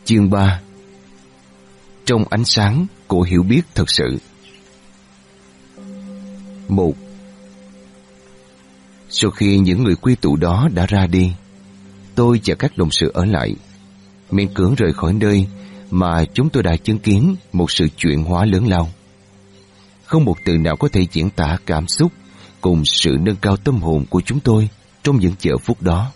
Chương 3. Trong ánh sáng của hiểu biết thật sự. 1. Sau khi những người quy tụ đó đã ra đi, tôi và các đồng sự ở lại, miễn cưỡng rời khỏi nơi mà chúng tôi đã chứng kiến một sự chuyển hóa lớn lao. Không một từ nào có thể diễn tả cảm xúc cùng sự nâng cao tâm hồn của chúng tôi trong những giờ phút đó.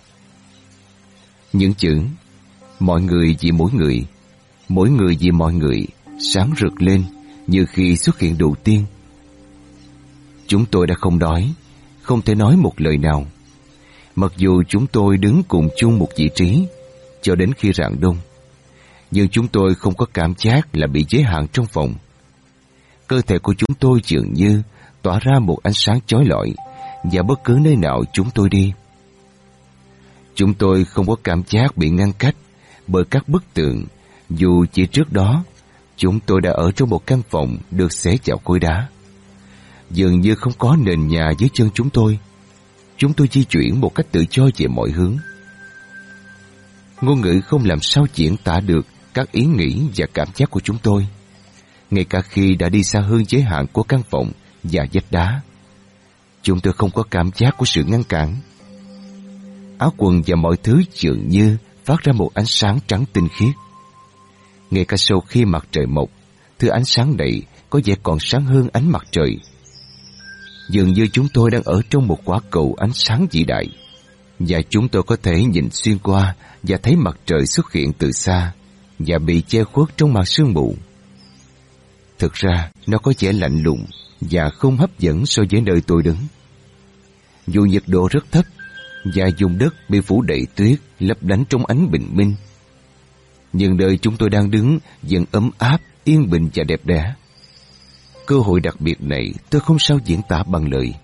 Những chữ mọi người vì mỗi người vì mọi người sáng rực lên như khi xuất hiện đầu tiên. Chúng tôi đã không đói, không thể nói một lời nào, mặc dù chúng tôi đứng cùng chung một vị trí cho đến khi rạng đông. Nhưng chúng tôi không có cảm giác là bị giới hạn trong phòng. Cơ thể của chúng tôi dường như tỏa ra một ánh sáng chói lọi và bất cứ nơi nào chúng tôi đi. Chúng tôi không có cảm giác bị ngăn cách bởi các bức tường, dù chỉ trước đó chúng tôi đã ở trong một căn phòng được xẻ chạo khối đá. Dường như không có nền nhà dưới chân chúng tôi di chuyển một cách tự do về mọi hướng. Ngôn ngữ không làm sao diễn tả được các ý nghĩ và cảm giác của chúng tôi, ngay cả khi đã đi xa hơn giới hạn của căn phòng và vách đá. Chúng tôi không có cảm giác của sự ngăn cản. Áo quần và mọi thứ dường như phát ra một ánh sáng trắng tinh khiết. Ngay cả sau khi mặt trời mọc, thứ ánh sáng này có vẻ còn sáng hơn ánh mặt trời. Dường như chúng tôi đang ở trong một quả cầu ánh sáng vĩ đại, và chúng tôi có thể nhìn xuyên qua và thấy mặt trời xuất hiện từ xa và bị che khuất trong màn sương mù. Thực ra, nó có vẻ lạnh lùng và không hấp dẫn so với nơi tôi đứng. Dù nhiệt độ rất thấp và vùng đất bị phủ đầy tuyết lấp lánh trong ánh bình minh, nhưng nơi chúng tôi đang đứng vẫn ấm áp, yên bình và đẹp đẽ. Cơ hội đặc biệt này tôi không sao diễn tả bằng lời.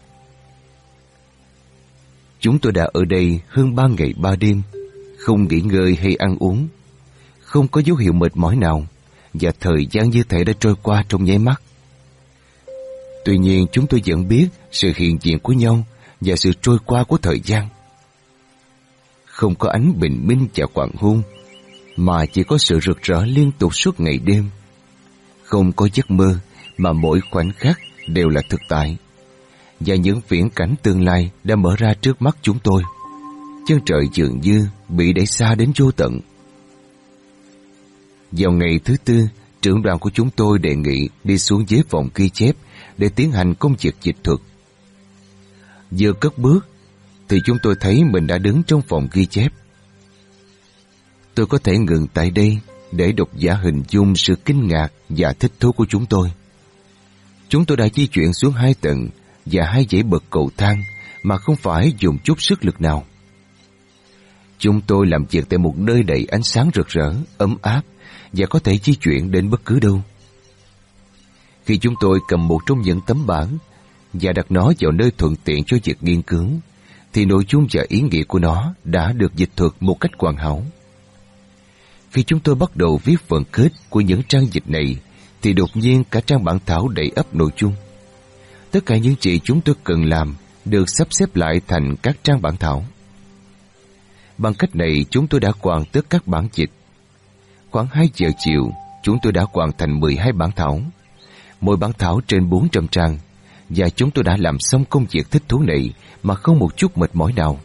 Chúng tôi đã ở đây hơn 3 ngày 3 đêm, không nghỉ ngơi hay ăn uống, không có dấu hiệu mệt mỏi nào, và thời gian như thể đã trôi qua trong nháy mắt. Tuy nhiên chúng tôi vẫn biết sự hiện diện của nhau và sự trôi qua của thời gian. Không có ánh bình minh và hoàng hôn, mà chỉ có sự rực rỡ liên tục suốt ngày đêm. Không có giấc mơ, mà mỗi khoảnh khắc đều là thực tại. Và những viễn cảnh tương lai đã mở ra trước mắt chúng tôi. Chân trời dường như bị đẩy xa đến vô tận. Vào ngày thứ tư, trưởng đoàn của chúng tôi đề nghị đi xuống dưới phòng ghi chép để tiến hành công việc dịch thuật. Vừa cất bước thì chúng tôi thấy mình đã đứng trong phòng ghi chép. Tôi có thể ngừng tại đây để độc giả hình dung sự kinh ngạc và thích thú của chúng tôi. Chúng tôi đã di chuyển xuống 2 tầng và 2 dãy bậc cầu thang mà không phải dùng chút sức lực nào. Chúng tôi làm việc tại một nơi đầy ánh sáng rực rỡ, ấm áp và có thể di chuyển đến bất cứ đâu. Khi chúng tôi cầm một trong những tấm bảng và đặt nó vào nơi thuận tiện cho việc nghiên cứu, thì nội dung và ý nghĩa của nó đã được dịch thuật một cách hoàn hảo. Khi chúng tôi bắt đầu viết phần kết của những trang dịch này, thì đột nhiên cả trang bản thảo đầy ắp nội dung. Tất cả những gì chúng tôi cần làm được sắp xếp lại thành các trang bản thảo. Bằng cách này chúng tôi đã hoàn tất các bản dịch. Khoảng 2 giờ chiều, chúng tôi đã hoàn thành 12 bản thảo, mỗi bản thảo trên 400 trang, và chúng tôi đã làm xong công việc thích thú này mà không một chút mệt mỏi nào.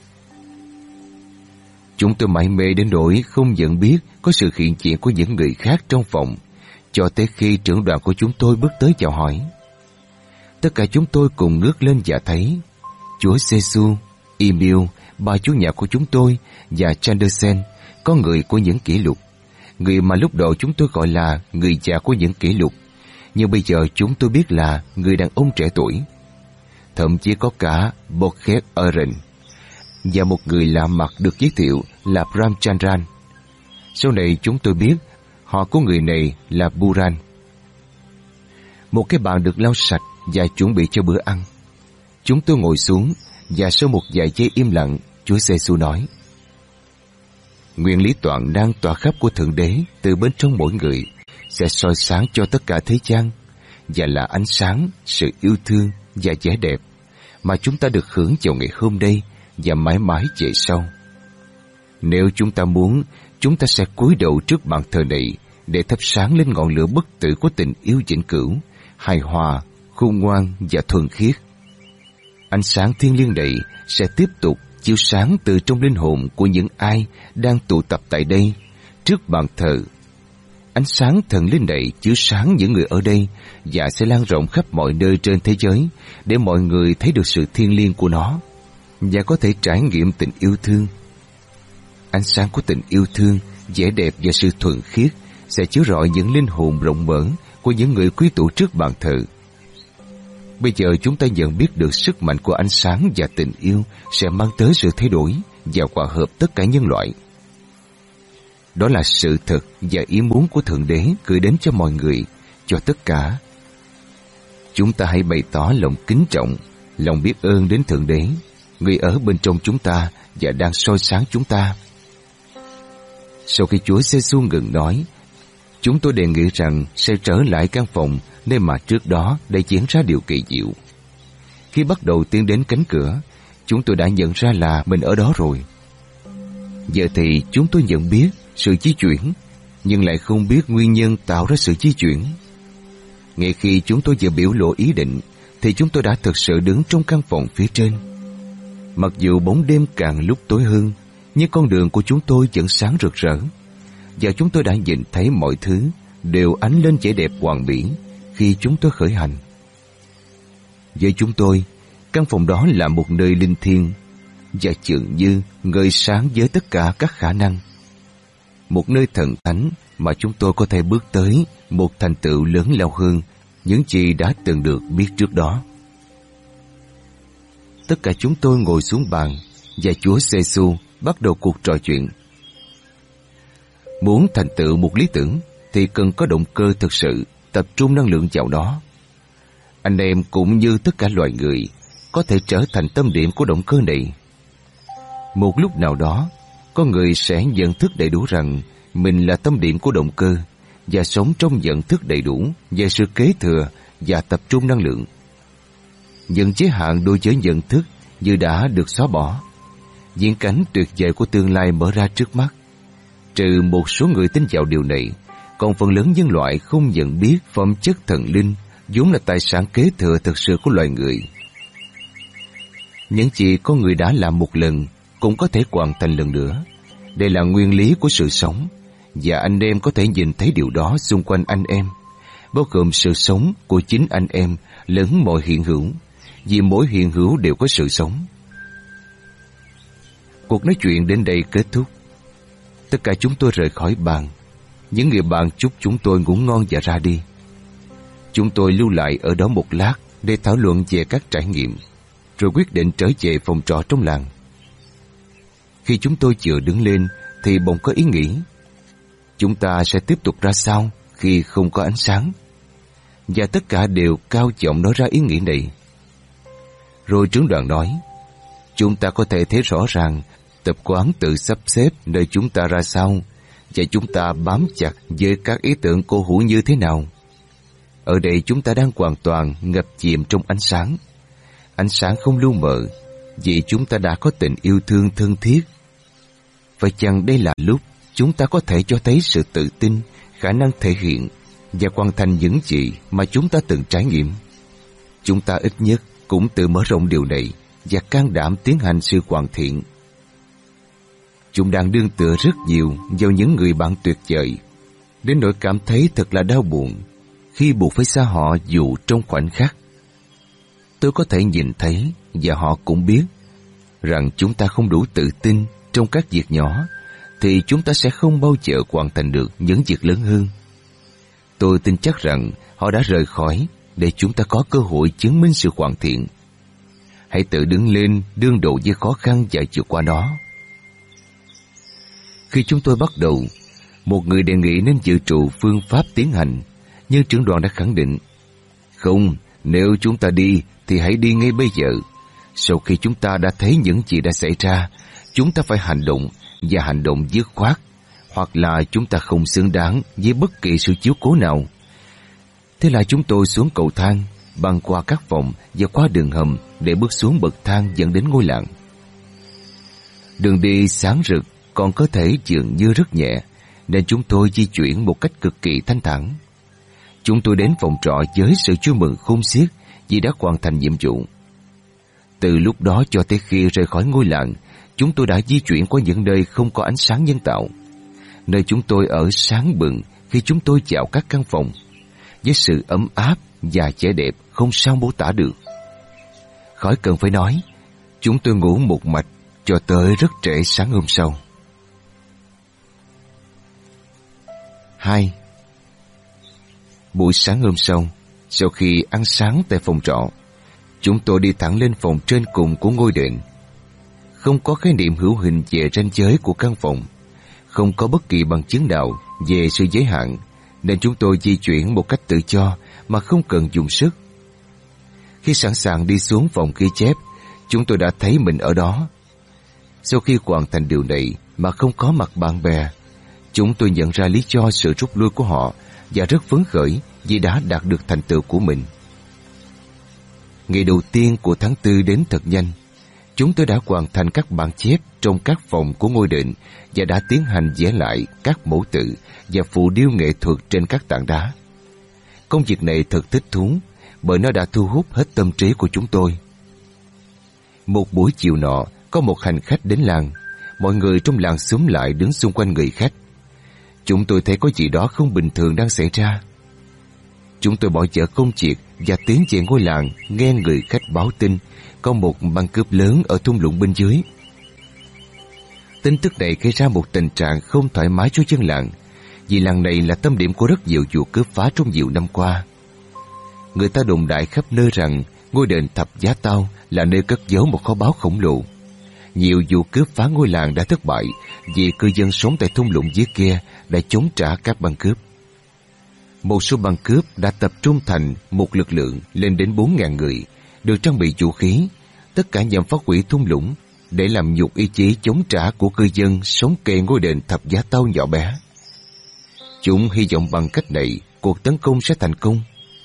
Chúng tôi mải mê đến nỗi không nhận biết có sự hiện diện của những người khác trong phòng, cho tới khi trưởng đoàn của chúng tôi bước tới chào hỏi. Tất cả chúng tôi cùng ngước lên và thấy Chúa Giêsu, Emil, bà chủ nhà của chúng tôi và Chandersen, có người của những kỷ lục, người mà lúc đầu chúng tôi gọi là người già của những kỷ lục, nhưng bây giờ chúng tôi biết là người đàn ông trẻ tuổi. Thậm chí có cả Bokhet Eren, và một người lạ mặt được giới thiệu là Ramchandran. Sau này chúng tôi biết họ của người này là Buran. Một cái bàn được lau sạch và chuẩn bị cho bữa ăn. Chúng tôi ngồi xuống, và sau một vài giây im lặng, Chúa Giêsu nói: Nguyên lý toàn năng tỏa khắp của Thượng Đế từ bên trong mỗi người sẽ soi sáng cho tất cả thế gian, và là ánh sáng, sự yêu thương và vẻ đẹp mà chúng ta được hưởng vào ngày hôm nay và mãi mãi về sau. Nếu chúng ta muốn, chúng ta sẽ cúi đầu trước bàn thờ này để thắp sáng lên ngọn lửa bất tử của tình yêu vĩnh cửu, hài hòa, khôn ngoan và thuần khiết. Ánh sáng thiêng liêng này sẽ tiếp tục chiếu sáng từ trong linh hồn của những ai đang tụ tập tại đây, trước bàn thờ. Ánh sáng thần linh này chiếu sáng những người ở đây và sẽ lan rộng khắp mọi nơi trên thế giới để mọi người thấy được sự thiêng liêng của nó và có thể trải nghiệm tình yêu thương. Ánh sáng của tình yêu thương, vẻ đẹp và sự thuần khiết sẽ chiếu rọi những linh hồn rộng mở của những người quy tụ trước bàn thờ. Bây giờ chúng ta nhận biết được sức mạnh của ánh sáng và tình yêu sẽ mang tới sự thay đổi và hòa hợp tất cả nhân loại. Đó là sự thật và ý muốn của Thượng Đế gửi đến cho mọi người, cho tất cả. Chúng ta hãy bày tỏ lòng kính trọng, lòng biết ơn đến Thượng Đế, người ở bên trong chúng ta và đang soi sáng chúng ta. Sau khi Chúa Giê-xu ngừng nói, chúng tôi đề nghị rằng sẽ trở lại căn phòng nơi mà trước đó đã diễn ra điều kỳ diệu. Khi bắt đầu tiến đến cánh cửa, chúng tôi đã nhận ra là mình ở đó rồi. Giờ thì chúng tôi nhận biết sự di chuyển, nhưng lại không biết nguyên nhân tạo ra sự di chuyển. Ngay khi chúng tôi vừa biểu lộ ý định, thì chúng tôi đã thực sự đứng trong căn phòng phía trên. Mặc dù bóng đêm càng lúc tối hơn, nhưng con đường của chúng tôi vẫn sáng rực rỡ, và chúng tôi đã nhìn thấy mọi thứ đều ánh lên vẻ đẹp hoàn mỹ khi chúng tôi khởi hành. Với chúng tôi, căn phòng đó là một nơi linh thiêng và dường như ngời sáng với tất cả các khả năng. Một nơi thần thánh mà chúng tôi có thể bước tới một thành tựu lớn lao hơn những gì đã từng được biết trước đó. Tất cả chúng tôi ngồi xuống bàn và Chúa Giê-xu bắt đầu cuộc trò chuyện. Muốn thành tựu một lý tưởng thì cần có động cơ thực sự, tập trung năng lượng vào đó. Anh em cũng như tất cả loài người có thể trở thành tâm điểm của động cơ này. Một lúc nào đó, có người sẽ nhận thức đầy đủ rằng mình là tâm điểm của động cơ và sống trong nhận thức đầy đủ về sự kế thừa và tập trung năng lượng. Những giới hạn đối với nhận thức như đã được xóa bỏ. Viễn cảnh tuyệt vời của tương lai mở ra trước mắt. Trừ một số người tin vào điều này, còn phần lớn nhân loại không nhận biết phẩm chất thần linh vốn là tài sản kế thừa thực sự của loài người. Những gì con người đã làm một lần cũng có thể hoàn thành lần nữa. Đây là nguyên lý của sự sống, và anh em có thể nhìn thấy điều đó xung quanh anh em, bao gồm sự sống của chính anh em lẫn mọi hiện hữu, vì mỗi hiện hữu đều có sự sống. Cuộc nói chuyện đến đây kết thúc. Tất cả chúng tôi rời khỏi bàn. Những người bạn chúc chúng tôi ngủ ngon và ra đi. Chúng tôi lưu lại ở đó một lát để thảo luận về các trải nghiệm, rồi quyết định trở về phòng trọ trong làng. Khi chúng tôi vừa đứng lên thì bỗng có ý nghĩ, chúng ta sẽ tiếp tục ra sao khi không có ánh sáng? Và tất cả đều cao giọng nói ra ý nghĩ này. Rồi trưởng đoàn nói, chúng ta có thể thấy rõ ràng tập quán tự sắp xếp nơi chúng ta ra sao, và chúng ta bám chặt với các ý tưởng cô hữu như thế nào. Ở đây chúng ta đang hoàn toàn ngập chìm trong ánh sáng. Ánh sáng không lu mờ, vì chúng ta đã có tình yêu thương thân thiết. Phải chăng đây là lúc chúng ta có thể cho thấy sự tự tin, khả năng thể hiện và hoàn thành những gì mà chúng ta từng trải nghiệm? Chúng ta ít nhất cũng tự mở rộng điều này và can đảm tiến hành sự hoàn thiện. Chúng đang đương tựa rất nhiều vào những người bạn tuyệt vời, đến nỗi cảm thấy thật là đau buồn khi buộc phải xa họ dù trong khoảnh khắc. Tôi có thể nhìn thấy, và họ cũng biết, rằng chúng ta không đủ tự tin trong các việc nhỏ, thì chúng ta sẽ không bao giờ hoàn thành được những việc lớn hơn. Tôi tin chắc rằng họ đã rời khỏi để chúng ta có cơ hội chứng minh sự hoàn thiện. Hãy tự đứng lên đương đầu với khó khăn và vượt qua nó. Khi chúng tôi bắt đầu, một người đề nghị nên dự trù phương pháp tiến hành, nhưng trưởng đoàn đã khẳng định, không, nếu chúng ta đi thì hãy đi ngay bây giờ. Sau khi chúng ta đã thấy những gì đã xảy ra, chúng ta phải hành động, và hành động dứt khoát, hoặc là chúng ta không xứng đáng với bất kỳ sự chiếu cố nào. Thế là chúng tôi xuống cầu thang, băng qua các phòng và qua đường hầm để bước xuống bậc thang dẫn đến ngôi làng. Đường đi sáng rực còn có thể dường như rất nhẹ, nên chúng tôi di chuyển một cách cực kỳ thanh thản. Chúng tôi đến phòng trọ với sự vui mừng khôn xiết vì đã hoàn thành nhiệm vụ. Từ lúc đó cho tới khi rời khỏi ngôi làng, chúng tôi đã di chuyển qua những nơi không có ánh sáng nhân tạo. Nơi chúng tôi ở sáng bừng khi chúng tôi vào các căn phòng, với sự ấm áp và vẻ đẹp không sao mô tả được. Khỏi cần phải nói, chúng tôi ngủ một mạch cho tới rất trễ sáng hôm sau. 2. Buổi sáng hôm sau khi ăn sáng tại phòng trọ, chúng tôi đi thẳng lên phòng trên cùng của ngôi đền. Không có khái niệm hữu hình về ranh giới của căn phòng, không có bất kỳ bằng chứng nào về sự giới hạn, nên chúng tôi di chuyển một cách tự do mà không cần dùng sức. Khi sẵn sàng đi xuống phòng ghi chép, chúng tôi đã thấy mình ở đó. Sau khi hoàn thành điều này mà không có mặt bạn bè, chúng tôi nhận ra lý do sự rút lui của họ và rất phấn khởi vì đã đạt được thành tựu của mình. Ngày đầu tiên của tháng 4 đến thật nhanh. Chúng tôi đã hoàn thành các bản chép trong các phòng của ngôi đền và đã tiến hành vẽ lại các mẫu tự và phù điêu nghệ thuật trên các tảng đá. Công việc này thật thích thú bởi nó đã thu hút hết tâm trí của chúng tôi. Một buổi chiều nọ, có một hành khách đến làng. Mọi người trong làng xúm lại đứng xung quanh người khách. Chúng tôi thấy có gì đó không bình thường đang xảy ra. Chúng tôi bỏ dở công việc và tiến về ngôi làng nghe người khách báo tin có một băng cướp lớn ở thung lũng bên dưới. Tin tức này gây ra một tình trạng không thoải mái cho dân làng, vì làng này là tâm điểm của rất nhiều vụ cướp phá trong nhiều năm qua. Người ta đồn đại khắp nơi rằng ngôi đền Thập Giá Tao là nơi cất giấu một kho báu khổng lồ. Nhiều vụ cướp phá ngôi làng đã thất bại vì cư dân sống tại thung lũng dưới kia đã chống trả các băng cướp. Một số băng cướp đã tập trung thành một lực lượng lên đến 4.000 người, được trang bị vũ khí, tất cả nhằm phá hủy thung lũng để làm nhục ý chí chống trả của cư dân sống kề ngôi đền Thập Giá Tao nhỏ bé. Chúng hy vọng bằng cách này cuộc tấn công sẽ thành công.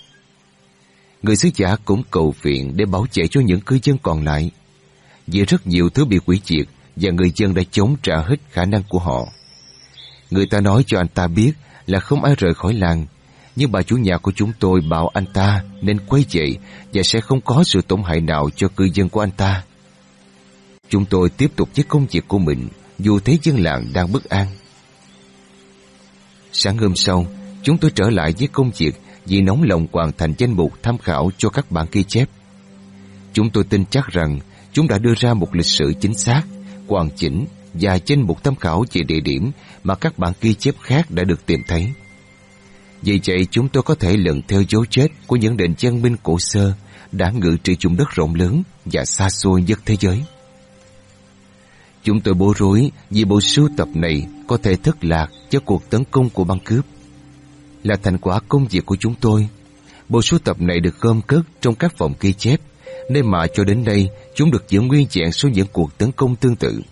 Người sứ giả cũng cầu viện để bảo vệ cho những cư dân còn lại, vì rất nhiều thứ bị hủy diệt và người dân đã chống trả hết khả năng của họ. Người ta nói cho anh ta biết là không ai rời khỏi làng, nhưng bà chủ nhà của chúng tôi bảo anh ta nên quay về và sẽ không có sự tổn hại nào cho cư dân của anh ta. Chúng tôi tiếp tục với công việc của mình, dù thấy dân làng đang bất an. Sáng hôm sau, chúng tôi trở lại với công việc vì nóng lòng hoàn thành danh mục tham khảo cho các bản ghi chép. Chúng tôi tin chắc rằng chúng đã đưa ra một lịch sử chính xác, hoàn chỉnh và danh mục tham khảo về địa điểm mà các bản ghi chép khác đã được tìm thấy. Vì vậy chúng tôi có thể lần theo dấu vết của những nền văn minh cổ xưa đã ngự trị vùng đất rộng lớn và xa xôi nhất thế giới. Chúng tôi bối rối vì bộ sưu tập này có thể thất lạc cho cuộc tấn công của băng cướp. Là thành quả công việc của chúng tôi, bộ sưu tập này được gom cất trong các phòng ghi chép, nên mà cho đến nay chúng được giữ nguyên vẹn sau những cuộc tấn công tương tự.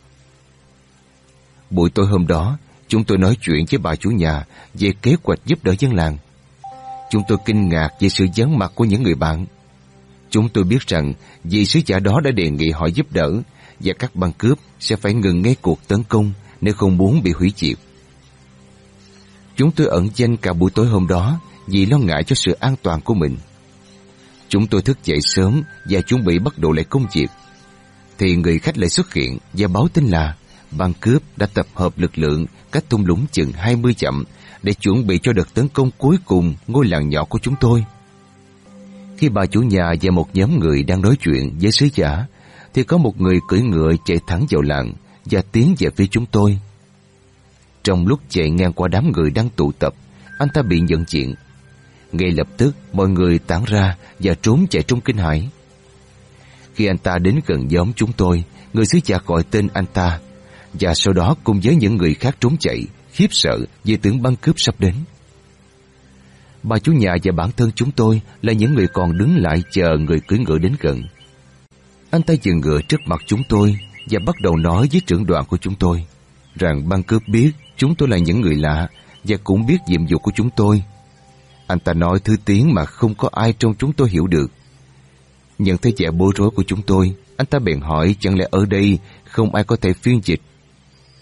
Buổi tối hôm đó, chúng tôi nói chuyện với bà chủ nhà về kế hoạch giúp đỡ dân làng. Chúng tôi kinh ngạc về sự vắng mặt của những người bạn. Chúng tôi biết rằng vị sứ giả đó đã đề nghị họ giúp đỡ và các băng cướp sẽ phải ngừng ngay cuộc tấn công nếu không muốn bị hủy diệt. Chúng tôi ẩn danh cả buổi tối hôm đó vì lo ngại cho sự an toàn của mình. Chúng tôi thức dậy sớm và chuẩn bị bắt đầu lại công việc. Thì người khách lại xuất hiện và báo tin là băng cướp đã tập hợp lực lượng cách thung lũng chừng 20 dặm để chuẩn bị cho đợt tấn công cuối cùng ngôi làng nhỏ của chúng tôi. Khi bà chủ nhà và một nhóm người đang nói chuyện với sứ giả, thì có một người cưỡi ngựa chạy thẳng vào làng và tiến về phía chúng tôi. Trong lúc chạy ngang qua đám người đang tụ tập, anh ta bị nhận diện. Ngay lập tức mọi người tản ra và trốn chạy trong kinh hãi. Khi anh ta đến gần nhóm chúng tôi, người sứ giả gọi tên anh ta, và sau đó cùng với những người khác trốn chạy, khiếp sợ vì tưởng băng cướp sắp đến. Bà chủ nhà và bản thân chúng tôi là những người còn đứng lại chờ người cưỡi ngựa đến gần. Anh ta dừng ngựa trước mặt chúng tôi và bắt đầu nói với trưởng đoàn của chúng tôi rằng băng cướp biết chúng tôi là những người lạ và cũng biết nhiệm vụ của chúng tôi. Anh ta nói thứ tiếng mà không có ai trong chúng tôi hiểu được. Nhận thấy vẻ bối rối của chúng tôi, anh ta bèn hỏi chẳng lẽ ở đây không ai có thể phiên dịch.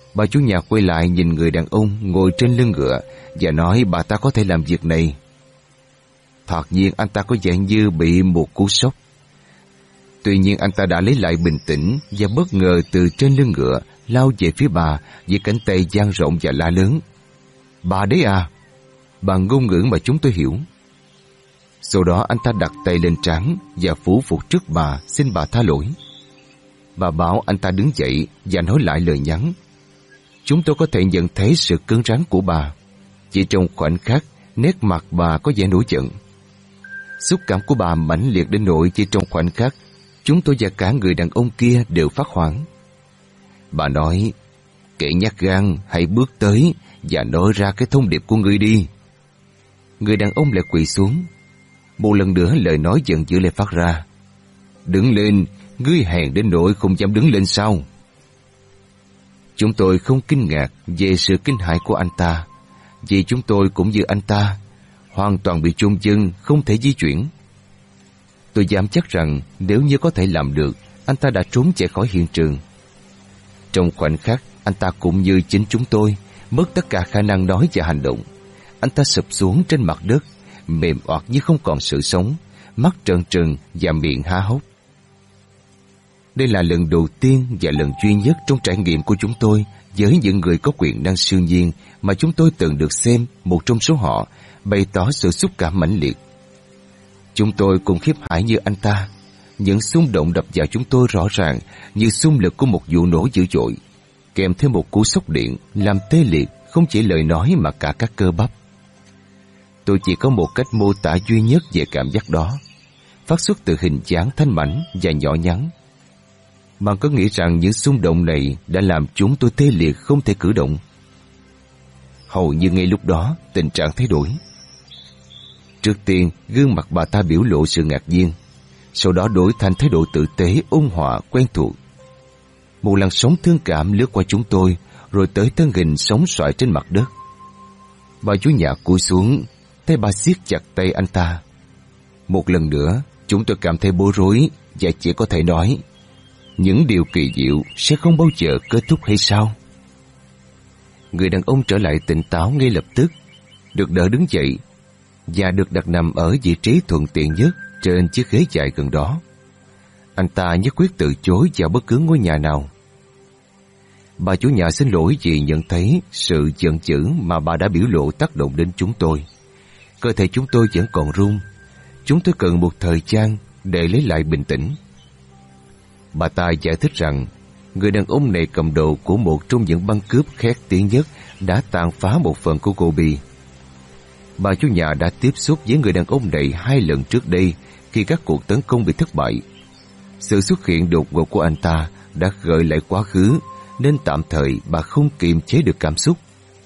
Bà chủ nhà quay lại nhìn người đàn ông ngồi trên lưng ngựa và nói bà ta có thể làm việc này. Thoạt nhiên anh ta có vẻ như bị một cú sốc. Tuy nhiên anh ta đã lấy lại bình tĩnh và bất ngờ từ trên lưng ngựa lao về phía bà với cánh tay dang rộng và la lớn. Bà đấy à? Bằng ngôn ngữ mà chúng tôi hiểu. Sau đó anh ta đặt tay lên trán và phủ phục trước bà xin bà tha lỗi. Bà bảo anh ta đứng dậy và nói lại lời nhắn. Chúng tôi có thể nhận thấy sự cứng rắn của bà. Chỉ trong khoảnh khắc, nét mặt bà có vẻ nổi giận. Xúc cảm của bà mãnh liệt đến nỗi chỉ trong khoảnh khắc, chúng tôi và cả người đàn ông kia đều phát hoảng. Bà nói, kẻ nhát gan hãy bước tới và nói ra cái thông điệp của ngươi đi. Người đàn ông lại quỳ xuống. Một lần nữa lời nói giận dữ lại phát ra. Đứng lên, ngươi hèn đến nỗi không dám đứng lên sao? Chúng tôi không kinh ngạc về sự kinh hãi của anh ta, vì chúng tôi cũng như anh ta, hoàn toàn bị chôn chân, không thể di chuyển. Tôi dám chắc rằng nếu như có thể làm được, anh ta đã trốn chạy khỏi hiện trường. Trong khoảnh khắc, anh ta cũng như chính chúng tôi, mất tất cả khả năng nói và hành động. Anh ta sụp xuống trên mặt đất, mềm oặt như không còn sự sống, mắt trợn trừng và miệng há hốc. Đây là lần đầu tiên và lần duy nhất trong trải nghiệm của chúng tôi với những người có quyền năng siêu nhiên mà chúng tôi từng được xem một trong số họ bày tỏ sự xúc cảm mãnh liệt. Chúng tôi cũng khiếp hãi như anh ta. Những xung động đập vào chúng tôi rõ ràng như xung lực của một vụ nổ dữ dội, kèm theo một cú sốc điện làm tê liệt không chỉ lời nói mà cả các cơ bắp. Tôi chỉ có một cách mô tả duy nhất về cảm giác đó, phát xuất từ hình dáng thanh mảnh và nhỏ nhắn. Bạn có nghĩ rằng những xung động này đã làm chúng tôi tê liệt không thể cử động? Hầu như ngay lúc đó, tình trạng thay đổi. Trước tiên, gương mặt bà ta biểu lộ sự ngạc nhiên, sau đó đổi thành thái độ tử tế, ôn hòa, quen thuộc. Một làn sóng thương cảm lướt qua chúng tôi, rồi tới thân hình sóng xoài trên mặt đất. Bà chủ nhà cúi xuống, tay bà siết chặt tay anh ta. Một lần nữa, chúng tôi cảm thấy bối rối và chỉ có thể nói, những điều kỳ diệu sẽ không bao giờ kết thúc hay sao? Người đàn ông trở lại tỉnh táo ngay lập tức, được đỡ đứng dậy và được đặt nằm ở vị trí thuận tiện nhất trên chiếc ghế dài gần đó. Anh ta nhất quyết từ chối vào bất cứ ngôi nhà nào. Bà chủ nhà xin lỗi vì nhận thấy sự giận dữ mà bà đã biểu lộ tác động đến chúng tôi. Cơ thể chúng tôi vẫn còn run. Chúng tôi cần một thời gian để lấy lại bình tĩnh. Bà ta giải thích rằng người đàn ông này cầm đầu của một trong những băng cướp khét tiếng nhất đã tàn phá một phần của Gobi. Bà chủ nhà đã tiếp xúc với người đàn ông này 2 lần trước đây khi các cuộc tấn công bị thất bại. Sự xuất hiện đột ngột của anh ta đã gợi lại quá khứ, nên tạm thời bà không kiềm chế được cảm xúc.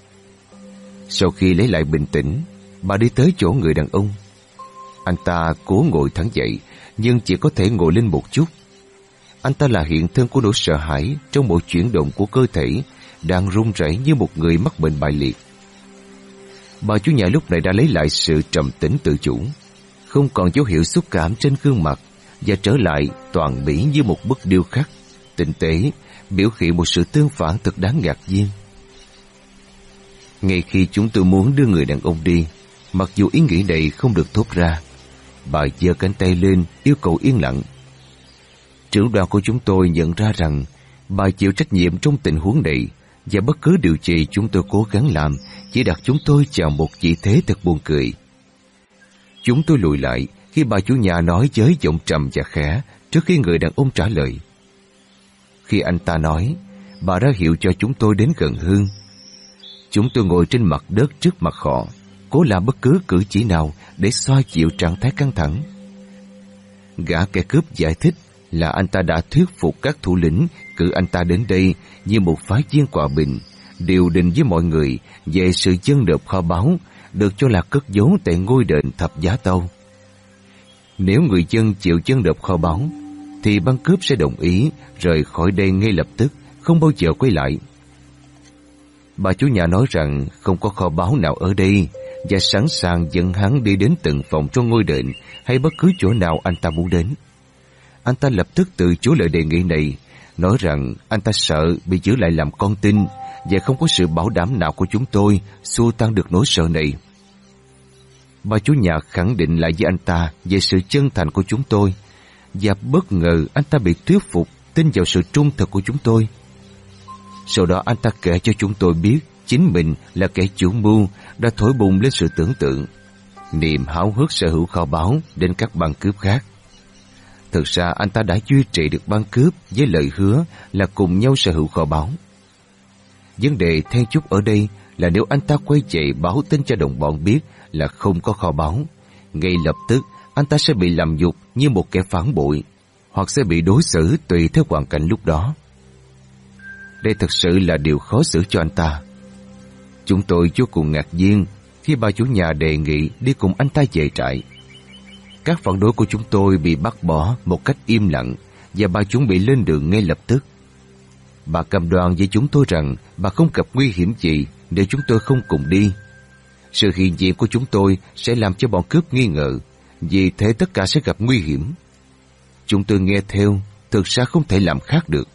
Sau khi lấy lại bình tĩnh, bà đi tới chỗ người đàn ông. Anh ta cố ngồi thẳng dậy, nhưng chỉ có thể ngồi lên một chút. Anh ta là hiện thân của nỗi sợ hãi trong mọi chuyển động của cơ thể, đang run rẩy như một người mắc bệnh bại liệt. Bà chủ nhà lúc này đã lấy lại sự trầm tĩnh tự chủ, không còn dấu hiệu xúc cảm trên gương mặt, và trở lại toàn mỹ như một bức điêu khắc, tinh tế, biểu hiện một sự tương phản thật đáng ngạc nhiên. Ngay khi chúng tôi muốn đưa người đàn ông đi, mặc dù ý nghĩ này không được thốt ra, bà giơ cánh tay lên yêu cầu yên lặng. Trưởng đoàn của chúng tôi nhận ra rằng bà chịu trách nhiệm trong tình huống này, và bất cứ điều gì chúng tôi cố gắng làm chỉ đặt chúng tôi vào một vị thế thật buồn cười. Chúng tôi lùi lại khi bà chủ nhà nói với giọng trầm và khẽ trước khi người đàn ông trả lời. Khi anh ta nói, bà ra hiệu cho chúng tôi đến gần hơn. Chúng tôi ngồi trên mặt đất trước mặt họ, cố làm bất cứ cử chỉ nào để xoa dịu trạng thái căng thẳng. Gã kẻ cướp giải thích là anh ta đã thuyết phục các thủ lĩnh cử anh ta đến đây như một phái viên hòa bình, điều định với mọi người về sự dâng nộp kho báu được cho là cất giấu tại ngôi đền Thập Giá Tâu. Nếu người dân chịu dâng nộp kho báu, thì băng cướp sẽ đồng ý rời khỏi đây ngay lập tức, không bao giờ quay lại. Bà chủ nhà nói rằng không có kho báu nào ở đây và sẵn sàng dẫn hắn đi đến từng phòng trong ngôi đền hay bất cứ chỗ nào anh ta muốn đến. Anh ta lập tức từ chối lời đề nghị này nói rằng anh ta sợ bị giữ lại làm con tin và không có sự bảo đảm nào của chúng tôi xua tan được nỗi sợ này. Bà chủ nhà khẳng định lại với anh ta về sự chân thành của chúng tôi, và bất ngờ anh ta bị thuyết phục tin vào sự trung thực của chúng tôi. Sau đó anh ta kể cho chúng tôi biết chính mình là kẻ chủ mưu đã thổi bùng lên sự tưởng tượng, niềm háo hức sở hữu kho báu đến các băng cướp khác. Thực ra anh ta đã duy trì được băng cướp với lời hứa là cùng nhau sở hữu kho báu. Vấn đề then chốt ở đây là nếu anh ta quay chạy báo tin cho đồng bọn biết là không có kho báu, ngay lập tức anh ta sẽ bị làm nhục như một kẻ phản bội, hoặc sẽ bị đối xử tùy theo hoàn cảnh lúc đó. Đây thật sự là điều khó xử cho anh ta. Chúng tôi vô cùng ngạc nhiên khi bà chủ nhà đề nghị đi cùng anh ta về trại. Các phản đối của chúng tôi bị bác bỏ một cách im lặng và bà chuẩn bị lên đường ngay lập tức. Bà cam đoan với chúng tôi rằng bà không gặp nguy hiểm gì để chúng tôi không cùng đi. Sự hiện diện của chúng tôi sẽ làm cho bọn cướp nghi ngờ, vì thế tất cả sẽ gặp nguy hiểm. Chúng tôi nghe theo, thực ra không thể làm khác được.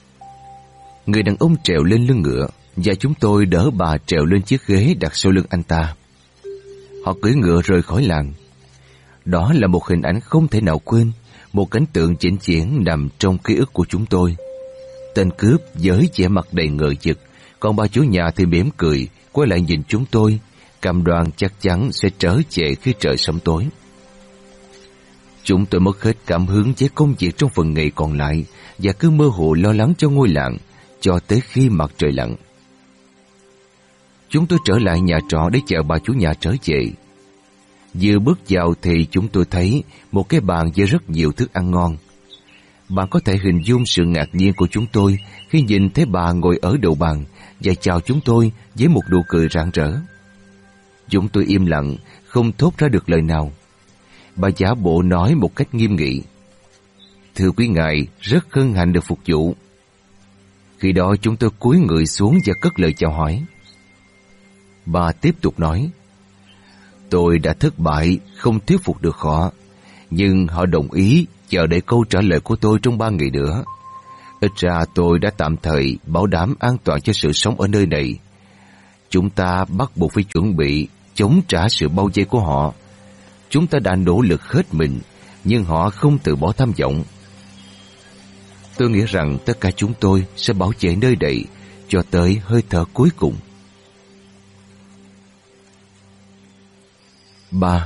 Người đàn ông trèo lên lưng ngựa và chúng tôi đỡ bà trèo lên chiếc ghế đặt sau lưng anh ta. Họ cưỡi ngựa rời khỏi làng. Đó là một hình ảnh không thể nào quên, một cảnh tượng chỉnh chiển nằm trong ký ức của chúng tôi. Tên cướp với vẻ mặt đầy ngờ vực, còn bà chủ nhà thì mỉm cười, quay lại nhìn chúng tôi, cam đoan chắc chắn sẽ trở về khi trời sẫm tối. Chúng tôi mất hết cảm hứng với công việc trong phần ngày còn lại và cứ mơ hồ lo lắng cho ngôi làng cho tới khi mặt trời lặn. Chúng tôi trở lại nhà trọ để chào bà chủ nhà trở về. Vừa bước vào thì chúng tôi thấy một cái bàn với rất nhiều thức ăn ngon. Bạn có thể hình dung sự ngạc nhiên của chúng tôi khi nhìn thấy bà ngồi ở đầu bàn và chào chúng tôi với một nụ cười rạng rỡ. Chúng tôi im lặng, không thốt ra được lời nào. Bà giả bộ nói một cách nghiêm nghị: "Thưa quý ngài, rất hân hạnh được phục vụ." Khi đó chúng tôi cúi người xuống và cất lời chào hỏi. Bà tiếp tục nói: "Tôi đã thất bại, không thuyết phục được họ, nhưng họ đồng ý chờ đợi câu trả lời của tôi trong 3 ngày nữa. Ít ra tôi đã tạm thời bảo đảm an toàn cho sự sống ở nơi này. Chúng ta bắt buộc phải chuẩn bị chống trả sự bao vây của họ. Chúng ta đã nỗ lực hết mình, nhưng họ không từ bỏ tham vọng. Tôi nghĩ rằng tất cả chúng tôi sẽ bảo vệ nơi đây cho tới hơi thở cuối cùng." 3.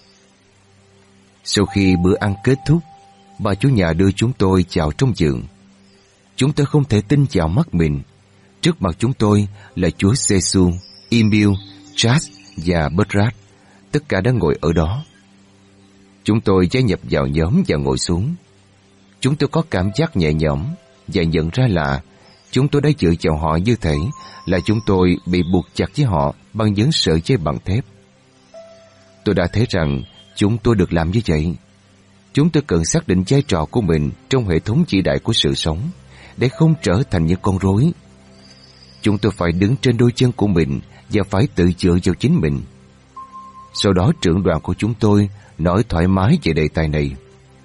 Sau khi bữa ăn kết thúc, bà chủ nhà đưa chúng tôi vào trong giường. Chúng tôi không thể tin vào mắt mình. Trước mặt chúng tôi là chúa Giêsu, Emil, Charles và Bertrand. Tất cả đang ngồi ở đó. Chúng tôi gia nhập vào nhóm và ngồi xuống. Chúng tôi có cảm giác nhẹ nhõm và nhận ra là chúng tôi đã dựa vào họ như thể là chúng tôi bị buộc chặt với họ bằng những sợi dây bằng thép. Tôi đã thấy rằng chúng tôi được làm như vậy. Chúng tôi cần xác định vai trò của mình trong hệ thống vĩ đại của sự sống để không trở thành những con rối. Chúng tôi phải đứng trên đôi chân của mình và phải tự dựa vào chính mình. Sau đó trưởng đoàn của chúng tôi nói thoải mái về đề tài này.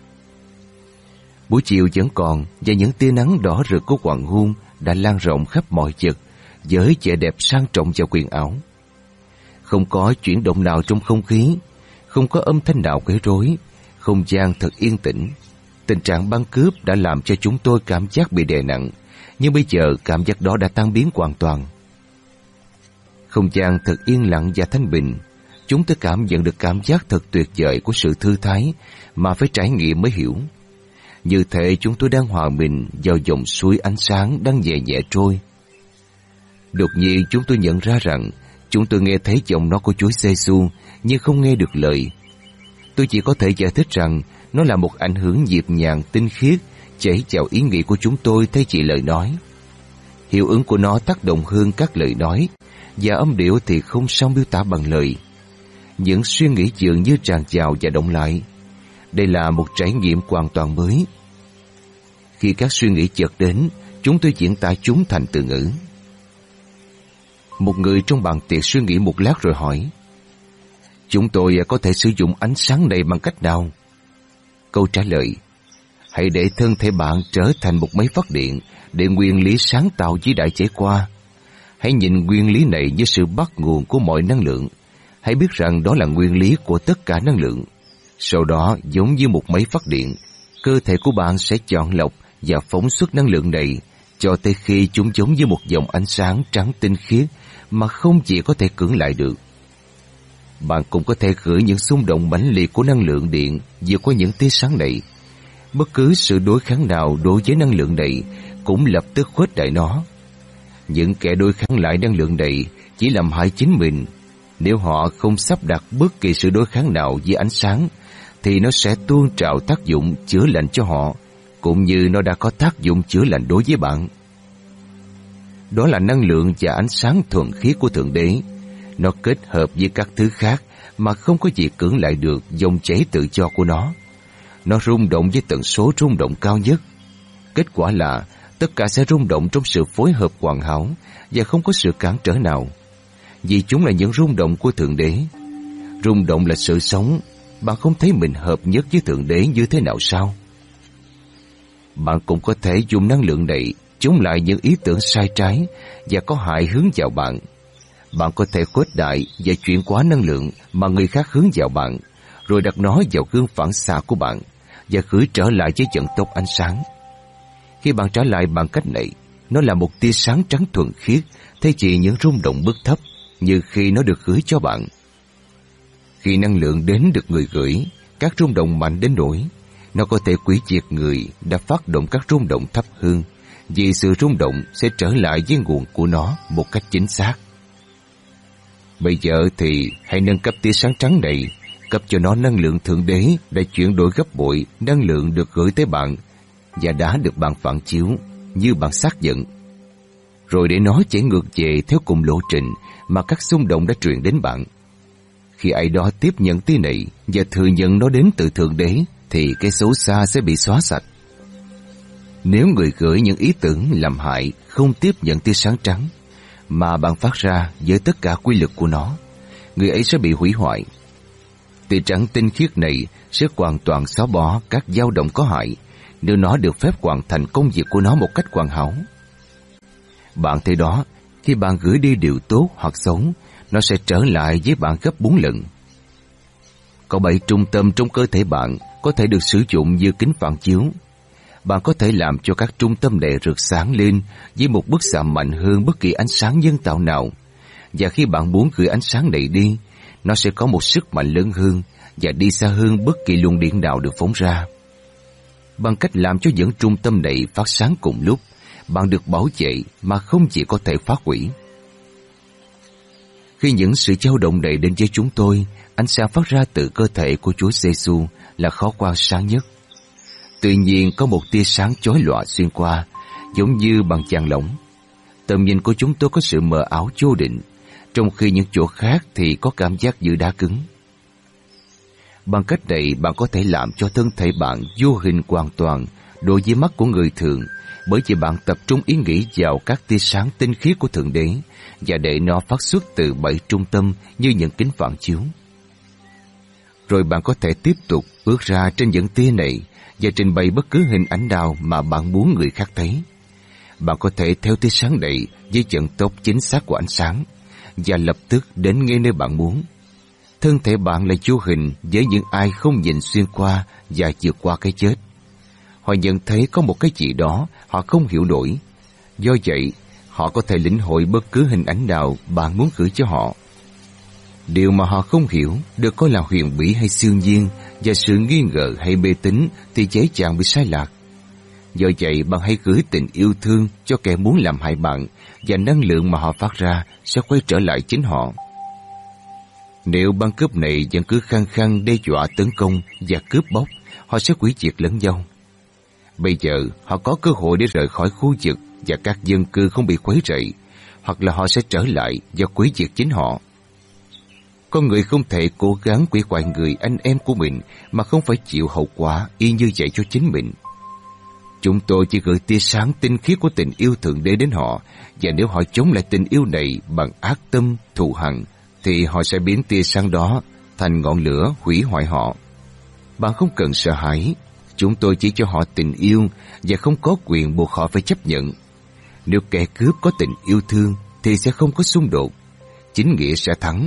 Buổi chiều vẫn còn và những tia nắng đỏ rực của hoàng hôn đã lan rộng khắp mọi vật với vẻ đẹp sang trọng và quyền ảo. Không có chuyển động nào trong không khí, không có âm thanh nào quấy rối, không gian thật yên tĩnh. Tình trạng băng cướp đã làm cho chúng tôi cảm giác bị đè nặng, nhưng bây giờ cảm giác đó đã tan biến hoàn toàn. Không gian thật yên lặng và thanh bình. Chúng tôi cảm nhận được cảm giác thật tuyệt vời của sự thư thái mà phải trải nghiệm mới hiểu. Như thể chúng tôi đang hòa mình vào dòng suối ánh sáng đang nhẹ nhẹ trôi. Đột nhiên chúng tôi nhận ra rằng chúng tôi nghe thấy giọng nói của Chúa Giêsu nhưng không nghe được lời. Tôi chỉ có thể giải thích rằng nó là một ảnh hưởng nhịp nhàng tinh khiết chảy vào ý nghĩ của chúng tôi thay vì lời nói. Hiệu ứng của nó tác động hơn các lời nói, và âm điệu thì không sao miêu tả bằng lời. Những suy nghĩ dường như tràn vào và động lại. Đây là một trải nghiệm hoàn toàn mới. Khi các suy nghĩ chợt đến, chúng tôi diễn tả chúng thành từ ngữ. Một người trong bàn tiệc suy nghĩ một lát rồi hỏi: "Chúng tôi có thể sử dụng ánh sáng này bằng cách nào?" Câu trả lời: Hãy để thân thể bạn trở thành một máy phát điện để nguyên lý sáng tạo vĩ đại chảy qua. Hãy nhìn nguyên lý này như sự bắt nguồn của mọi năng lượng. Hãy biết rằng đó là nguyên lý của tất cả năng lượng. Sau đó, giống như một máy phát điện, cơ thể của bạn sẽ chọn lọc và phóng xuất năng lượng này cho tới khi chúng giống như một dòng ánh sáng trắng tinh khiết mà không chỉ có thể cưỡng lại được. Bạn cũng có thể gửi những xung động mãnh liệt của năng lượng điện vượt qua những tia sáng này. Bất cứ sự đối kháng nào đối với năng lượng này cũng lập tức khuếch đại nó. Những kẻ đối kháng lại năng lượng này chỉ làm hại chính mình. Nếu họ không sắp đặt bất kỳ sự đối kháng nào với ánh sáng, thì nó sẽ tuôn trào tác dụng chữa lành cho họ, cũng như nó đã có tác dụng chữa lành đối với bạn. Đó là năng lượng và ánh sáng thuần khiết của Thượng Đế. Nó kết hợp với các thứ khác mà không có gì cưỡng lại được dòng chảy tự do của nó. Nó rung động với tần số rung động cao nhất. Kết quả là tất cả sẽ rung động trong sự phối hợp hoàn hảo và không có sự cản trở nào. Vì chúng là những rung động của Thượng Đế. Rung động là sự sống. Bạn không thấy mình hợp nhất với Thượng Đế như thế nào sao? Bạn cũng có thể dùng năng lượng này chống lại những ý tưởng sai trái và có hại hướng vào bạn. Bạn có thể khuếch đại và chuyển hóa năng lượng mà người khác hướng vào bạn, rồi đặt nó vào gương phản xạ của bạn và gửi trở lại với vận tốc ánh sáng. Khi bạn trả lại bằng cách này, nó là một tia sáng trắng thuần khiết thay vì những rung động bức thấp như khi nó được gửi cho bạn. Khi năng lượng đến được người gửi, các rung động mạnh đến nỗi nó có thể hủy diệt người đã phát động các rung động thấp hơn, vì sự rung động sẽ trở lại với nguồn của nó một cách chính xác. Bây giờ thì hãy nâng cấp tia sáng trắng này, cấp cho nó năng lượng Thượng Đế để chuyển đổi gấp bội năng lượng được gửi tới bạn và đã được bạn phản chiếu như bạn xác nhận. Rồi để nó chảy ngược về theo cùng lộ trình mà các xung động đã truyền đến bạn. Khi ai đó tiếp nhận tia này và thừa nhận nó đến từ Thượng Đế, thì cái xấu xa sẽ bị xóa sạch. Nếu người gửi những ý tưởng làm hại không tiếp nhận tia sáng trắng mà bạn phát ra với tất cả quy lực của nó, người ấy sẽ bị hủy hoại. Tia trắng tinh khiết này sẽ hoàn toàn xóa bỏ các dao động có hại nếu nó được phép hoàn thành công việc của nó một cách hoàn hảo. Bạn thấy đó, khi bạn gửi đi điều tốt hoặc xấu, nó sẽ trở lại với bạn gấp 4 lần. Có 7 trung tâm trong cơ thể bạn có thể được sử dụng như kính phản chiếu. Bạn có thể làm cho các trung tâm này rực sáng lên với một bức xạ mạnh hơn bất kỳ ánh sáng nhân tạo nào. Và khi bạn muốn gửi ánh sáng này đi, nó sẽ có một sức mạnh lớn hơn và đi xa hơn bất kỳ luồng điện nào được phóng ra. Bằng cách làm cho những trung tâm này phát sáng cùng lúc, bạn được bảo vệ mà không chỉ có thể phá hủy. Khi những sự dao động này đến với chúng tôi, ánh sáng phát ra từ cơ thể của Chúa Giêsu là khó quan sáng nhất. Tuy nhiên có một tia sáng chói lòa xuyên qua, giống như bằng chàng lỏng. Tầm nhìn của chúng tôi có sự mờ ảo vô định, trong khi những chỗ khác thì có cảm giác như đá cứng. Bằng cách này bạn có thể làm cho thân thể bạn vô hình hoàn toàn đối với mắt của người thường, bởi vì bạn tập trung ý nghĩ vào các tia sáng tinh khiết của Thượng Đế và để nó phát xuất từ 7 trung tâm như những kính phản chiếu. Rồi bạn có thể tiếp tục bước ra trên những tia này và trình bày bất cứ hình ảnh nào mà bạn muốn người khác thấy. Bạn có thể theo tia sáng này với vận tốc chính xác của ánh sáng và lập tức đến ngay nơi bạn muốn. Thân thể bạn là vô hình với những ai không nhìn xuyên qua và vượt qua cái chết. Họ nhận thấy có một cái gì đó họ không hiểu nổi. Do vậy, họ có thể lĩnh hội bất cứ hình ảnh nào bạn muốn gửi cho họ. Điều mà họ không hiểu được coi là huyền bí hay siêu nhiên, và sự nghi ngờ hay mê tín thì dễ dàng bị sai lạc. Do vậy, bạn hãy gửi tình yêu thương cho kẻ muốn làm hại bạn, và năng lượng mà họ phát ra sẽ quay trở lại chính họ. Nếu băng cướp này vẫn cứ khăng khăng đe dọa tấn công và cướp bóc, họ sẽ hủy diệt lẫn nhau. Bây giờ, họ có cơ hội để rời khỏi khu vực và các dân cư không bị quấy rầy, hoặc là họ sẽ trở lại và hủy diệt chính họ. Con người không thể cố gắng hủy hoại người anh em của mình mà không phải chịu hậu quả y như vậy cho chính mình. Chúng tôi chỉ gửi tia sáng tinh khiết của tình yêu Thượng Đế đến họ, và nếu họ chống lại tình yêu này bằng ác tâm, thù hằn, thì họ sẽ biến tia sáng đó thành ngọn lửa hủy hoại họ. Bạn không cần sợ hãi. Chúng tôi chỉ cho họ tình yêu và không có quyền buộc họ phải chấp nhận. Nếu kẻ cướp có tình yêu thương thì sẽ không có xung đột, chính nghĩa sẽ thắng.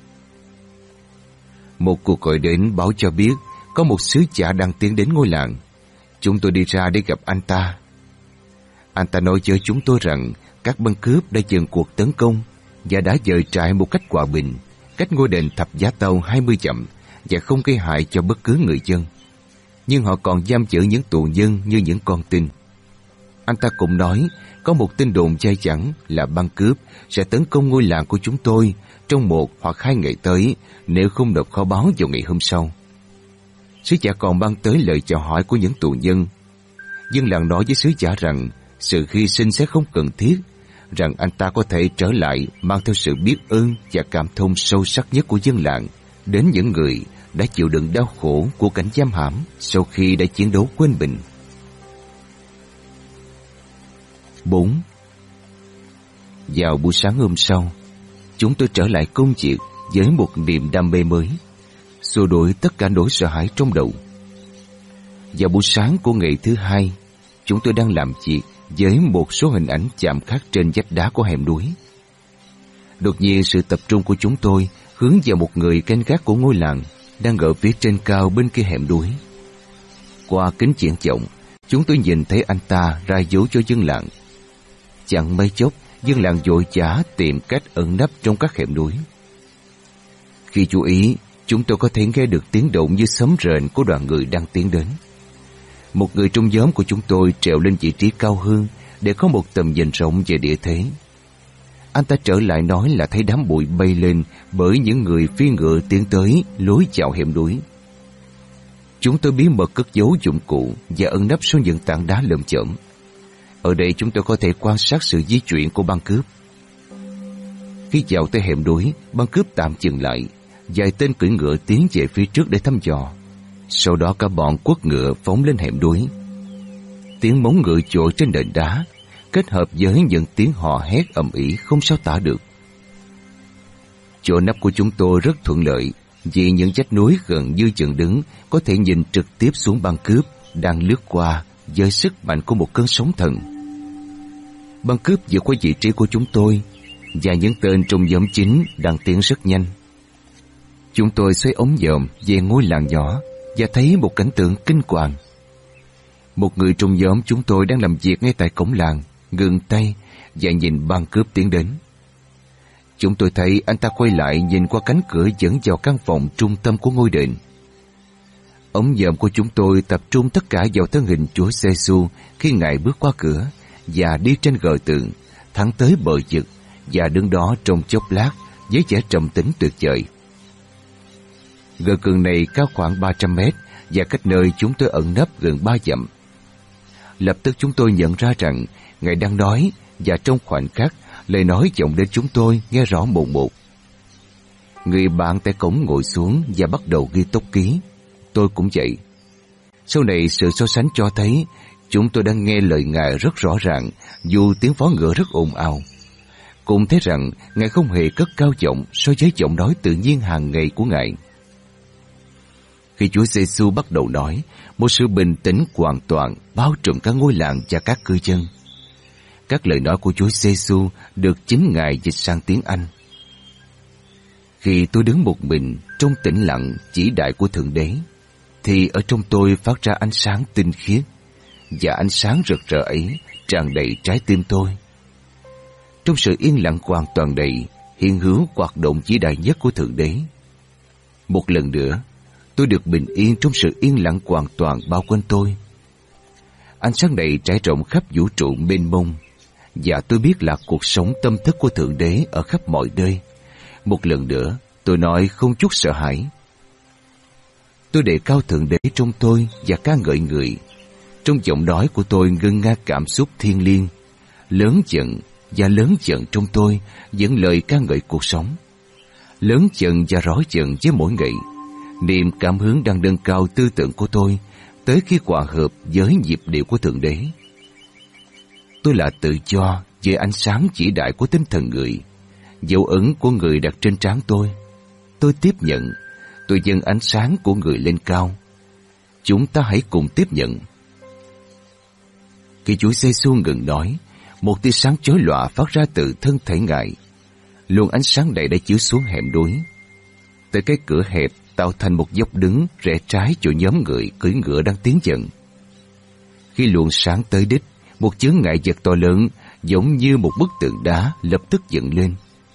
Một cuộc gọi đến báo cho biết có một sứ giả đang tiến đến ngôi làng. Chúng tôi đi ra để gặp anh ta. Anh ta nói với chúng tôi rằng các băng cướp đã dừng cuộc tấn công và đã dời trại một cách hòa bình, cách ngôi đền Thập Giá Tâu 20 dặm và không gây hại cho bất cứ người dân. Nhưng họ còn giam giữ những tù nhân như những con tin. Anh ta cũng nói có một tin đồn dai dẳng là băng cướp sẽ tấn công ngôi làng của chúng tôi trong 1 hoặc 2 ngày tới nếu không nộp kho báu vào ngày hôm sau. Sứ giả còn mang tới lời chào hỏi của những tù nhân. Dân làng nói với sứ giả rằng sự hy sinh sẽ không cần thiết, rằng anh ta có thể trở lại mang theo sự biết ơn và cảm thông sâu sắc nhất của dân làng đến những người đã chịu đựng đau khổ của cảnh giam hãm sau khi đã chiến đấu quên mình. 4. Vào buổi sáng hôm sau, chúng tôi trở lại công việc với một niềm đam mê mới, xua đuổi tất cả nỗi sợ hãi trong đầu. Vào buổi sáng của ngày thứ 2, chúng tôi đang làm việc với một số hình ảnh chạm khắc trên vách đá của hẻm núi. Đột nhiên sự tập trung của chúng tôi hướng vào một người canh gác của ngôi làng đang ở phía trên cao bên kia hẻm núi. Qua kính viễn vọng, chúng tôi nhìn thấy anh ta ra dấu cho dân làng. Chẳng mấy chốc, dân làng vội vã tìm cách ẩn nấp trong các hẻm núi. Khi chú ý, chúng tôi có thể nghe được tiếng động như sấm rền của đoàn người đang tiến đến. Một người trong nhóm của chúng tôi trèo lên vị trí cao hơn để có một tầm nhìn rộng về địa thế. Anh ta trở lại nói là thấy đám bụi bay lên bởi những người phi ngựa tiến tới lối vào hẻm núi. Chúng tôi bí mật cất giấu dụng cụ và ẩn nấp sau những tảng đá lởm chởm. Ở đây chúng tôi có thể quan sát sự di chuyển của băng cướp. Khi vào tới hẻm núi, băng cướp tạm dừng lại. Vài tên cưỡi ngựa tiến về phía trước để thăm dò. Sau đó cả bọn quất ngựa phóng lên hẻm núi. Tiếng móng ngựa chội trên nền đá kết hợp với những tiếng hò hét ầm ĩ không sao tả được. Chỗ nấp của chúng tôi rất thuận lợi vì những vách núi gần như dựng đứng có thể nhìn trực tiếp xuống băng cướp đang lướt qua với sức mạnh của một cơn sóng thần. Băng cướp vượt qua vị trí của chúng tôi và những tên trong nhóm chính đang tiến rất nhanh. Chúng tôi xoay ống dòm về ngôi làng nhỏ và thấy một cảnh tượng kinh hoàng. Một người trong nhóm chúng tôi đang làm việc ngay tại cổng làng, ngừng tay và nhìn băng cướp tiến đến. Chúng tôi thấy anh ta quay lại nhìn qua cánh cửa dẫn vào căn phòng trung tâm của ngôi đền. Ống dòm của chúng tôi tập trung tất cả vào thân hình Chúa Giêsu khi Ngài bước qua cửa và đi trên gờ tường, thẳng tới bờ vực và đứng đó trong chốc lát với vẻ trầm tĩnh tuyệt vời. Gờ tường này cao khoảng 300 mét và cách nơi chúng tôi ẩn nấp gần 3 dặm. Lập tức chúng tôi nhận ra rằng Ngài đang nói và trong khoảnh khắc lời nói vọng đến chúng tôi nghe rõ mồn một. Người bạn tại cổng ngồi xuống và bắt đầu ghi tốc ký. Tôi cũng vậy. Sau này sự so sánh cho thấy chúng tôi đang nghe lời Ngài rất rõ ràng dù tiếng vó ngựa rất ồn ào. Cũng thấy rằng Ngài không hề cất cao giọng so với giọng nói tự nhiên hàng ngày của Ngài. Khi Chúa Giêsu bắt đầu nói, một sự bình tĩnh hoàn toàn bao trùm cả ngôi làng và các cư dân. Các lời nói của Chúa Giêsu được chính Ngài dịch sang tiếng Anh. Khi tôi đứng một mình trong tĩnh lặng chỉ đại của Thượng Đế, thì ở trong tôi phát ra ánh sáng tinh khiết, và ánh sáng rực rỡ ấy tràn đầy trái tim tôi. Trong sự yên lặng hoàn toàn đầy, hiện hữu hoạt động vĩ đại nhất của Thượng Đế. Một lần nữa, tôi được bình yên trong sự yên lặng hoàn toàn bao quanh tôi. Ánh sáng này trải rộng khắp vũ trụ mênh mông, và tôi biết là cuộc sống tâm thức của Thượng Đế ở khắp mọi nơi. Một lần nữa, tôi nói không chút sợ hãi. Tôi đề cao Thượng Đế trong tôi và ca ngợi Người. Trong giọng nói của tôi ngân nga cảm xúc thiêng liêng, lớn giận và lớn giận trong tôi dẫn lời ca ngợi cuộc sống. Lớn giận và rõ giận với mỗi ngày, niềm cảm hứng đang nâng cao tư tưởng của tôi tới khi hòa hợp với nhịp điệu của Thượng Đế. Tôi là tự do về ánh sáng chỉ đại của tinh thần Người, dấu ấn của Người đặt trên trán tôi. Tôi tiếp nhận, tôi dâng ánh sáng của Người lên cao. chúng ta hãy cùng tiếp nhận. Khi Chúa Giêsu ngừng nói, một tia sáng chói lòa phát ra từ thân thể Ngài. Luồng ánh sáng này đã chiếu xuống hẻm núi. Tới cái cửa hẹp tạo thành một dốc đứng rẽ trái cho nhóm người cưỡi ngựa đang tiến dần. Khi luồng sáng tới đích, một chướng ngại vật to lớn giống như một bức tượng đá lập tức dựng lên.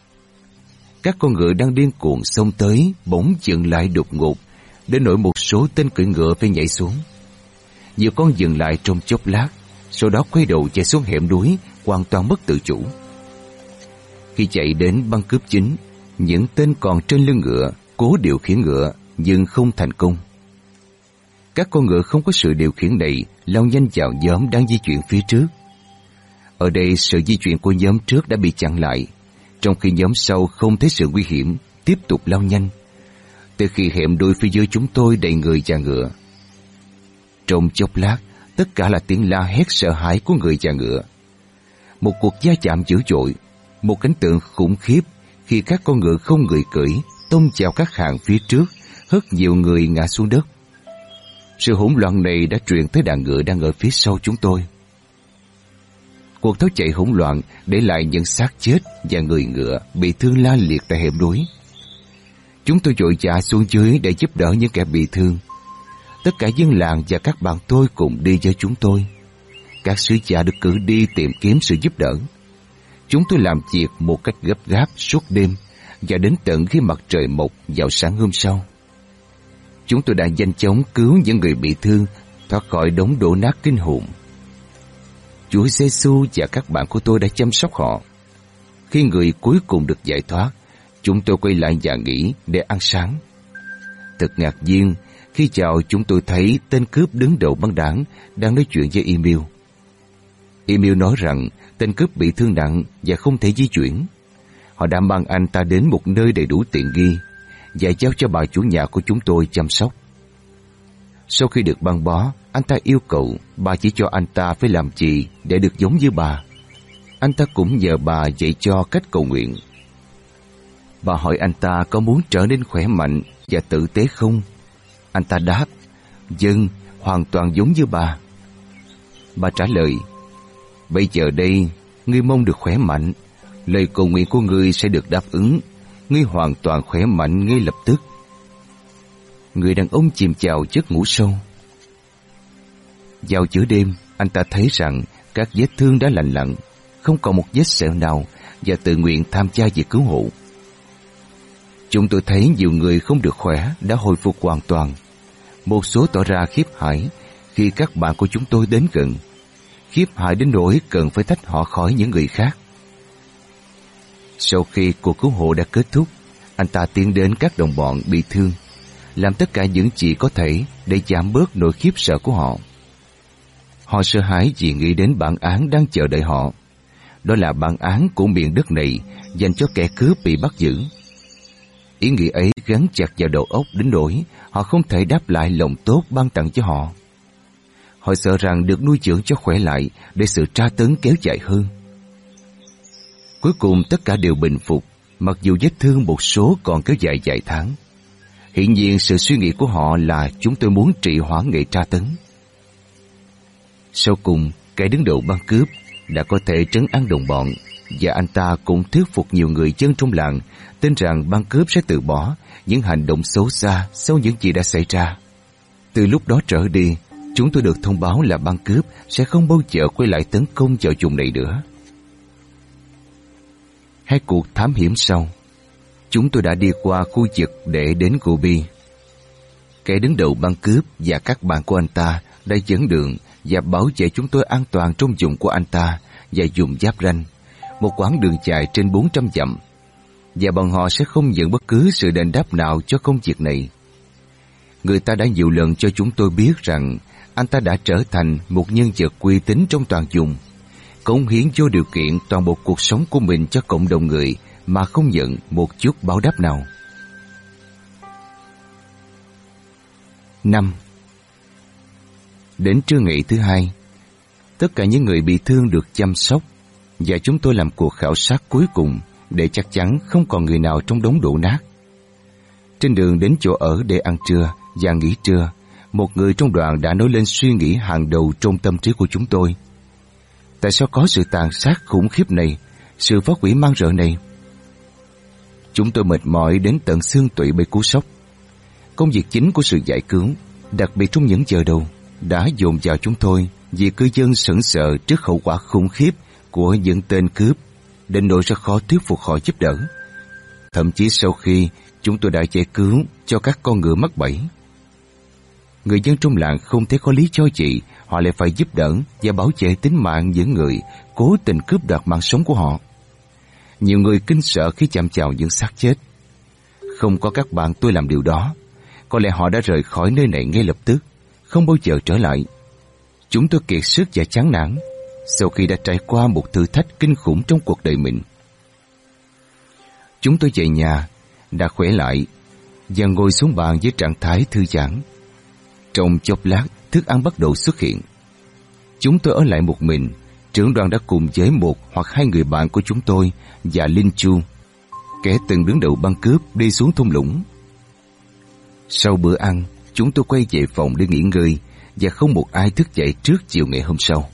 Các con ngựa đang điên cuồng xông tới bỗng dừng lại đột ngột, đến nỗi một số tên cưỡi ngựa phải nhảy xuống. Nhiều con dừng lại trong chốc lát, sau đó quay đầu chạy xuống hẻm núi, hoàn toàn mất tự chủ. Khi chạy đến băng cướp chính, những tên còn trên lưng ngựa cố điều khiển ngựa nhưng không thành công. Các con ngựa không có sự điều khiển này lao nhanh vào nhóm đang di chuyển phía trước. Ở đây sự di chuyển của nhóm trước đã bị chặn lại, trong khi nhóm sau không thấy sự nguy hiểm, tiếp tục lao nhanh. Từ khi hẻm đuôi phía dưới chúng tôi đầy người và ngựa. Trong chốc lát, tất cả là tiếng la hét sợ hãi của người và ngựa. Một cuộc va chạm dữ dội, một cảnh tượng khủng khiếp khi các con ngựa không người cưỡi tông vào các hàng phía trước, hất nhiều người ngã xuống đất. Sự hỗn loạn này đã truyền tới đàn ngựa đang ở phía sau chúng tôi. Cuộc tháo chạy hỗn loạn để lại những xác chết và người ngựa bị thương la liệt tại hẻm núi. Chúng tôi vội vã xuống dưới để giúp đỡ những kẻ bị thương. Tất cả dân làng và các bạn tôi cùng đi với chúng tôi. Các sứ giả được cử đi tìm kiếm sự giúp đỡ. Chúng tôi làm việc một cách gấp gáp suốt đêm và đến tận khi mặt trời mọc vào sáng hôm sau. Chúng tôi đã nhanh chóng cứu những người bị thương thoát khỏi đống đổ nát kinh hồn. Chúa Giêsu và các bạn của tôi đã chăm sóc họ. Khi người cuối cùng được giải thoát, chúng tôi quay lại nhà nghỉ để ăn sáng. Thật ngạc nhiên khi chào chúng tôi thấy tên cướp đứng đầu băng đảng đang nói chuyện với Emil. Emil nói rằng tên cướp bị thương nặng và không thể di chuyển. Họ đã mang anh ta đến một nơi đầy đủ tiện nghi và giao cho bà chủ nhà của chúng tôi chăm sóc. Sau khi được băng bó, anh ta yêu cầu bà chỉ cho anh ta phải làm gì để được giống như bà. Anh ta cũng nhờ bà dạy cho cách cầu nguyện. Bà hỏi anh ta có muốn trở nên khỏe mạnh và tử tế không? Anh ta đáp, vâng, hoàn toàn giống như bà. Bà trả lời, bây giờ đây, ngươi mong được khỏe mạnh, lời cầu nguyện của ngươi sẽ được đáp ứng, ngươi hoàn toàn khỏe mạnh ngay lập tức. Người đàn ông chìm vào giấc ngủ sâu. Vào giữa đêm, anh ta thấy rằng các vết thương đã lành lặn, không còn một vết sẹo nào và tự nguyện tham gia việc cứu hộ. Chúng tôi thấy nhiều người không được khỏe đã hồi phục hoàn toàn. Một số tỏ ra khiếp hãi khi các bạn của chúng tôi đến gần, khiếp hãi đến nỗi cần phải tách họ khỏi những người khác. Sau khi cuộc cứu hộ đã kết thúc, anh ta tiến đến các đồng bọn bị thương, làm tất cả những gì có thể để giảm bớt nỗi khiếp sợ của họ. Họ sợ hãi vì nghĩ đến bản án đang chờ đợi họ. Đó là bản án của miền đất này dành cho kẻ cướp bị bắt giữ. Ý nghĩ ấy gắn chặt vào đầu óc đến nỗi họ không thể đáp lại lòng tốt ban tặng cho họ. Họ sợ rằng được nuôi dưỡng cho khỏe lại để sự tra tấn kéo dài hơn. Cuối cùng tất cả đều bình phục, mặc dù vết thương một số còn kéo dài vài tháng. Hiển nhiên sự suy nghĩ của họ là chúng tôi muốn trì hoãn ngày tra tấn. Sau cùng, kẻ đứng đầu băng cướp đã có thể trấn an đồng bọn, và anh ta cũng thuyết phục nhiều người dân trong làng tin rằng băng cướp sẽ từ bỏ những hành động xấu xa sau những gì đã xảy ra. Từ lúc đó trở đi, chúng tôi được thông báo là băng cướp sẽ không bao giờ quay lại tấn công vào vùng này nữa. Hai cuộc thám hiểm sau, chúng tôi đã đi qua khu vực để đến Gobi. Kẻ đứng đầu băng cướp và các bạn của anh ta đã dẫn đường và bảo vệ chúng tôi an toàn trong vùng của anh ta và vùng giáp ranh, một quãng đường dài trên 400 dặm, và bọn họ sẽ không nhận bất cứ sự đền đáp nào cho công việc này. Người ta đã nhiều lần cho chúng tôi biết rằng anh ta đã trở thành một nhân vật uy tín trong toàn vùng, cống hiến vô điều kiện toàn bộ cuộc sống của mình cho cộng đồng người mà không nhận một chút báo đáp nào. 5. Đến trưa ngày thứ hai, tất cả những người bị thương được chăm sóc và chúng tôi làm cuộc khảo sát cuối cùng để chắc chắn không còn người nào trong đống đổ nát. Trên đường đến chỗ ở để ăn trưa và nghỉ trưa, một người trong đoàn đã nói lên suy nghĩ hàng đầu trong tâm trí của chúng tôi. Tại sao có sự tàn sát khủng khiếp này, sự phá hủy man rợ này? Chúng tôi mệt mỏi đến tận xương tủy bởi cú sốc. Công việc chính của sự giải cứu, đặc biệt trong những giờ đầu, đã dồn vào chúng tôi vì cư dân sững sờ trước hậu quả khủng khiếp của những tên cướp, đến nỗi rất khó thuyết phục họ giúp đỡ. Thậm chí sau khi chúng tôi đã giải cứu cho các con ngựa mắc bẫy, người dân trong làng không thấy có lý cho gì họ lại phải giúp đỡ và bảo vệ tính mạng những người cố tình cướp đoạt mạng sống của họ. Nhiều người kinh sợ khi chạm vào những xác chết. Không có các bạn tôi làm điều đó, có lẽ họ đã rời khỏi nơi này ngay lập tức, không bao giờ trở lại. Chúng tôi kiệt sức và chán nản sau khi đã trải qua một thử thách kinh khủng trong cuộc đời mình. Chúng tôi về nhà, đã khỏe lại và ngồi xuống bàn với trạng thái thư giãn. Trong chốc lát, thức ăn bắt đầu xuất hiện. Chúng tôi ở lại một mình. Trưởng đoàn đã cùng với một hoặc hai người bạn của chúng tôi và Linh Chu, kẻ từng đứng đầu băng cướp, đi xuống thung lũng. Sau bữa ăn, chúng tôi quay về phòng để nghỉ ngơi và không một ai thức dậy trước chiều ngày hôm sau.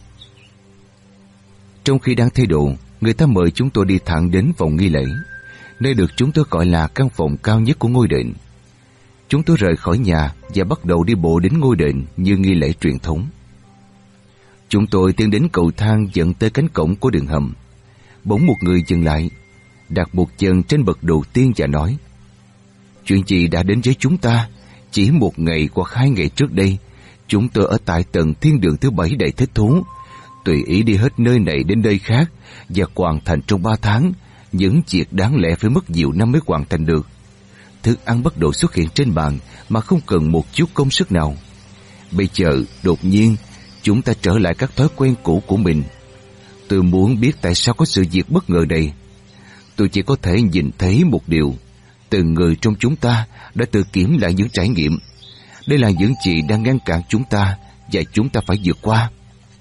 Trong khi đang thay đồ, người ta mời chúng tôi đi thẳng đến phòng nghi lễ, nơi được chúng tôi gọi là căn phòng cao nhất của ngôi đền. Chúng tôi rời khỏi nhà và bắt đầu đi bộ đến ngôi đền như nghi lễ truyền thống. Chúng tôi tiến đến cầu thang dẫn tới cánh cổng của đường hầm. Bỗng một người dừng lại, đặt một chân trên bậc đầu tiên và nói: "Chuyện gì đã đến với chúng ta? Chỉ một ngày hoặc 2 ngày trước đây, chúng tôi ở tại tầng thiên đường thứ 7 đầy thích thú, tùy ý đi hết nơi này đến nơi khác và hoàn thành trong 3 tháng những việc đáng lẽ phải mất nhiều năm mới hoàn thành được. Thức ăn bắt đầu xuất hiện trên bàn mà không cần một chút công sức nào. Bây giờ, đột nhiên, chúng ta trở lại các thói quen cũ của mình. Tôi muốn biết tại sao có sự việc bất ngờ này. Tôi chỉ có thể nhìn thấy một điều: từng người trong chúng ta đã tự kiểm lại những trải nghiệm. Đây là những gì đang ngăn cản chúng ta và chúng ta phải vượt qua."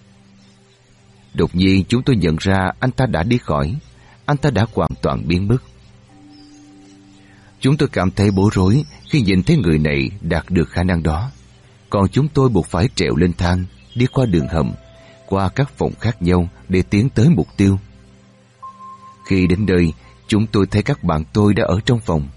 Đột nhiên chúng tôi nhận ra anh ta đã đi khỏi. Anh ta đã hoàn toàn biến mất. Chúng tôi cảm thấy bối rối khi nhìn thấy người này đạt được khả năng đó. Còn chúng tôi buộc phải trèo lên thang, đi qua đường hầm, qua các phòng khác nhau để tiến tới mục tiêu. Khi đến nơi, chúng tôi thấy các bạn tôi đã ở trong phòng.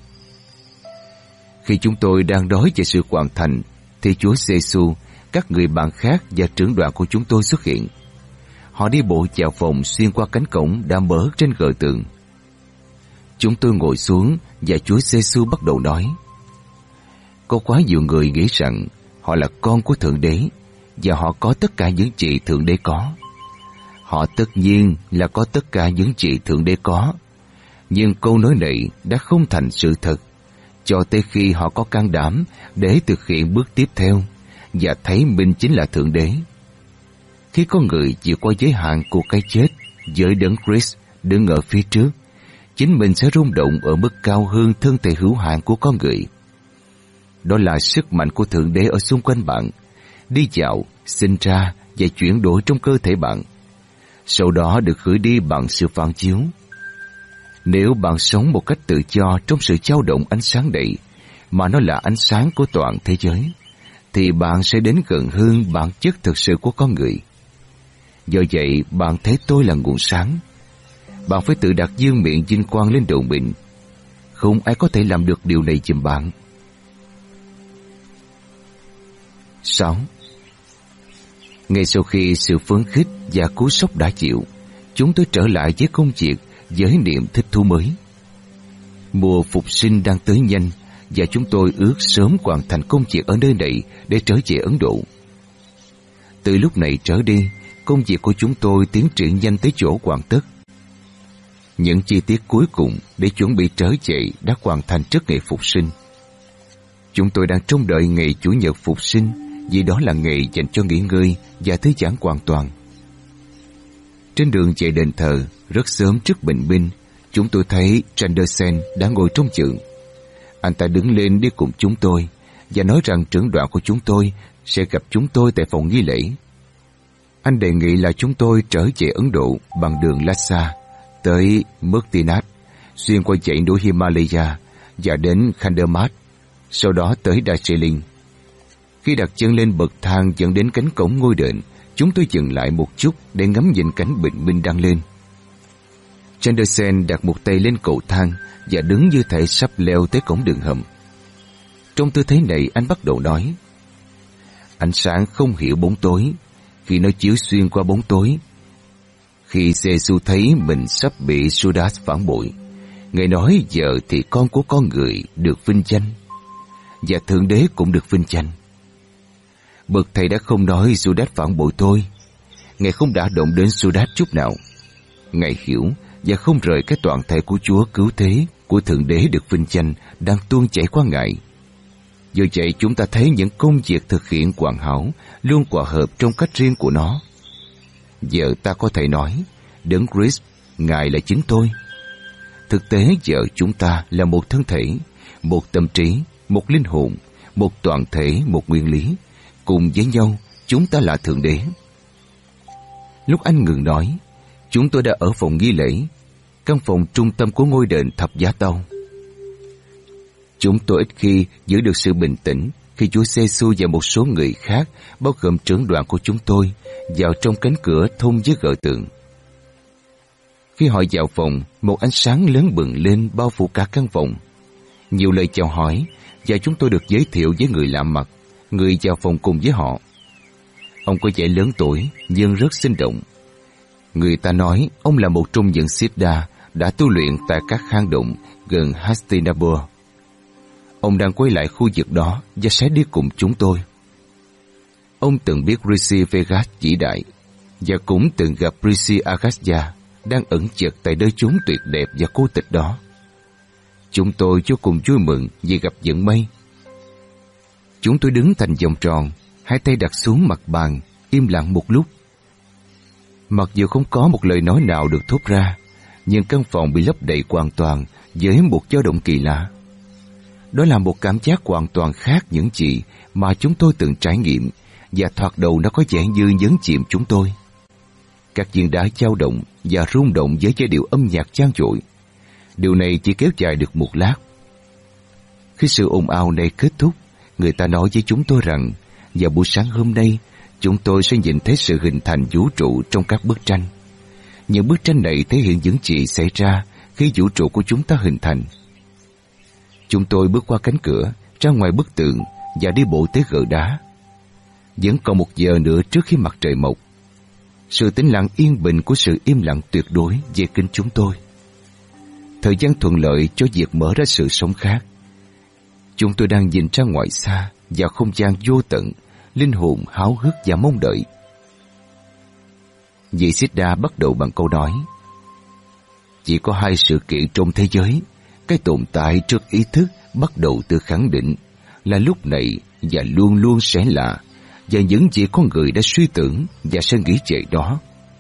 Khi chúng tôi đang đói về sự hoàn thành, thì Chúa Giêsu, các người bạn khác và trưởng đoàn của chúng tôi xuất hiện. Họ đi bộ vào phòng xuyên qua cánh cổng đã mở trên gờ tường. Chúng tôi ngồi xuống và Chúa Giêsu bắt đầu nói: "Có quá nhiều người nghĩ rằng họ là con của Thượng Đế và họ có tất cả những gì Thượng Đế có. Họ tất nhiên là có tất cả những gì Thượng Đế có. Nhưng câu nói này đã không thành sự thật cho tới khi họ có can đảm để thực hiện bước tiếp theo và thấy mình chính là Thượng Đế. Khi con người vượt qua giới hạn của cái chết với Đấng Christ đứng ở phía trước, chính mình sẽ rung động ở mức cao hơn thân thể hữu hạn của con người. Đó là sức mạnh của Thượng Đế ở xung quanh bạn, đi dạo, sinh ra và chuyển đổi trong cơ thể bạn, sau đó được gửi đi bằng sự phản chiếu. Nếu bạn sống một cách tự do trong sự dao động ánh sáng này, mà nó là ánh sáng của toàn thế giới, thì bạn sẽ đến gần hơn bản chất thực sự của con người. Do vậy, bạn thấy tôi là nguồn sáng. Bạn phải tự đặt dương miệng vinh quang lên đầu mình. Không ai có thể làm được điều này giùm bạn." 6. Ngay sau khi sự phấn khích và cú sốc đã chịu, chúng tôi trở lại với công việc với niềm thích thú mới. Mùa phục sinh đang tới nhanh và chúng tôi ước sớm hoàn thành công việc ở nơi này để trở về Ấn Độ. Từ lúc này trở đi, công việc của chúng tôi tiến triển nhanh tới chỗ hoàn tất. Những chi tiết cuối cùng để chuẩn bị trở về đã hoàn thành trước ngày phục sinh. Chúng tôi đang trông đợi ngày Chủ nhật phục sinh vì đó là ngày dành cho nghỉ ngơi và thư giãn hoàn toàn. Trên đường về đền thờ, rất sớm trước bình minh, chúng tôi thấy Chandersen đang ngồi trong chượng. Anh ta đứng lên đi cùng chúng tôi và nói rằng trưởng đoàn của chúng tôi sẽ gặp chúng tôi tại phòng nghi lễ. Anh đề nghị là chúng tôi trở về Ấn Độ bằng đường Lhasa tới Muktinad, xuyên qua dãy núi Himalaya và đến Khandermat, sau đó tới Darjeeling. Khi đặt chân lên bậc thang dẫn đến cánh cổng ngôi đền, chúng tôi dừng lại một chút để ngắm nhìn cảnh bình minh đang lên. Chanderson đặt một tay lên cầu thang và đứng như thể sắp leo tới cổng đường hầm. Trong tư thế này, anh bắt đầu nói: ánh sáng không hiểu bóng tối khi nó chiếu xuyên qua bóng tối. Khi Giê-xu thấy mình sắp bị Judas phản bội, Ngài nói giờ thì con của con người được vinh danh, và Thượng Đế cũng được vinh danh. Bậc thầy đã không nói Judas phản bội tôi. Ngài không đả động đến Judas chút nào. Ngài hiểu và không rời cái toàn thể của Chúa cứu thế, của Thượng Đế được vinh danh đang tuôn chảy qua Ngài. Do vậy chúng ta thấy những công việc thực hiện hoàn hảo luôn hòa hợp trong cách riêng của nó. Giờ ta có thể nói, Đấng Christ, Ngài là chính tôi. Thực tế giờ chúng ta là một thân thể, một tâm trí, một linh hồn, một toàn thể, một nguyên lý. Cùng với nhau, chúng ta là Thượng Đế. Lúc anh ngừng nói, chúng tôi đã ở phòng nghi lễ, căn phòng trung tâm của ngôi đền Thập Giá Tâu. Chúng tôi ít khi giữ được sự bình tĩnh khi Chúa Giê-xu và một số người khác, bao gồm trưởng đoàn của chúng tôi, vào trong cánh cửa thông với gờ tường. Khi họ vào phòng, một ánh sáng lớn bừng lên bao phủ cả căn phòng. Nhiều lời chào hỏi, và chúng tôi được giới thiệu với người lạ mặt, người vào phòng cùng với họ. Ông có vẻ lớn tuổi nhưng rất sinh động. Người ta nói ông là một trong những Siddha đã tu luyện tại các hang động gần Hastinapur. Ông đang quay lại khu vực đó và sẽ đi cùng chúng tôi. Ông từng biết Rishi Vegas vĩ đại và cũng từng gặp Rishi Agastya đang ẩn chật tại nơi chốn tuyệt đẹp và cô tịch đó. Chúng tôi vô cùng vui mừng vì gặp vận may. Chúng tôi đứng thành vòng tròn, hai tay đặt xuống mặt bàn, im lặng một lúc. Mặc dù không có một lời nói nào được thốt ra, nhưng căn phòng bị lấp đầy hoàn toàn với một dao động kỳ lạ. Đó là một cảm giác hoàn toàn khác những gì mà chúng tôi từng trải nghiệm, và thoạt đầu nó có vẻ như nhấn chìm chúng tôi. Các viên đá dao động và rung động với giai điệu âm nhạc vang dội. Điều này chỉ kéo dài được một lát. Khi sự ồn ào này kết thúc, người ta nói với chúng tôi rằng vào buổi sáng hôm nay chúng tôi sẽ nhìn thấy sự hình thành vũ trụ trong các bức tranh. Những bức tranh này thể hiện những gì xảy ra khi vũ trụ của chúng ta hình thành. Chúng tôi bước qua cánh cửa, ra ngoài bức tường và đi bộ tới gờ đá. Vẫn còn 1 giờ nữa trước khi mặt trời mọc. Sự tĩnh lặng yên bình của sự im lặng tuyệt đối về kính chúng tôi. Thời gian thuận lợi cho việc mở ra sự sống khác. Chúng tôi đang nhìn ra ngoài xa vào không gian vô tận, linh hồn háo hức và mong đợi. Vị Siddha bắt đầu bằng câu nói: chỉ có 2 sự kiện trong thế giới, cái tồn tại trước ý thức bắt đầu từ khẳng định là lúc này và luôn luôn sẽ là, và những gì con người đã suy tưởng và sẽ nghĩ về đó.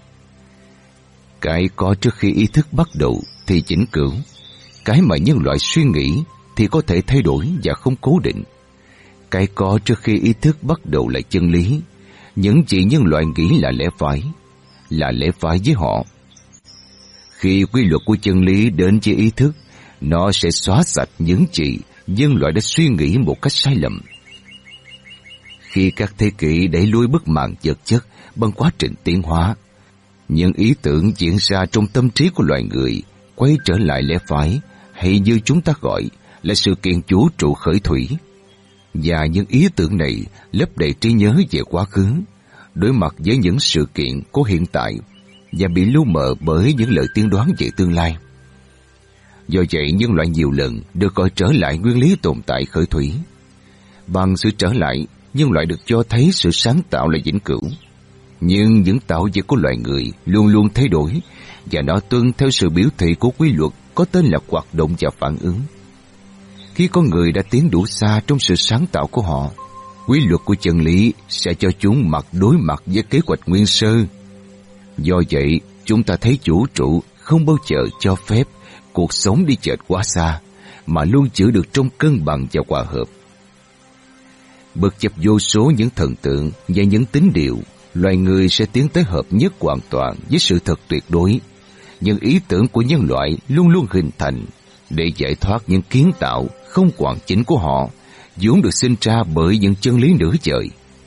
Cái có trước khi ý thức bắt đầu thì vĩnh cửu, cái mà nhân loại suy nghĩ thì có thể thay đổi và không cố định. Cái có trước khi ý thức bắt đầu là chân lý, những gì nhân loại nghĩ là lẽ phải với họ. Khi quy luật của chân lý đến với ý thức, nó sẽ xóa sạch những gì nhân loại đã suy nghĩ một cách sai lầm. Khi các thế kỷ đẩy lùi bức màn vật chất bằng quá trình tiến hóa, những ý tưởng diễn ra trong tâm trí của loài người quay trở lại lẽ phải, hay như chúng ta gọi là sự kiện vũ trụ khởi thủy. Và những ý tưởng này lấp đầy trí nhớ về quá khứ, đối mặt với những sự kiện của hiện tại và bị lu mờ bởi những lời tiên đoán về tương lai. Do vậy, nhân loại nhiều lần được gọi trở lại nguyên lý tồn tại khởi thủy. Bằng sự trở lại, nhân loại được cho thấy sự sáng tạo là vĩnh cửu. Nhưng những tạo vật của loài người luôn luôn thay đổi, và nó tuân theo sự biểu thị của quy luật có tên là hoạt động và phản ứng. Khi con người đã tiến đủ xa trong sự sáng tạo của họ, quy luật của chân lý sẽ cho chúng đối mặt với kế hoạch nguyên sơ. Do vậy, chúng ta thấy vũ trụ không bao giờ cho phép cuộc sống đi chệch quá xa, mà luôn giữ được trong cân bằng và hòa hợp. Bất chấp vô số những thần tượng và những tín điều, loài người sẽ tiến tới hợp nhất hoàn toàn với sự thật tuyệt đối. Những ý tưởng của nhân loại luôn luôn hình thành để giải thoát những kiến tạo không hoàn chỉnh của họ, vốn được sinh ra bởi những chân lý nửa vời.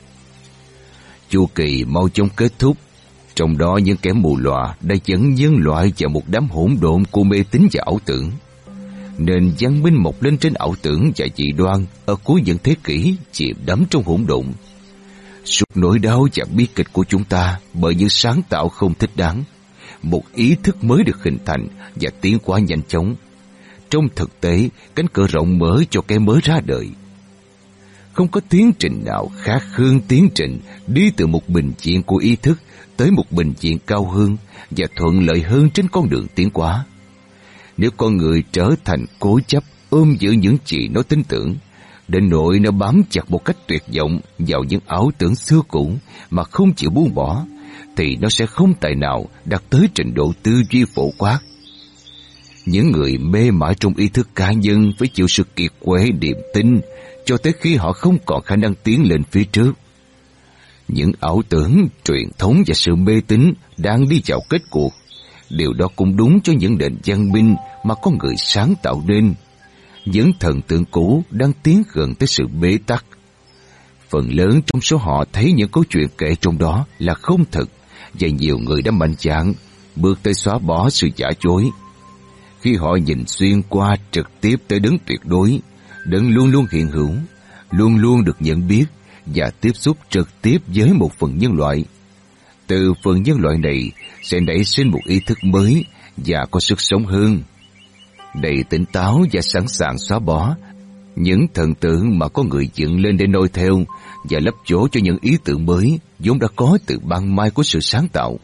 Chu kỳ mau chóng kết thúc, trong đó những kẻ mù lòa đã dẫn nhân loại vào một đám hỗn độn của mê tín và ảo tưởng. Nền văn minh mọc lên trên ảo tưởng và dị đoan ở cuối những thế kỷ chìm đắm trong hỗn độn. Suốt nỗi đau và bi kịch của chúng ta bởi những sáng tạo không thích đáng, một ý thức mới được hình thành và tiến hóa nhanh chóng. Trong thực tế, cánh cửa rộng mở cho cái mới ra đời. Không có tiến trình nào khác hơn tiến trình đi từ một bình diện của ý thức tới một bình diện cao hơn và thuận lợi hơn trên con đường tiến hóa. Nếu con người trở thành cố chấp ôm giữ những gì nó tin tưởng, đến nỗi nó bám chặt một cách tuyệt vọng vào những ảo tưởng xưa cũ mà không chịu buông bỏ, thì nó sẽ không tài nào đạt tới trình độ tư duy phổ quát. Những người mê mải trong ý thức cá nhân phải chịu sự kiệt quệ niềm tin cho tới khi họ không còn khả năng tiến lên phía trước. Những ảo tưởng, truyền thống và sự mê tín đang đi vào kết cuộc. Điều đó cũng đúng cho những nền văn minh mà con người sáng tạo nên. Những thần tượng cũ đang tiến gần tới sự bế tắc. Phần lớn trong số họ thấy những câu chuyện kể trong đó là không thật, và nhiều người đã mạnh dạn bước tới xóa bỏ sự giả dối. Khi họ nhìn xuyên qua trực tiếp tới đấng tuyệt đối, đấng luôn luôn hiện hữu, luôn luôn được nhận biết và tiếp xúc trực tiếp với một phần nhân loại. Từ phần nhân loại này sẽ nảy sinh một ý thức mới và có sức sống hơn, đầy tỉnh táo và sẵn sàng xóa bỏ những thần tượng mà con người dựng lên để noi theo và lấp chỗ cho những ý tưởng mới vốn đã có từ ban mai của sự sáng tạo.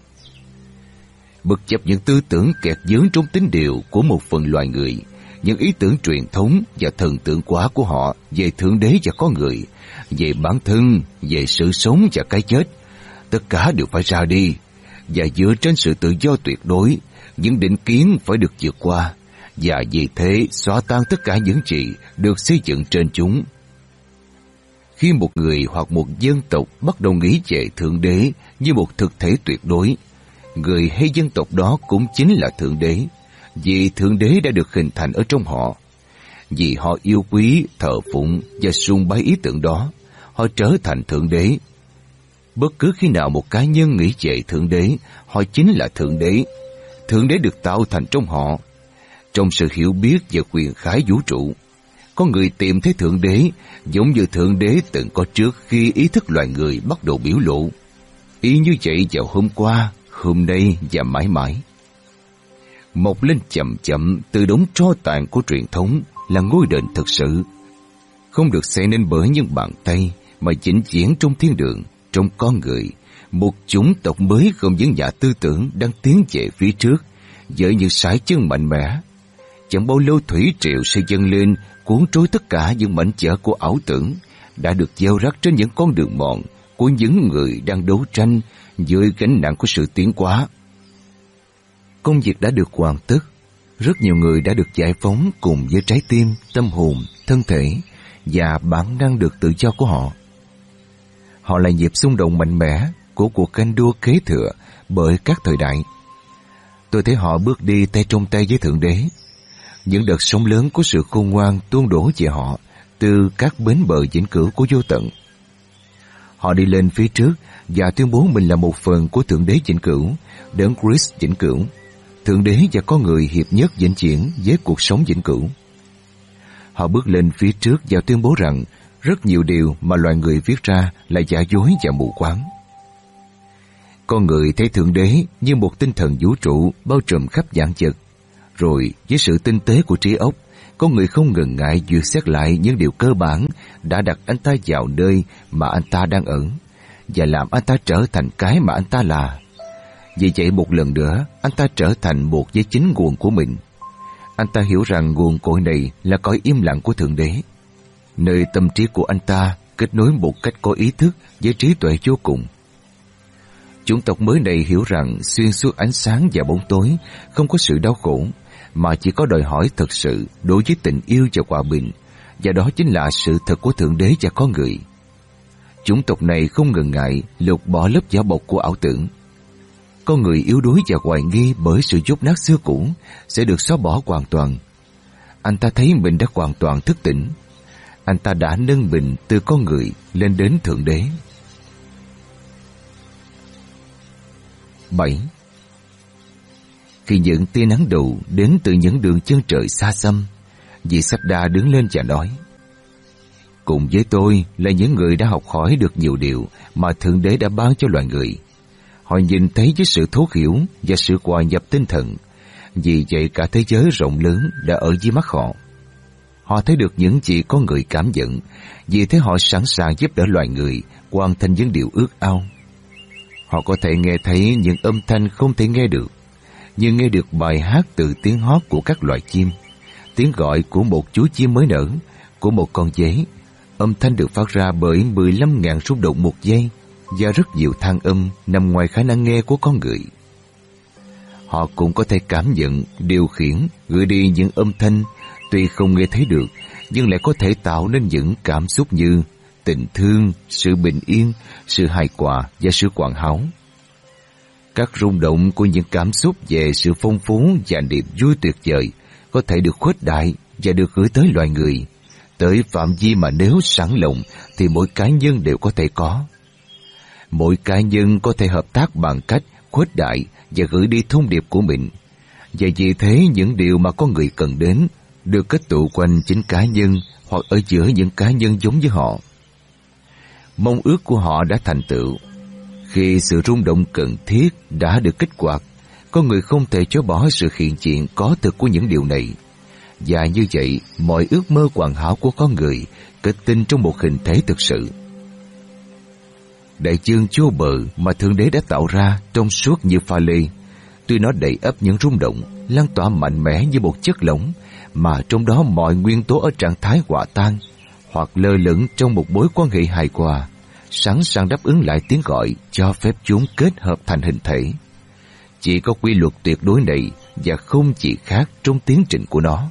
Bất chấp những tư tưởng kẹt vướng trong tính điều của một phần loài người, những ý tưởng truyền thống và thần tượng quá của họ về Thượng Đế và con người, về bản thân, về sự sống và cái chết, tất cả đều phải ra đi, và dựa trên sự tự do tuyệt đối, những định kiến phải được vượt qua, và vì thế xóa tan tất cả những gì được xây dựng trên chúng. Khi một người hoặc một dân tộc bắt đầu nghĩ về Thượng Đế như một thực thể tuyệt đối, người hay dân tộc đó cũng chính là Thượng Đế, vì Thượng Đế đã được hình thành ở trong họ. Vì họ yêu quý, thờ phụng và sùng bái ý tưởng đó, họ trở thành Thượng Đế. Bất cứ khi nào một cá nhân nghĩ về Thượng Đế, họ chính là Thượng Đế. Thượng Đế được tạo thành trong họ. Trong sự hiểu biết về quyền khái vũ trụ, con người tìm thấy Thượng Đế giống như Thượng Đế từng có trước khi ý thức loài người bắt đầu biểu lộ. Y như vậy vào hôm qua, hôm nay và mãi mãi. Mọc lên chậm chậm từ đống tro tàn của truyền thống là ngôi đền thực sự, không được xây nên bởi những bàn tay, mà vĩnh viễn trong thiên đường, trong con người, một chủng tộc mới gồm những nhà tư tưởng đang tiến về phía trước với những sải chân mạnh mẽ. Chẳng bao lâu thủy triều sẽ dâng lên, cuốn trôi tất cả những mảnh vỡ của ảo tưởng đã được gieo rắc trên những con đường mòn của những người đang đấu tranh dưới gánh nặng của sự tiến hóa. Công việc đã được hoàn tất, rất nhiều người đã được giải phóng cùng với trái tim, tâm hồn, thân thể và bản năng được tự do của họ. Họ là nhịp xung động mạnh mẽ của cuộc canh đua kế thừa bởi các thời đại. Tôi thấy họ bước đi tay trong tay với Thượng Đế. Những đợt sóng lớn của sự khôn ngoan tuôn đổ về họ từ các bến bờ vĩnh cửu của vô tận. Họ đi lên phía trước và tuyên bố mình là một phần của Thượng Đế vĩnh cửu, đấng Christ vĩnh cửu. Thượng Đế và con người hiệp nhất vĩnh viễn với cuộc sống vĩnh cửu. Họ bước lên phía trước và tuyên bố rằng rất nhiều điều mà loài người viết ra là giả dối và mù quáng. Con người thấy Thượng Đế như một tinh thần vũ trụ bao trùm khắp vạn vật. Rồi với sự tinh tế của trí óc, con người không ngần ngại duyệt xét lại những điều cơ bản đã đặt anh ta vào nơi mà anh ta đang ở và làm anh ta trở thành cái mà anh ta là. Vì vậy một lần nữa, anh ta trở thành một với chính nguồn của mình. Anh ta hiểu rằng nguồn cội này là cõi im lặng của Thượng Đế, nơi tâm trí của anh ta kết nối một cách có ý thức với trí tuệ vô cùng. Chủng tộc mới này hiểu rằng xuyên suốt ánh sáng và bóng tối không có sự đau khổ, mà chỉ có đòi hỏi thật sự đối với tình yêu và hòa bình, và đó chính là sự thật của Thượng Đế và con người. Chủng tộc này không ngần ngại lột bỏ lớp vỏ bọc của ảo tưởng. Con người yếu đuối và hoài nghi bởi sự dốt nát xưa cũ sẽ được xóa bỏ hoàn toàn. Anh ta thấy mình đã hoàn toàn thức tỉnh. anh ta đã nâng mình từ con người lên đến Thượng Đế. 7. Khi những tia nắng đầu đến từ những đường chân trời xa xăm, vị Sắp-đa đứng lên và nói: cùng với tôi là những người đã học hỏi được nhiều điều mà Thượng Đế đã ban cho loài người. Họ nhìn thấy với sự thấu hiểu và sự hòa nhập tinh thần, vì vậy cả thế giới rộng lớn đã ở dưới mắt họ. Họ thấy được những gì con người cảm nhận, vì thế họ sẵn sàng giúp đỡ loài người hoàn thành những điều ước ao. Họ có thể nghe thấy những âm thanh không thể nghe được, như nghe được bài hát từ tiếng hót của các loài chim, tiếng gọi của một chú chim mới nở, của một con dế. Âm thanh được phát ra bởi 15.000 rung động một giây và rất nhiều than âm nằm ngoài khả năng nghe của con người. Họ cũng có thể cảm nhận, điều khiển, gửi đi những âm thanh tuy không nghe thấy được, nhưng lại có thể tạo nên những cảm xúc như tình thương, sự bình yên, sự hài hòa và sự hoàn hảo. Các rung động của những cảm xúc về sự phong phú và niềm vui tuyệt vời có thể được khuếch đại và được gửi tới loài người, tới phạm vi mà nếu sẵn lòng thì mỗi cá nhân đều có thể có. Mỗi cá nhân có thể hợp tác bằng cách khuếch đại và gửi đi thông điệp của mình, và vì thế những điều mà con người cần đến được kết tụ quanh chính cá nhân hoặc ở giữa những cá nhân giống với họ. Mong ước của họ đã thành tựu. Khi sự rung động cần thiết đã được kích hoạt, con người không thể chối bỏ sự hiện diện có thực của những điều này. Và như vậy, mọi ước mơ hoàn hảo của con người kết tinh trong một hình thể thực sự. Đại dương vô bờ mà Thượng Đế đã tạo ra trong suốt như pha lê, tuy nó đầy ắp những rung động, lan tỏa mạnh mẽ như một chất lỏng, mà trong đó mọi nguyên tố ở trạng thái hòa tan, hoặc lơ lửng trong một mối quan hệ hài hòa, sẵn sàng đáp ứng lại tiếng gọi cho phép chúng kết hợp thành hình thể. Chỉ có quy luật tuyệt đối này và không chỉ khác trong tiến trình của nó.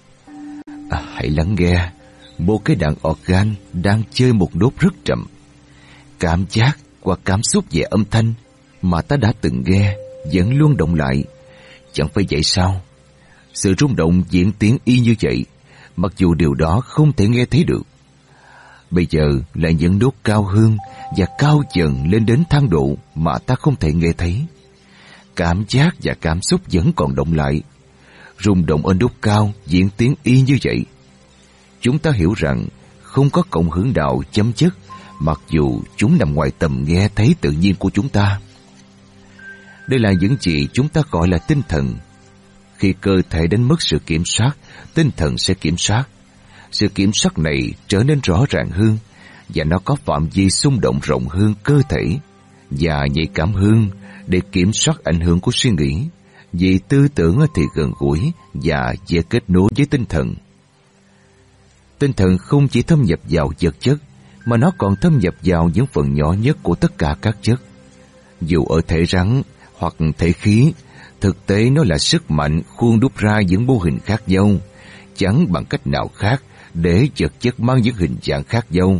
Hãy lắng nghe, một cái đàn organ đang chơi một nốt rất chậm. Cảm giác và cảm xúc về âm thanh mà ta đã từng nghe vẫn luôn động lại. Chẳng phải vậy sao? Sự rung động diễn tiến y như vậy, mặc dù điều đó không thể nghe thấy được. Bây giờ là những nốt cao hơn và cao dần lên đến thang độ mà ta không thể nghe thấy. Cảm giác và cảm xúc vẫn còn động lại. Rung động ở nốt cao diễn tiến y như vậy. Chúng ta hiểu rằng không có cộng hưởng nào chấm dứt, mặc dù chúng nằm ngoài tầm nghe thấy tự nhiên của chúng ta. Đây là những gì chúng ta gọi là tinh thần. Khi cơ thể đánh mất sự kiểm soát, tinh thần sẽ kiểm soát. Sự kiểm soát này trở nên rõ ràng hơn, và nó có phạm vi xung động rộng hơn cơ thể và nhạy cảm hơn để kiểm soát ảnh hưởng của suy nghĩ, vì tư tưởng thì gần gũi và dễ kết nối với tinh thần. Tinh thần không chỉ thâm nhập vào vật chất, mà nó còn thâm nhập vào những phần nhỏ nhất của tất cả các chất. Dù ở thể rắn hoặc thể khí, thực tế nó là sức mạnh khuôn đúc ra những mô hình khác nhau, chẳng bằng cách nào khác để vật chất mang những hình dạng khác nhau.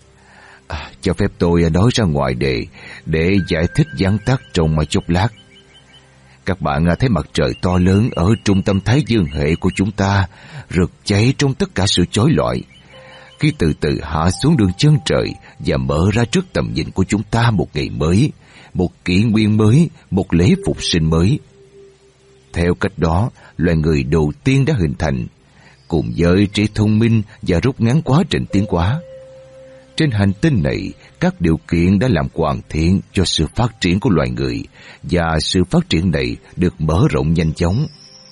Cho phép tôi nói ra ngoài để giải thích vắn tắt trong một chốc lát. Các bạn thấy mặt trời to lớn ở trung tâm Thái Dương hệ của chúng ta rực cháy trong tất cả sự chói lọi, khi từ từ hạ xuống đường chân trời và mở ra trước tầm nhìn của chúng ta một ngày mới, một kỷ nguyên mới, một lễ phục sinh mới. Theo cách đó, loài người đầu tiên đã hình thành, cùng với trí thông minh và rút ngắn quá trình tiến hóa. Trên hành tinh này, các điều kiện đã làm hoàn thiện cho sự phát triển của loài người, và sự phát triển này được mở rộng nhanh chóng.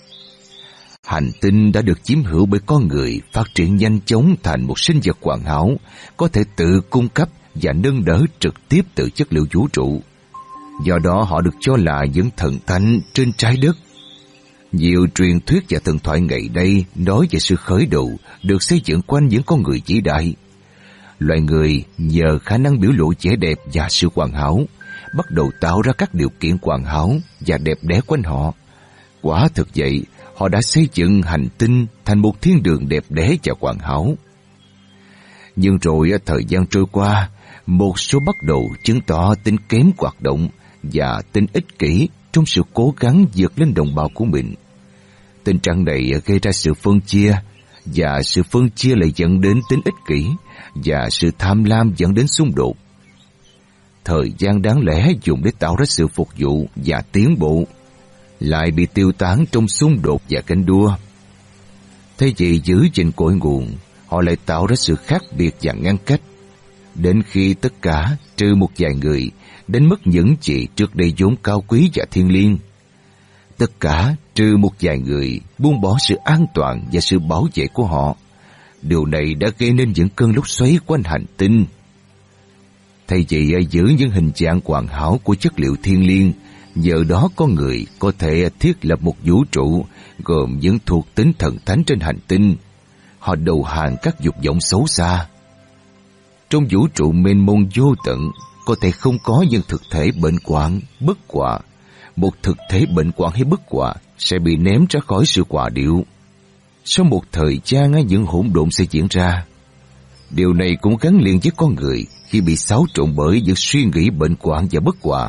Hành tinh đã được chiếm hữu bởi con người phát triển nhanh chóng thành một sinh vật hoàn hảo, có thể tự cung cấp và nâng đỡ trực tiếp từ chất liệu vũ trụ. Do đó họ được cho là những thần thánh trên trái đất. Nhiều truyền thuyết và thần thoại ngày nay nói về sự khởi đầu được xây dựng quanh những con người vĩ đại. Loài người nhờ khả năng biểu lộ vẻ đẹp và sự hoàn hảo, bắt đầu tạo ra các điều kiện hoàn hảo và đẹp đẽ quanh họ. Quả thực vậy, họ đã xây dựng hành tinh thành một thiên đường đẹp đẽ và hoàn hảo. Nhưng rồi thời gian trôi qua, một số bắt đầu chứng tỏ tính kém hoạt động và tính ích kỷ trong sự cố gắng vượt lên đồng bào của mình. Tình trạng này gây ra sự phân chia, và sự phân chia lại dẫn đến tính ích kỷ, và sự tham lam dẫn đến xung đột. Thời gian đáng lẽ dùng để tạo ra sự phục vụ và tiến bộ lại bị tiêu tán trong xung đột và ganh đua. Thế vì giữ gìn cội nguồn, họ lại tạo ra sự khác biệt và ngăn cách, đến khi tất cả trừ một vài người đánh mất những gì trước đây vốn cao quý và thiêng liêng. Tất cả trừ một vài người buông bỏ sự an toàn và sự bảo vệ của họ. Điều này đã gây nên những cơn lốc xoáy quanh hành tinh. Thay vì giữ những hình dạng hoàn hảo của chất liệu thiêng liêng, nhờ đó con người có thể thiết lập một vũ trụ gồm những thuộc tính thần thánh trên hành tinh. Họ đầu hàng các dục vọng xấu xa. Trong vũ trụ mênh mông vô tận, có thể không có những thực thể bệnh hoạn, bất hòa. Một thực thể bệnh hoạn hay bất hòa sẽ bị ném ra khỏi sự hòa điệu. Sau một thời gian, những hỗn độn sẽ diễn ra. Điều này cũng gắn liền với con người khi bị xáo trộn bởi những suy nghĩ bệnh hoạn và bất hòa.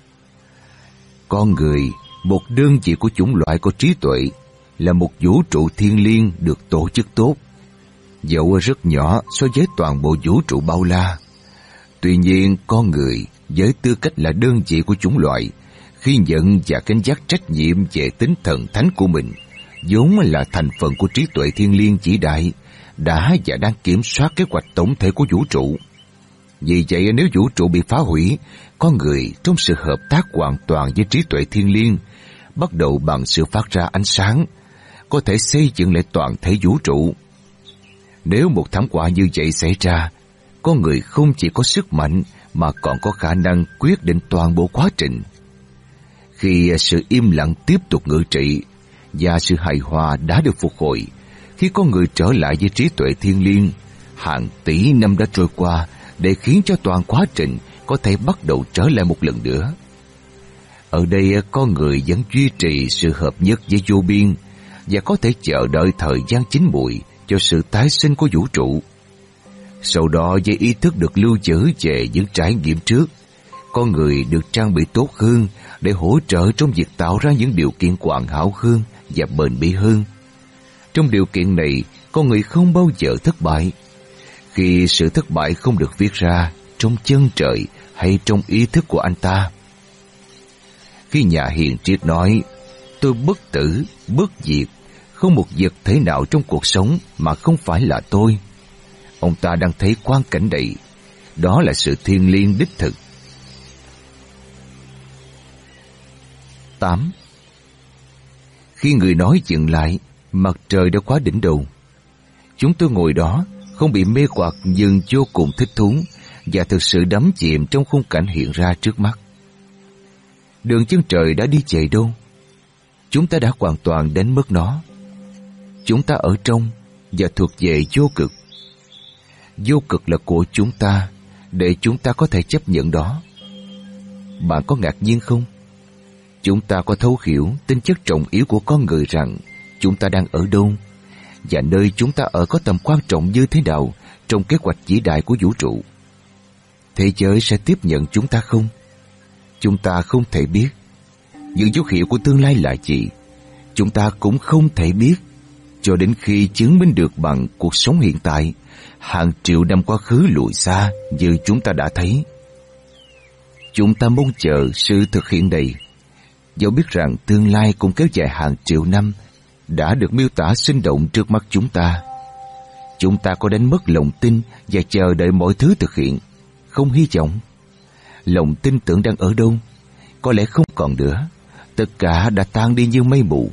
Con người, một đơn vị của chủng loại có trí tuệ, là một vũ trụ thiêng liêng được tổ chức tốt, dẫu rất nhỏ so với toàn bộ vũ trụ bao la. Tuy nhiên, con người với tư cách là đơn vị của chủng loại, khi nhận và gánh vác trách nhiệm về tính thần thánh của mình, vốn là thành phần của trí tuệ thiêng liêng vĩ đại, đã và đang kiểm soát kế hoạch tổng thể của vũ trụ. Vì vậy, nếu vũ trụ bị phá hủy, con người trong sự hợp tác hoàn toàn với trí tuệ thiêng liêng, bắt đầu bằng sự phát ra ánh sáng, có thể xây dựng lại toàn thể vũ trụ. Nếu một thảm họa như vậy xảy ra, con người không chỉ có sức mạnh mà còn có khả năng quyết định toàn bộ quá trình. Khi sự im lặng tiếp tục ngự trị và sự hài hòa đã được phục hồi, khi con người trở lại với trí tuệ thiêng liêng, hàng tỷ năm đã trôi qua để khiến cho toàn quá trình có thể bắt đầu trở lại một lần nữa. Ở đây, con người vẫn duy trì sự hợp nhất với vô biên và có thể chờ đợi thời gian chín muồi cho sự tái sinh của vũ trụ. Sau đó, với ý thức được lưu giữ về những trải nghiệm trước, con người được trang bị tốt hơn để hỗ trợ trong việc tạo ra những điều kiện hoàn hảo hơn và bền bỉ hơn. Trong điều kiện này, con người không bao giờ thất bại. Khi sự thất bại không được viết ra trong chân trời hay trong ý thức của anh ta. Khi nhà hiền triết nói, tôi bất tử, bất diệt, không một vật thể nào trong cuộc sống mà không phải là tôi, ông ta đang thấy quang cảnh này. Đó là sự thiêng liêng đích thực. 8. Khi người nói dừng lại, mặt trời đã quá đỉnh đầu. Chúng tôi ngồi đó, không bị mê hoặc nhưng vô cùng thích thú và thực sự đắm chìm trong khung cảnh hiện ra trước mắt. Đường chân trời đã đi về đâu? Chúng ta đã hoàn toàn đánh mất nó. Chúng ta ở trong và thuộc về vô cực. Vô cực là của chúng ta, để chúng ta có thể chấp nhận đó. Bạn có ngạc nhiên không? Chúng ta có thấu hiểu tính chất trọng yếu của con người rằng chúng ta đang ở đâu và nơi chúng ta ở có tầm quan trọng như thế nào trong kế hoạch vĩ đại của vũ trụ. Thế giới sẽ tiếp nhận chúng ta không? Chúng ta không thể biết. Những dấu hiệu của tương lai là gì? Chúng ta cũng không thể biết, cho đến khi chứng minh được bằng cuộc sống hiện tại, hàng triệu năm quá khứ lùi xa như chúng ta đã thấy. Chúng ta mong chờ sự thực hiện này, dẫu biết rằng tương lai cũng kéo dài hàng triệu năm, đã được miêu tả sinh động trước mắt chúng ta. Chúng ta có đánh mất lòng tin và chờ đợi mọi thứ thực hiện, không hy vọng. Lòng tin tưởng đang ở đâu? Có lẽ không còn nữa. Tất cả đã tan đi như mây mù.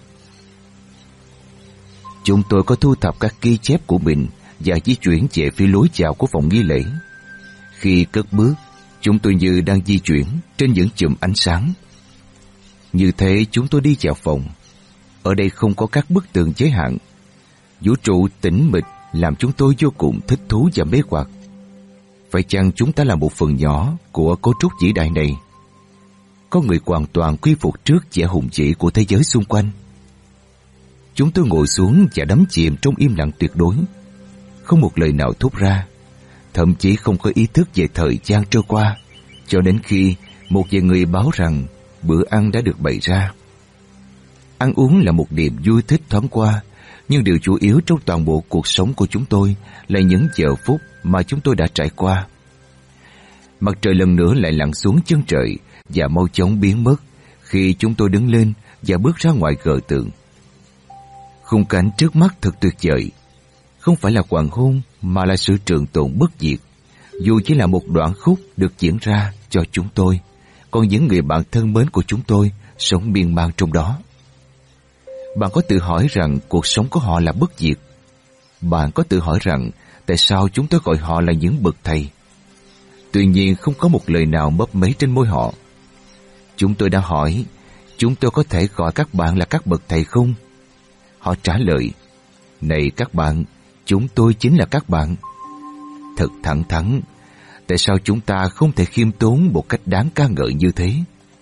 Chúng tôi có thu thập các ghi chép của mình và di chuyển về phía lối vào của phòng nghi lễ. Khi cất bước, chúng tôi như đang di chuyển trên những chùm ánh sáng. Như thế chúng tôi đi vào phòng. Ở đây không có các bức tường giới hạn. Vũ trụ tĩnh mịch làm chúng tôi vô cùng thích thú và mê hoặc. Phải chăng chúng ta là một phần nhỏ của cấu trúc vĩ đại này? Có người hoàn toàn quy phục trước vẻ hùng vĩ của thế giới xung quanh. Chúng tôi ngồi xuống và đắm chìm trong im lặng tuyệt đối. Không một lời nào thốt ra, thậm chí không có ý thức về thời gian trôi qua, cho đến khi một vài người báo rằng bữa ăn đã được bày ra. Ăn uống là một niềm vui thích thoáng qua, Nhưng điều chủ yếu trong toàn bộ cuộc sống của chúng tôi là những giờ phút mà chúng tôi đã trải qua. Mặt trời lần nữa lại lặn xuống chân trời và mau chóng biến mất khi chúng tôi đứng lên và bước ra ngoài gờ tường. Khung cảnh trước mắt thật tuyệt vời. Không phải là hoàng hôn mà là sự trường tồn bất diệt. Dù chỉ là một đoạn khúc được diễn ra cho chúng tôi, còn những người bạn thân mến của chúng tôi sống miên man trong đó. Bạn có tự hỏi rằng cuộc sống của họ là bất diệt? Bạn có tự hỏi rằng tại sao chúng tôi gọi họ là những bậc thầy? Tuy nhiên không có một lời nào mấp máy trên môi họ. Chúng tôi đã hỏi, chúng tôi có thể gọi các bạn là các bậc thầy không? Họ trả lời, này các bạn, chúng tôi chính là các bạn. Thật thẳng thắn, tại sao chúng ta không thể khiêm tốn một cách đáng ca ngợi như thế?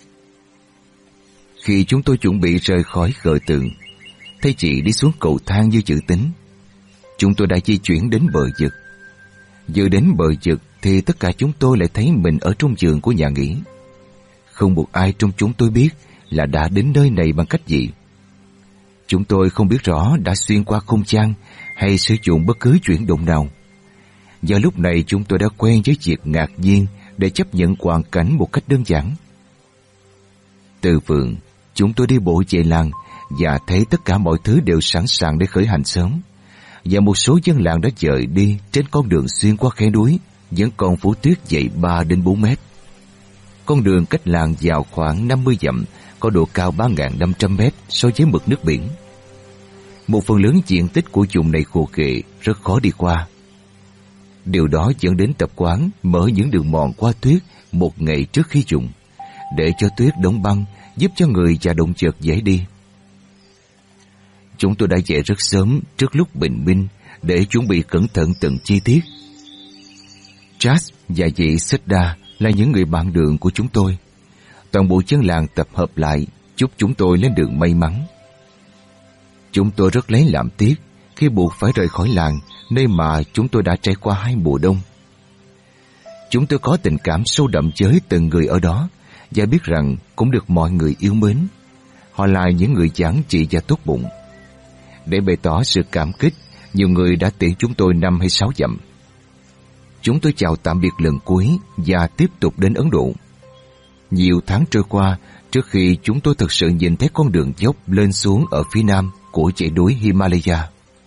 Khi chúng tôi chuẩn bị rời khỏi gờ tường, thấy chị đi xuống cầu thang như dự tính, chúng tôi đã di chuyển đến bờ vực. Vừa đến bờ vực thì tất cả chúng tôi lại thấy mình ở trong giường của nhà nghỉ. Không một ai trong chúng tôi biết là đã đến nơi này bằng cách gì. Chúng tôi không biết rõ đã xuyên qua không gian hay sử dụng bất cứ chuyển động nào. Và lúc này chúng tôi đã quen với việc ngạc nhiên để chấp nhận hoàn cảnh một cách đơn giản. Từ vườn, chúng tôi đi bộ về làng và thấy tất cả mọi thứ đều sẵn sàng để khởi hành sớm. Và một số dân làng đã dời đi trên con đường xuyên qua khe núi, vẫn còn phủ tuyết dày 3 đến 4 mét. Con đường cách làng vào khoảng 50 dặm, có độ cao 3.500 mét so với mực nước biển. Một phần lớn diện tích của vùng này khô khệ, rất khó đi qua. Điều đó dẫn đến tập quán mở những đường mòn qua tuyết một ngày trước khi dùng, để cho tuyết đóng băng, giúp cho người và động vật dễ đi. Chúng tôi đã dậy rất sớm trước lúc bình minh để chuẩn bị cẩn thận từng chi tiết. Chas và chị Seda là những người bạn đường của chúng tôi. Toàn bộ dân làng tập hợp lại chúc chúng tôi lên đường may mắn. Chúng tôi rất lấy làm tiếc khi buộc phải rời khỏi làng, nơi mà chúng tôi đã trải qua 2 mùa đông. Chúng tôi có tình cảm sâu đậm với từng người ở đó và biết rằng cũng được mọi người yêu mến. Họ là những người giản dị và tốt bụng. Để bày tỏ sự cảm kích, nhiều người đã tiễn chúng tôi 5 hay 6 dặm. Chúng tôi chào tạm biệt lần cuối và tiếp tục đến Ấn Độ. Nhiều tháng trôi qua trước khi chúng tôi thực sự nhìn thấy con đường dốc lên xuống ở phía nam của dãy núi Himalaya.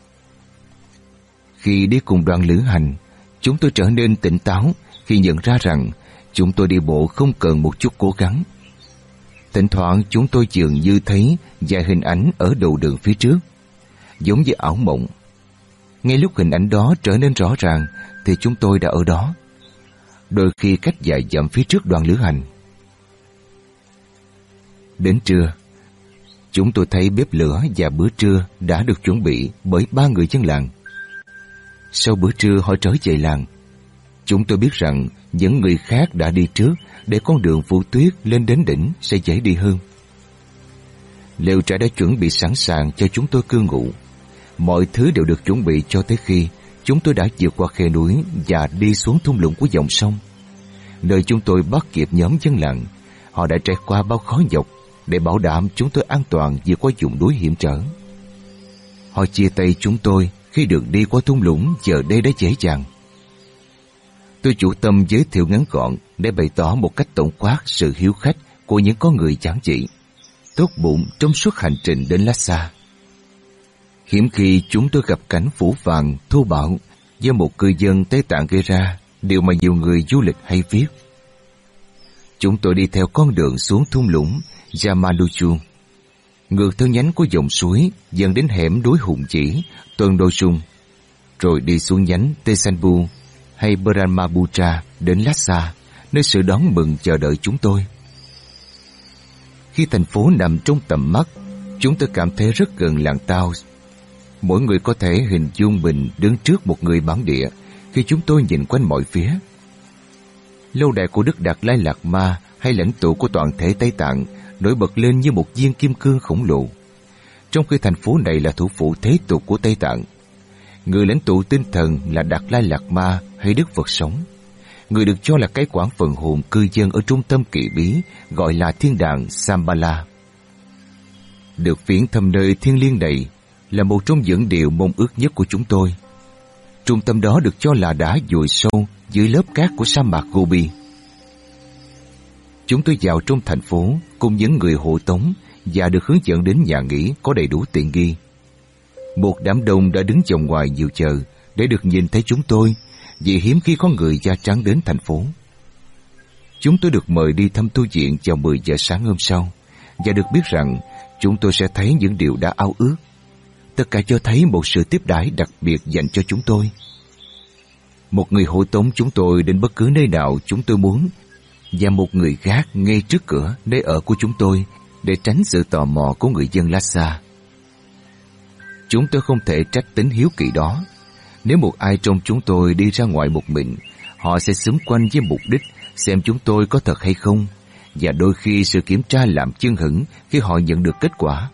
Khi đi cùng đoàn lữ hành, chúng tôi trở nên tỉnh táo khi nhận ra rằng chúng tôi đi bộ không cần một chút cố gắng. Thỉnh thoảng chúng tôi dường như thấy vài hình ảnh ở đầu đường phía trước, giống như ảo mộng. Ngay lúc hình ảnh đó trở nên rõ ràng thì chúng tôi đã ở đó, đôi khi cách vài dặm phía trước đoàn lữ hành. Đến trưa, chúng tôi thấy bếp lửa và bữa trưa đã được chuẩn bị bởi 3 người dân làng. Sau bữa trưa họ trở về làng. Chúng tôi biết rằng những người khác đã đi trước để con đường phủ tuyết lên đến đỉnh sẽ dễ đi hơn. Lều trại đã chuẩn bị sẵn sàng cho chúng tôi cư ngụ. Mọi thứ đều được chuẩn bị cho tới khi chúng tôi đã vượt qua khe núi và đi xuống thung lũng của dòng sông, nơi chúng tôi bắt kịp nhóm dân làng. Họ đã trải qua bao khó nhọc để bảo đảm chúng tôi an toàn vượt qua vùng núi hiểm trở. Họ chia tay chúng tôi khi đường đi qua thung lũng giờ đây đã dễ dàng. Tôi chủ tâm giới thiệu ngắn gọn để bày tỏ một cách tổng quát sự hiếu khách của những con người giản dị, tốt bụng trong suốt hành trình đến Lhasa. Hiếm khi chúng tôi gặp cảnh phủ vàng, thô bạo do một cư dân Tây Tạng gây ra, điều mà nhiều người du lịch hay viết. Chúng tôi đi theo con đường xuống thung lũng Yamaluchu, ngược theo nhánh của dòng suối dẫn đến hẻm núi hùng vĩ Tuần Đô Sung, rồi đi xuống nhánh Tesanbu hay Brahmaputra đến Lhasa, nơi sự đón mừng chờ đợi chúng tôi. Khi thành phố nằm trong tầm mắt, chúng tôi cảm thấy rất gần làng Tao. Mỗi người có thể hình dung mình đứng trước một người bản địa khi chúng tôi nhìn quanh mọi phía. Lâu đài của Đức Đạt Lai Lạt Ma hay lãnh tụ của toàn thể Tây Tạng nổi bật lên như một viên kim cương khổng lồ, trong khi thành phố này là thủ phủ thế tục của Tây Tạng. Người lãnh tụ tinh thần là Đạt Lai Lạt Ma hay Đức Phật sống, người được cho là cai quản phần hồn cư dân ở trung tâm kỳ bí gọi là thiên đàng Shambhala. Được viếng thăm nơi thiêng liêng này, là một trong những điều mong ước nhất của chúng tôi. Trung tâm đó được cho là đã vùi sâu dưới lớp cát của sa mạc Gobi. Chúng tôi vào trong thành phố cùng những người hộ tống và được hướng dẫn đến nhà nghỉ có đầy đủ tiện nghi. Một đám đông đã đứng chồng ngoài nhiều chờ để được nhìn thấy chúng tôi, vì hiếm khi có người da trắng đến thành phố. Chúng tôi được mời đi thăm tu viện vào 10 giờ sáng hôm sau, và được biết rằng chúng tôi sẽ thấy những điều đã ao ước. Tất cả cho thấy một sự tiếp đãi đặc biệt dành cho chúng tôi. Một người hộ tống chúng tôi đến bất cứ nơi nào chúng tôi muốn, và một người gác ngay trước cửa nơi ở của chúng tôi để tránh sự tò mò của người dân Lhasa. Chúng tôi không thể trách tính hiếu kỳ đó. Nếu một ai trong chúng tôi đi ra ngoài một mình, họ sẽ xúm quanh với mục đích xem chúng tôi có thật hay không, và đôi khi sự kiểm tra làm chưng hửng khi họ nhận được kết quả.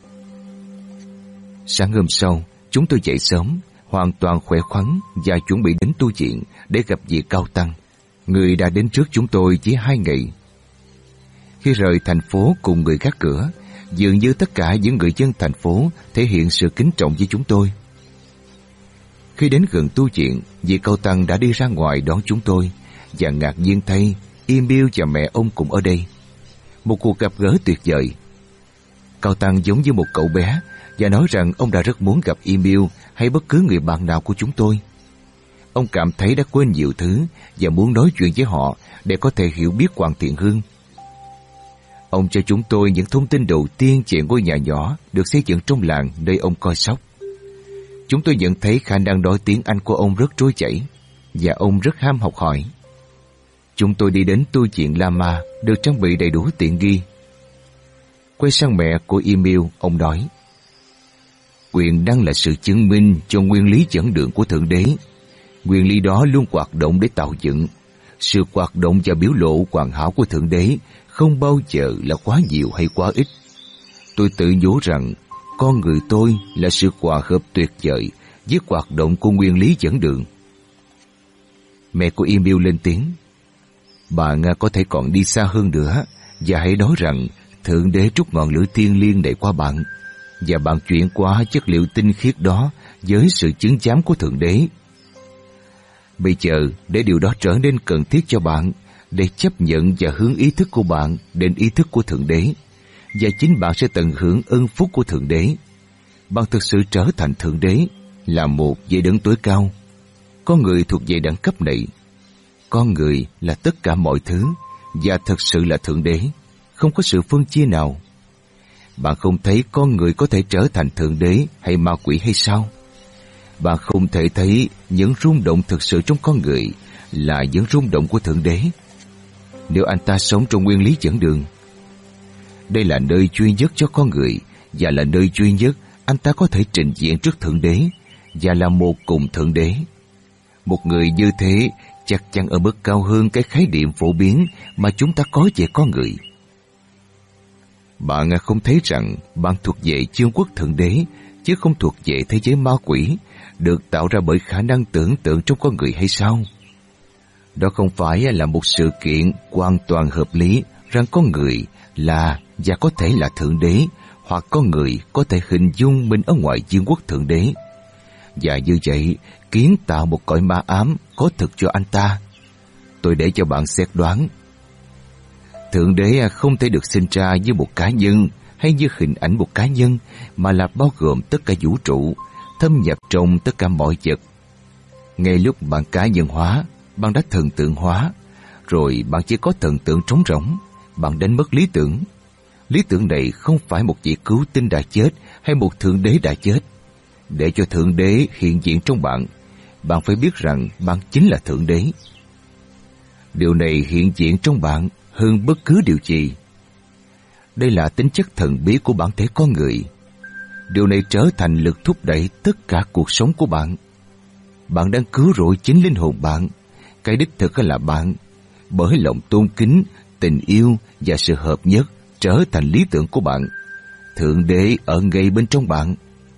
Sáng hôm sau, chúng tôi dậy sớm, hoàn toàn khỏe khoắn và chuẩn bị đến tu viện để gặp vị Cao Tăng, người đã đến trước chúng tôi chỉ 2 ngày. Khi rời thành phố cùng người gác cửa, dường như tất cả những người dân thành phố thể hiện sự kính trọng với chúng tôi. Khi đến gần tu viện, vị Cao Tăng đã đi ra ngoài đón chúng tôi, và ngạc nhiên thay, Emil và mẹ ông cũng ở đây. Một cuộc gặp gỡ tuyệt vời. Cao Tăng giống như một cậu bé và nói rằng ông đã rất muốn gặp Emil hay bất cứ người bạn nào của chúng tôi. Ông cảm thấy đã quên nhiều thứ và muốn nói chuyện với họ để có thể hiểu biết Hoàng Thiện Hương. Ông cho chúng tôi những thông tin đầu tiên về ngôi nhà nhỏ được xây dựng trong làng nơi ông coi sóc. Chúng tôi nhận thấy khả năng nói tiếng Anh của ông rất trôi chảy, và ông rất ham học hỏi. Chúng tôi đi đến tu viện Lama được trang bị đầy đủ tiện nghi. Quay sang mẹ của Emil, ông nói: quyền năng là sự chứng minh cho nguyên lý dẫn đường của Thượng Đế. Nguyên lý đó luôn hoạt động để tạo dựng. Sự hoạt động và biểu lộ hoàn hảo của Thượng Đế không bao giờ là quá nhiều hay quá ít. Tôi tự nhủ rằng con người tôi là sự hòa hợp tuyệt vời với hoạt động của nguyên lý dẫn đường. Mẹ của Emil lên tiếng: bạn có thể còn đi xa hơn nữa, và hãy nói rằng Thượng Đế trút ngọn lửa thiêng liêng này qua bạn, và bạn chuyển qua chất liệu tinh khiết đó với sự chứng giám của Thượng Đế. Bây giờ, để điều đó trở nên cần thiết cho bạn, để chấp nhận và hướng ý thức của bạn đến ý thức của Thượng Đế, và chính bạn sẽ tận hưởng ơn phúc của Thượng Đế. Bạn thực sự trở thành Thượng Đế, là một về đấng tối cao. Con người thuộc về đẳng cấp này. Con người là tất cả mọi thứ, và thực sự là Thượng Đế, không có sự phân chia nào. Bạn không thấy con người có thể trở thành Thượng Đế hay ma quỷ hay sao? Bạn không thể thấy những rung động thực sự trong con người là những rung động của Thượng Đế, nếu anh ta sống trong nguyên lý dẫn đường. Đây là nơi duy nhất cho con người, và là nơi duy nhất anh ta có thể trình diện trước Thượng Đế, và là một cùng Thượng Đế. Một người như thế chắc chắn ở mức cao hơn cái khái niệm phổ biến mà chúng ta có về con người. Bạn không thấy rằng bạn thuộc về vương quốc Thượng Đế, chứ không thuộc về thế giới ma quỷ, được tạo ra bởi khả năng tưởng tượng trong con người hay sao? Đó không phải là một sự kiện hoàn toàn hợp lý rằng con người là và có thể là Thượng Đế, hoặc con người có thể hình dung mình ở ngoài vương quốc Thượng Đế, và như vậy kiến tạo một cõi ma ám có thực cho anh ta. Tôi để cho bạn xét đoán. Thượng Đế không thể được sinh ra như một cá nhân hay như hình ảnh một cá nhân, mà là bao gồm tất cả vũ trụ, thâm nhập trong tất cả mọi vật. Ngay lúc bạn cá nhân hóa, bạn đã thần tượng hóa, rồi bạn chỉ có thần tượng trống rỗng, bạn đánh mất lý tưởng. Lý tưởng này không phải một vị cứu tinh đã chết hay một Thượng Đế đã chết. Để cho Thượng Đế hiện diện trong bạn, bạn phải biết rằng bạn chính là Thượng Đế. Điều này hiện diện trong bạn hơn bất cứ điều gì. Đây là tính chất thần bí của bản thể con người. Điều này trở thành lực thúc đẩy tất cả cuộc sống của bạn. Bạn đang cứu rỗi chính linh hồn bạn, cái đích thực là bạn, bởi lòng tôn kính, tình yêu và sự hợp nhất trở thành lý tưởng của bạn. Thượng Đế ở ngay bên trong bạn.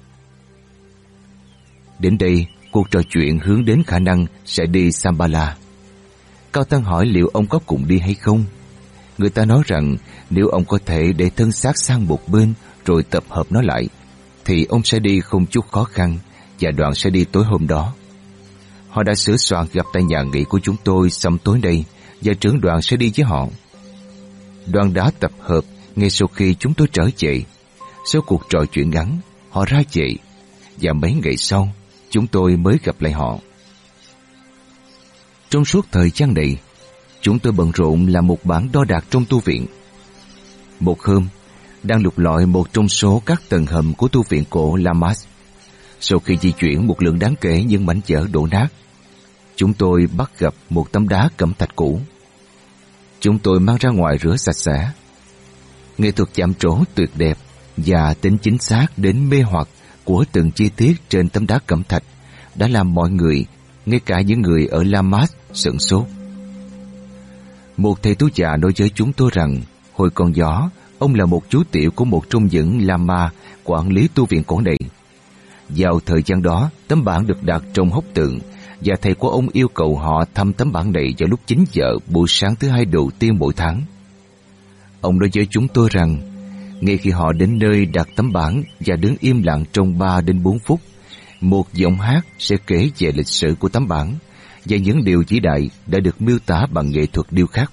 Đến đây, cuộc trò chuyện hướng đến khả năng sẽ đi Shambhala. Cao Tăng hỏi liệu ông có cùng đi hay không. Người ta nói rằng nếu ông có thể để thân xác sang một bên rồi tập hợp nó lại, thì ông sẽ đi không chút khó khăn và đoàn sẽ đi tối hôm đó. Họ đã sửa soạn gặp tại nhà nghỉ của chúng tôi xong tối nay và trưởng đoàn sẽ đi với họ. Đoàn đã tập hợp ngay sau khi chúng tôi trở về. Sau cuộc trò chuyện ngắn, họ ra về và mấy ngày sau chúng tôi mới gặp lại họ. Trong suốt thời gian này, chúng tôi bận rộn làm một bản đo đạc trong tu viện. Một hôm, đang lục lọi một trong số các tầng hầm của tu viện cổ Lamas. Sau khi di chuyển một lượng đáng kể những mảnh vỡ đổ nát, chúng tôi bắt gặp một tấm đá cẩm thạch cũ. Chúng tôi mang ra ngoài rửa sạch sẽ. Nghệ thuật chạm trổ tuyệt đẹp và tính chính xác đến mê hoặc của từng chi tiết trên tấm đá cẩm thạch đã làm mọi người, ngay cả những người ở Lamas, sửng sốt. Một thầy tu già nói với chúng tôi rằng hồi còn nhỏ, ông là một chú tiểu của một trong những Lama quản lý tu viện cổ này. Vào thời gian đó, tấm bảng được đặt trong hốc tượng và thầy của ông yêu cầu họ thăm tấm bảng này vào lúc 9 giờ buổi sáng thứ Hai đầu tiên mỗi tháng. Ông nói với chúng tôi rằng ngay khi họ đến nơi đặt tấm bảng và đứng im lặng trong 3 đến 4 phút, một giọng hát sẽ kể về lịch sử của tấm bảng và những điều vĩ đại đã được miêu tả bằng nghệ thuật điêu khắc.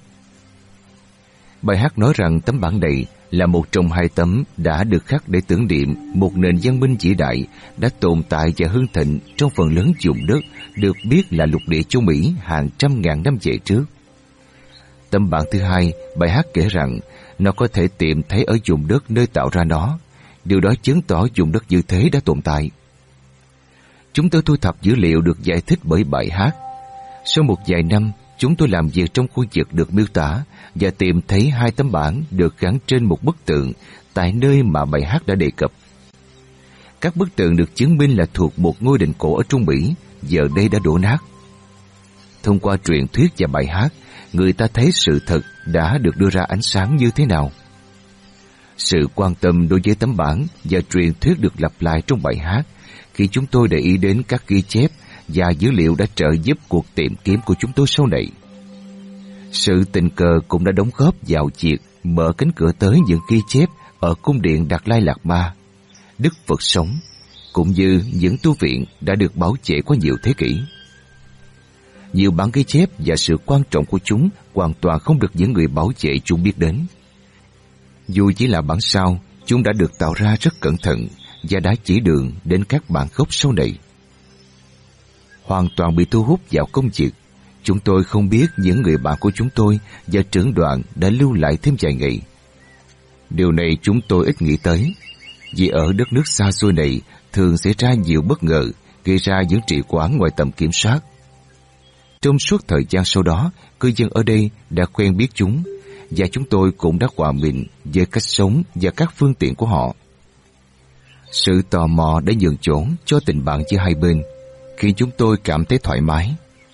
Bài hát nói rằng tấm bảng này là một trong 2 tấm đã được khắc để tưởng niệm một nền văn minh vĩ đại đã tồn tại và hưng thịnh trong phần lớn vùng đất được biết là lục địa châu Mỹ hàng trăm ngàn năm về trước. Tấm bảng thứ 2, bài hát kể rằng nó có thể tìm thấy ở vùng đất nơi tạo ra nó. Điều đó chứng tỏ vùng đất như thế đã tồn tại. Chúng tôi thu thập dữ liệu được giải thích bởi bài hát. Sau một vài năm, chúng tôi làm việc trong khu vực được miêu tả và tìm thấy 2 tấm bảng được gắn trên một bức tượng tại nơi mà bài hát đã đề cập. Các bức tượng được chứng minh là thuộc một ngôi đền cổ ở Trung Mỹ, giờ đây đã đổ nát. Thông qua truyền thuyết và bài hát, người ta thấy sự thật đã được đưa ra ánh sáng như thế nào. Sự quan tâm đối với tấm bảng và truyền thuyết được lặp lại trong bài hát khi chúng tôi để ý đến các ghi chép và dữ liệu đã trợ giúp cuộc tìm kiếm của chúng tôi sau này. Sự tình cờ cũng đã đóng góp vào việc mở cánh cửa tới những ghi chép ở cung điện Đạt Lai Lạt Ma, Đức Phật sống, cũng như những tu viện đã được bảo vệ qua nhiều thế kỷ. Nhiều bản ghi chép và sự quan trọng của chúng hoàn toàn không được những người bảo vệ chúng biết đến. Dù chỉ là bản sao, chúng đã được tạo ra rất cẩn thận và đã chỉ đường đến các bản gốc sau này. Hoàn toàn bị thu hút vào công việc, chúng tôi không biết những người bạn của chúng tôi và trưởng đoàn đã lưu lại thêm vài ngày. Điều này chúng tôi ít nghĩ tới, vì ở đất nước xa xôi này thường xảy ra nhiều bất ngờ, gây ra những trì hoãn ngoài tầm kiểm soát. Trong suốt thời gian sau đó, cư dân ở đây đã quen biết chúng, và chúng tôi cũng đã hòa mình với cách sống và các phương tiện của họ. Sự tò mò đã nhường chỗ cho tình bạn giữa hai bên, khiến chúng tôi cảm thấy thoải mái.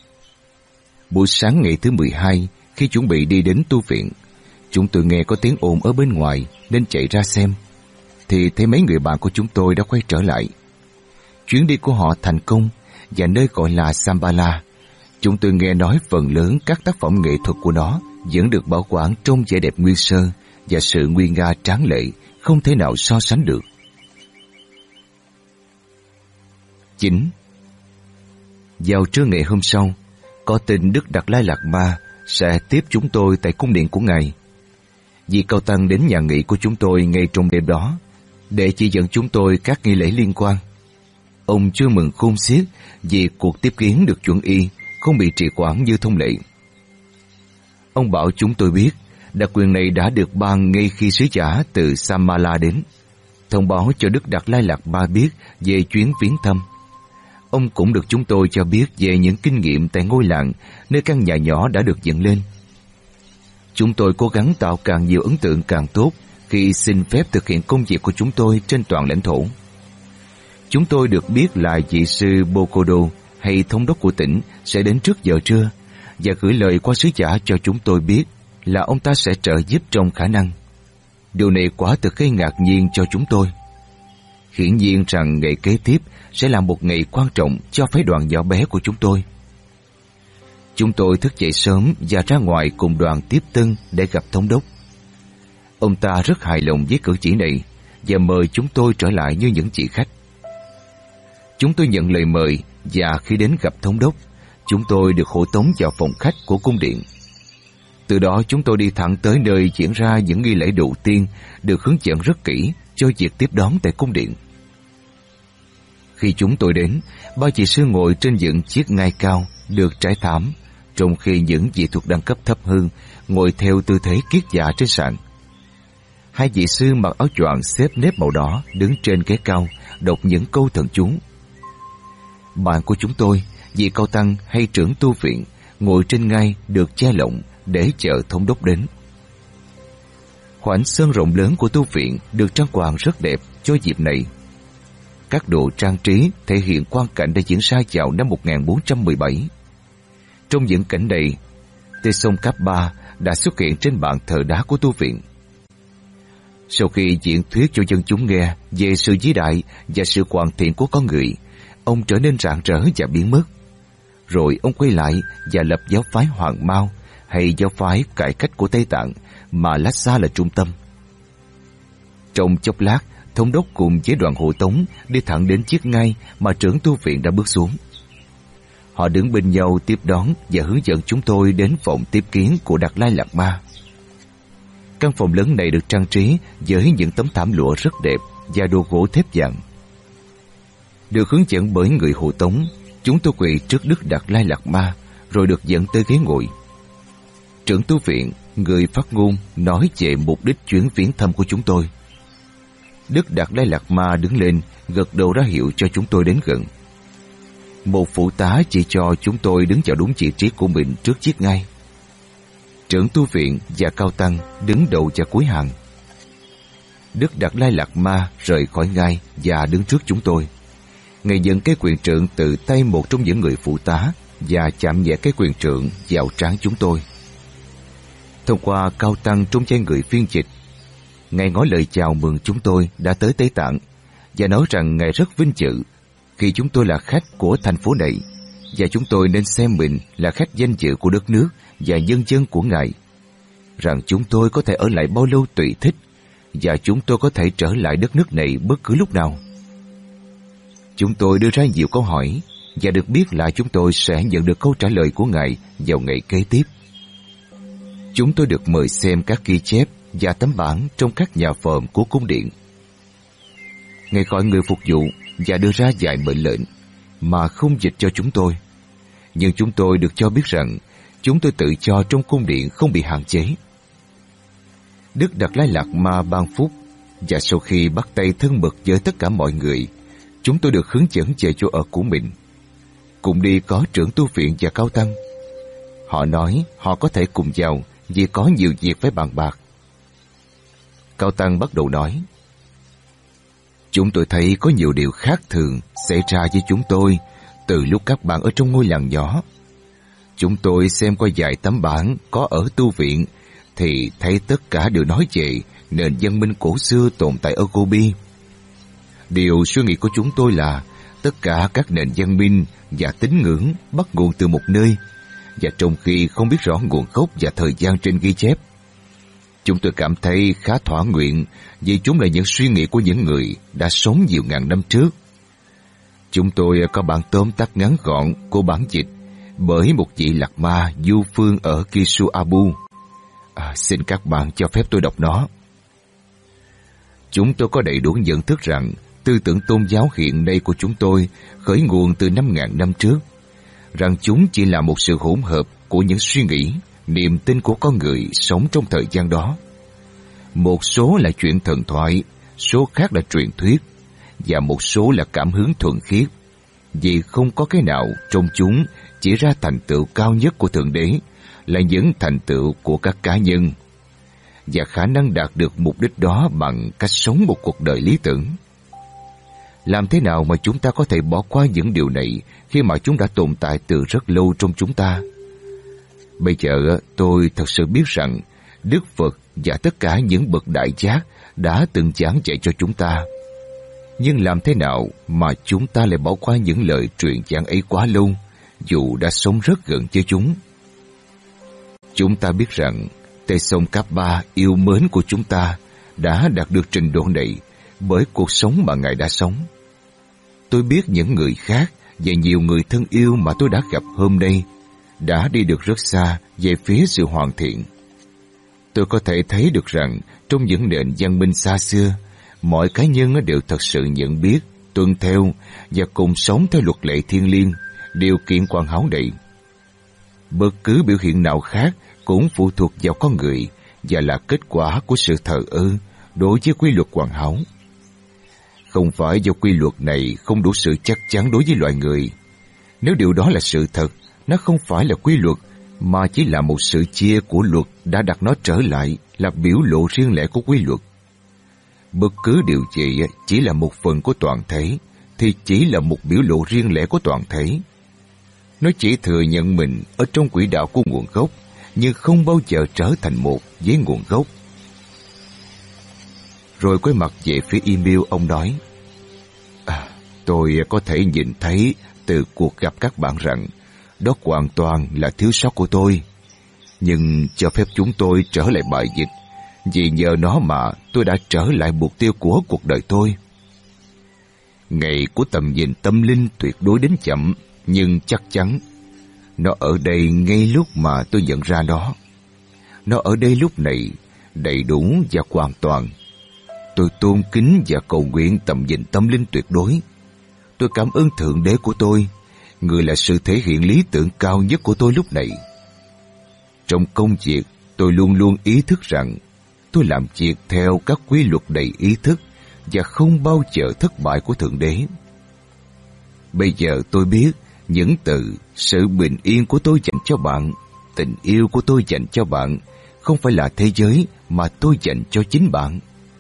Buổi sáng ngày thứ 12, khi chuẩn bị đi đến tu viện, chúng tôi nghe có tiếng ồn ở bên ngoài nên chạy ra xem, thì thấy mấy người bạn của chúng tôi đã quay trở lại. Chuyến đi của họ thành công, và nơi gọi là Shambhala, chúng tôi nghe nói phần lớn các tác phẩm nghệ thuật của nó vẫn được bảo quản trong vẻ đẹp nguyên sơ và sự nguy nga tráng lệ không thể nào so sánh được. 9. Vào trưa ngày hôm sau, có tin Đức Đạt Lai Lạt Ma sẽ tiếp chúng tôi tại cung điện của Ngài. Vị Cao Tăng đến nhà nghỉ của chúng tôi ngay trong đêm đó để chỉ dẫn chúng tôi các nghi lễ liên quan. Ông chưa mừng khôn xiết vì cuộc tiếp kiến được chuẩn y, không bị trì hoãn như thông lệ. Ông bảo chúng tôi biết đặc quyền này đã được ban ngay khi sứ giả từ Samala đến, thông báo cho Đức Đạt Lai Lạt Ma biết về chuyến viếng thăm. Ông cũng được chúng tôi cho biết về những kinh nghiệm tại ngôi làng nơi căn nhà nhỏ đã được dựng lên. Chúng tôi cố gắng tạo càng nhiều ấn tượng càng tốt khi xin phép thực hiện công việc của chúng tôi trên toàn lãnh thổ. Chúng tôi được biết là vị sư Bokodo hay thống đốc của tỉnh sẽ đến trước giờ trưa và gửi lời qua sứ giả cho chúng tôi biết là ông ta sẽ trợ giúp trong khả năng. Điều này quả thực gây ngạc nhiên cho chúng tôi. Hiển nhiên rằng ngày kế tiếp sẽ là một ngày quan trọng cho phái đoàn nhỏ bé của chúng tôi. Chúng tôi thức dậy sớm và ra ngoài cùng đoàn tiếp tân để gặp thống đốc. Ông ta rất hài lòng với cử chỉ này và mời chúng tôi trở lại như những vị khách. Chúng tôi nhận lời mời và khi đến gặp thống đốc, chúng tôi được hộ tống vào phòng khách của cung điện. Từ đó chúng tôi đi thẳng tới nơi diễn ra những nghi lễ đầu tiên, được hướng dẫn rất kỹ cho việc tiếp đón tại cung điện. Khi chúng tôi đến, ba vị sư ngồi trên những chiếc ngai cao được trải thảm, trong khi những vị thuộc đẳng cấp thấp hơn ngồi theo tư thế kiết dạ trên sàn. Hai vị sư mặc áo choàng xếp nếp màu đỏ đứng trên ghế cao đọc những câu thần chú. Bạn của chúng tôi, vị cao tăng hay trưởng tu viện, ngồi trên ngai được che lộng để chờ thống đốc đến. Khoảnh sân rộng lớn của tu viện được trang hoàng rất đẹp cho dịp này. Các đồ trang trí thể hiện quang cảnh đã diễn ra vào năm 1417. Trong những cảnh này, Tê Sông Cáp Ba đã xuất hiện trên bàn thờ đá của tu viện. Sau khi diễn thuyết cho dân chúng nghe về sự vĩ đại và sự hoàn thiện của con người, ông trở nên rạng rỡ và biến mất. Rồi ông quay lại và lập giáo phái Hoàng Mao, hay giáo phái cải cách của Tây Tạng mà Lhasa là trung tâm. Trong chốc lát, thống đốc cùng với đoàn hộ tống đi thẳng đến chiếc ngai mà trưởng tu viện đã bước xuống. Họ đứng bên nhau tiếp đón và hướng dẫn chúng tôi đến phòng tiếp kiến của Đạt Lai Lạt Ma. Căn phòng lớn này được trang trí với những tấm thảm lụa rất đẹp và đồ gỗ thép vàng. Được hướng dẫn bởi người hộ tống, chúng tôi quỳ trước Đức Đạt Lai Lạt Ma rồi được dẫn tới ghế ngồi. Trưởng tu viện, người phát ngôn, nói về mục đích chuyến viếng thăm của chúng tôi. Đức Đạt Lai Lạt Ma đứng lên, gật đầu ra hiệu cho chúng tôi đến gần. Một phụ tá chỉ cho chúng tôi đứng vào đúng vị trí của mình trước chiếc ngai. Trưởng tu viện và cao tăng đứng đầu và cuối hàng. Đức Đạt Lai Lạt Ma rời khỏi ngai và đứng trước chúng tôi. Ngài nhận cái quyền trượng từ tay một trong những người phụ tá và chạm nhẹ cái quyền trượng vào trán chúng tôi. Thông qua cao tăng trong vai người phiên dịch, Ngài nói lời chào mừng chúng tôi đã tới Tây Tạng và nói rằng Ngài rất vinh dự khi chúng tôi là khách của thành phố này và chúng tôi nên xem mình là khách danh dự của đất nước và nhân dân của Ngài, rằng chúng tôi có thể ở lại bao lâu tùy thích và chúng tôi có thể trở lại đất nước này bất cứ lúc nào. Chúng tôi đưa ra nhiều câu hỏi và được biết là chúng tôi sẽ nhận được câu trả lời của Ngài vào ngày kế tiếp. Chúng tôi được mời xem các ghi chép và tấm bản trong các nhà phờm của cung điện. Ngài gọi người phục vụ và đưa ra vài mệnh lệnh mà không dịch cho chúng tôi, nhưng chúng tôi được cho biết rằng chúng tôi tự cho trong cung điện không bị hạn chế. Đức Đạt Lai Lạt Ma ban phúc và sau khi bắt tay thân mật với tất cả mọi người, chúng tôi được hướng dẫn về chỗ ở của mình. Cùng đi có trưởng tu viện và cao tăng. Họ nói họ có thể cùng vào vì có nhiều việc phải bàn bạc. Cao tăng bắt đầu nói: Chúng tôi thấy có nhiều điều khác thường xảy ra với chúng tôi từ lúc các bạn ở trong ngôi làng nhỏ. Chúng tôi xem qua vài tấm bản có ở tu viện thì thấy tất cả đều nói về nền văn minh cổ xưa tồn tại ở Gobi. Điều suy nghĩ của chúng tôi là tất cả các nền văn minh và tín ngưỡng bắt nguồn từ một nơi, và trong khi không biết rõ nguồn gốc và thời gian trên ghi chép, chúng tôi cảm thấy khá thỏa nguyện vì chúng là những suy nghĩ của những người đã sống nhiều ngàn năm trước. Chúng tôi có bản tóm tắt ngắn gọn của bản dịch bởi một vị Lạt Ma du phương ở Kisu Abu. Xin các bạn cho phép tôi đọc nó. Chúng tôi có đầy đủ nhận thức rằng tư tưởng tôn giáo hiện nay của chúng tôi khởi nguồn từ 5.000 năm trước, rằng chúng chỉ là một sự hỗn hợp của những suy nghĩ, niềm tin của con người sống trong thời gian đó. Một số là chuyện thần thoại, số khác là truyền thuyết, và một số là cảm hứng thuần khiết, vì không có cái nào trong chúng chỉ ra thành tựu cao nhất của Thượng Đế, là những thành tựu của các cá nhân, và khả năng đạt được mục đích đó bằng cách sống một cuộc đời lý tưởng. Làm thế nào mà chúng ta có thể bỏ qua những điều này khi mà chúng đã tồn tại từ rất lâu trong chúng ta? Bây giờ tôi thật sự biết rằng Đức Phật và tất cả những bậc đại giác đã từng giảng dạy cho chúng ta. Nhưng làm thế nào mà chúng ta lại bỏ qua những lời truyền giảng ấy quá lâu, dù đã sống rất gần với chúng? Chúng ta biết rằng Tê Sông Cáp Ba yêu mến của chúng ta đã đạt được trình độ này bởi cuộc sống mà Ngài đã sống. Tôi biết những người khác và nhiều người thân yêu mà tôi đã gặp hôm nay đã đi được rất xa về phía sự hoàn thiện. Tôi có thể thấy được rằng trong những nền văn minh xa xưa, mọi cá nhân đều thật sự nhận biết, tuân theo và cùng sống theo luật lệ thiêng liêng, điều kiện hoàn hảo này. Bất cứ biểu hiện nào khác cũng phụ thuộc vào con người và là kết quả của sự thờ ơ đối với quy luật hoàn hảo. Không phải do quy luật này không đủ sự chắc chắn đối với loài người. Nếu điều đó là sự thật, nó không phải là quy luật, mà chỉ là một sự chia của luật đã đặt nó trở lại là biểu lộ riêng lẻ của quy luật. Bất cứ điều gì chỉ là một phần của toàn thể, thì chỉ là một biểu lộ riêng lẻ của toàn thể. Nó chỉ thừa nhận mình ở trong quỹ đạo của nguồn gốc, nhưng không bao giờ trở thành một với nguồn gốc. Rồi quay mặt về phía Emil, ông nói, tôi có thể nhìn thấy từ cuộc gặp các bạn rằng đó hoàn toàn là thiếu sót của tôi. Nhưng cho phép chúng tôi trở lại bài dịch, vì nhờ nó mà tôi đã trở lại mục tiêu của cuộc đời tôi. Ngày của tầm nhìn tâm linh tuyệt đối đến chậm, nhưng chắc chắn. Nó ở đây ngay lúc mà tôi nhận ra nó. Nó ở đây lúc này, đầy đủ và hoàn toàn. Tôi tôn kính và cầu nguyện tầm nhìn tâm linh tuyệt đối. Tôi cảm ơn Thượng Đế của tôi, người là sự thể hiện lý tưởng cao nhất của tôi lúc này. Trong công việc, tôi luôn luôn ý thức rằng tôi làm việc theo các quy luật đầy ý thức và không bao giờ thất bại của Thượng Đế. Bây giờ tôi biết những từ sự bình yên của tôi dành cho bạn, tình yêu của tôi dành cho bạn, không phải là thế giới mà tôi dành cho chính bạn.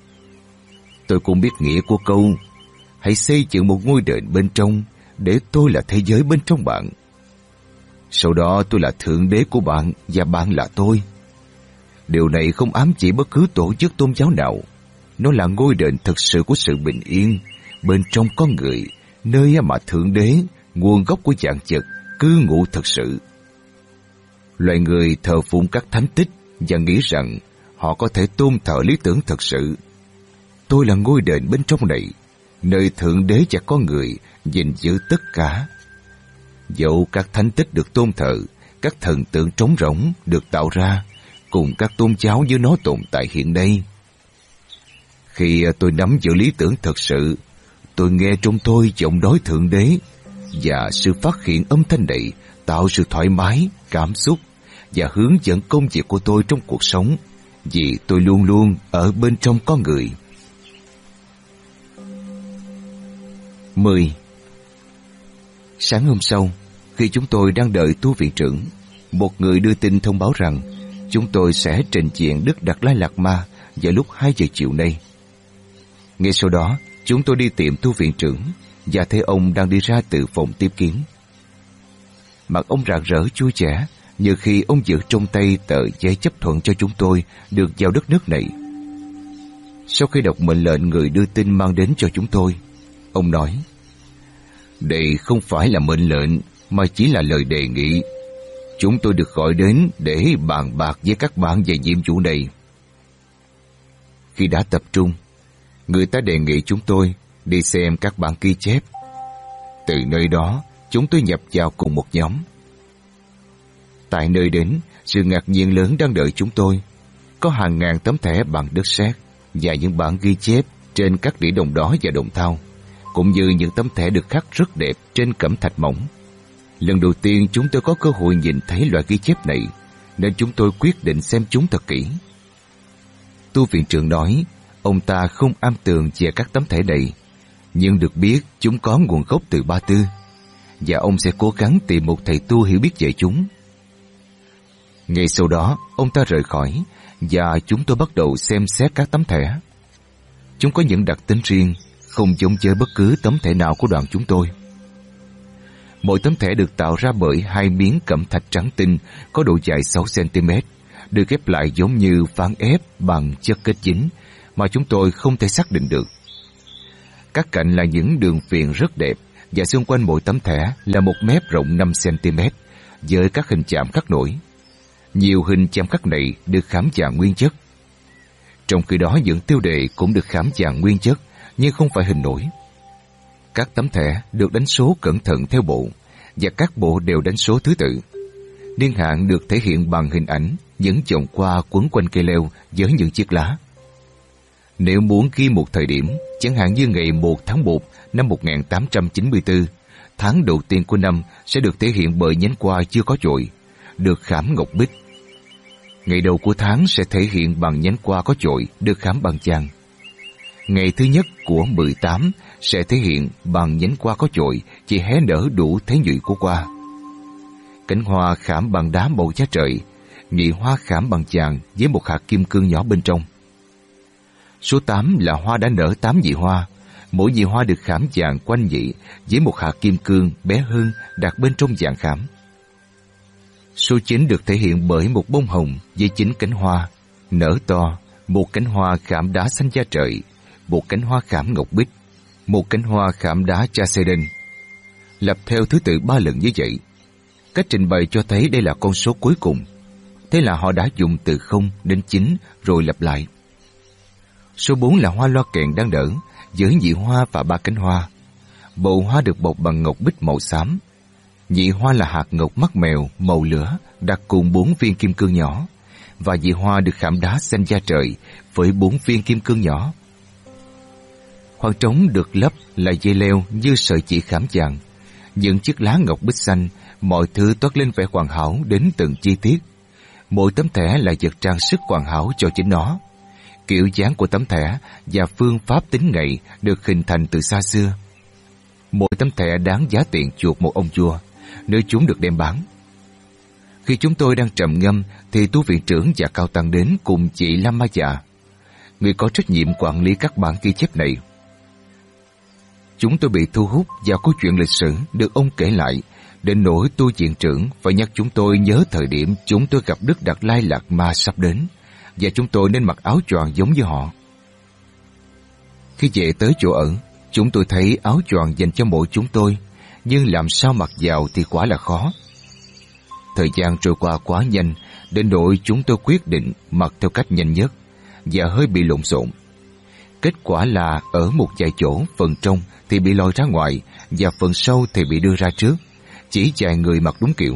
Tôi cũng biết nghĩa của câu hãy xây dựng một ngôi đền bên trong để tôi là thế giới bên trong bạn. Sau đó tôi là Thượng Đế của bạn và bạn là tôi. Điều này không ám chỉ bất cứ tổ chức tôn giáo nào. Nó là ngôi đền thực sự của sự bình yên bên trong con người, nơi mà Thượng Đế, nguồn gốc của vạn vật, cư ngụ thực sự. Loài người thờ phụng các thánh tích và nghĩ rằng họ có thể tôn thờ lý tưởng thực sự. Tôi là ngôi đền bên trong này, nơi Thượng Đế và con người gìn giữ tất cả. Dẫu các thánh tích được tôn thờ, các thần tượng trống rỗng được tạo ra, cùng các tôn giáo như nó tồn tại hiện nay. Khi tôi nắm giữ lý tưởng thật sự, tôi nghe trong tôi giọng nói Thượng Đế, và sự phát hiện âm thanh này tạo sự thoải mái, cảm xúc và hướng dẫn công việc của tôi trong cuộc sống, vì tôi luôn luôn ở bên trong con người. 10. Sáng hôm sau, khi chúng tôi đang đợi tu viện trưởng, một người đưa tin thông báo rằng chúng tôi sẽ trình diện Đức Đạt Lai Lạt Ma vào lúc 2 giờ chiều nay. Ngay sau đó, chúng tôi đi tìm tu viện trưởng và thấy ông đang đi ra từ phòng tiếp kiến. Mặt ông rạng rỡ vui vẻ, như khi ông giữ trong tay tờ giấy chấp thuận cho chúng tôi được vào đất nước này. Sau khi đọc mệnh lệnh người đưa tin mang đến cho chúng tôi, ông nói, đây không phải là mệnh lệnh mà chỉ là lời đề nghị. Chúng tôi được gọi đến để bàn bạc với các bạn về nhiệm vụ này. Khi đã tập trung, người ta đề nghị chúng tôi đi xem các bản ghi chép. Từ nơi đó, chúng tôi nhập vào cùng một nhóm. Tại nơi đến, sự ngạc nhiên lớn đang đợi chúng tôi. Có hàng ngàn tấm thẻ bằng đất sét và những bản ghi chép trên các đĩa đồng đỏ và đồng thau, cũng như những tấm thẻ được khắc rất đẹp trên cẩm thạch mỏng. Lần đầu tiên chúng tôi có cơ hội nhìn thấy loại ghi chép này, nên chúng tôi quyết định xem chúng thật kỹ. Tu viện trưởng nói ông ta không am tường về các tấm thẻ này, nhưng được biết chúng có nguồn gốc từ Ba Tư, và ông sẽ cố gắng tìm một thầy tu hiểu biết về chúng. Ngay sau đó, ông ta rời khỏi, và chúng tôi bắt đầu xem xét các tấm thẻ. Chúng có những đặc tính riêng, không giống với bất cứ tấm thẻ nào của đoàn chúng tôi. Mỗi tấm thẻ được tạo ra bởi 2 miếng cẩm thạch trắng tinh có độ dài 6 cm, được ghép lại giống như ván ép bằng chất kết dính mà chúng tôi không thể xác định được. Các cạnh là những đường viền rất đẹp, và xung quanh mỗi tấm thẻ là một mép rộng 5 cm với các hình chạm khắc nổi. Nhiều hình chạm khắc này được khảm vàng nguyên chất. Trong khi đó những tiêu đề cũng được khảm vàng nguyên chất nhưng không phải hình nổi. Các tấm thẻ được đánh số cẩn thận theo bộ, và các bộ đều đánh số thứ tự. Niên hạn được thể hiện bằng hình ảnh những chòm hoa quấn quanh cây leo với những chiếc lá. Nếu muốn ghi một thời điểm, chẳng hạn như ngày 1 tháng 1 năm 1894, tháng đầu tiên của năm sẽ được thể hiện bởi nhánh hoa chưa có chồi, được khảm ngọc bích. Ngày đầu của tháng sẽ thể hiện bằng nhánh hoa có chồi, được khảm bằng vàng. Ngày thứ nhất của 18 sẽ thể hiện bằng nhánh hoa có chồi, chỉ hé nở đủ thế nhụy của hoa. Cánh hoa khảm bằng đá màu giá trời, nhụy hoa khảm bằng vàng với một hạt kim cương nhỏ bên trong. Số 8 là hoa đã nở 8 nhị hoa, mỗi nhị hoa được khảm vàng quanh nhị với một hạt kim cương bé hơn đặt bên trong vàng khảm. Số 9 được thể hiện bởi một bông hồng với 9 cánh hoa, nở to, một cánh hoa khảm đá xanh da trời, một cánh hoa khảm ngọc bích, một cánh hoa khảm đá Chalcedon. Lập theo thứ tự 3 lần như vậy. Cách trình bày cho thấy đây là con số cuối cùng. Thế là họ đã dùng từ 0 đến 9 rồi lặp lại. Số 4 là hoa loa kèn đang nở, với nhị hoa và 3 cánh hoa. Bầu hoa được bọc bằng ngọc bích màu xám. Nhị hoa là hạt ngọc mắt mèo màu lửa đặt cùng 4 viên kim cương nhỏ, và nhị hoa được khảm đá xanh da trời với 4 viên kim cương nhỏ. Khoảng trống được lấp là dây leo như sợi chỉ khảm vàng. Những chiếc lá ngọc bích xanh, mọi thứ toát lên vẻ hoàn hảo đến từng chi tiết. Mỗi tấm thẻ là vật trang sức hoàn hảo cho chính nó. Kiểu dáng của tấm thẻ và phương pháp tính ngày được hình thành từ xa xưa. Mỗi tấm thẻ đáng giá tiền chuộc một ông vua, nơi chúng được đem bán. Khi chúng tôi đang trầm ngâm thì tu viện trưởng và cao tăng đến cùng chị Lam Ma Già, người có trách nhiệm quản lý các bản ghi chép này. Chúng tôi bị thu hút vào câu chuyện lịch sử được ông kể lại, đến nỗi tu viện trưởng phải nhắc chúng tôi nhớ thời điểm chúng tôi gặp Đức Đạt Lai Lạt Ma sắp đến, và chúng tôi nên mặc áo choàng giống như họ. Khi về tới chỗ ở, chúng tôi thấy áo choàng dành cho mỗi chúng tôi, nhưng làm sao mặc vào thì quả là khó. Thời gian trôi qua quá nhanh, đến nỗi chúng tôi quyết định mặc theo cách nhanh nhất, và hơi bị lộn xộn. Kết quả là ở một vài chỗ, phần trong thì bị lòi ra ngoài, và phần sau thì bị đưa ra trước, chỉ vài người mặc đúng kiểu.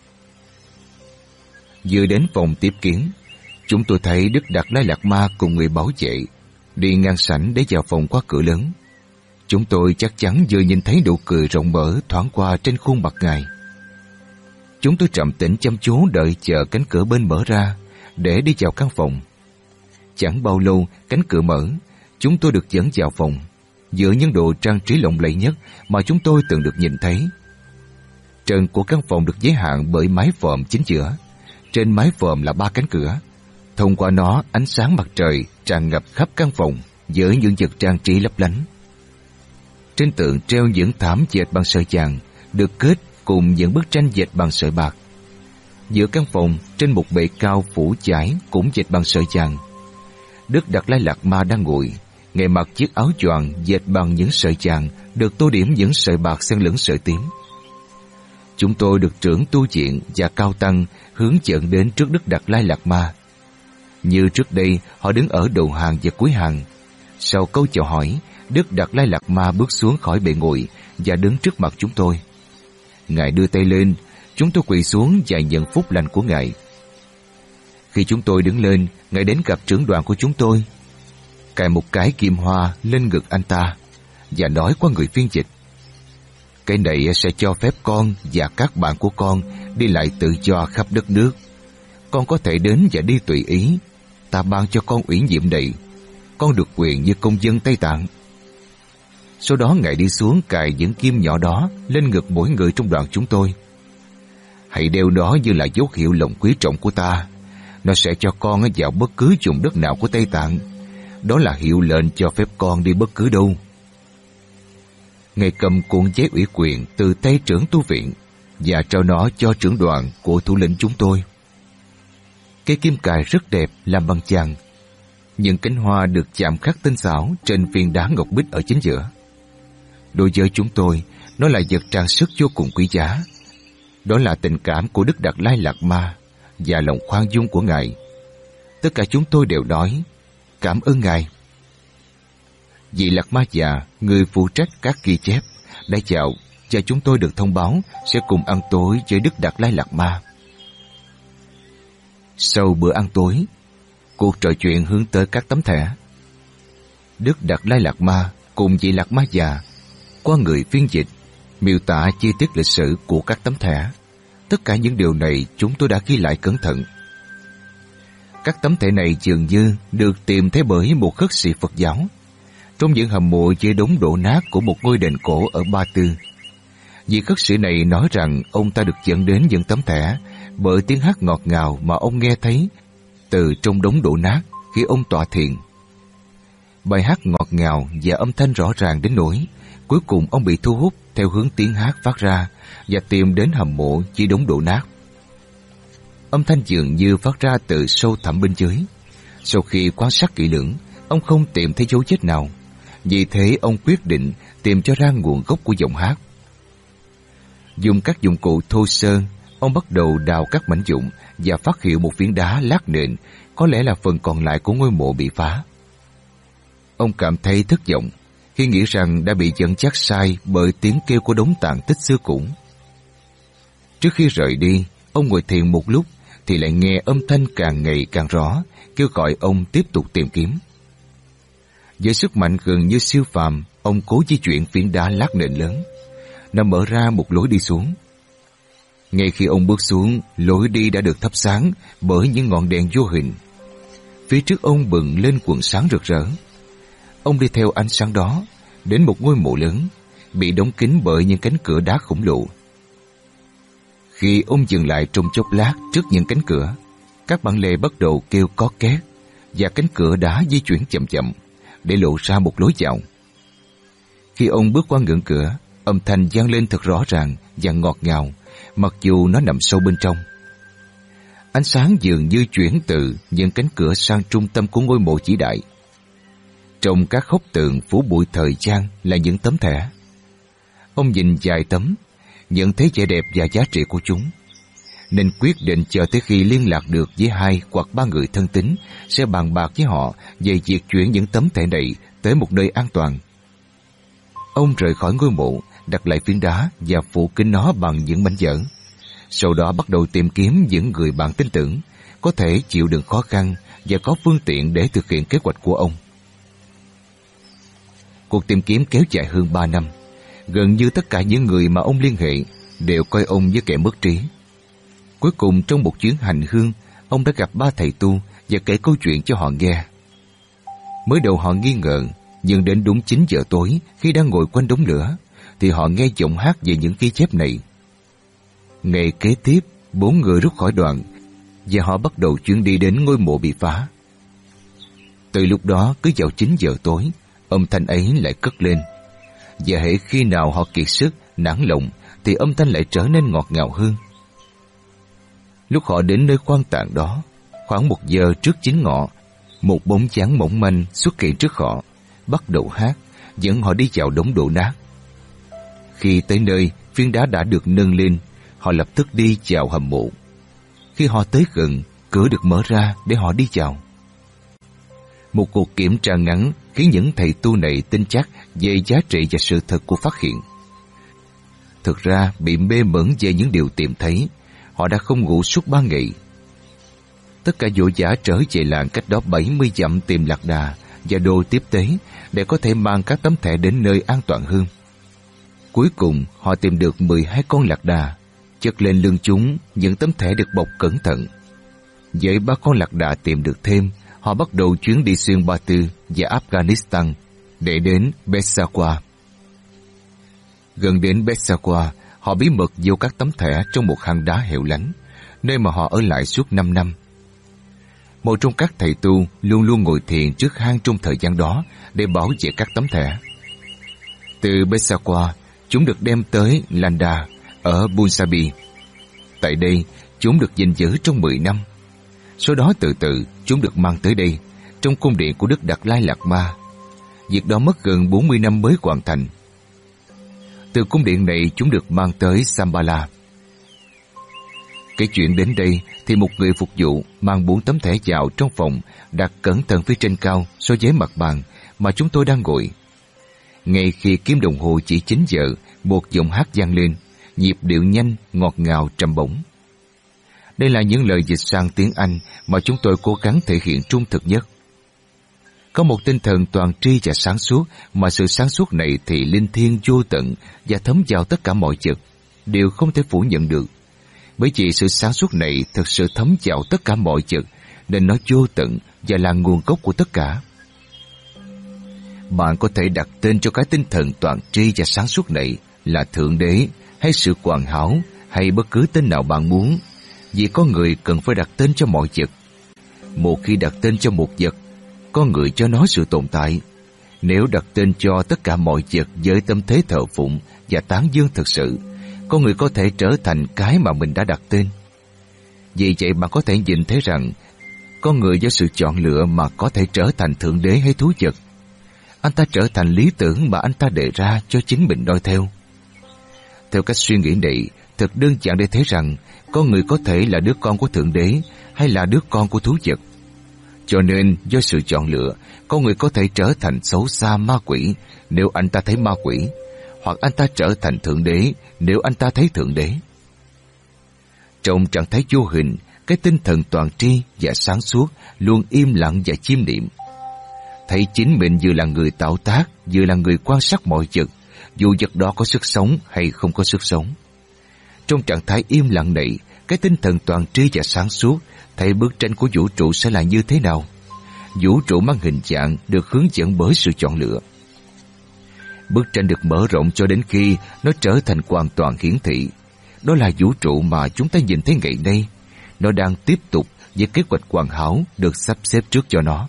Vừa đến phòng tiếp kiến, chúng tôi thấy Đức Đạt Lai Lạt Ma cùng người bảo vệ đi ngang sảnh để vào phòng qua cửa lớn. Chúng tôi chắc chắn vừa nhìn thấy nụ cười rộng mở thoáng qua trên khuôn mặt Ngài. Chúng tôi trầm tĩnh chăm chú đợi chờ cánh cửa bên mở ra để đi vào căn phòng. Chẳng bao lâu cánh cửa mở, chúng tôi được dẫn vào phòng, giữa những đồ trang trí lộng lẫy nhất mà chúng tôi từng được nhìn thấy. Trần của căn phòng được giới hạn bởi mái vòm chính giữa. Trên mái vòm là 3 cánh cửa. Thông qua nó, ánh sáng mặt trời tràn ngập khắp căn phòng với những vật trang trí lấp lánh. Trên tường treo những thảm dệt bằng sợi vàng được kết cùng những bức tranh dệt bằng sợi bạc. Giữa căn phòng, trên một bệ cao phủ chải cũng dệt bằng sợi vàng. Đức Đạt Lai Lạt Ma đang ngồi, Ngài mặc chiếc áo choàng dệt bằng những sợi vàng được tô điểm những sợi bạc xen lẫn sợi tím. Chúng tôi được trưởng tu viện và cao tăng hướng dẫn đến trước Đức Đạt Lai Lạt Ma. Như trước đây, họ đứng ở đầu hàng và cuối hàng. Sau câu chào hỏi, Đức Đạt Lai Lạt Ma bước xuống khỏi bệ ngồi và đứng trước mặt chúng tôi. Ngài đưa tay lên, chúng tôi quỳ xuống và nhận phúc lành của Ngài. Khi chúng tôi đứng lên, Ngài đến gặp trưởng đoàn của chúng tôi, cài một cái kim hoa lên ngực anh ta và nói qua người phiên dịch: "Cái này sẽ cho phép con và các bạn của con đi lại tự do khắp đất nước. Con có thể đến và đi tùy ý. Ta ban cho con ủy nhiệm này. Con được quyền như công dân Tây Tạng." Sau đó Ngài đi xuống cài những kim nhỏ đó lên ngực mỗi người trong đoàn chúng tôi. "Hãy đeo đó như là dấu hiệu lòng quý trọng của ta. Nó sẽ cho con vào bất cứ vùng đất nào của Tây Tạng. Đó là hiệu lệnh cho phép con đi bất cứ đâu." Ngài cầm cuộn giấy ủy quyền từ tay trưởng tu viện và trao nó cho trưởng đoàn của thủ lĩnh chúng tôi. Cây kim cài rất đẹp, làm bằng vàng. Những cánh hoa được chạm khắc tinh xảo trên viên đá ngọc bích ở chính giữa. Đối với chúng tôi, nó là vật trang sức vô cùng quý giá. Đó là tình cảm của Đức Đạt Lai Lạt Ma và lòng khoan dung của Ngài. Tất cả chúng tôi đều nói: "Cảm ơn Ngài." Vị Lạc Ma già, người phụ trách các ghi chép, đã chào và chúng tôi được thông báo sẽ cùng ăn tối với Đức Đạt Lai Lạt Ma. Sau bữa ăn tối, cuộc trò chuyện hướng tới các tấm thẻ. Đức Đạt Lai Lạt Ma cùng vị Lạc Ma già qua người phiên dịch miêu tả chi tiết lịch sử của các tấm thẻ. Tất cả những điều này chúng tôi đã ghi lại cẩn thận. Các tấm thẻ này dường như được tìm thấy bởi một khất sĩ Phật giáo trong những hầm mộ dưới đống đổ nát của một ngôi đền cổ ở Ba Tư. Vị khất sĩ này nói rằng ông ta được dẫn đến những tấm thẻ bởi tiếng hát ngọt ngào mà ông nghe thấy từ trong đống đổ nát khi ông tọa thiền. Bài hát ngọt ngào và âm thanh rõ ràng đến nỗi cuối cùng ông bị thu hút theo hướng tiếng hát phát ra và tìm đến hầm mộ chỉ đống đổ nát. Âm thanh dường như phát ra từ sâu thẳm bên dưới. Sau khi quan sát kỹ lưỡng, ông không tìm thấy dấu vết nào. Vì thế ông quyết định tìm cho ra nguồn gốc của giọng hát. Dùng các dụng cụ thô sơ, ông bắt đầu đào các mảnh vụn và phát hiện một phiến đá lát nền, có lẽ là phần còn lại của ngôi mộ bị phá. Ông cảm thấy thất vọng khi nghĩ rằng đã bị dẫn dắt sai bởi tiếng kêu của đống tàn tích xưa cũ. Trước khi rời đi, ông ngồi thiền một lúc thì lại nghe âm thanh càng ngày càng rõ, kêu gọi ông tiếp tục tìm kiếm. Với sức mạnh gần như siêu phàm, ông cố di chuyển phiến đá lát nền lớn. Nó mở ra một lối đi xuống. Ngay khi ông bước xuống, lối đi đã được thắp sáng bởi những ngọn đèn vô hình. Phía trước ông bừng lên quầng sáng rực rỡ. Ông đi theo ánh sáng đó đến một ngôi mộ lớn, bị đóng kín bởi những cánh cửa đá khổng lồ. Khi ông dừng lại trong chốc lát trước những cánh cửa, các bản lề bắt đầu kêu có két và cánh cửa đá di chuyển chậm chậm để lộ ra một lối vào. Khi ông bước qua ngưỡng cửa, âm thanh vang lên thật rõ ràng và ngọt ngào, mặc dù nó nằm sâu bên trong. Ánh sáng dường như chuyển từ những cánh cửa sang trung tâm của ngôi mộ vĩ đại. Trong các khóc tượng phủ bụi thời gian là những tấm thẻ. Ông nhìn vài tấm, nhận thấy vẻ đẹp và giá trị của chúng, nên quyết định chờ tới khi liên lạc được với 2 hoặc 3 người thân tín sẽ bàn bạc với họ về việc chuyển những tấm thẻ này tới một nơi an toàn. Ông rời khỏi ngôi mộ, đặt lại phiến đá và phủ kín nó bằng những mảnh vỡ. Sau đó bắt đầu tìm kiếm những người bạn tin tưởng, có thể chịu đựng khó khăn và có phương tiện để thực hiện kế hoạch của ông. Cuộc tìm kiếm kéo dài hơn 3 năm. Gần như tất cả những người mà ông liên hệ đều coi ông như kẻ mất trí. Cuối cùng trong một chuyến hành hương, ông đã gặp 3 thầy tu và kể câu chuyện cho họ nghe. Mới đầu họ nghi ngờ, nhưng đến đúng 9 giờ tối khi đang ngồi quanh đống lửa thì họ nghe giọng hát về những ghi chép này. Ngày kế tiếp, 4 người rút khỏi đoàn và họ bắt đầu chuyến đi đến ngôi mộ bị phá. Từ lúc đó cứ vào 9 giờ tối, âm thanh ấy lại cất lên. Và hễ khi nào họ kiệt sức, nản lòng thì âm thanh lại trở nên ngọt ngào hơn. Lúc họ đến nơi khoan tàn đó, khoảng 1 giờ trước chính ngọ, một bóng dáng mỏng manh xuất hiện trước họ, bắt đầu hát, dẫn họ đi vào đống đổ nát. Khi tới nơi, phiến đá đã được nâng lên, họ lập tức đi vào hầm mộ. Khi họ tới gần, cửa được mở ra để họ đi vào. Một cuộc kiểm tra ngắn khiến những thầy tu này tin chắc về giá trị và sự thật của phát hiện. Thực ra, bị mê mẩn về những điều tìm thấy, họ đã không ngủ suốt 3 ngày. Tất cả vội vã trở về làng cách đó 70 dặm tìm lạc đà và đồ tiếp tế để có thể mang các tấm thẻ đến nơi an toàn hơn. Cuối cùng, họ tìm được 12 con lạc đà, chất lên lưng chúng những tấm thẻ được bọc cẩn thận. Với 3 con lạc đà tìm được thêm, họ bắt đầu chuyến đi xuyên Ba Tư và Afghanistan để đến Peshawar. Gần đến Peshawar, họ bí mật vô các tấm thẻ trong một hang đá hẻo lánh, nơi mà họ ở lại suốt 5 năm. Một trong các thầy tu luôn luôn ngồi thiền trước hang trong thời gian đó để bảo vệ các tấm thẻ. Từ Peshawar, chúng được đem tới Landa ở Punjabi. Tại đây, chúng được gìn giữ trong 10 năm. Sau đó từ từ, chúng được mang tới đây, trong cung điện của Đức Đạt Lai Lạt Ma. Việc đó mất gần 40 năm mới hoàn thành. Từ cung điện này, chúng được mang tới Shambhala. Kể chuyện đến đây, thì một người phục vụ mang 4 tấm thẻ vào trong phòng, đặt cẩn thận phía trên cao so với mặt bàn mà chúng tôi đang ngồi, Ngay khi kim đồng hồ chỉ 9 giờ, một giọng hát vang lên, nhịp điệu nhanh, ngọt ngào, trầm bổng. Đây là những lời dịch sang tiếng Anh mà chúng tôi cố gắng thể hiện trung thực nhất. Có một tinh thần toàn tri và sáng suốt, mà sự sáng suốt này thì linh thiêng vô tận và thấm vào tất cả mọi vật, đều không thể phủ nhận được. Bởi vì sự sáng suốt này thực sự thấm vào tất cả mọi vật, nên nó vô tận và là nguồn gốc của tất cả. Bạn có thể đặt tên cho cái tinh thần toàn tri và sáng suốt này là Thượng Đế, hay sự hoàn hảo, hay bất cứ tên nào bạn muốn, vì con người cần phải đặt tên cho mọi vật. Một khi đặt tên cho một vật, con người cho nó sự tồn tại. Nếu đặt tên cho tất cả mọi vật với tâm thế thờ phụng và tán dương thực sự, con người có thể trở thành cái mà mình đã đặt tên. Vì vậy bạn có thể nhìn thấy rằng con người do sự chọn lựa mà có thể trở thành Thượng Đế hay thú vật. Anh ta trở thành lý tưởng mà anh ta đề ra cho chính mình noi theo. Theo cách suy nghĩ này, thật đơn giản để thấy rằng con người có thể là đứa con của Thượng Đế hay là đứa con của thú vật. Cho nên do sự chọn lựa, con người có thể trở thành xấu xa ma quỷ nếu anh ta thấy ma quỷ, hoặc anh ta trở thành Thượng Đế nếu anh ta thấy Thượng Đế. Trong trạng thái vô hình, cái tinh thần toàn tri và sáng suốt luôn im lặng và chiêm niệm. Thấy chính mình vừa là người tạo tác, vừa là người quan sát mọi vật, dù vật đó có sức sống hay không có sức sống. Trong trạng thái im lặng này, cái tinh thần toàn tri và sáng suốt thấy bức tranh của vũ trụ sẽ là như thế nào. Vũ trụ mang hình dạng được hướng dẫn bởi sự chọn lựa. Bức tranh được mở rộng cho đến khi nó trở thành hoàn toàn hiển thị. Đó là vũ trụ mà chúng ta nhìn thấy ngày nay. Nó đang tiếp tục với kế hoạch hoàn hảo được sắp xếp trước cho nó.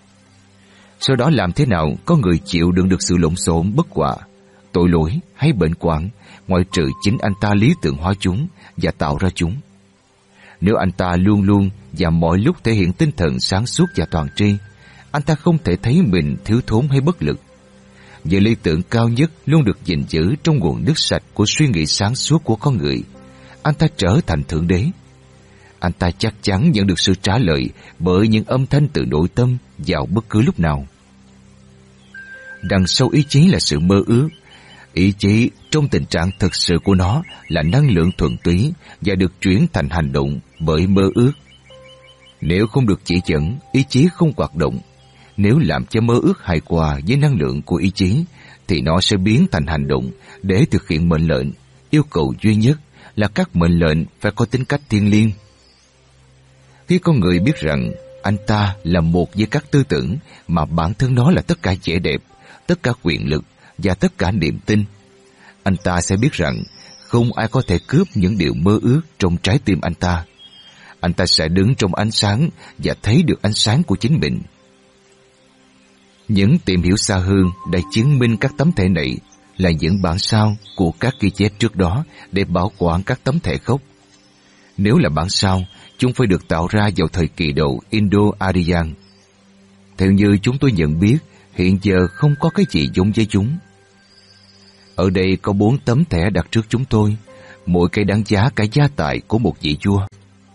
Sau đó làm thế nào có người chịu đựng được sự lộn xộn, bất hòa, tội lỗi hay bệnh hoạn, ngoại trừ chính anh ta lý tưởng hóa chúng và tạo ra chúng. Nếu anh ta luôn luôn và mọi lúc thể hiện tinh thần sáng suốt và toàn tri, anh ta không thể thấy mình thiếu thốn hay bất lực. Vậy lý tưởng cao nhất luôn được gìn giữ trong nguồn nước sạch của suy nghĩ sáng suốt của con người. Anh ta trở thành Thượng Đế. Anh ta chắc chắn nhận được sự trả lời bởi những âm thanh từ nội tâm vào bất cứ lúc nào. Đằng sau ý chí là sự mơ ước. Ý chí trong tình trạng thực sự của nó là năng lượng thuần túy và được chuyển thành hành động bởi mơ ước. Nếu không được chỉ dẫn, ý chí không hoạt động. Nếu làm cho mơ ước hài hòa với năng lượng của ý chí, thì nó sẽ biến thành hành động để thực hiện mệnh lệnh. Yêu cầu duy nhất là các mệnh lệnh phải có tính cách thiêng liêng. Khi con người biết rằng anh ta là một với các tư tưởng mà bản thân nó là tất cả vẻ đẹp, tất cả quyền lực và tất cả niềm tin, anh ta sẽ biết rằng không ai có thể cướp những điều mơ ước trong trái tim anh ta. Anh ta sẽ đứng trong ánh sáng và thấy được ánh sáng của chính mình. Những tìm hiểu xa hơn đã chứng minh các tấm thẻ này là những bản sao của các ghi chép trước đó để bảo quản các tấm thẻ gốc. Nếu là bản sao, chúng phải được tạo ra vào thời kỳ đầu Indo-Aryan. Theo như chúng tôi nhận biết, hiện giờ không có cái gì giống với chúng. Ở đây có 4 tấm thẻ đặt trước chúng tôi, mỗi cái đáng giá cả gia tài của một vị vua.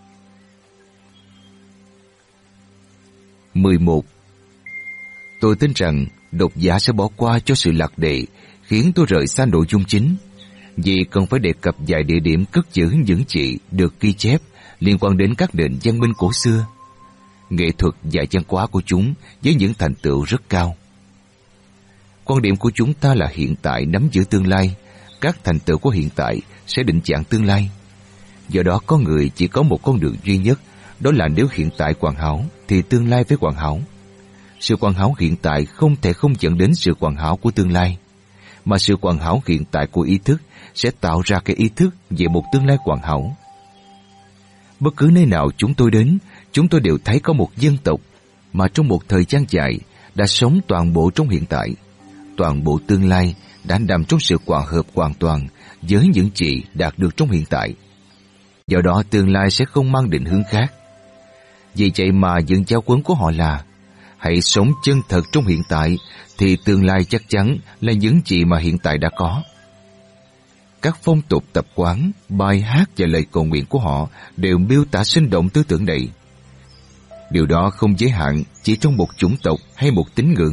11. Tôi tin rằng độc giả sẽ bỏ qua cho sự lạc đề khiến tôi rời xa nội dung chính, vì cần phải đề cập vài địa điểm cất giữ những gì được ghi chép liên quan đến các nền văn minh cổ xưa, nghệ thuật và văn hóa của chúng với những thành tựu rất cao. Quan điểm của chúng ta là hiện tại nắm giữ tương lai, các thành tựu của hiện tại sẽ định dạng tương lai. Do đó có người chỉ có một con đường duy nhất, đó là nếu hiện tại hoàn hảo thì tương lai phải hoàn hảo. Sự hoàn hảo hiện tại không thể không dẫn đến sự hoàn hảo của tương lai, mà sự hoàn hảo hiện tại của ý thức sẽ tạo ra cái ý thức về một tương lai hoàn hảo. Bất cứ nơi nào chúng tôi đến, chúng tôi đều thấy có một dân tộc mà trong một thời gian dài đã sống toàn bộ trong hiện tại. Toàn bộ tương lai đã nằm trong sự hòa hợp hoàn toàn với những gì đạt được trong hiện tại. Do đó tương lai sẽ không mang định hướng khác. Vì vậy mà những giáo huấn của họ là: hãy sống chân thật trong hiện tại, thì tương lai chắc chắn là những gì mà hiện tại đã có. Các phong tục tập quán, bài hát và lời cầu nguyện của họ đều miêu tả sinh động tư tưởng này. Điều đó không giới hạn chỉ trong một chủng tộc hay một tín ngưỡng,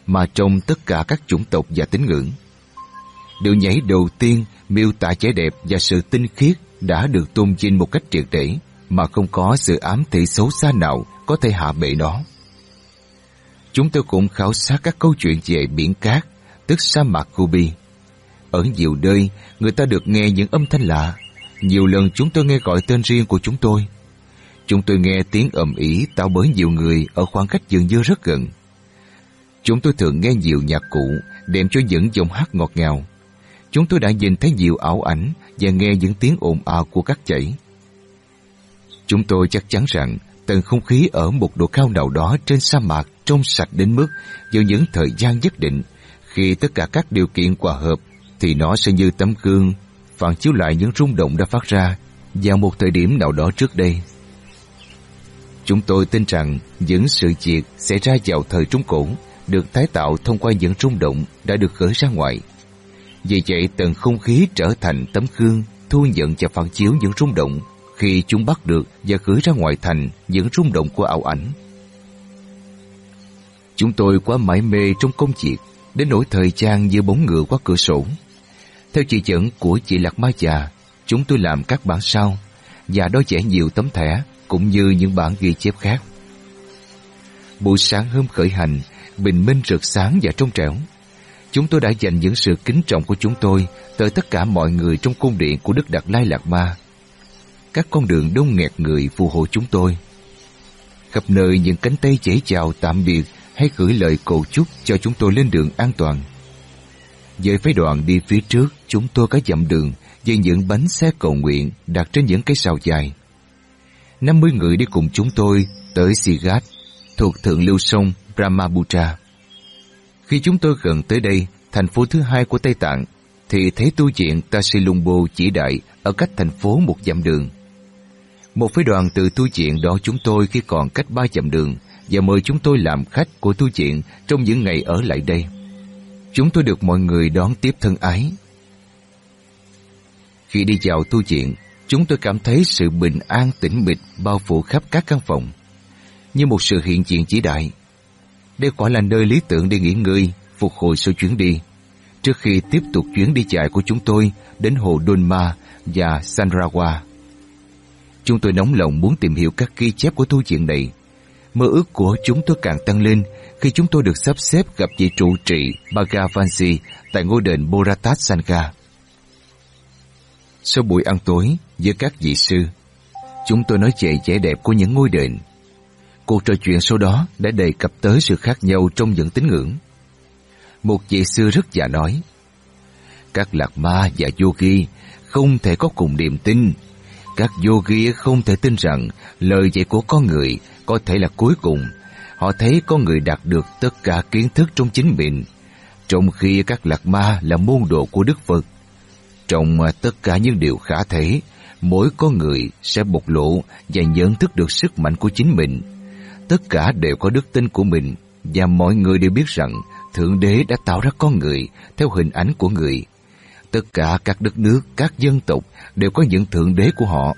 mà trong tất cả các chủng tộc và tín ngưỡng. Điệu nhảy đầu tiên miêu tả vẻ đẹp và sự tinh khiết đã được tôn vinh một cách triệt để, mà không có sự ám thị xấu xa nào có thể hạ bệ nó. Chúng tôi cũng khảo sát các câu chuyện về biển cát, tức sa mạc Gobi. Ở nhiều nơi, người ta được nghe những âm thanh lạ. Nhiều lần chúng tôi nghe gọi tên riêng của chúng tôi. Chúng tôi nghe tiếng ầm ĩ tạo bởi nhiều người ở khoảng cách dường như rất gần. Chúng tôi thường nghe nhiều nhạc cụ đem cho những giọng hát ngọt ngào. Chúng tôi đã nhìn thấy nhiều ảo ảnh và nghe những tiếng ồn ào của các chảy. Chúng tôi chắc chắn rằng tầng không khí ở một độ cao nào đó trên sa mạc trong sạch đến mức vào những thời gian nhất định, khi tất cả các điều kiện hòa hợp, thì nó sẽ như tấm gương phản chiếu lại những rung động đã phát ra vào một thời điểm nào đó trước đây. Chúng tôi tin rằng những sự việc xảy ra vào thời Trung Cổ được tái tạo thông qua những rung động đã được gửi ra ngoài. Vì vậy, tầng không khí trở thành tấm gương thu nhận và phản chiếu những rung động khi chúng bắt được và gửi ra ngoài thành những rung động của ảo ảnh. Chúng tôi quá mải mê trong công việc đến nỗi thời gian như bóng ngựa qua cửa sổ. Theo chỉ dẫn của chị Lạc Ma già, chúng tôi làm các bản sao và đo vẽ nhiều tấm thẻ cũng như những bản ghi chép khác. Buổi sáng hôm khởi hành, bình minh rực sáng và trong trẻo. Chúng tôi đã dành những sự kính trọng của chúng tôi tới tất cả mọi người trong cung điện của Đức Đạt Lai Lạt Ma. Các con đường đông nghẹt người phù hộ chúng tôi. Khắp nơi những cánh tay vẫy chào tạm biệt hay gửi lời cầu chúc cho chúng tôi lên đường an toàn. Với phái đoàn đi phía trước, chúng tôi có dặm đường với những bánh xe cầu nguyện đặt trên những cây sào dài. 50 người đi cùng chúng tôi tới Sigat, thuộc thượng lưu sông Brahmaputra. Khi chúng tôi gần tới đây, thành phố thứ hai của Tây Tạng, thì thấy tu viện Tasilumbo chỉ đại ở cách thành phố một dặm đường. Một phái đoàn từ tu viện đón chúng tôi khi còn cách 3 dặm đường và mời chúng tôi làm khách của tu viện trong những ngày ở lại đây. Chúng tôi được mọi người đón tiếp thân ái. Khi đi vào tu viện, chúng tôi cảm thấy sự bình an tĩnh mịch bao phủ khắp các căn phòng, như một sự hiện diện vĩ đại. Đây quả là nơi lý tưởng để nghỉ ngơi, phục hồi sau chuyến đi, trước khi tiếp tục chuyến đi dài của chúng tôi đến hồ Donma và Sanrawa. Chúng tôi nóng lòng muốn tìm hiểu các ghi chép của tu viện này. Mơ ước của chúng tôi càng tăng lên khi chúng tôi được sắp xếp gặp vị trụ trì Bhagavansi tại ngôi đền Bhoratat Sangha. Sau buổi ăn tối với các vị sư, chúng tôi nói về vẻ đẹp của những ngôi đền. Cuộc trò chuyện sau đó đã đề cập tới sự khác nhau trong những tín ngưỡng. Một vị sư rất già nói, các lạc ma và yogi không thể có cùng niềm tin. Các yogi không thể tin rằng lời dạy của con người có thể là cuối cùng. Họ thấy con người đạt được tất cả kiến thức trong chính mình, trong khi các lạc ma là môn đồ của Đức Phật. Trong tất cả những điều khả thể, mỗi con người sẽ bộc lộ và nhận thức được sức mạnh của chính mình. Tất cả đều có đức tin của mình, và mọi người đều biết rằng Thượng Đế đã tạo ra con người theo hình ảnh của người. Tất cả các đất nước, các dân tộc đều có những thượng đế của họ.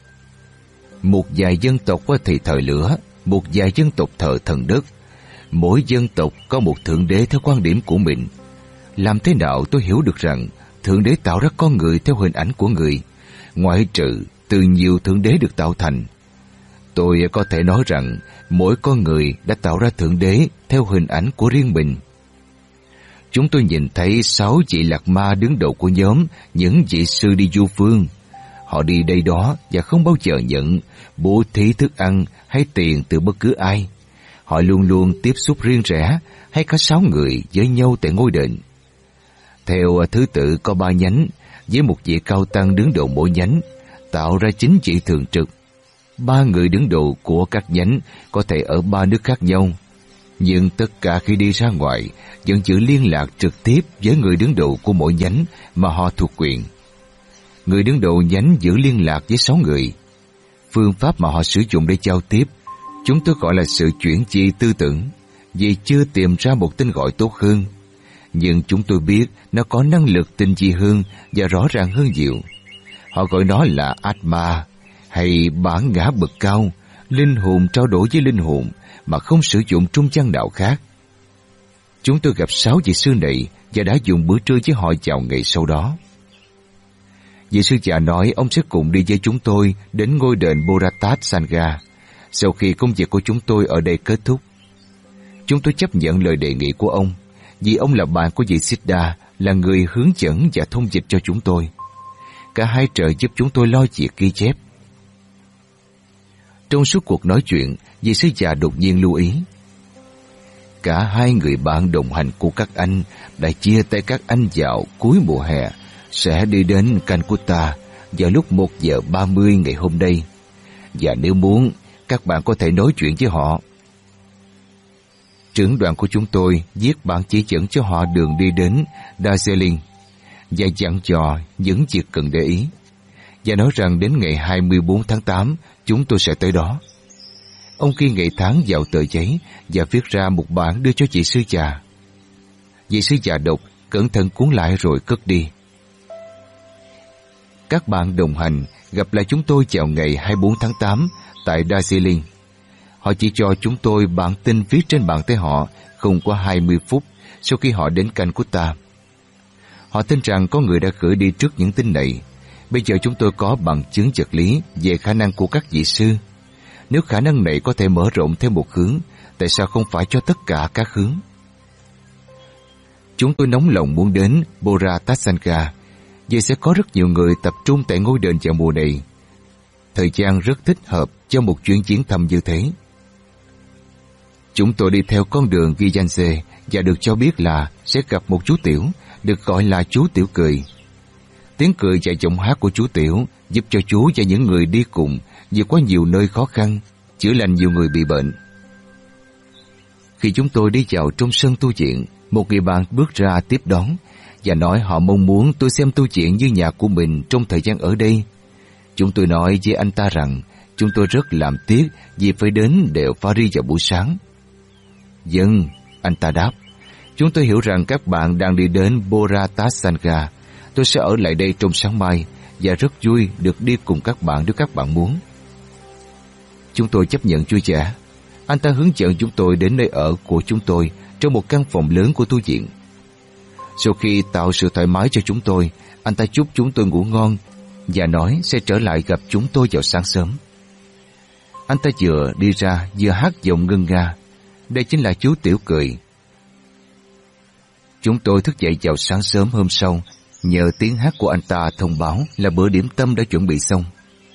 Một vài dân tộc thì thờ lửa, một vài dân tộc thờ thần đất. Mỗi dân tộc có một thượng đế theo quan điểm của mình. Làm thế nào tôi hiểu được rằng Thượng Đế tạo ra con người theo hình ảnh của người, ngoại trừ từ nhiều thượng đế được tạo thành? Tôi có thể nói rằng mỗi con người đã tạo ra Thượng Đế theo hình ảnh của riêng mình. Chúng tôi nhìn thấy 6 vị lạc ma đứng đầu của nhóm những vị sư đi du phương. Họ đi đây đó và không bao giờ nhận bố thí thức ăn hay tiền từ bất cứ ai. Họ luôn luôn tiếp xúc riêng rẽ hay cả 6 người với nhau tại ngôi đền. Theo thứ tự có 3 nhánh, với một vị cao tăng đứng đầu mỗi nhánh, tạo ra 9 vị thường trực. 3 người đứng đầu của các nhánh có thể ở 3 nước khác nhau, nhưng tất cả khi đi ra ngoài vẫn giữ liên lạc trực tiếp với người đứng đầu của mỗi nhánh mà họ thuộc quyền. Người đứng đầu nhánh giữ liên lạc với 6 người. Phương pháp mà họ sử dụng để giao tiếp, chúng tôi gọi là sự chuyển chi tư tưởng, vì chưa tìm ra một tên gọi tốt hơn. Nhưng chúng tôi biết nó có năng lực tinh vi hơn và rõ ràng hơn nhiều. Họ gọi nó là Atma, hay bản ngã bậc cao, linh hồn trao đổi với linh hồn mà không sử dụng trung gian nào khác. Chúng tôi gặp 6 vị sư này và đã dùng bữa trưa với họ vào ngày sau đó. Vị sư già nói ông sẽ cùng đi với chúng tôi đến ngôi đền Boratat Sangha sau khi công việc của chúng tôi ở đây kết thúc. Chúng tôi chấp nhận lời đề nghị của ông vì ông là bạn của vị Siddha, là người hướng dẫn và thông dịch cho chúng tôi. Cả hai trợ giúp chúng tôi lo việc ghi chép. Trong suốt cuộc nói chuyện, vị sư già đột nhiên lưu ý: cả hai người bạn đồng hành của các anh đã chia tay các anh vào cuối mùa hè, sẽ đi đến Calcutta vào lúc 1:30 ngày hôm nay. Và nếu muốn, các bạn có thể nói chuyện với họ. Trưởng đoàn của chúng tôi viết bản chỉ dẫn cho họ đường đi đến Darjeeling và dặn dò những việc cần để ý, và nói rằng đến ngày 24 tháng 8 chúng tôi sẽ tới đó. Ông ghi ngày tháng vào tờ giấy và viết ra một bản đưa cho vị sư già. Vị sư già đọc, cẩn thận cuốn lại rồi cất đi. Các bạn đồng hành gặp lại chúng tôi vào ngày 24 tháng 8 tại Darjeeling. Họ chỉ cho chúng tôi bản tin viết trên bàn tay họ không qua 20 phút sau khi họ đến Calcutta. Họ tin rằng có người đã gửi đi trước những tin này. Bây giờ chúng tôi có bằng chứng vật lý về khả năng của các vị sư. Nếu khả năng này có thể mở rộng theo một hướng, tại sao không phải cho tất cả các hướng? Chúng tôi nóng lòng muốn đến Boratat Sangha, vì sẽ có rất nhiều người tập trung tại ngôi đền vào mùa này. Thời gian rất thích hợp cho một chuyến viếng thăm như thế. Chúng tôi đi theo con đường Vijanse và được cho biết là sẽ gặp một chú Tiểu, được gọi là chú Tiểu cười. Tiếng cười và giọng hát của chú Tiểu giúp cho chú và những người đi cùng vượt qua nhiều nơi khó khăn, chữa lành nhiều người bị bệnh. Khi chúng tôi đi vào trong sân tu viện, một người bạn bước ra tiếp đón và nói họ mong muốn tôi xem tu viện như nhà của mình trong thời gian ở đây. Chúng tôi nói với anh ta rằng chúng tôi rất làm tiếc vì phải đến đèo Pari vào buổi sáng. Vâng, anh ta đáp. Chúng tôi hiểu rằng các bạn đang đi đến Boratat Sangha. Tôi sẽ ở lại đây trong sáng mai và rất vui được đi cùng các bạn nếu các bạn muốn. Chúng tôi chấp nhận vui vẻ. Anh ta hướng dẫn chúng tôi đến nơi ở của chúng tôi trong một căn phòng lớn của tu viện. Sau khi tạo sự thoải mái cho chúng tôi, anh ta chúc chúng tôi ngủ ngon và nói sẽ trở lại gặp chúng tôi vào sáng sớm. Anh ta vừa đi ra vừa hát giọng ngân nga. Đây chính là chú Tiểu cười. Chúng tôi thức dậy vào sáng sớm hôm sau, nhờ tiếng hát của anh ta thông báo là bữa điểm tâm đã chuẩn bị xong.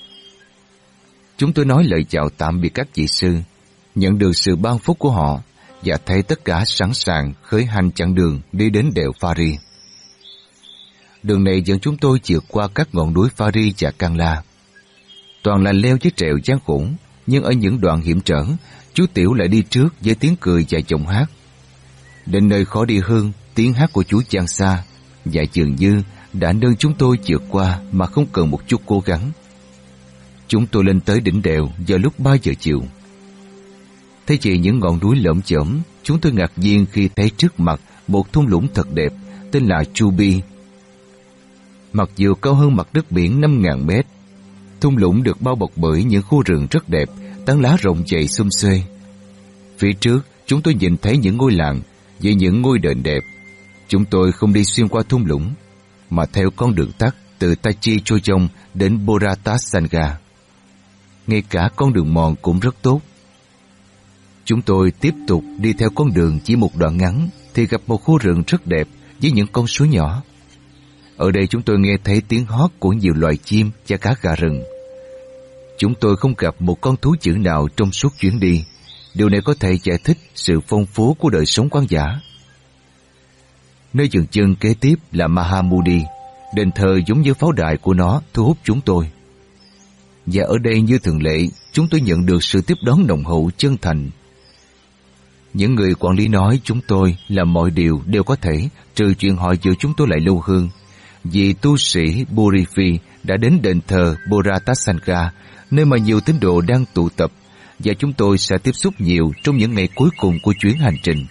Chúng tôi nói lời chào tạm biệt các vị sư, nhận được sự ban phúc của họ và thấy tất cả sẵn sàng khởi hành chặng đường đi đến đèo Pari. Đường này dẫn chúng tôi vượt qua các ngọn núi Pari và Kangla. Toàn là leo với trèo gian khổ, nhưng ở những đoạn hiểm trở, chú Tiểu lại đi trước với tiếng cười và giọng hát. Đến nơi khó đi hơn, tiếng hát của chú Chan Sa và dường như đã nâng chúng tôi vượt qua mà không cần một chút cố gắng. Chúng tôi lên tới đỉnh đèo vào lúc 3 giờ chiều. Thấy chỉ những ngọn núi lởm chởm, chúng tôi ngạc nhiên khi thấy trước mặt một thung lũng thật đẹp tên là Chubi. Mặc dù cao hơn mặt đất biển 5.000 mét, thung lũng được bao bọc bởi những khu rừng rất đẹp, tán lá rộng dày xum xuê. Phía trước, chúng tôi nhìn thấy những ngôi làng với những ngôi đền đẹp. Chúng tôi không đi xuyên qua thung lũng, mà theo con đường tắt từ Tachi Chojong đến Boratat Sangha. Ngay cả con đường mòn cũng rất tốt. Chúng tôi tiếp tục đi theo con đường chỉ một đoạn ngắn thì gặp một khu rừng rất đẹp với những con suối nhỏ. Ở đây chúng tôi nghe thấy tiếng hót của nhiều loài chim và cả gà rừng. Chúng tôi không gặp một con thú dữ nào trong suốt chuyến đi. Điều này có thể giải thích sự phong phú của đời sống hoang dã. Nơi dừng chân kế tiếp là Mahamudi, đền thờ giống như pháo đài của nó thu hút chúng tôi. Và ở đây như thường lệ, chúng tôi nhận được sự tiếp đón nồng hậu chân thành. Những người quản lý nói chúng tôi làm mọi điều đều có thể, trừ chuyện họ giữ chúng tôi lại lâu hơn. Vì tu sĩ Burifi đã đến đền thờ Boratat Sangha, nơi mà nhiều tín đồ đang tụ tập, và chúng tôi sẽ tiếp xúc nhiều trong những ngày cuối cùng của chuyến hành trình.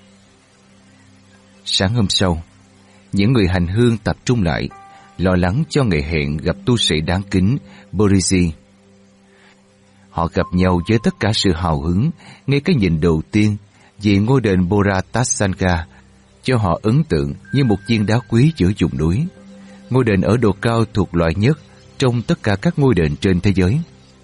Sáng hôm sau, những người hành hương tập trung lại, lo lắng cho ngày hẹn gặp tu sĩ đáng kính Borisi. Họ gặp nhau với tất cả sự hào hứng ngay cái nhìn đầu tiên, vì ngôi đền Boratat Sangha cho họ ấn tượng như một viên đá quý giữa vùng núi. Ngôi đền ở độ cao thuộc loại nhất trong tất cả các ngôi đền trên thế giới.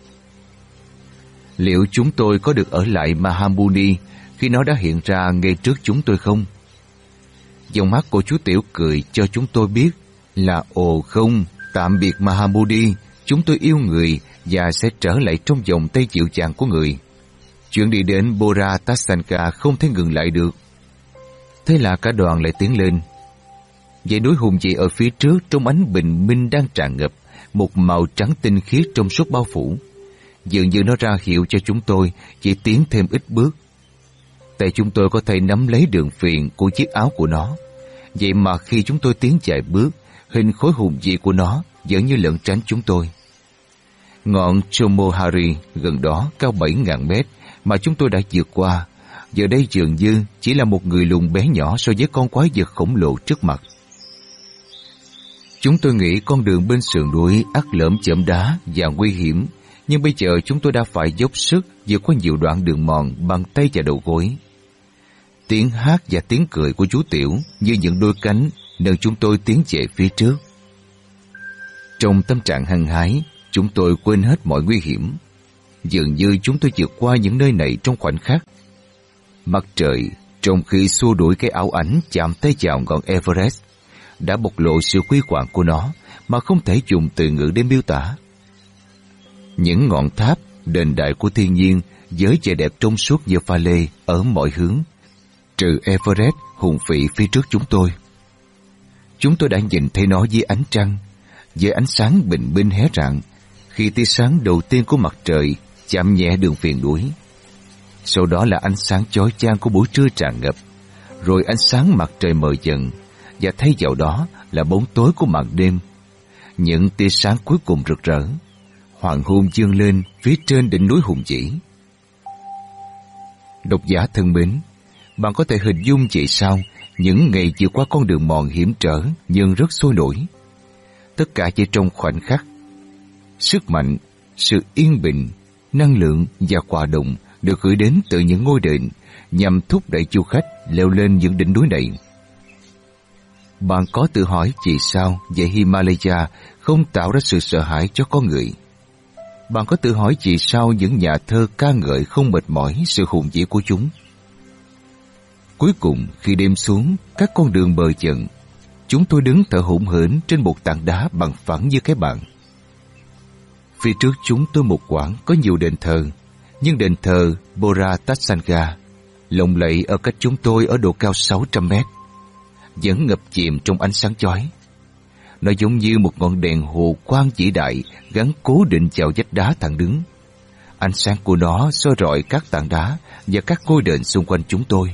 Liệu chúng tôi có được ở lại Mahamuni khi nó đã hiện ra ngay trước chúng tôi không? Dòng mắt của chú Tiểu cười cho chúng tôi biết là ồ không, tạm biệt Mahamuni, chúng tôi yêu người và sẽ trở lại trong vòng tay dịu dàng của người. Chuyện đi đến Bora Tassanka không thể ngừng lại được. Thế là cả đoàn lại tiến lên. Dãy núi hùng vĩ ở phía trước trong ánh bình minh đang tràn ngập, một màu trắng tinh khiết trong suốt bao phủ. Dường như nó ra hiệu cho chúng tôi chỉ tiến thêm ít bước. Tại chúng tôi có thể nắm lấy đường viền của chiếc áo của nó. Vậy mà khi chúng tôi tiến vài bước, hình khối hùng vĩ của nó vẫn như lẩn tránh chúng tôi. Ngọn Chomohari gần đó cao 7.000 mét mà chúng tôi đã vượt qua, giờ đây dường như chỉ là một người lùn bé nhỏ so với con quái vật khổng lồ trước mặt. Chúng tôi nghĩ con đường bên sườn núi ắt lởm chởm đá và nguy hiểm, nhưng bây giờ chúng tôi đã phải dốc sức vượt qua nhiều đoạn đường mòn bằng tay và đầu gối. Tiếng hát và tiếng cười của chú Tiểu như những đôi cánh nâng chúng tôi tiến về phía trước. Trong tâm trạng hăng hái, chúng tôi quên hết mọi nguy hiểm. Dường như chúng tôi vượt qua những nơi này trong khoảnh khắc. Mặt trời, trong khi xua đuổi cái ảo ảnh chạm tay vào ngọn Everest, đã bộc lộ sự quý hoàng của nó mà không thể dùng từ ngữ để miêu tả. Những ngọn tháp, đền đài của thiên nhiên với vẻ đẹp trong suốt như pha lê ở mọi hướng, trừ Everest hùng vĩ phía trước chúng tôi. Chúng tôi đã nhìn thấy nó dưới ánh trăng, với ánh sáng bình minh hé rạng, khi tia sáng đầu tiên của mặt trời chạm nhẹ đường viền núi. Sau đó là ánh sáng chói chang của buổi trưa tràn ngập, rồi ánh sáng mặt trời mờ dần, và thay vào đó là bóng tối của màn đêm. Những tia sáng cuối cùng rực rỡ, hoàng hôn vươn lên phía trên đỉnh núi hùng vĩ. Độc giả thân mến, bạn có thể hình dung vậy sao những ngày vượt qua con đường mòn hiểm trở nhưng rất sôi nổi. Tất cả chỉ trong khoảnh khắc. Sức mạnh, sự yên bình, năng lượng và hòa đồng được gửi đến từ những ngôi đền nhằm thúc đẩy du khách leo lên những đỉnh núi này. Bạn có tự hỏi vì sao dãy Himalaya không tạo ra sự sợ hãi cho con người? Bạn có tự hỏi vì sao những nhà thơ ca ngợi không mệt mỏi sự hùng vĩ của chúng? Cuối cùng, khi đêm xuống, các con đường bờ dần, chúng tôi đứng thở hổn hển trên một tảng đá bằng phẳng như cái bàn. Phía trước chúng tôi một quãng có nhiều đền thờ, nhưng đền thờ Bora Tassanka lộng lẫy ở cách chúng tôi ở độ cao 600 mét, vẫn ngập chìm trong ánh sáng chói. Nó giống như một ngọn đèn hồ quang vĩ đại gắn cố định vào vách đá thẳng đứng. Ánh sáng của nó soi rọi các tảng đá và các ngôi đền xung quanh chúng tôi.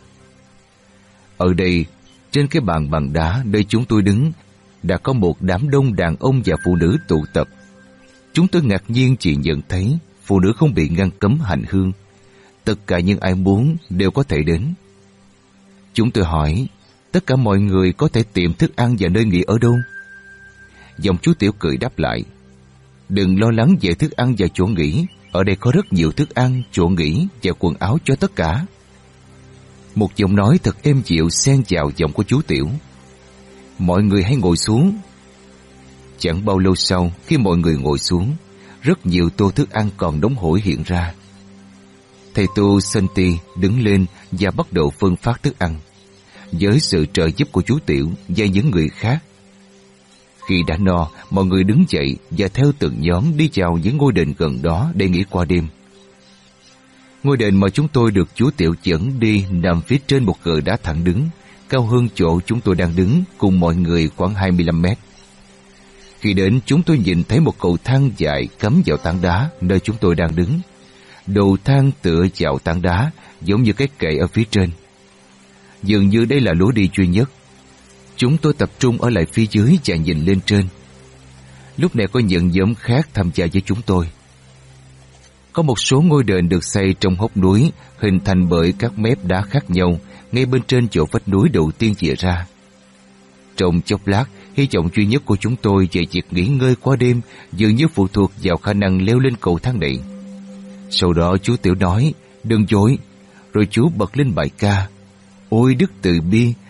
Ở đây, trên cái bàn bằng đá nơi chúng tôi đứng, đã có một đám đông đàn ông và phụ nữ tụ tập. Chúng tôi ngạc nhiên chỉ nhận thấy phụ nữ không bị ngăn cấm hành hương. Tất cả những ai muốn đều có thể đến. Chúng tôi hỏi, tất cả mọi người có thể tìm thức ăn và nơi nghỉ ở đâu? Dòng chú Tiểu cười đáp lại, đừng lo lắng về thức ăn và chỗ nghỉ, ở đây có rất nhiều thức ăn, chỗ nghỉ và quần áo cho tất cả. Một giọng nói thật êm dịu xen vào giọng của chú Tiểu. Mọi người hãy ngồi xuống. Chẳng bao lâu sau, khi mọi người ngồi xuống, rất nhiều tô thức ăn còn nóng hổi hiện ra. Thầy tu Santi đứng lên và bắt đầu phân phát thức ăn, với sự trợ giúp của chú Tiểu và những người khác. Khi đã no, mọi người đứng dậy và theo từng nhóm đi vào những ngôi đền gần đó để nghỉ qua đêm. Ngôi đền mà chúng tôi được chú Tiểu dẫn đi nằm phía trên một gờ đá thẳng đứng, cao hơn chỗ chúng tôi đang đứng cùng mọi người khoảng 25 mét. Khi đến, chúng tôi nhìn thấy một cầu thang dài cắm vào tảng đá nơi chúng tôi đang đứng. Đầu thang tựa vào tảng đá giống như cái kệ ở phía trên. Dường như đây là lối đi duy nhất. Chúng tôi tập trung ở lại phía dưới và nhìn lên trên. Lúc này có những nhóm khác tham gia với chúng tôi. Có một số ngôi đền được xây trong hốc núi, hình thành bởi các mép đá khác nhau, ngay bên trên chỗ vách núi đầu tiên chìa ra. Trong chốc lát, hy vọng duy nhất của chúng tôi về việc nghỉ ngơi qua đêm dường như phụ thuộc vào khả năng leo lên cầu thang này. Sau đó chú Tiểu nói, đừng dối, rồi chú bật lên bài ca. Ôi Đức Từ Bi,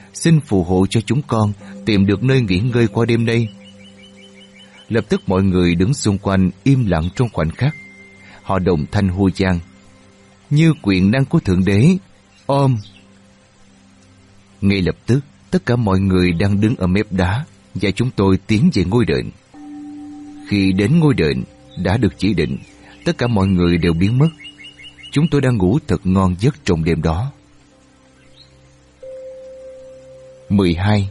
xin phù hộ cho chúng con tìm được nơi nghỉ ngơi qua đêm nay. Lập tức mọi người đứng xung quanh im lặng trong khoảnh khắc. Họ đồng thanh hô vang: như quyền năng của Thượng Đế, ôm. Ngay lập tức, tất cả mọi người đang đứng ở mép đá và chúng tôi tiến về ngôi đền. Khi đến ngôi đền đã được chỉ định, tất cả mọi người đều biến mất. Chúng tôi đang ngủ thật ngon giấc trong đêm đó. 12.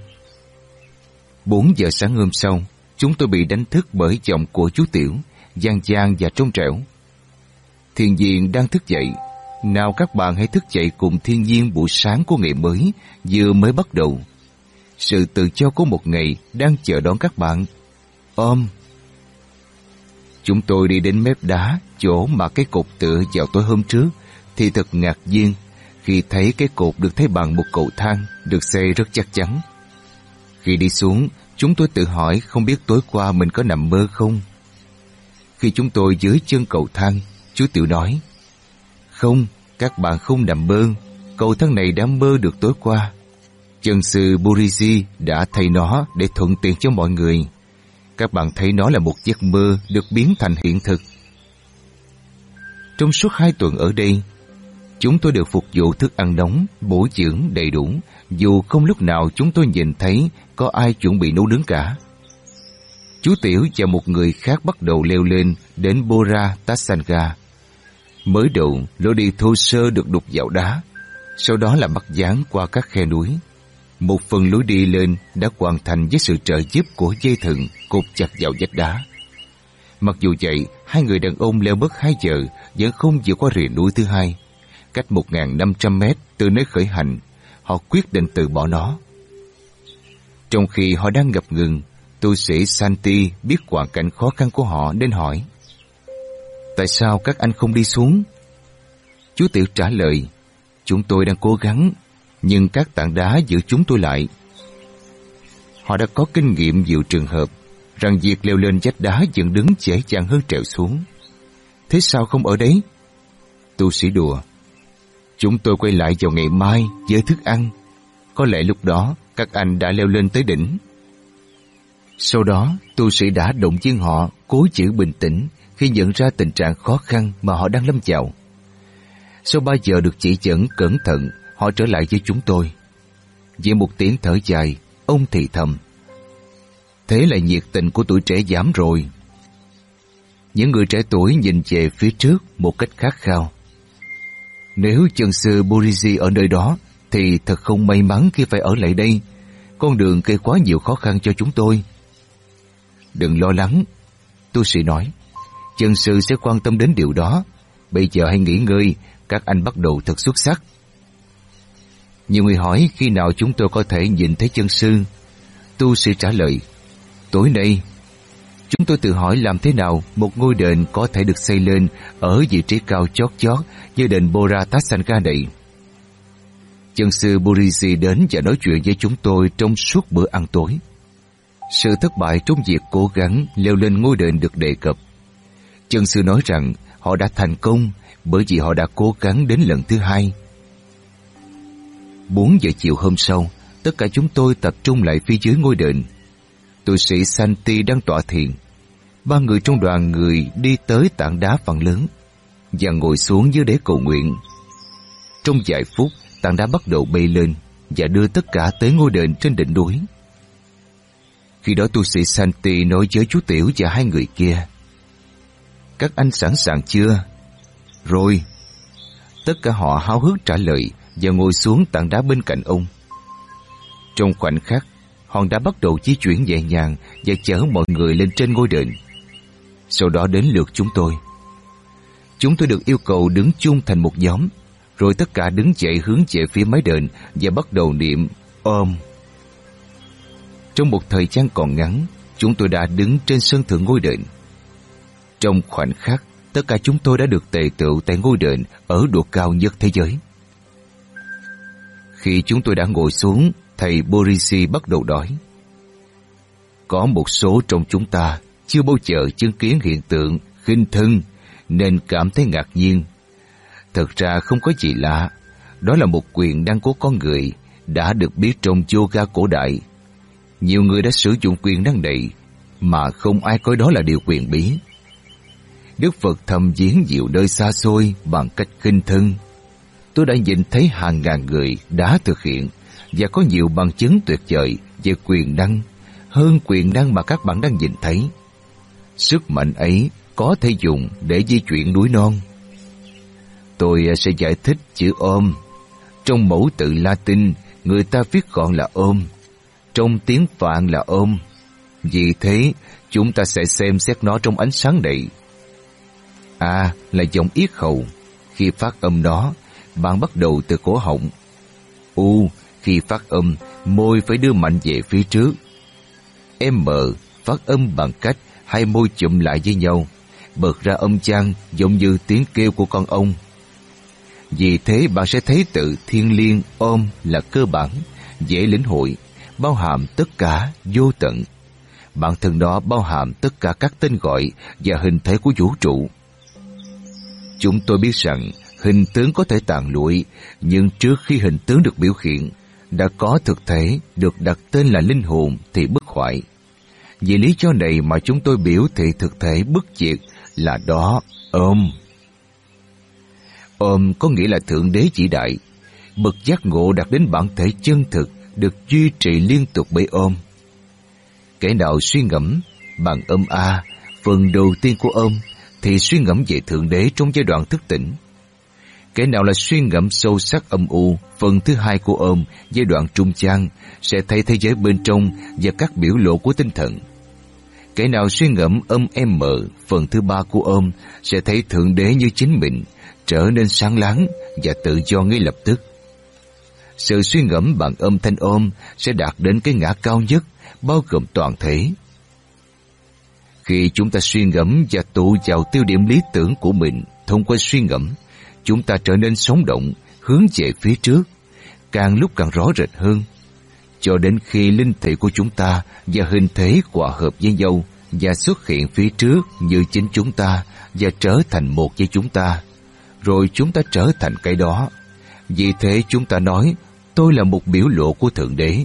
4 giờ sáng hôm sau, chúng tôi bị đánh thức bởi giọng của chú Tiểu, gian gian và trong trẻo. Thiên nhiên đang thức dậy. Nào các bạn hãy thức dậy cùng thiên nhiên buổi sáng của ngày mới vừa mới bắt đầu. Sự tự do của một ngày đang chờ đón các bạn. Ôm. Chúng tôi đi đến mép đá, chỗ mà cái cột tựa vào tối hôm trước, thì thật ngạc nhiên khi thấy cái cột được thấy bằng một cầu thang được xây rất chắc chắn. Khi đi xuống, chúng tôi tự hỏi không biết tối qua mình có nằm mơ không. Khi chúng tôi dưới chân cầu thang, chú Tiểu nói: không, các bạn không nằm mơ, cầu thang này đã mơ được tối qua. Chân sư Burisi đã thay nó để thuận tiện cho mọi người. Các bạn thấy nó là một giấc mơ được biến thành hiện thực. Trong suốt 2 tuần ở đây, chúng tôi được phục vụ thức ăn nóng, bổ dưỡng đầy đủ, dù không lúc nào chúng tôi nhìn thấy có ai chuẩn bị nấu nướng cả. Chú Tiểu và một người khác bắt đầu leo lên đến Bora Tassanga. Mới đầu, lối đi thô sơ được đục vào đá, sau đó là bắt dán qua các khe núi. Một phần lối đi lên đã hoàn thành với sự trợ giúp của dây thừng cột chặt vào vách đá. Mặc dù vậy, 2 người đàn ông leo mất 2 giờ vẫn không vượt qua rìa núi thứ 2. Cách 1.500 mét từ nơi khởi hành, họ quyết định từ bỏ nó. Trong khi họ đang ngập ngừng, tu sĩ Santi biết hoàn cảnh khó khăn của họ nên hỏi: tại sao các anh không đi xuống? Chú Tiểu trả lời: chúng tôi đang cố gắng, nhưng các tảng đá giữ chúng tôi lại. Họ đã có kinh nghiệm nhiều trường hợp rằng việc leo lên vách đá vẫn đứng dễ dàng hơn trèo xuống. Thế sao không ở đấy? Tu sĩ đùa: chúng tôi quay lại vào ngày mai với thức ăn. Có lẽ lúc đó các anh đã leo lên tới đỉnh. Sau đó, tu sĩ đã động viên họ cố giữ bình tĩnh khi nhận ra tình trạng khó khăn mà họ đang lâm vào. Sau 3 giờ được chỉ dẫn cẩn thận, họ trở lại với chúng tôi. Với một tiếng thở dài, ông thì thầm: thế là nhiệt tình của tuổi trẻ giảm rồi. Những người trẻ tuổi nhìn về phía trước một cách khát khao. Nếu chân sư Burisi ở nơi đó thì thật không may mắn khi phải ở lại đây. Con đường gây quá nhiều khó khăn cho chúng tôi. Đừng lo lắng, tu sĩ nói. Chân sư sẽ quan tâm đến điều đó. Bây giờ hãy nghỉ ngơi, các anh bắt đầu thật xuất sắc. Nhiều người hỏi khi nào chúng tôi có thể nhìn thấy chân sư. Tu sĩ trả lời: tối nay. Chúng tôi tự hỏi làm thế nào một ngôi đền có thể được xây lên ở vị trí cao chót chót như đền Bora Tassanga này. Chân sư Burisi đến và nói chuyện với chúng tôi trong suốt bữa ăn tối. Sự thất bại trong việc cố gắng leo lên ngôi đền được đề cập. Chân sư nói rằng họ đã thành công bởi vì họ đã cố gắng đến lần thứ 2. 4 giờ chiều hôm sau, tất cả chúng tôi tập trung lại phía dưới ngôi đền. Tu sĩ Santi đang tọa thiền. 3 người trong đoàn người đi tới tảng đá phẳng lớn và ngồi xuống dưới để cầu nguyện. Trong vài phút, tảng đá bắt đầu bay lên và đưa tất cả tới ngôi đền trên đỉnh núi. Khi đó tu sĩ Santi nói với chú Tiểu và 2 người kia: các anh sẵn sàng chưa? Rồi. Tất cả họ háo hức trả lời và ngồi xuống tảng đá bên cạnh ông. Trong khoảnh khắc, hòn đá bắt đầu di chuyển nhẹ nhàng và chở mọi người lên trên ngôi đền. Sau đó đến lượt chúng tôi. Chúng tôi được yêu cầu đứng chung thành một nhóm, rồi tất cả đứng dậy hướng về phía mái đền và bắt đầu niệm ôm. Trong một thời gian còn ngắn, chúng tôi đã đứng trên sân thượng ngôi đền. Trong khoảnh khắc, tất cả chúng tôi đã được tề tựu tại ngôi đền ở độ cao nhất thế giới. Khi chúng tôi đã ngồi xuống, thầy Burisi bắt đầu nói: có một số trong chúng ta chưa bao giờ chứng kiến hiện tượng khinh thân nên cảm thấy ngạc nhiên. Thật ra không có gì lạ, đó là một quyền năng của con người đã được biết trong yoga cổ đại. Nhiều người đã sử dụng quyền năng này mà không ai coi đó là điều quyền bí. Đức Phật thầm viếng nhiều nơi xa xôi bằng cách khinh thân. Tôi đã nhìn thấy hàng ngàn người đã thực hiện và có nhiều bằng chứng tuyệt vời về quyền năng hơn quyền năng mà các bạn đang nhìn thấy. Sức mạnh ấy có thể dùng để di chuyển núi non. Tôi sẽ giải thích chữ ôm. Trong mẫu tự Latin, người ta viết gọn là ôm. Trong tiếng Phạn là ôm. Vì thế, chúng ta sẽ xem xét nó trong ánh sáng này. A là giọng yết hầu. Khi phát âm đó, bạn bắt đầu từ cổ họng. U, khi phát âm, môi phải đưa mạnh về phía trước. M, phát âm bằng cách hai môi chụm lại với nhau, bật ra âm chan giống như tiếng kêu của con ong. Vì thế bạn sẽ thấy từ thiêng liêng ôm là cơ bản, dễ lĩnh hội, bao hàm tất cả vô tận. Bản thân đó bao hàm tất cả các tên gọi và hình thể của vũ trụ. Chúng tôi biết rằng hình tướng có thể tàn lụi, nhưng trước khi hình tướng được biểu hiện, đã có thực thể được đặt tên là linh hồn thì bất hoại. Vì lý do này mà chúng tôi biểu thị thực thể bất diệt là đó ôm. Ôm có nghĩa là Thượng Đế vĩ đại. Bậc giác ngộ đạt đến bản thể chân thực được duy trì liên tục bởi ôm. Kẻ nào suy ngẫm bằng âm A, phần đầu tiên của ôm, thì suy ngẫm về Thượng Đế trong giai đoạn thức tỉnh. Kẻ nào là suy ngẫm sâu sắc âm U, phần thứ hai của ôm, giai đoạn trung chan, sẽ thấy thế giới bên trong và các biểu lộ của tinh thần. Kẻ nào suy ngẫm âm M, phần thứ ba của ôm, sẽ thấy Thượng Đế như chính mình, trở nên sáng láng và tự do ngay lập tức. Sự suy ngẫm bằng âm thanh ôm sẽ đạt đến cái ngã cao nhất, bao gồm toàn thể. Khi chúng ta suy ngẫm và tụ vào tiêu điểm lý tưởng của mình thông qua suy ngẫm, chúng ta trở nên sống động, hướng về phía trước, càng lúc càng rõ rệt hơn, cho đến khi linh thể của chúng ta và hình thể hòa hợp với nhau và xuất hiện phía trước như chính chúng ta và trở thành một với chúng ta, rồi chúng ta trở thành cái đó. Vì thế chúng ta nói, tôi là một biểu lộ của Thượng Đế.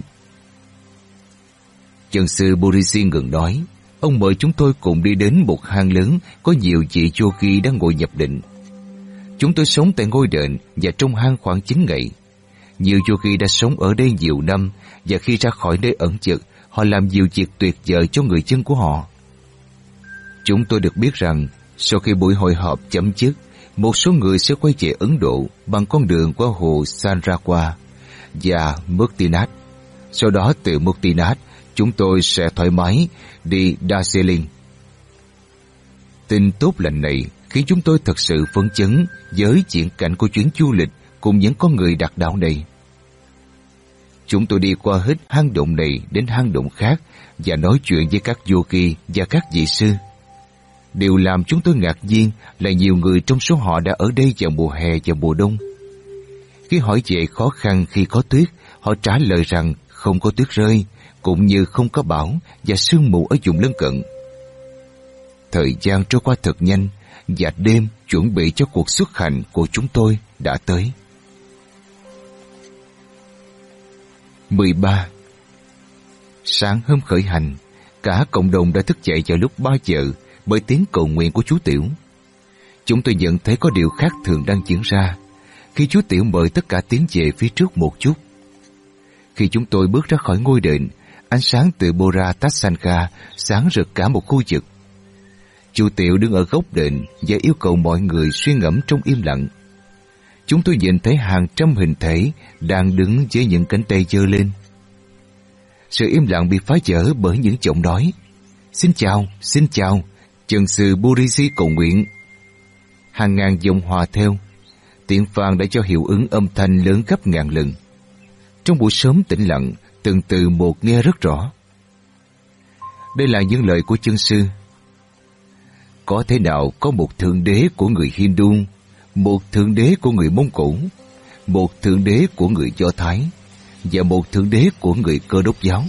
Chân sư Burisi ngừng nói, ông mời chúng tôi cùng đi đến một hang lớn có nhiều vị yogi đang ngồi nhập định. Chúng tôi sống tại ngôi đền và trong hang khoảng 9 ngày. Nhiều yogi đã sống ở đây nhiều năm và khi ra khỏi nơi ẩn chật, họ làm nhiều việc tuyệt vời cho người dân của họ. Chúng tôi được biết rằng sau khi buổi hội họp chấm dứt, một số người sẽ quay về Ấn Độ bằng con đường qua hồ Sanrakwa và Muktinath. Sau đó từ Muktinath, chúng tôi sẽ thoải mái đi Darjeeling. Tin tốt lành này khiến chúng tôi thật sự phấn chấn với viễn cảnh của chuyến du lịch cùng những con người đặc đạo này. Chúng tôi đi qua hết hang động này đến hang động khác và nói chuyện với các yogi và các vị sư. Điều làm chúng tôi ngạc nhiên là nhiều người trong số họ đã ở đây vào mùa hè và mùa đông. Khi hỏi về khó khăn khi có tuyết, họ trả lời rằng không có tuyết rơi, cũng như không có bão và sương mù ở vùng lân cận. Thời gian trôi qua thật nhanh và đêm chuẩn bị cho cuộc xuất hành của chúng tôi đã tới. 13. Sáng hôm khởi hành, cả cộng đồng đã thức dậy vào lúc 3 giờ bởi tiếng cầu nguyện của chú Tiểu. Chúng tôi nhận thấy có điều khác thường đang diễn ra khi chú Tiểu mời tất cả tiến về phía trước một chút. Khi chúng tôi bước ra khỏi ngôi đền, ánh sáng từ Bora Tatsanka sáng rực cả một khu vực. Chú Tiểu đứng ở góc đền và yêu cầu mọi người suy ngẫm trong im lặng. Chúng tôi nhìn thấy hàng trăm hình thể đang đứng với những cánh tay giơ lên. Sự im lặng bị phá vỡ bởi những giọng nói. Xin chào, chân sư Burisi cầu nguyện. Hàng ngàn giọng hòa theo. Tiếng phàn đã cho hiệu ứng âm thanh lớn gấp ngàn lần. Trong buổi sớm tĩnh lặng, từng từ một nghe rất rõ. Đây là những lời của chân sư. Có thể nào có một thượng đế của người Hindu, một thượng đế của người Mông Cổ, một thượng đế của người Do Thái và một thượng đế của người Cơ Đốc giáo?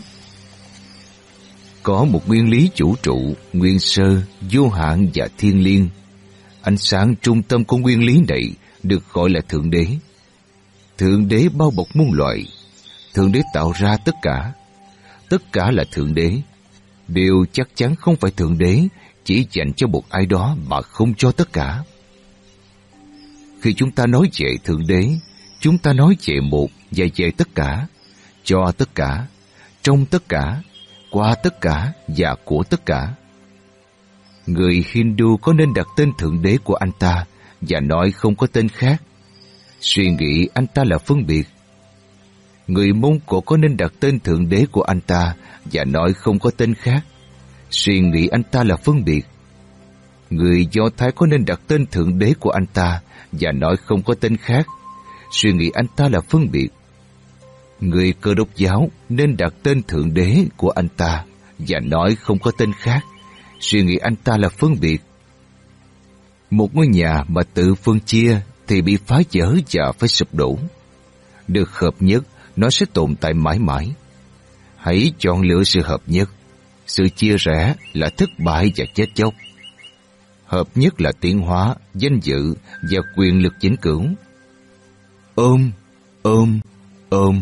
Có một nguyên lý vũ trụ, nguyên sơ, vô hạn và thiêng liêng. Ánh sáng trung tâm của nguyên lý này được gọi là Thượng Đế. Thượng Đế bao bọc muôn loài. Thượng Đế tạo ra tất cả. Tất cả là Thượng Đế. Điều chắc chắn không phải Thượng Đế chỉ dành cho một ai đó mà không cho tất cả. Khi chúng ta nói về Thượng Đế, chúng ta nói về một và về tất cả, cho tất cả, trong tất cả, qua tất cả và của tất cả. Người Hindu có nên đặt tên Thượng Đế của anh ta và nói không có tên khác. Suy nghĩ anh ta là phân biệt. Người Mông Cổ có nên đặt tên Thượng Đế của anh ta và nói không có tên khác. Suy nghĩ anh ta là phân biệt. Người Do Thái có nên đặt tên Thượng Đế của anh ta và nói không có tên khác. Suy nghĩ anh ta là phân biệt. Người Cơ Đốc giáo nên đặt tên Thượng Đế của anh ta và nói không có tên khác. Suy nghĩ anh ta là phân biệt. Một ngôi nhà mà tự phân chia thì bị phá vỡ và phải sụp đổ. Được hợp nhất, nó sẽ tồn tại mãi mãi. Hãy chọn lựa sự hợp nhất. Sự chia rẽ là thất bại và chết chóc. Hợp nhất là tiến hóa, danh dự và quyền lực vĩnh cửu. Ôm, ôm, ôm.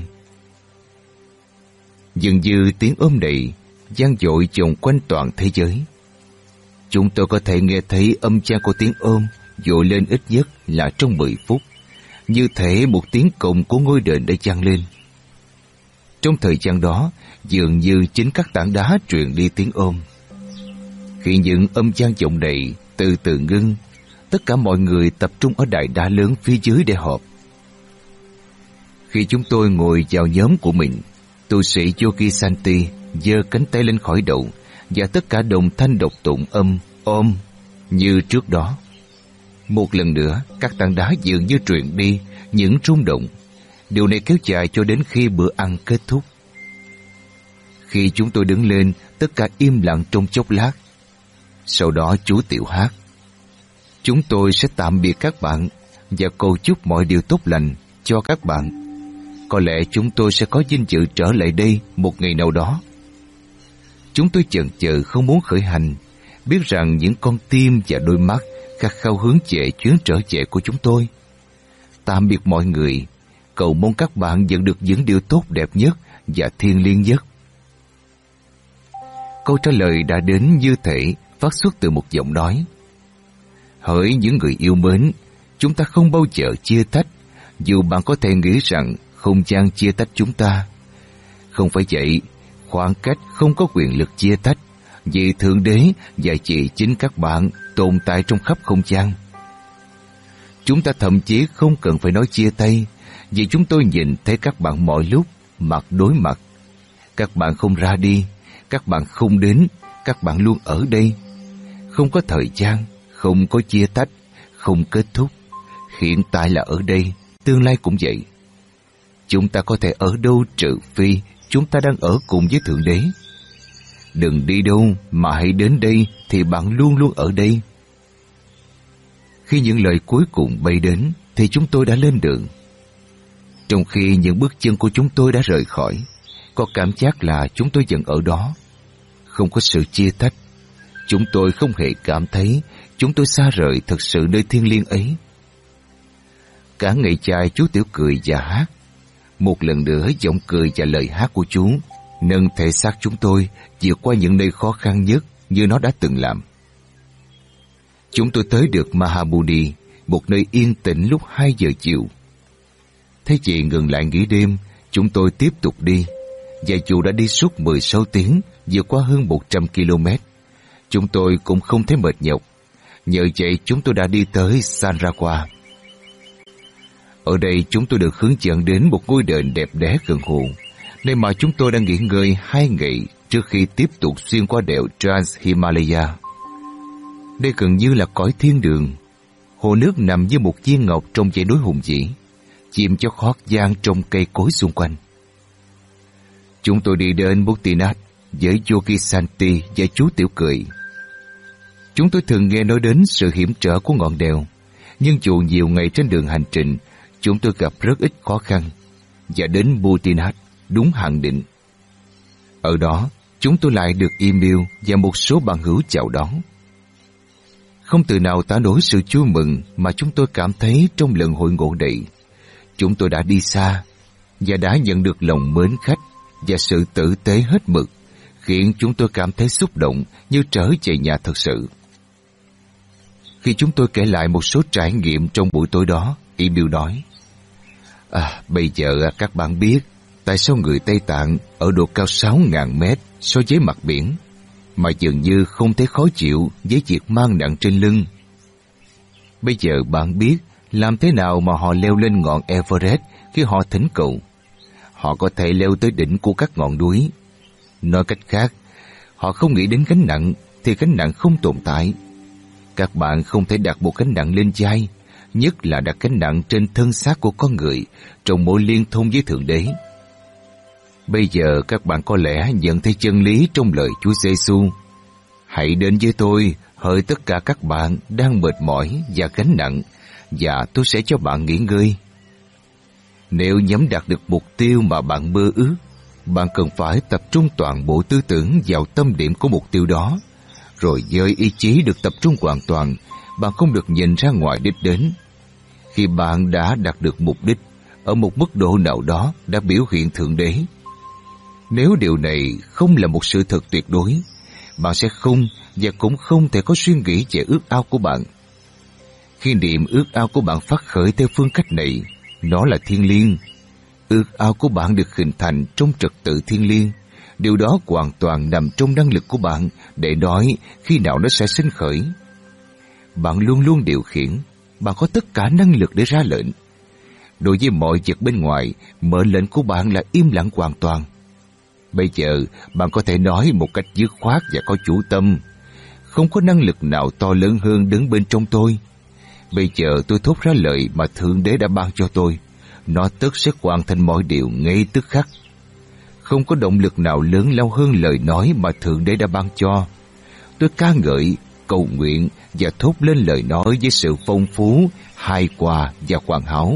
Dường như tiếng ôm này vang dội vòng quanh toàn thế giới. Chúng tôi có thể nghe thấy âm vang của tiếng ôm dội lên ít nhất là trong 10 phút, như thể một tiếng cồng của ngôi đền đã vang lên. Trong thời gian đó, dường như chính các tảng đá truyền đi tiếng ôm. Khi những âm vang vọng này từ từ ngưng, tất cả mọi người tập trung ở đại đá lớn phía dưới để họp. Khi chúng tôi ngồi vào nhóm của mình, tu sĩ Yogi Santi giơ cánh tay lên khỏi đầu và tất cả đồng thanh đọc tụng âm ôm như trước đó. Một lần nữa, các tảng đá dường như truyền đi những rung động. Điều này kéo dài cho đến khi bữa ăn kết thúc. Khi chúng tôi đứng lên, tất cả im lặng trong chốc lát. Sau đó chú Tiểu hát: chúng tôi sẽ tạm biệt các bạn và cầu chúc mọi điều tốt lành cho các bạn. Có lẽ chúng tôi sẽ có vinh dự trở lại đây một ngày nào đó. Chúng tôi chần chừ không muốn khởi hành, biết rằng những con tim và đôi mắt khát khao hướng về chuyến trở về của chúng tôi. Tạm biệt mọi người, cầu mong các bạn nhận được những điều tốt đẹp nhất và thiêng liêng nhất. Câu trả lời đã đến như thể phát xuất từ một giọng nói. Hỡi những người yêu mến, chúng ta không bao giờ chia tách, dù bạn có thể nghĩ rằng không gian chia tách chúng ta. Không phải vậy, khoảng cách không có quyền lực chia tách, vì Thượng Đế và chỉ chính các bạn tồn tại trong khắp không gian. Chúng ta thậm chí không cần phải nói chia tay, vì chúng tôi nhìn thấy các bạn mọi lúc, mặt đối mặt. Các bạn không ra đi, các bạn không đến, các bạn luôn ở đây. Không có thời gian, không có chia tách, không kết thúc. Hiện tại là ở đây, tương lai cũng vậy. Chúng ta có thể ở đâu trừ phi chúng ta đang ở cùng với Thượng Đế. Đừng đi đâu mà hãy đến đây thì bạn luôn luôn ở đây. Khi những lời cuối cùng bay đến thì chúng tôi đã lên đường. Trong khi những bước chân của chúng tôi đã rời khỏi, có cảm giác là chúng tôi vẫn ở đó. Không có sự chia tách. Chúng tôi không hề cảm thấy chúng tôi xa rời thật sự nơi thiêng liêng ấy. Cả ngày dài chú Tiểu cười và hát. Một lần nữa giọng cười và lời hát của chú nâng thể xác chúng tôi vượt qua những nơi khó khăn nhất như nó đã từng làm. Chúng tôi tới được Mahabodhi, một nơi yên tĩnh lúc 2 giờ chiều. Thế chị ngừng lại nghỉ đêm, chúng tôi tiếp tục đi. Và dù đã đi suốt 16 tiếng, vượt qua hơn 100 km, chúng tôi cũng không thấy mệt nhọc. Nhờ vậy chúng tôi đã đi tới Sanrakwa. Ở đây chúng tôi được hướng dẫn đến một ngôi đền đẹp đẽ gần hồ, nơi mà chúng tôi đang nghỉ ngơi 2 ngày trước khi tiếp tục xuyên qua đèo Trans-Himalaya. Đây gần như là cõi thiên đường. Hồ nước nằm như một viên ngọc trong dãy núi hùng vĩ, chìm cho khót gian trong cây cối xung quanh. Chúng tôi đi đến Muktinath với Yogi Santi và chú Tiểu cười. Chúng tôi thường nghe nói đến sự hiểm trở của ngọn đèo, nhưng dù nhiều ngày trên đường hành trình, chúng tôi gặp rất ít khó khăn và đến Muktinath đúng hạn định. Ở đó, chúng tôi lại được email và một số bạn hữu chào đón. Không từ nào tả nổi sự vui mừng mà chúng tôi cảm thấy trong lần hội ngộ này. Chúng tôi đã đi xa, và đã nhận được lòng mến khách và sự tử tế hết mực, khiến chúng tôi cảm thấy xúc động như trở về nhà thật sự. Khi chúng tôi kể lại một số trải nghiệm trong buổi tối đó, Emil nói: bây giờ các bạn biết tại sao người Tây Tạng ở độ cao 6.000 mét so với mặt biển mà dường như không thấy khó chịu với việc mang nặng trên lưng. Bây giờ bạn biết làm thế nào mà họ leo lên ngọn Everest khi họ thỉnh cầu. Họ có thể leo tới đỉnh của các ngọn núi. Nói cách khác, họ không nghĩ đến gánh nặng thì gánh nặng không tồn tại. Các bạn không thể đặt một gánh nặng lên vai, nhất là đặt gánh nặng trên thân xác của con người trong mối liên thông với Thượng Đế. Bây giờ các bạn có lẽ nhận thấy chân lý trong lời Chúa Giêsu: hãy đến với tôi, hỡi tất cả các bạn đang mệt mỏi và gánh nặng, và tôi sẽ cho bạn nghỉ ngơi. Nếu nhắm đạt được mục tiêu mà bạn mơ ước, bạn cần phải tập trung toàn bộ tư tưởng vào tâm điểm của mục tiêu đó. Rồi với ý chí được tập trung hoàn toàn, bạn không được nhìn ra ngoài đích đến. Khi bạn đã đạt được mục đích, ở một mức độ nào đó đã biểu hiện Thượng Đế. Nếu điều này không là một sự thật tuyệt đối, bạn sẽ không và cũng không thể có suy nghĩ về ước ao của bạn. Khi niềm ước ao của bạn phát khởi theo phương cách này, nó là thiêng liêng. Ước ao của bạn được hình thành trong trật tự thiêng liêng. Điều đó hoàn toàn nằm trong năng lực của bạn để nói khi nào nó sẽ sinh khởi. Bạn luôn luôn điều khiển, bạn có tất cả năng lực để ra lệnh. Đối với mọi vật bên ngoài, mệnh lệnh của bạn là im lặng hoàn toàn. Bây giờ, bạn có thể nói một cách dứt khoát và có chủ tâm: không có năng lực nào to lớn hơn đứng bên trong tôi. Bây giờ tôi thốt ra lời mà Thượng Đế đã ban cho tôi. Nó tất sẽ hoàn thành mọi điều ngay tức khắc. Không có động lực nào lớn lao hơn lời nói mà Thượng Đế đã ban cho. Tôi ca ngợi, cầu nguyện và thốt lên lời nói với sự phong phú, hài hòa và hoàn hảo.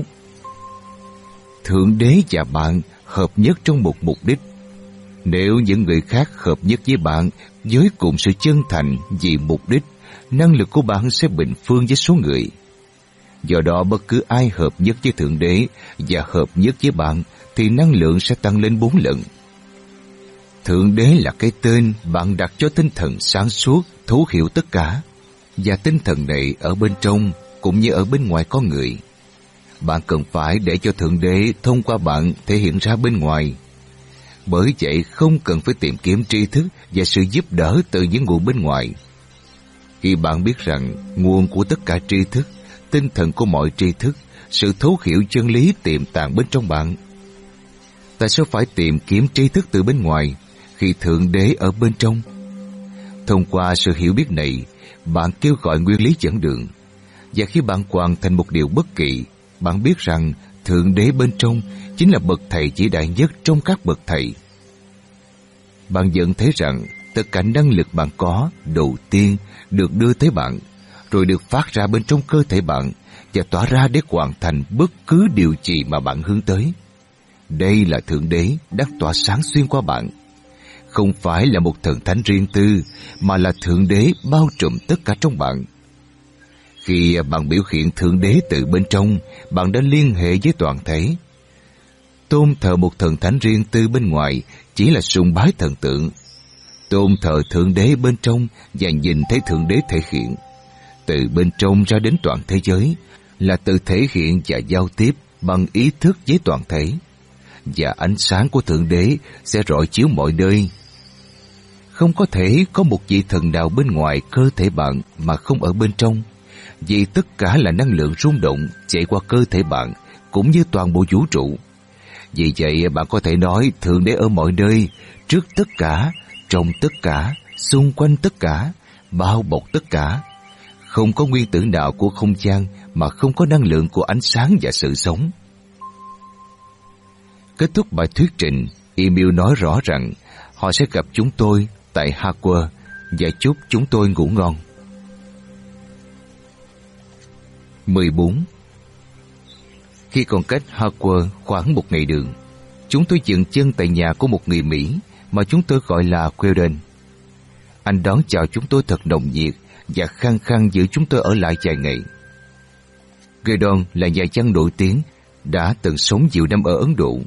Thượng Đế và bạn hợp nhất trong một mục đích. Nếu những người khác hợp nhất với bạn với cùng sự chân thành vì mục đích, năng lực của bạn sẽ bình phương với số người. Do đó bất cứ ai hợp nhất với Thượng Đế và hợp nhất với bạn thì năng lượng sẽ tăng lên 4 lần. Thượng Đế là cái tên bạn đặt cho tinh thần sáng suốt, thấu hiểu tất cả. Và tinh thần này ở bên trong cũng như ở bên ngoài con người. Bạn cần phải để cho Thượng Đế thông qua bạn thể hiện ra bên ngoài. Bởi vậy không cần phải tìm kiếm tri thức và sự giúp đỡ từ những nguồn bên ngoài. Khi bạn biết rằng nguồn của tất cả tri thức, tinh thần của mọi tri thức, sự thấu hiểu chân lý tiềm tàng bên trong bạn. Tại sao phải tìm kiếm tri thức từ bên ngoài khi Thượng Đế ở bên trong? Thông qua sự hiểu biết này, bạn kêu gọi nguyên lý dẫn đường. Và khi bạn hoàn thành một điều bất kỳ, bạn biết rằng Thượng Đế bên trong chính là bậc thầy vĩ đại nhất trong các bậc thầy. Bạn nhận thấy rằng tất cả năng lực bạn có đầu tiên được đưa tới bạn, rồi được phát ra bên trong cơ thể bạn và tỏa ra để hoàn thành bất cứ điều gì mà bạn hướng tới. Đây là Thượng Đế đang tỏa sáng xuyên qua bạn. Không phải là một thần thánh riêng tư, mà là Thượng Đế bao trùm tất cả trong bạn. Khi bạn biểu hiện Thượng Đế từ bên trong, bạn đã liên hệ với toàn thể. Tôn thờ một thần thánh riêng tư bên ngoài chỉ là sùng bái thần tượng. Tôn thờ Thượng Đế bên trong và nhìn thấy Thượng Đế thể hiện từ bên trong ra đến toàn thế giới là tự thể hiện và giao tiếp bằng ý thức với toàn thể, và ánh sáng của Thượng Đế sẽ rọi chiếu mọi nơi. Không có thể có một vị thần nào bên ngoài cơ thể bạn mà không ở bên trong, vì tất cả là năng lượng rung động chạy qua cơ thể bạn cũng như toàn bộ vũ trụ. Vì vậy bạn có thể nói Thượng Đế ở mọi nơi, trước tất cả, trong tất cả, xung quanh tất cả, bao bọc tất cả. Không có nguyên tử nào của không gian mà không có năng lượng của ánh sáng và sự sống. Kết thúc bài thuyết trình, Emil nói rõ rằng họ sẽ gặp chúng tôi tại Harquard và chúc chúng tôi ngủ ngon. 14. Khi còn cách Harquard khoảng một ngày đường, chúng tôi dừng chân tại nhà của một người Mỹ mà chúng tôi gọi là Weldon. Anh đón chào chúng tôi thật nồng nhiệt và khăng khăng giữ chúng tôi ở lại vài ngày. Weldon là nhà văn nổi tiếng, đã từng sống nhiều năm ở Ấn Độ.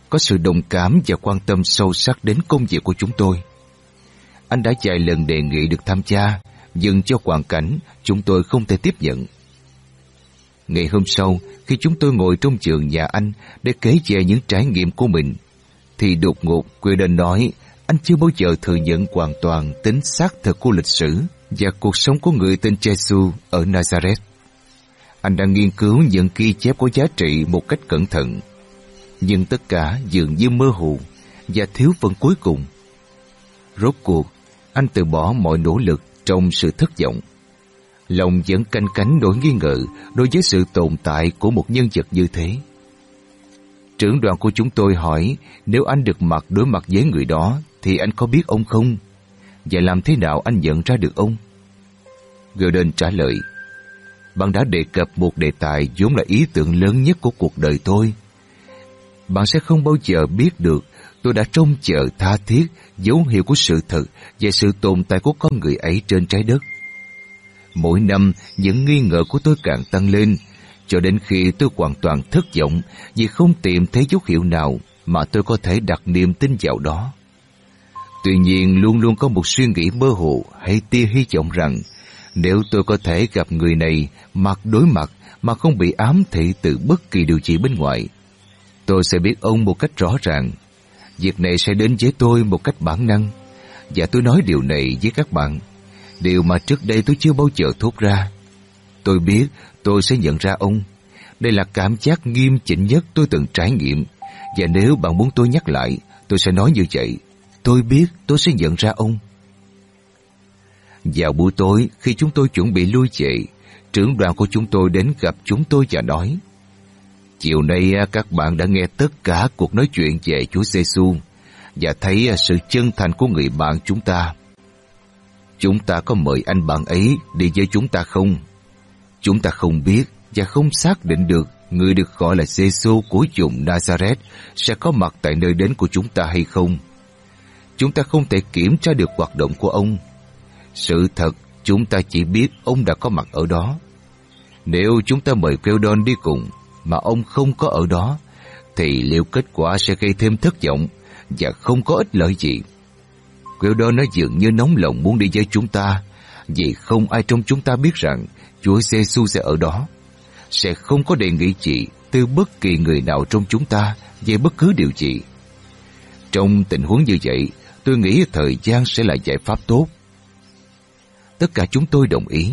có sự đồng cảm và quan tâm sâu sắc đến công việc của chúng tôi. Anh đã vài lần đề nghị được tham gia, nhưng do hoàn cảnh chúng tôi không thể tiếp nhận. Ngày hôm sau, khi chúng tôi ngồi trong vườn nhà anh để kể về những trải nghiệm của mình, thì đột ngột Graydon nói anh chưa bao giờ thừa nhận hoàn toàn tính xác thực của lịch sử và cuộc sống của người tên Jesus ở Nazareth. Anh đang nghiên cứu những ghi chép có giá trị một cách cẩn thận, nhưng tất cả dường như mơ hồ và thiếu phần cuối cùng. Rốt cuộc, anh từ bỏ mọi nỗ lực trong sự thất vọng. Lòng vẫn canh cánh nỗi nghi ngờ đối với sự tồn tại của một nhân vật như thế. Trưởng đoàn của chúng tôi hỏi nếu anh được đối mặt với người đó thì anh có biết ông không? Và làm thế nào anh nhận ra được ông? Graydon trả lời, bạn đã đề cập một đề tài vốn là ý tưởng lớn nhất của cuộc đời tôi. Bạn sẽ không bao giờ biết được tôi đã trông chờ tha thiết dấu hiệu của sự thật về sự tồn tại của con người ấy trên trái đất. Mỗi năm, những nghi ngờ của tôi càng tăng lên, cho đến khi tôi hoàn toàn thất vọng vì không tìm thấy dấu hiệu nào mà tôi có thể đặt niềm tin vào đó. Tuy nhiên, luôn luôn có một suy nghĩ mơ hồ hay tia hy vọng rằng nếu tôi có thể gặp người này mặt đối mặt mà không bị ám thị từ bất kỳ điều gì bên ngoài, tôi sẽ biết ông một cách rõ ràng. Việc này sẽ đến với tôi một cách bản năng, và tôi nói điều này với các bạn, điều mà trước đây tôi chưa bao giờ thốt ra. Tôi biết tôi sẽ nhận ra ông. Đây là cảm giác nghiêm chỉnh nhất tôi từng trải nghiệm, và nếu bạn muốn tôi nhắc lại, tôi sẽ nói như vậy. Tôi biết tôi sẽ nhận ra ông. Vào buổi tối, khi chúng tôi chuẩn bị lui về, trưởng đoàn của chúng tôi đến gặp chúng tôi và nói, chiều nay các bạn đã nghe tất cả cuộc nói chuyện về Chúa Giêsu và thấy sự chân thành của người bạn chúng ta. Chúng ta có mời anh bạn ấy đi với chúng ta không? Chúng ta không biết và không xác định được người được gọi là Giêsu của vùng Nazareth sẽ có mặt tại nơi đến của chúng ta hay không. Chúng ta không thể kiểm tra được hoạt động của ông. Sự thật, chúng ta chỉ biết ông đã có mặt ở đó. Nếu chúng ta mời Graydon đi cùng mà ông không có ở đó, thì liệu kết quả sẽ gây thêm thất vọng và không có ích lợi gì. Graydon nó dường như nóng lòng muốn đi với chúng ta, vì không ai trong chúng ta biết rằng Chúa Giêsu sẽ ở đó. Sẽ không có đề nghị gì từ bất kỳ người nào trong chúng ta về bất cứ điều gì. Trong tình huống như vậy, tôi nghĩ thời gian sẽ là giải pháp tốt. Tất cả chúng tôi đồng ý.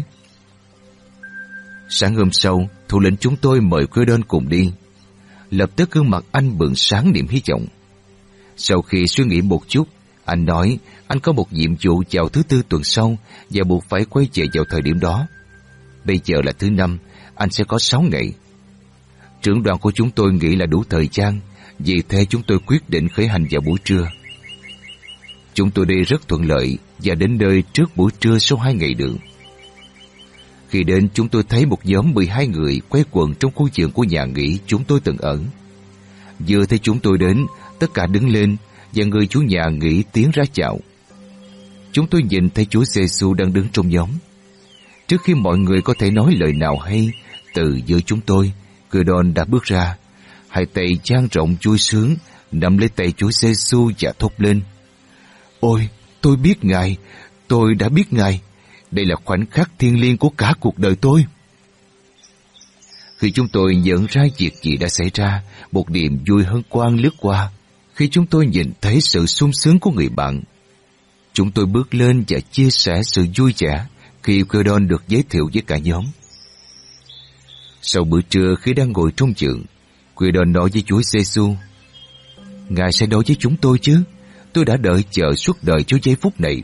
Sáng hôm sau, thủ lĩnh chúng tôi mời Graydon cùng đi. Lập tức gương mặt anh bừng sáng niềm hy vọng. Sau khi suy nghĩ một chút, anh nói anh có một nhiệm vụ vào thứ Tư tuần sau và buộc phải quay về vào thời điểm đó. Bây giờ là thứ Năm, anh sẽ có 6 ngày. Trưởng đoàn của chúng tôi nghĩ là đủ thời gian, vì thế chúng tôi quyết định khởi hành vào buổi trưa. Chúng tôi đi rất thuận lợi và đến nơi trước buổi trưa sau 2 ngày đường. Khi đến, chúng tôi thấy một nhóm 12 người quay quần trong khu vườn của nhà nghỉ chúng tôi từng ở. Vừa thấy chúng tôi đến, tất cả đứng lên và người chủ nhà nghỉ tiến ra chào. Chúng tôi nhìn thấy Chúa Giêsu đang đứng trong nhóm. Trước khi mọi người có thể nói lời nào hay, từ giữa chúng tôi, Graydon đã bước ra, hai tay dang rộng chui xuống, nắm lấy tay Chúa Giêsu và thốt lên: Ôi, tôi biết Ngài, tôi đã biết Ngài. Đây là khoảnh khắc thiêng liêng của cả cuộc đời tôi. Khi chúng tôi nhận ra việc gì đã xảy ra, một niềm vui hân hoan lướt qua. Khi chúng tôi nhìn thấy sự sung sướng của người bạn, chúng tôi bước lên và chia sẻ sự vui vẻ khi Graydon được giới thiệu với cả nhóm. Sau bữa trưa, khi đang ngồi trong vườn, Graydon nói với Chúa Giêsu: Ngài sẽ đối với chúng tôi chứ? Tôi đã đợi chờ suốt đời cho giây phút này.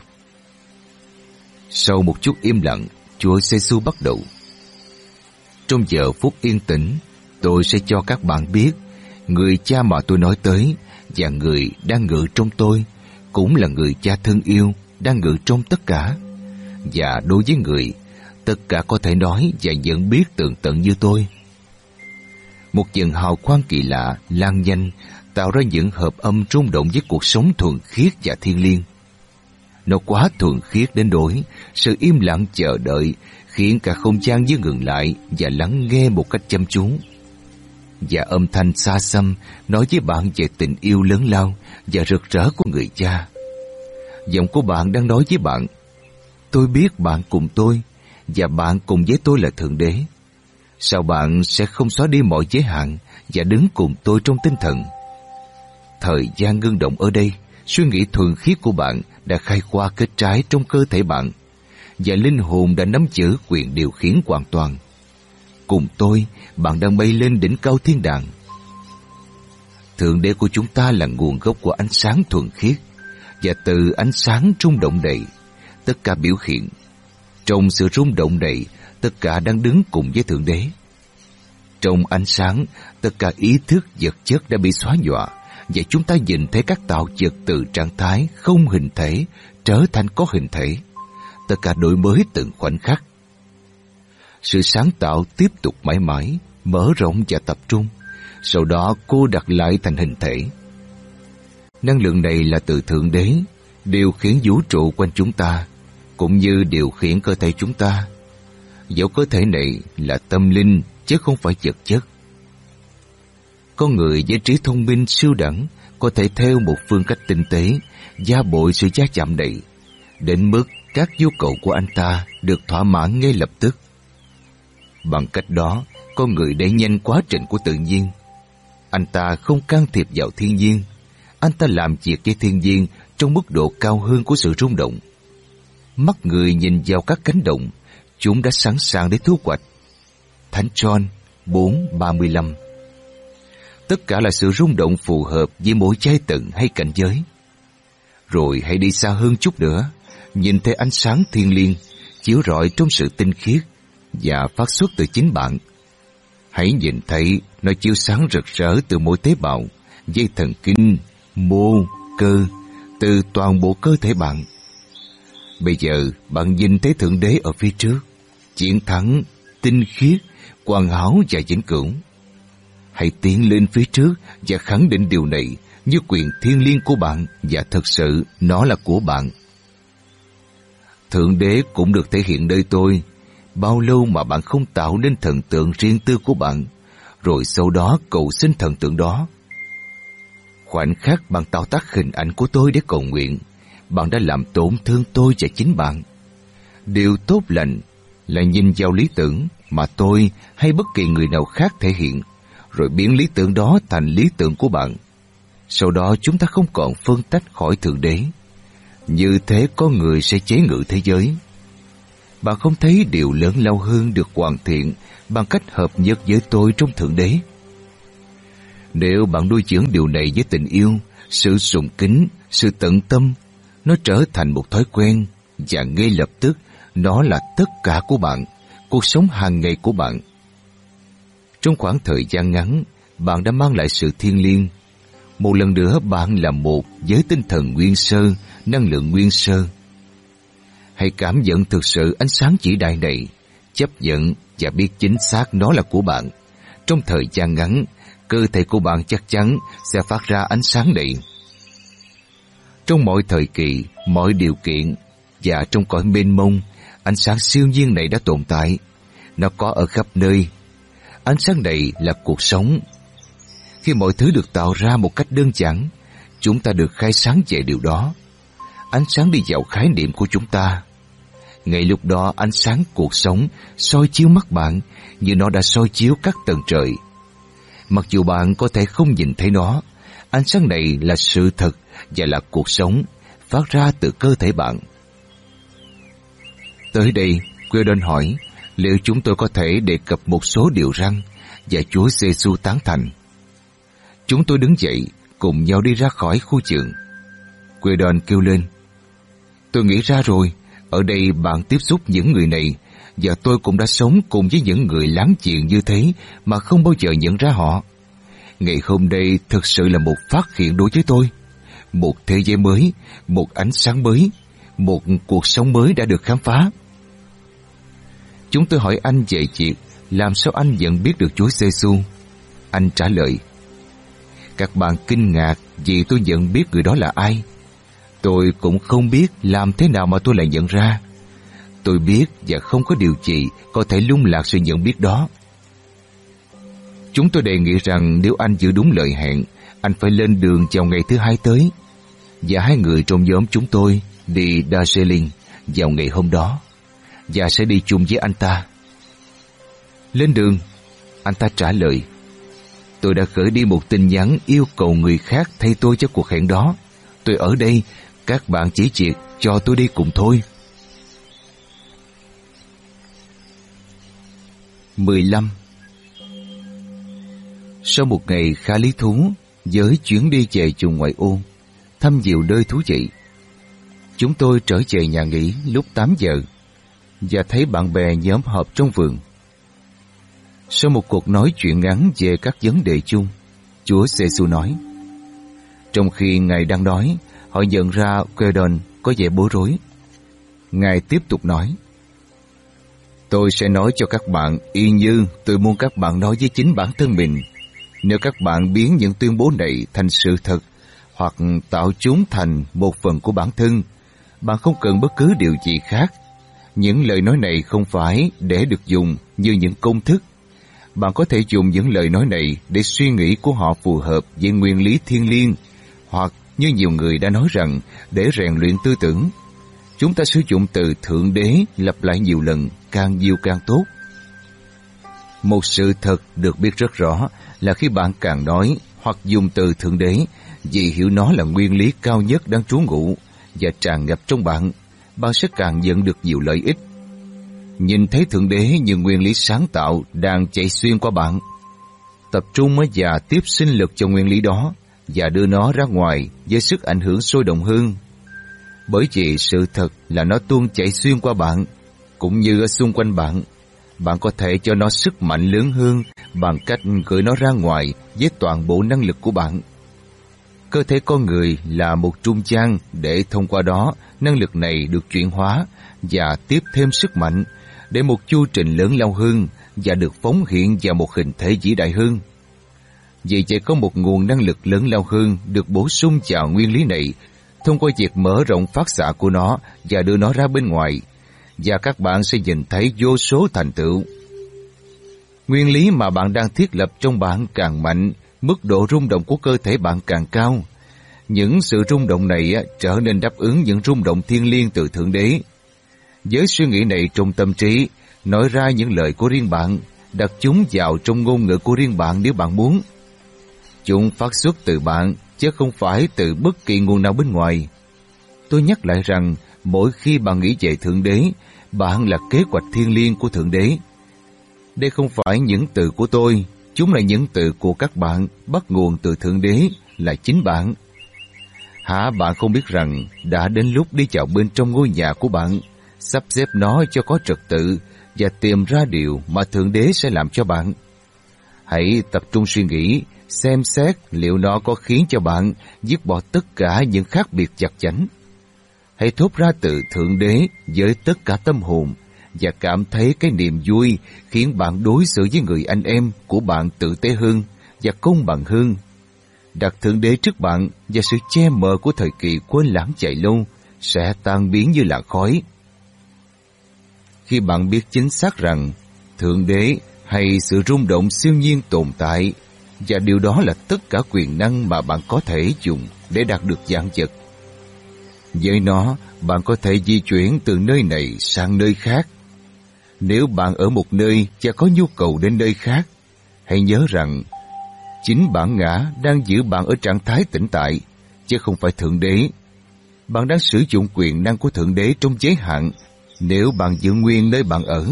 Sau một chút im lặng, Chúa Giêsu bắt đầu: Trong giờ phút yên tĩnh, tôi sẽ cho các bạn biết người cha mà tôi nói tới và người đang ngự trong tôi cũng là người cha thân yêu đang ngự trong tất cả. Và đối với người, tất cả có thể nói và nhận biết tường tận như tôi. Một dần hào quang kỳ lạ lan nhanh, tạo ra những hợp âm rung động với cuộc sống thuần khiết và thiêng liêng. Nó quá thuần khiết đến nỗi sự im lặng chờ đợi khiến cả không gian như ngừng lại và lắng nghe một cách chăm chú. và âm thanh xa xăm nói với bạn về tình yêu lớn lao và rực rỡ của người cha. Giọng của bạn đang nói với bạn: tôi biết bạn cùng tôi, và bạn cùng với tôi là Thượng Đế. Sao bạn sẽ không xóa đi mọi giới hạn và đứng cùng tôi trong tinh thần? Thời gian ngưng động ở đây, suy nghĩ thuần khiết của bạn đã khai qua kết trái trong cơ thể bạn, và linh hồn đã nắm giữ quyền điều khiển hoàn toàn. Cùng tôi, bạn đang bay lên đỉnh cao thiên đàng. Thượng Đế của chúng ta là nguồn gốc của ánh sáng thuần khiết, và từ ánh sáng rung động này, tất cả biểu hiện. Trong sự rung động này, tất cả đang đứng cùng với Thượng Đế. Trong ánh sáng, tất cả ý thức vật chất đã bị xóa nhòa, và chúng ta nhìn thấy các tạo vật từ trạng thái không hình thể trở thành có hình thể. Tất cả đổi mới từng khoảnh khắc. Sự sáng tạo tiếp tục mãi mãi, mở rộng và tập trung, sau đó cô đặt lại thành hình thể. Năng lượng này là từ Thượng Đế, điều khiển vũ trụ quanh chúng ta, cũng như điều khiển cơ thể chúng ta. Dẫu cơ thể này là tâm linh chứ không phải vật chất. Con người với trí thông minh siêu đẳng có thể theo một phương cách tinh tế gia bội sự va chạm này, đến mức các nhu cầu của anh ta được thỏa mãn ngay lập tức. Bằng cách đó, con người đẩy nhanh quá trình của tự nhiên. Anh ta không can thiệp vào thiên nhiên. Anh ta làm việc với thiên nhiên trong mức độ cao hơn của sự rung động. Mắt người nhìn vào các cánh đồng, chúng đã sẵn sàng để thu hoạch. Thánh John 4:35. Tất cả là sự rung động phù hợp với mỗi giai tầng hay cảnh giới. Rồi hãy đi xa hơn chút nữa, nhìn thấy ánh sáng thiên liêng chiếu rọi trong sự tinh khiết và phát xuất từ chính bạn. Hãy nhìn thấy nó chiếu sáng rực rỡ từ mỗi tế bào, dây thần kinh, mô, cơ, từ toàn bộ cơ thể bạn. Bây giờ bạn nhìn thấy Thượng Đế ở phía trước, chiến thắng, tinh khiết, hoàn hảo và vĩnh cửu. Hãy tiến lên phía trước và khẳng định điều này như quyền thiêng liêng của bạn, và thực sự nó là của bạn. Thượng Đế cũng được thể hiện nơi tôi. Bao lâu mà bạn không tạo nên thần tượng riêng tư của bạn, rồi sau đó cầu xin thần tượng đó? Khoảnh khắc bạn tạo tác hình ảnh của tôi để cầu nguyện, bạn đã làm tổn thương tôi và chính bạn. Điều tốt lành là nhìn vào lý tưởng mà tôi hay bất kỳ người nào khác thể hiện, rồi biến lý tưởng đó thành lý tưởng của bạn. Sau đó chúng ta không còn phân tách khỏi Thượng Đế. Như thế con người sẽ chế ngự thế giới. Bạn không thấy điều lớn lao hơn được hoàn thiện bằng cách hợp nhất với tôi trong Thượng Đế? Nếu bạn nuôi dưỡng điều này với tình yêu, sự sùng kính, sự tận tâm, nó trở thành một thói quen, và ngay lập tức nó là tất cả của bạn, cuộc sống hàng ngày của bạn. Trong khoảng thời gian ngắn, bạn đã mang lại sự thiêng liêng. Một lần nữa bạn là một với tinh thần nguyên sơ, năng lượng nguyên sơ. Hãy cảm nhận thực sự ánh sáng vĩ đại này, chấp nhận và biết chính xác nó là của bạn. Trong thời gian ngắn, cơ thể của bạn chắc chắn sẽ phát ra ánh sáng này. Trong mọi thời kỳ, mọi điều kiện và trong cõi mênh mông, ánh sáng siêu nhiên này đã tồn tại. Nó có ở khắp nơi. Ánh sáng này là cuộc sống. Khi mọi thứ được tạo ra một cách đơn giản, chúng ta được khai sáng về điều đó. Ánh sáng đi vào khái niệm của chúng ta. Ngay lúc đó ánh sáng cuộc sống soi chiếu mắt bạn như nó đã soi chiếu các tầng trời. Mặc dù bạn có thể không nhìn thấy nó, ánh sáng này là sự thật và là cuộc sống phát ra từ cơ thể bạn. Tới đây, Quedon hỏi liệu chúng tôi có thể đề cập một số điều răn, và Chúa Giêsu tán thành. Chúng tôi đứng dậy, cùng nhau đi ra khỏi khu vườn. Quedon kêu lên: tôi nghĩ ra rồi, ở đây bạn tiếp xúc những người này, và tôi cũng đã sống cùng với những người láng giềng như thế mà không bao giờ nhận ra họ. Ngày hôm nay thực sự là một phát hiện đối với tôi. Một thế giới mới, một ánh sáng mới, một cuộc sống mới đã được khám phá. Chúng tôi hỏi anh về việc làm sao anh nhận biết được Chúa Giêsu. Anh trả lời: các bạn kinh ngạc vì tôi nhận biết người đó là ai. Tôi cũng không biết làm thế nào mà tôi lại nhận ra. Tôi biết và không có điều gì có thể lung lạc sự nhận biết đó. Chúng tôi đề nghị rằng nếu anh giữ đúng lời hẹn, anh phải lên đường vào ngày thứ hai tới. Và 2 người trong nhóm chúng tôi đi Darjeeling vào ngày hôm đó, và sẽ đi chung với anh ta. Lên đường, anh ta trả lời. Tôi đã gửi đi một tin nhắn yêu cầu người khác thay tôi cho cuộc hẹn đó. Tôi ở đây, các bạn chỉ việc cho tôi đi cùng thôi. 15. Sau một ngày khá lý thú với chuyến đi về vùng ngoại ô, thăm nhiều nơi thú vị, chúng tôi trở về nhà nghỉ lúc 8 giờ và thấy bạn bè nhóm họp trong vườn. Sau một cuộc nói chuyện ngắn về các vấn đề chung, Chúa Giêsu nói. Trong khi Ngài đang nói, họ nhận ra Gordon có vẻ bối rối. Ngài tiếp tục nói. Tôi sẽ nói cho các bạn y như tôi muốn các bạn nói với chính bản thân mình. Nếu các bạn biến những tuyên bố này thành sự thật hoặc tạo chúng thành một phần của bản thân, bạn không cần bất cứ điều gì khác. Những lời nói này không phải để được dùng như những công thức. Bạn có thể dùng những lời nói này để suy nghĩ của họ phù hợp với nguyên lý thiêng liêng, hoặc như nhiều người đã nói rằng để rèn luyện tư tưởng. Chúng ta sử dụng từ Thượng Đế lặp lại nhiều lần, càng nhiều càng tốt. Một sự thật được biết rất rõ là khi bạn càng nói hoặc dùng từ Thượng Đế, vì hiểu nó là nguyên lý cao nhất đang trú ngụ và tràn ngập trong bạn, bạn sẽ càng nhận được nhiều lợi ích. Nhìn thấy Thượng Đế như nguyên lý sáng tạo đang chạy xuyên qua bạn. Tập trung và tiếp sinh lực cho nguyên lý đó và đưa nó ra ngoài với sức ảnh hưởng sôi động hơn. Bởi vì sự thật là nó tuôn chảy xuyên qua bạn, cũng như ở xung quanh bạn. Bạn có thể cho nó sức mạnh lớn hơn bằng cách gửi nó ra ngoài với toàn bộ năng lực của bạn. Cơ thể con người là một trung gian để thông qua đó năng lực này được chuyển hóa và tiếp thêm sức mạnh để một chu trình lớn lao hơn và được phóng hiện vào một hình thể vĩ đại hơn. Vì vậy có một nguồn năng lực lớn lao hơn được bổ sung vào nguyên lý này thông qua việc mở rộng phát xạ của nó và đưa nó ra bên ngoài, và các bạn sẽ nhìn thấy vô số thành tựu. Nguyên lý mà bạn đang thiết lập trong bạn càng mạnh, mức độ rung động của cơ thể bạn càng cao. Những sự rung động này trở nên đáp ứng những rung động thiêng liêng từ Thượng Đế. Với suy nghĩ này trong tâm trí, nói ra những lời của riêng bạn, đặt chúng vào trong ngôn ngữ của riêng bạn nếu bạn muốn. Chúng phát xuất từ bạn, chứ không phải từ bất kỳ nguồn nào bên ngoài. Tôi nhắc lại rằng, mỗi khi bạn nghĩ về Thượng Đế, bạn là kế hoạch thiêng liêng của Thượng Đế. Đây không phải những từ của tôi, chúng là những từ của các bạn, bắt nguồn từ Thượng Đế, là chính bạn. Hả bạn không biết rằng đã đến lúc đi vào bên trong ngôi nhà của bạn, sắp xếp nó cho có trật tự và tìm ra điều mà Thượng Đế sẽ làm cho bạn. Hãy tập trung suy nghĩ, xem xét liệu nó có khiến cho bạn dứt bỏ tất cả những khác biệt chặt chẽ. Hãy thốt ra từ Thượng Đế với tất cả tâm hồn và cảm thấy cái niềm vui khiến bạn đối xử với người anh em của bạn tử tế hơn và công bằng hơn. Đặt Thượng Đế trước bạn và sự che mờ của thời kỳ quên lãng chạy lâu sẽ tan biến như làn khói. Khi bạn biết chính xác rằng Thượng Đế hay sự rung động siêu nhiên tồn tại, và điều đó là tất cả quyền năng mà bạn có thể dùng để đạt được dạng vật. Với nó, bạn có thể di chuyển từ nơi này sang nơi khác. Nếu bạn ở một nơi và có nhu cầu đến nơi khác, hãy nhớ rằng chính bản ngã đang giữ bạn ở trạng thái tĩnh tại, chứ không phải Thượng Đế. Bạn đang sử dụng quyền năng của Thượng Đế trong giới hạn nếu bạn giữ nguyên nơi bạn ở.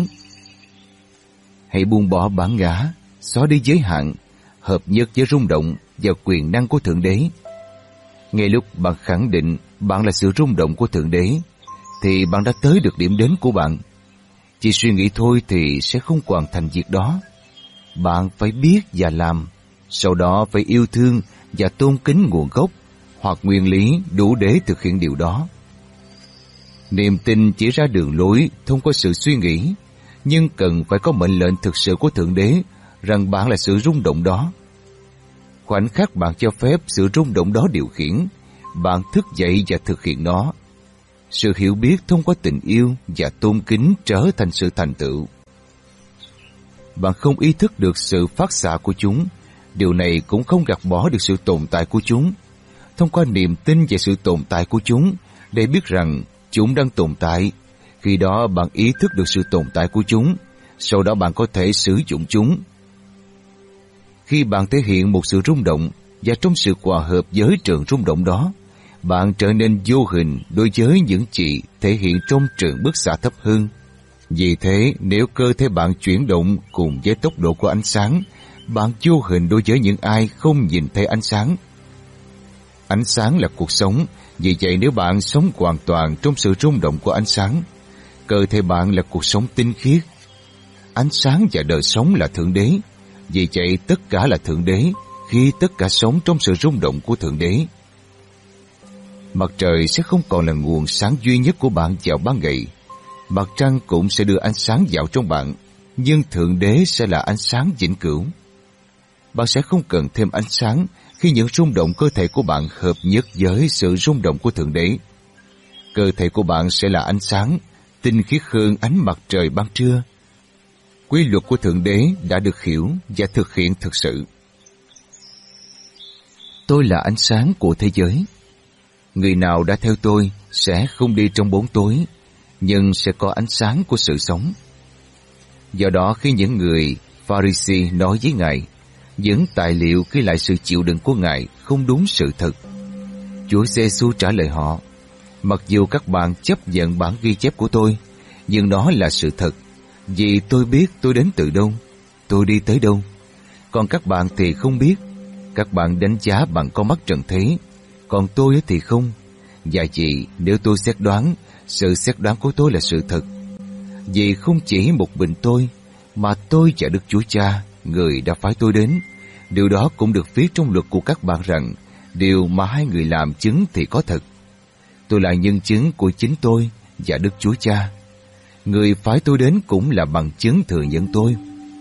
Hãy buông bỏ bản ngã, xóa đi giới hạn, hợp nhất với rung động và quyền năng của Thượng Đế. Ngay lúc bạn khẳng định bạn là sự rung động của Thượng Đế, thì bạn đã tới được điểm đến của bạn. Chỉ suy nghĩ thôi thì sẽ không hoàn thành việc đó. Bạn phải biết và làm, sau đó phải yêu thương và tôn kính nguồn gốc hoặc nguyên lý đủ để thực hiện điều đó. Niềm tin chỉ ra đường lối thông qua sự suy nghĩ, nhưng cần phải có mệnh lệnh thực sự của Thượng Đế rằng bạn là sự rung động đó. Khoảnh khắc bạn cho phép sự rung động đó điều khiển, bạn thức dậy và thực hiện nó. Sự hiểu biết thông qua tình yêu và tôn kính trở thành sự thành tựu. bạn không ý thức được sự phát xạ của chúng. Điều này cũng không gạt bỏ được sự tồn tại của chúng. Thông qua niềm tin về sự tồn tại của chúng, để biết rằng chúng đang tồn tại, khi đó bạn ý thức được sự tồn tại của chúng, sau đó bạn có thể sử dụng chúng. Khi bạn thể hiện một sự rung động, và trong sự hòa hợp với trường rung động đó, bạn trở nên vô hình đối với những gì thể hiện trong trường bức xạ thấp hơn. Vì thế, nếu cơ thể bạn chuyển động cùng với tốc độ của ánh sáng, bạn vô hình đối với những ai không nhìn thấy ánh sáng. Ánh sáng là cuộc sống, vì vậy nếu bạn sống hoàn toàn trong sự rung động của ánh sáng, cơ thể bạn là cuộc sống tinh khiết. Ánh sáng và đời sống là Thượng Đế, vì vậy tất cả là Thượng Đế khi tất cả sống trong sự rung động của Thượng Đế. Mặt trời sẽ không còn là nguồn sáng duy nhất của bạn vào ban ngày. Mặt trăng cũng sẽ đưa ánh sáng vào trong bạn, nhưng Thượng Đế sẽ là ánh sáng vĩnh cửu. Bạn sẽ không cần thêm ánh sáng khi những rung động cơ thể của bạn hợp nhất với sự rung động của Thượng Đế. Cơ thể của bạn sẽ là ánh sáng, tinh khiết hơn ánh mặt trời ban trưa. Quy luật của Thượng Đế đã được hiểu và thực hiện thực sự. Tôi là ánh sáng của thế giới. Người nào đã theo tôi sẽ không đi trong bóng tối, nhưng sẽ có ánh sáng của sự sống. Do đó khi những người Pharisee nói với Ngài, những tài liệu ghi lại sự chịu đựng của Ngài không đúng sự thật, Chúa Giê-xu trả lời họ, mặc dù các bạn chấp nhận bản ghi chép của tôi, nhưng nó là sự thật, vì tôi biết tôi đến từ đâu, tôi đi tới đâu. Còn các bạn thì không biết, các bạn đánh giá bằng con mắt trần thế, còn tôi thì không. Và vì nếu tôi xét đoán, sự xét đoán của tôi là sự thật. Vì không chỉ một mình tôi, mà tôi và Đức Chúa Cha, người đã phái tôi đến. Điều đó cũng được viết trong luật của các bạn rằng, điều mà hai người làm chứng thì có thật. Tôi là nhân chứng của chính tôi và Đức Chúa Cha. Người phái tôi đến cũng là bằng chứng thừa nhận tôi.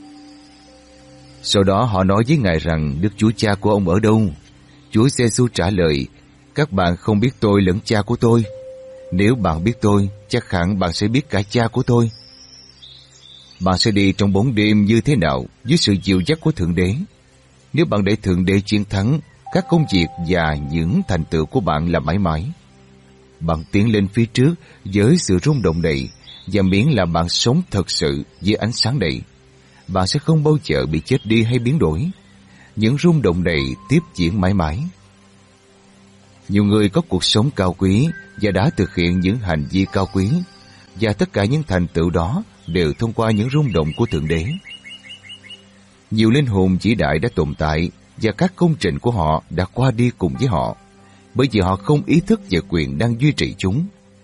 Sau đó họ nói với Ngài rằng Đức Chúa Cha của ông ở đâu? Chúa Giê-xu trả lời, các bạn không biết tôi lẫn Cha của tôi. Nếu bạn biết tôi, chắc hẳn bạn sẽ biết cả Cha của tôi. Bạn sẽ đi trong bóng đêm như thế nào dưới sự dìu dắt của Thượng Đế? Nếu bạn để Thượng Đế chiến thắng, các công việc và những thành tựu của bạn là mãi mãi. Bạn tiến lên phía trước với sự rung động này, và miễn là bạn sống thật sự với ánh sáng này, bạn sẽ không bao giờ bị chết đi hay biến đổi. Những rung động này tiếp diễn mãi mãi. Nhiều người có cuộc sống cao quý và đã thực hiện những hành vi cao quý, và tất cả những thành tựu đó đều thông qua những rung động của Thượng Đế. Nhiều linh hồn vĩ đại đã tồn tại, và các công trình của họ đã qua đi cùng với họ, bởi vì họ không ý thức về quyền đang duy trì chúng.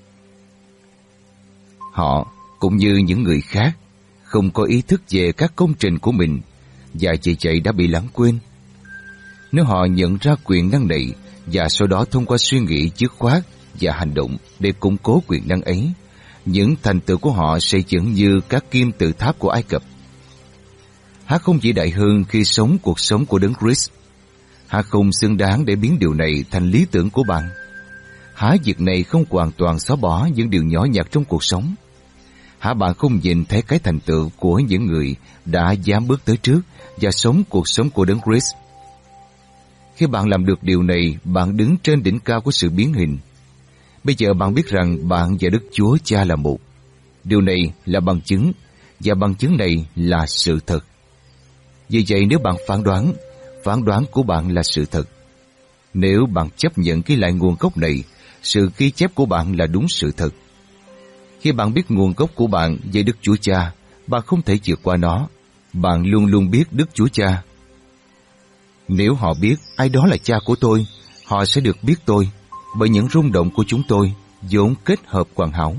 Họ, cũng như những người khác, không có ý thức về các công trình của mình, và vì vậy đã bị lãng quên. Nếu họ nhận ra quyền năng này, và sau đó thông qua suy nghĩ dứt khoát và hành động để củng cố quyền năng ấy, những thành tựu của họ sẽ vẫn như các kim tự tháp của Ai Cập. Há không vĩ đại hơn khi sống cuộc sống của Đấng Christ? Há không xứng đáng để biến điều này thành lý tưởng của bạn? Há việc này không hoàn toàn xóa bỏ những điều nhỏ nhặt trong cuộc sống? Há bạn không nhìn thấy cái thành tựu của những người đã dám bước tới trước và sống cuộc sống của Đấng Christ? Khi bạn làm được điều này, bạn đứng trên đỉnh cao của sự biến hình. Bây giờ bạn biết rằng bạn và Đức Chúa Cha là một. Điều này là bằng chứng, và bằng chứng này là sự thật. Vì vậy nếu bạn phán đoán của bạn là sự thật. Nếu bạn chấp nhận ghi lại nguồn gốc này, sự ghi chép của bạn là đúng sự thật. Khi bạn biết nguồn gốc của bạn về Đức Chúa Cha, bạn không thể vượt qua nó. Bạn luôn luôn biết Đức Chúa Cha. Nếu họ biết ai đó là Cha của tôi, họ sẽ được biết tôi, bởi những rung động của chúng tôi vốn kết hợp hoàn hảo.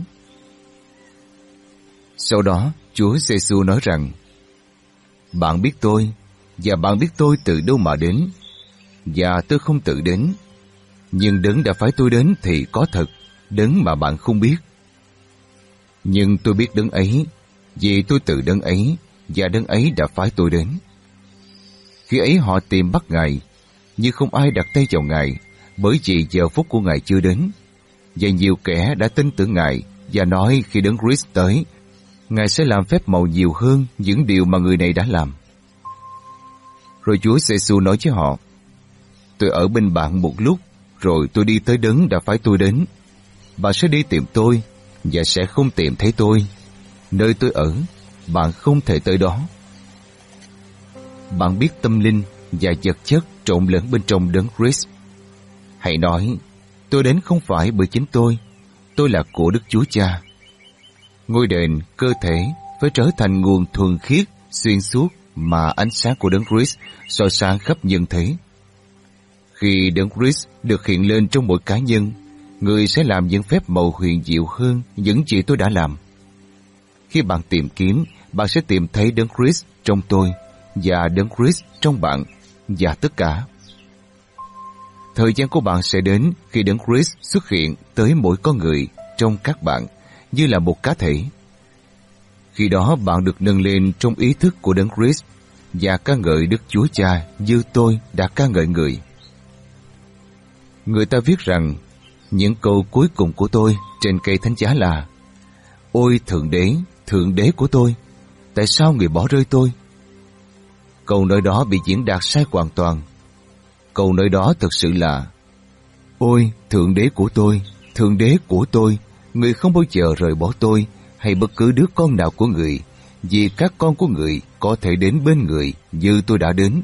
Sau đó, Chúa Giê-xu nói rằng, bạn biết tôi, và bạn biết tôi từ đâu mà đến, và tôi không tự đến, nhưng Đấng đã phái tôi đến thì có thật, Đấng mà bạn không biết. Nhưng tôi biết Đấng ấy, vì tôi từ Đấng ấy, và Đấng ấy đã phái tôi đến. Khi ấy họ tìm bắt Ngài, nhưng không ai đặt tay vào Ngài, bởi vì giờ phút của Ngài chưa đến. Và nhiều kẻ đã tin tưởng Ngài và nói khi Đấng Christ tới, Ngài sẽ làm phép màu nhiều hơn những điều mà người này đã làm. Rồi Chúa Giêsu nói với họ: tôi ở bên bạn một lúc, rồi tôi đi tới đấng đã phái tôi đến. Bạn sẽ đi tìm tôi và sẽ không tìm thấy tôi. Nơi tôi ở, bạn không thể tới đó. Bạn biết tâm linh và vật chất trộn lẫn bên trong đấng Christ. Hãy nói: tôi đến không phải bởi chính tôi là của Đức Chúa Cha. Ngôi đền, cơ thể phải trở thành nguồn thuần khiết, xuyên suốt mà ánh sáng của đấng Christ soi sáng khắp nhân thế. Khi đấng Christ được hiện lên trong mỗi cá nhân, người sẽ làm những phép màu huyền diệu hơn những gì tôi đã làm. Khi bạn tìm kiếm, bạn sẽ tìm thấy đấng Christ trong tôi và đấng Christ trong bạn và tất cả. Thời gian của bạn sẽ đến khi đấng Christ xuất hiện tới mỗi con người trong các bạn như là một cá thể. Khi đó bạn được nâng lên trong ý thức của đấng Christ và ca ngợi Đức Chúa Cha như tôi đã ca ngợi người. Người ta viết rằng những câu cuối cùng của tôi trên cây thánh giá là: ôi Thượng Đế của tôi, tại sao người bỏ rơi tôi? Câu nói đó bị diễn đạt sai hoàn toàn. Câu nói đó thật sự là: ôi Thượng Đế của tôi, người không bao giờ rời bỏ tôi hay bất cứ đứa con nào của người, vì các con của người có thể đến bên người như tôi đã đến.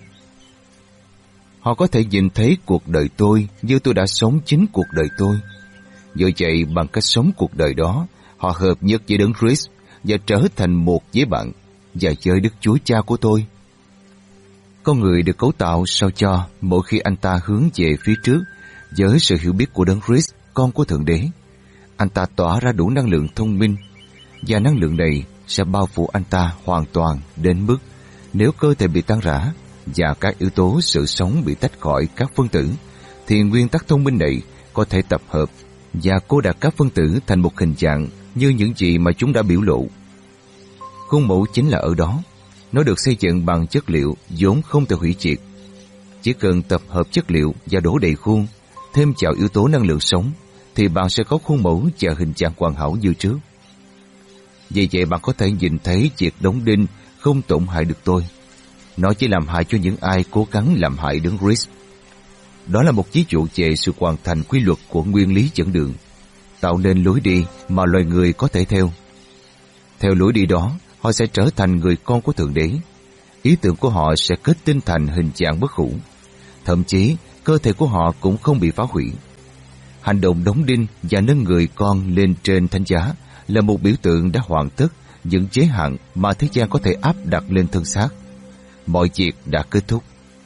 Họ có thể nhìn thấy cuộc đời tôi như tôi đã sống chính cuộc đời tôi. Do vậy, bằng cách sống cuộc đời đó, họ hợp nhất với đấng Christ và trở thành một với bạn và với Đức Chúa Cha của tôi. Con người được cấu tạo sao cho mỗi khi anh ta hướng về phía trước với sự hiểu biết của đấng Christ, con của Thượng Đế, anh ta tỏa ra đủ năng lượng thông minh, và năng lượng này sẽ bao phủ anh ta hoàn toàn đến mức nếu cơ thể bị tan rã và các yếu tố sự sống bị tách khỏi các phân tử, thì nguyên tắc thông minh này có thể tập hợp và cô đặt các phân tử thành một hình dạng như những gì mà chúng đã biểu lộ. Khuôn mẫu chính là ở đó. Nó được xây dựng bằng chất liệu vốn không thể hủy diệt. Chỉ cần tập hợp chất liệu và đổ đầy khuôn, thêm vào yếu tố năng lượng sống, thì bạn sẽ có khuôn mẫu và hình dạng hoàn hảo như trước. Vì vậy bạn có thể nhìn thấy việc đóng đinh không tổn hại được tôi. Nó chỉ làm hại cho những ai cố gắng làm hại đấng Christ. Đó là một ví dụ về sự hoàn thành quy luật của nguyên lý dẫn đường, tạo nên lối đi mà loài người có thể theo. Theo lối đi đó, họ sẽ trở thành người con của Thượng Đế. Ý tưởng của họ sẽ kết tinh thành hình dạng bất hủ. Thậm chí, cơ thể của họ cũng không bị phá hủy. Hành động đóng đinh và nâng người con lên trên thánh giá là một biểu tượng đã hoàn tất những giới hạn mà thế gian có thể áp đặt lên thân xác. Mọi việc đã kết thúc.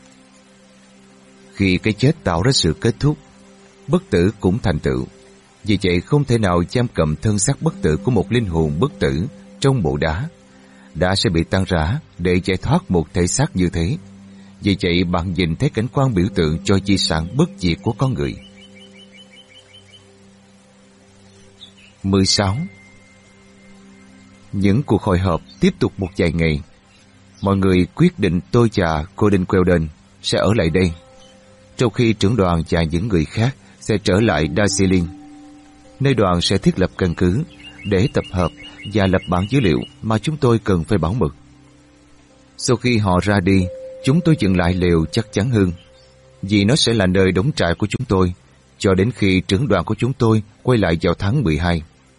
Khi cái chết tạo ra sự kết thúc, bất tử cũng thành tựu. Vì vậy không thể nào giam cầm thân xác bất tử của một linh hồn bất tử trong bộ đá. Đá sẽ bị tan rã để giải thoát một thể xác như thế. Vì vậy bạn nhìn thấy cảnh quan biểu tượng cho di sản bất diệt của con người. 16. Những cuộc hội họp tiếp tục một vài ngày. Mọi người quyết định tôi và Gordon Weldon sẽ ở lại đây, trong khi trưởng đoàn và những người khác sẽ trở lại Darjeeling, nơi đoàn sẽ thiết lập căn cứ để tập hợp và lập bản dữ liệu mà chúng tôi cần phải bảo mật. Sau khi họ ra đi, chúng tôi dựng lại lều chắc chắn hơn, vì nó sẽ là nơi đóng trại của chúng tôi cho đến khi trưởng đoàn của chúng tôi quay lại vào tháng 12.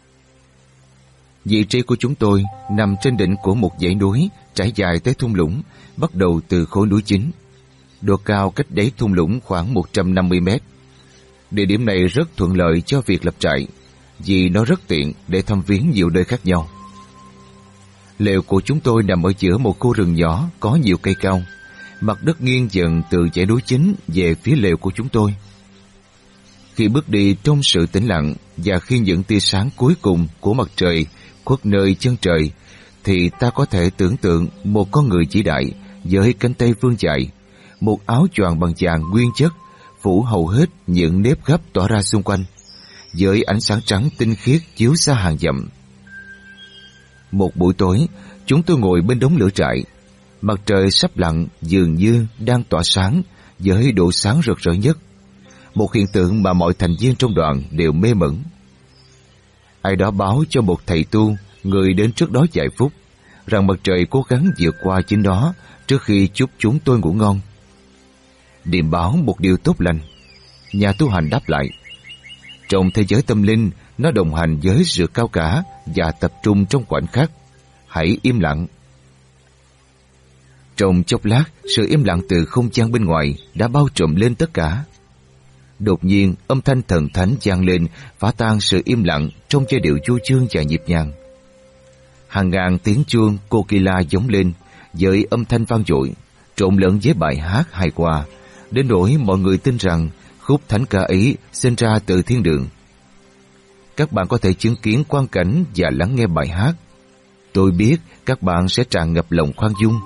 Vị trí của chúng tôi nằm trên đỉnh của một dãy núi trải dài tới thung lũng, bắt đầu từ khối núi chính. Độ cao cách đáy thung lũng khoảng 150 mét. Địa điểm này rất thuận lợi cho việc lập trại, vì nó rất tiện để thăm viếng nhiều nơi khác nhau. Lều của chúng tôi nằm ở giữa một khu rừng nhỏ có nhiều cây cao. Mặt đất nghiêng dần từ dãy núi chính về phía lều của chúng tôi. Khi bước đi trong sự tĩnh lặng và khi những tia sáng cuối cùng của mặt trời khuất nơi chân trời, thì ta có thể tưởng tượng một con người vĩ đại với cánh tay vươn dài, một áo choàng bằng vàng nguyên chất phủ hầu hết những nếp gấp tỏa ra xung quanh, với ánh sáng trắng tinh khiết chiếu xa hàng dặm. Một buổi tối, chúng tôi ngồi bên đống lửa trại. Mặt trời sắp lặn dường như đang tỏa sáng với độ sáng rực rỡ nhất, một hiện tượng mà mọi thành viên trong đoàn đều mê mẩn. Ai đó báo cho một thầy tu người đến trước đó vài phút, rằng mặt trời cố gắng vượt qua chính đó trước khi chúc chúng tôi ngủ ngon. Điềm báo một điều tốt lành. Nhà tu hành đáp lại. Trong thế giới tâm linh, nó đồng hành với sự cao cả và tập trung trong khoảnh khắc. Hãy im lặng. Trong chốc lát, sự im lặng từ không gian bên ngoài đã bao trùm lên tất cả. Đột nhiên, âm thanh thần thánh vang lên, phá tan sự im lặng trong giai điệu du dương và nhịp nhàng. Hàng ngàn tiếng chuông Kokila vọng lên với âm thanh vang dội, trộn lẫn với bài hát hài hòa, đến nỗi mọi người tin rằng khúc thánh ca ấy sinh ra từ thiên đường. Các bạn có thể chứng kiến quang cảnh và lắng nghe bài hát. Tôi biết các bạn sẽ tràn ngập lòng khoan dung.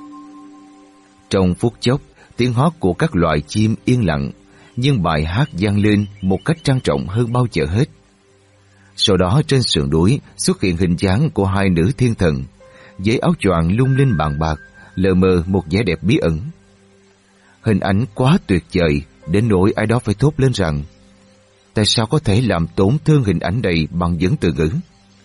Trong phút chốc, tiếng hót của các loài chim yên lặng, nhưng bài hát vang lên một cách trang trọng hơn bao giờ hết. Sau đó trên sườn núi xuất hiện hình dáng của hai nữ thiên thần, với áo choàng lung linh vàng bạc, lờ mờ một vẻ đẹp bí ẩn. Hình ảnh quá tuyệt vời đến nỗi ai đó phải thốt lên rằng tại sao có thể làm tổn thương hình ảnh này bằng những từ ngữ.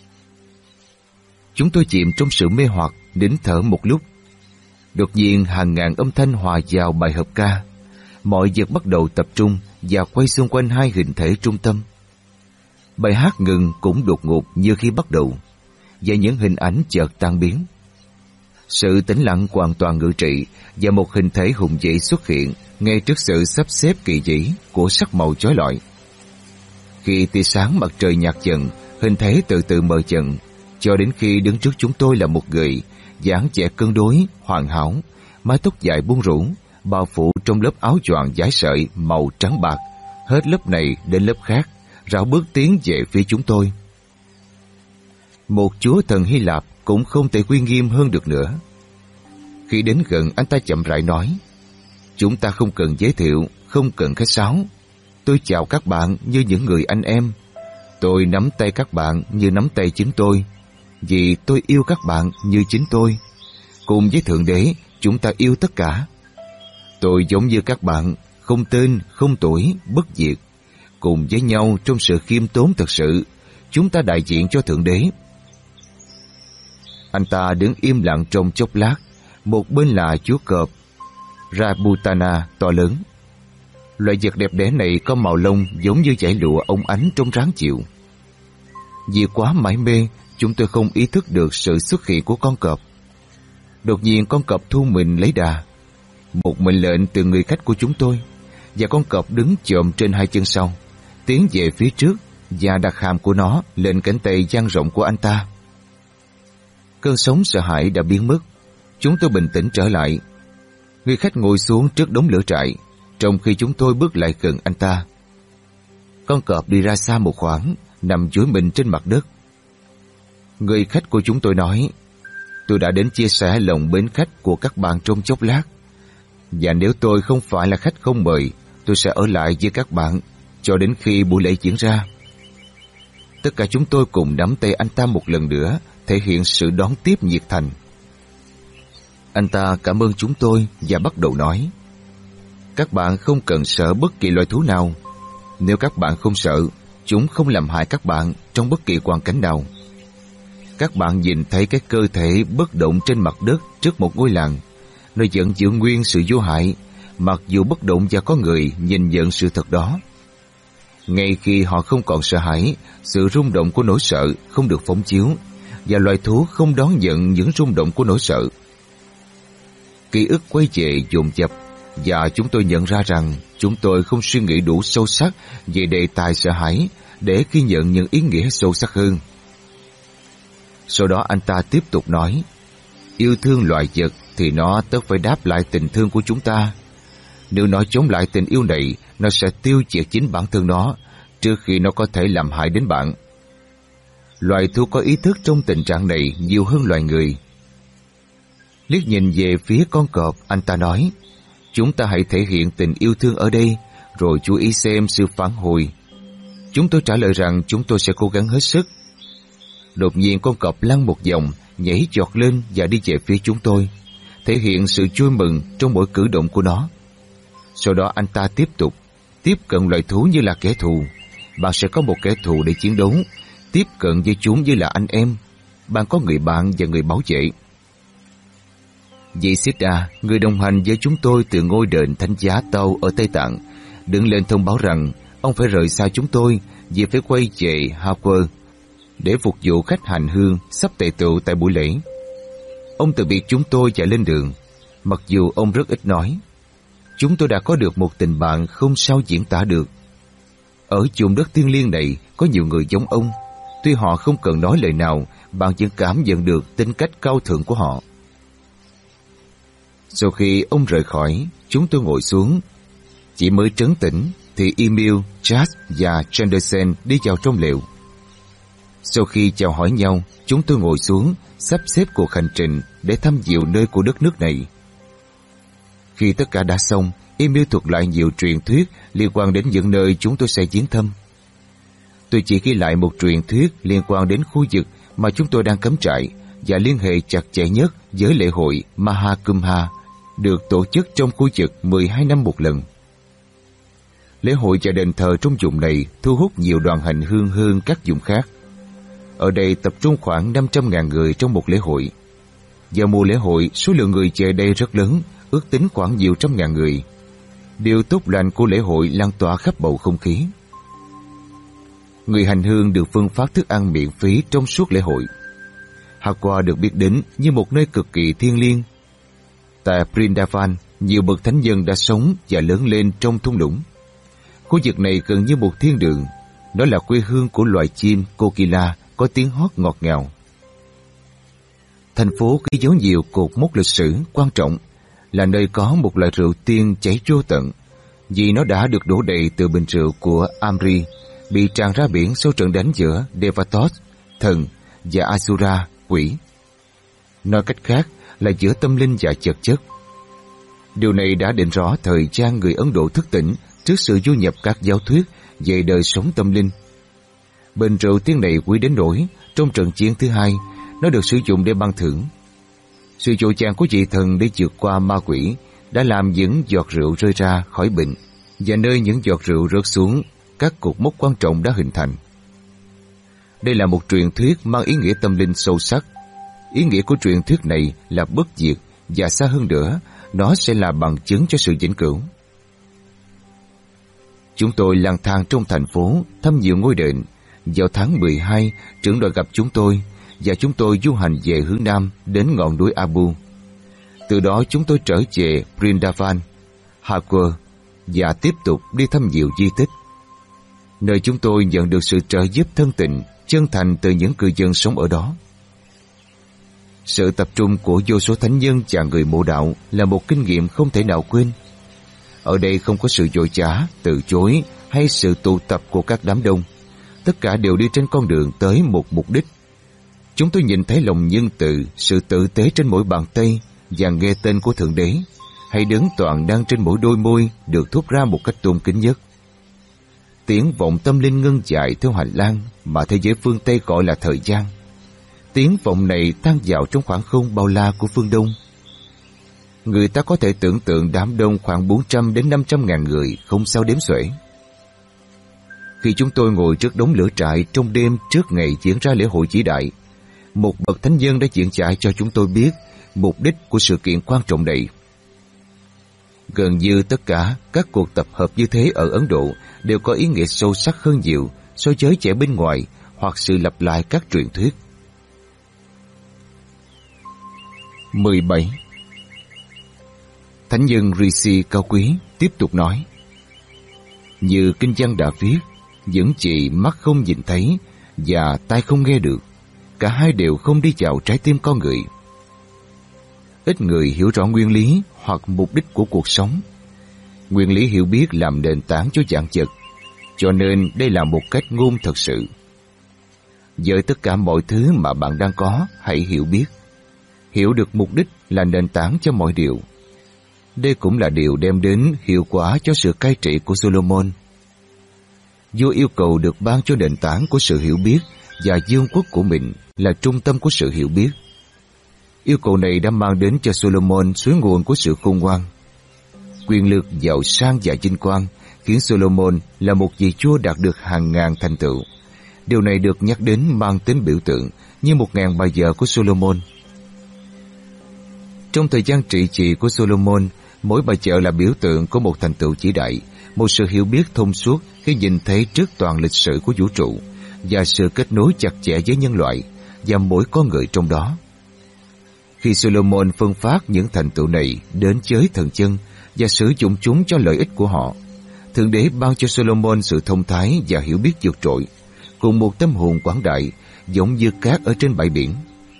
Chúng tôi chìm trong sự mê hoặc, nín thở một lúc. Đột nhiên hàng ngàn âm thanh hòa vào bài hợp ca. Mọi vật bắt đầu tập trung và quay xung quanh hai hình thể trung tâm. Bài hát ngừng cũng đột ngột như khi bắt đầu, và những hình ảnh chợt tan biến. Sự tĩnh lặng hoàn toàn ngự trị và một hình thể hùng vĩ xuất hiện ngay trước sự sắp xếp kỳ vĩ của sắc màu chói lọi. Khi tia sáng mặt trời nhạt dần, hình thể từ từ mờ dần, cho đến khi đứng trước chúng tôi là một người dáng vẻ cân đối, hoàn hảo, mái tóc dài buông rũ, bao phủ trong lớp áo choàng vải sợi màu trắng bạc, hết lớp này đến lớp khác, rảo bước tiến về phía chúng tôi. Một chúa thần Hy Lạp cũng không thể uy nghiêm hơn được nữa. Khi đến gần, anh ta chậm rãi nói: "Chúng ta không cần giới thiệu, không cần khách sáo. Tôi chào các bạn như những người anh em. Tôi nắm tay các bạn như nắm tay chính tôi, vì tôi yêu các bạn như chính tôi. Cùng với Thượng Đế, chúng ta yêu tất cả. Tôi giống như các bạn, không tên, không tuổi, bất diệt. Cùng với nhau trong sự khiêm tốn thật sự, chúng ta đại diện cho Thượng Đế." Anh ta đứng im lặng trong chốc lát. Một bên là chúa cọp Rabutana to lớn. Loại vật đẹp đẽ này có màu lông giống như dải lụa óng ánh trong ráng chiều. Vì quá mải mê, chúng tôi không ý thức được sự xuất hiện của con cọp. Đột nhiên con cọp thu mình lấy đà. Một mệnh lệnh từ người khách của chúng tôi, và con cọp đứng chồm trên hai chân sau, tiến về phía trước và đặt hàm của nó lên cánh tay dang rộng của anh ta. Cơn sóng sợ hãi đã biến mất. Chúng tôi bình tĩnh trở lại. Người khách ngồi xuống trước đống lửa trại, trong khi chúng tôi bước lại gần anh ta. Con cọp đi ra xa một khoảng, nằm duỗi mình trên mặt đất. Người khách của chúng tôi nói: "Tôi đã đến chia sẻ lòng mến khách của các bạn trong chốc lát, và nếu tôi không phải là khách không mời, tôi sẽ ở lại với các bạn cho đến khi buổi lễ diễn ra." Tất cả chúng tôi cùng nắm tay anh ta một lần nữa, thể hiện sự đón tiếp nhiệt thành. Anh ta cảm ơn chúng tôi và bắt đầu nói: "Các bạn không cần sợ bất kỳ loài thú nào. Nếu các bạn không sợ, chúng không làm hại các bạn trong bất kỳ hoàn cảnh nào. Các bạn nhìn thấy cái cơ thể bất động trên mặt đất trước một ngôi làng, nó vẫn giữ nguyên sự vô hại, mặc dù bất động và có người nhìn nhận sự thật đó. Ngay khi họ không còn sợ hãi, sự rung động của nỗi sợ không được phóng chiếu, và loài thú không đón nhận những rung động của nỗi sợ. Ký ức quay về dồn dập, và chúng tôi nhận ra rằng chúng tôi không suy nghĩ đủ sâu sắc về đề tài sợ hãi để ghi nhận những ý nghĩa sâu sắc hơn." Sau đó anh ta tiếp tục nói: "Yêu thương loài vật thì nó tất phải đáp lại tình thương của chúng ta. Nếu nó chống lại tình yêu này, nó sẽ tiêu diệt chính bản thân nó trước khi nó có thể làm hại đến bạn. Loài thú có ý thức trong tình trạng này nhiều hơn loài người." Liếc nhìn về phía con cọp, anh ta nói: "Chúng ta hãy thể hiện tình yêu thương ở đây, rồi chú ý xem sự phản hồi." Chúng tôi trả lời rằng chúng tôi sẽ cố gắng hết sức. Đột nhiên con cọp lăn một vòng, nhảy giọt lên và đi về phía chúng tôi, thể hiện sự vui mừng trong mỗi cử động của nó. Sau đó anh ta tiếp tục: "Tiếp cận loài thú như là kẻ thù. Bạn sẽ có một kẻ thù để chiến đấu. Tiếp cận với chúng như là anh em. bạn có người bạn và người bảo vệ. Vị Sida, người đồng hành với chúng tôi từ ngôi đền Thánh Giá Tâu ở Tây Tạng, đứng lên thông báo rằng ông phải rời xa chúng tôi vì phải quay về Harper để phục vụ khách hành hương sắp tề tựu tại buổi lễ. Ông từ biệt chúng tôi và lên đường, mặc dù ông rất ít nói. Chúng tôi đã có được một tình bạn không sao diễn tả được. Ở vùng đất thiêng liêng này có nhiều người giống ông. Tuy họ không cần nói lời nào, bạn vẫn cảm nhận được tính cách cao thượng của họ. Sau khi ông rời khỏi, chúng tôi ngồi xuống. Chỉ mới trấn tĩnh thì Emil, Charles và Chanderson đi vào trong lều. Sau khi chào hỏi nhau, chúng tôi ngồi xuống, sắp xếp cuộc hành trình để thăm nhiều nơi của đất nước này. Khi tất cả đã xong, Emil thuật lại nhiều truyền thuyết liên quan đến những nơi chúng tôi sẽ viếng thăm. Tôi chỉ ghi lại một truyền thuyết liên quan đến khu vực mà chúng tôi đang cắm trại và liên hệ chặt chẽ nhất với lễ hội Mahakumbha, được tổ chức trong khu vực 12 năm một lần. Lễ hội và đền thờ trong vùng này thu hút nhiều đoàn hành hương hơn các vùng khác. Ở đây tập trung khoảng 500.000 người trong một lễ hội. Vào mùa lễ hội, số lượng người về đây rất lớn, ước tính khoảng nhiều trăm ngàn người. Điều tốt lành của lễ hội lan tỏa khắp bầu không khí. Người hành hương được phân phát thức ăn miễn phí trong suốt lễ hội. Hakwa được biết đến như một nơi cực kỳ thiêng liêng. Tại Vrindavan, nhiều bậc thánh nhân đã sống và lớn lên trong thung lũng. Khu vực này gần như một thiên đường. Nó là quê hương của loài chim Kokila có tiếng hót ngọt ngào. Thành phố ghi dấu nhiều cột mốc lịch sử quan trọng, là nơi có một loại rượu tiên cháy vô tận, vì nó đã được đổ đầy từ bình rượu của Amri, bị tràn ra biển sau trận đánh giữa Devatos, thần, và Asura, quỷ. Nói cách khác là giữa tâm linh và vật chất. Điều này đã định rõ thời gian người Ấn Độ thức tỉnh trước sự du nhập các giáo thuyết về đời sống tâm linh. Bình rượu tiên này quý đến nỗi trong trận chiến thứ hai, nó được sử dụng để ban thưởng. Sự dội dàng của vị thần để vượt qua ma quỷ đã làm những giọt rượu rơi ra khỏi bình, và nơi những giọt rượu rớt xuống, các cột mốc quan trọng đã hình thành. Đây là một truyền thuyết mang ý nghĩa tâm linh sâu sắc. Ý nghĩa của truyền thuyết này là bất diệt, và xa hơn nữa, nó sẽ là bằng chứng cho sự vĩnh cửu. Chúng tôi lang thang trong thành phố, thăm nhiều ngôi đền. Vào tháng 12, trưởng đoàn gặp chúng tôi, và chúng tôi du hành về hướng Nam đến ngọn núi Abu. Từ đó chúng tôi trở về Vrindavan, Hakwa và tiếp tục đi thăm nhiều di tích, nơi chúng tôi nhận được sự trợ giúp thân tình, chân thành từ những cư dân sống ở đó. Sự tập trung của vô số thánh nhân và người mộ đạo là một kinh nghiệm không thể nào quên. Ở đây không có sự vội vã, từ chối hay sự tụ tập của các đám đông. Tất cả đều đi trên con đường tới một mục đích. Chúng tôi nhìn thấy lòng nhân từ, sự tử tế trên mỗi bàn tay và nghe tên của Thượng Đế, hay đấng toàn năng trên mỗi đôi môi được thốt ra một cách tôn kính nhất. Tiếng vọng tâm linh ngân dài theo hành lang mà thế giới phương Tây gọi là thời gian. Tiếng vọng này tan vào trong khoảng không bao la của phương Đông. Người ta có thể tưởng tượng đám đông khoảng 400 đến 500 ngàn người không sao đếm xuể. Khi chúng tôi ngồi trước đống lửa trại trong đêm trước ngày diễn ra lễ hội vĩ đại, một bậc thánh nhân đã diễn giải cho chúng tôi biết mục đích của sự kiện quan trọng này. Gần như tất cả các cuộc tập hợp như thế ở Ấn Độ đều có ý nghĩa sâu sắc hơn nhiều so với vẻ bên ngoài hoặc sự lặp lại các truyền thuyết. 17. Thánh nhân Rishi cao quý tiếp tục nói: như kinh văn đã viết, những gì mắt không nhìn thấy và tai không nghe được, cả hai đều không đi vào trái tim con người. Ít người hiểu rõ nguyên lý hoặc mục đích của cuộc sống. Nguyên lý hiểu biết làm nền tảng cho vạn vật, cho nên đây là một cách ngôn thật sự. Với tất cả mọi thứ mà bạn đang có, hãy hiểu biết. Hiểu được mục đích là nền tảng cho mọi điều. Đây cũng là điều đem đến hiệu quả cho sự cai trị của Solomon. Vua yêu cầu được ban cho nền tảng của sự hiểu biết, và vương quốc của mình là trung tâm của sự hiểu biết. Yêu cầu này đã mang đến cho Solomon suối nguồn của sự khôn ngoan. Quyền lực, giàu sang và vinh quang khiến Solomon là một vị vua đạt được hàng ngàn thành tựu, Điều này được nhắc đến mang tính biểu tượng như 1000 bài vở của Solomon. Trong thời gian trị vì của Solomon, mỗi bài vở là biểu tượng của một thành tựu vĩ đại, một sự hiểu biết thông suốt khi nhìn thấy trước toàn lịch sử của vũ trụ và sự kết nối chặt chẽ với nhân loại và mỗi con người trong đó. Khi Solomon phân phát những thành tựu này đến với thần chân và sử dụng chúng cho lợi ích của họ, Thượng Đế ban cho Solomon sự thông thái và hiểu biết vượt trội, cùng một tâm hồn quảng đại giống như cát ở trên bãi biển.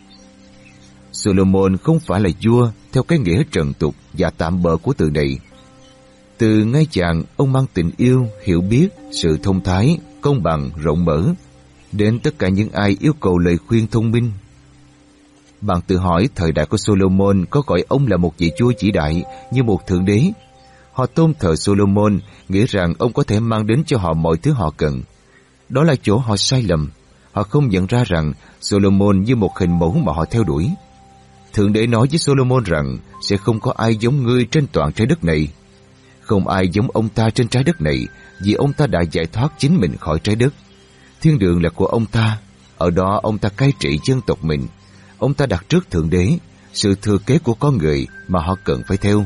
Solomon không phải là vua theo cái nghĩa trần tục và tạm bợ của từ này. Từ ngay chàng, ông mang tình yêu, hiểu biết, sự thông thái, công bằng, rộng mở đến tất cả những ai yêu cầu lời khuyên thông minh. Bạn tự hỏi thời đại của Solomon có gọi ông là một vị vua vĩ đại như một thượng đế. Họ tôn thờ Solomon, nghĩa rằng ông có thể mang đến cho họ mọi thứ họ cần. Đó là chỗ họ sai lầm. Họ không nhận ra rằng Solomon như một hình mẫu mà họ theo đuổi. Thượng Đế nói với Solomon rằng sẽ không có ai giống ngươi trên toàn trái đất này. Không ai giống ông ta trên trái đất này, vì ông ta đã giải thoát chính mình khỏi trái đất. Thiên đường là của ông ta, ở đó ông ta cai trị dân tộc mình. Ông ta đặt trước Thượng Đế, sự thừa kế của con người mà họ cần phải theo.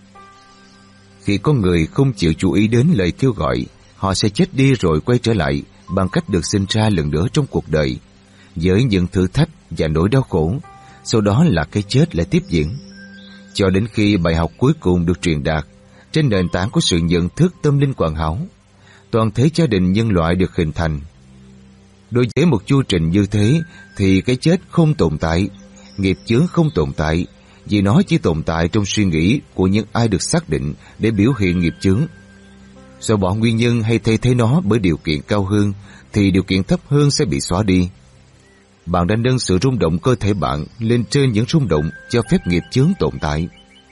Khi con người không chịu chú ý đến lời kêu gọi, họ sẽ chết đi rồi quay trở lại bằng cách được sinh ra lần nữa trong cuộc đời, với những thử thách và nỗi đau khổ. Sau đó là cái chết lại tiếp diễn, cho đến khi bài học cuối cùng được truyền đạt trên nền tảng của sự nhận thức tâm linh hoàn hảo, toàn thể gia đình nhân loại được hình thành. Đối với một chu trình như thế thì cái chết không tồn tại, nghiệp chướng không tồn tại, vì nó chỉ tồn tại trong suy nghĩ của những ai được xác định để biểu hiện nghiệp chướng. Xóa bỏ nguyên nhân hay thay thế nó bởi điều kiện cao hơn thì điều kiện thấp hơn sẽ bị xóa đi. Bạn đã nâng sự rung động cơ thể bạn lên trên những rung động cho phép nghiệp chướng tồn tại.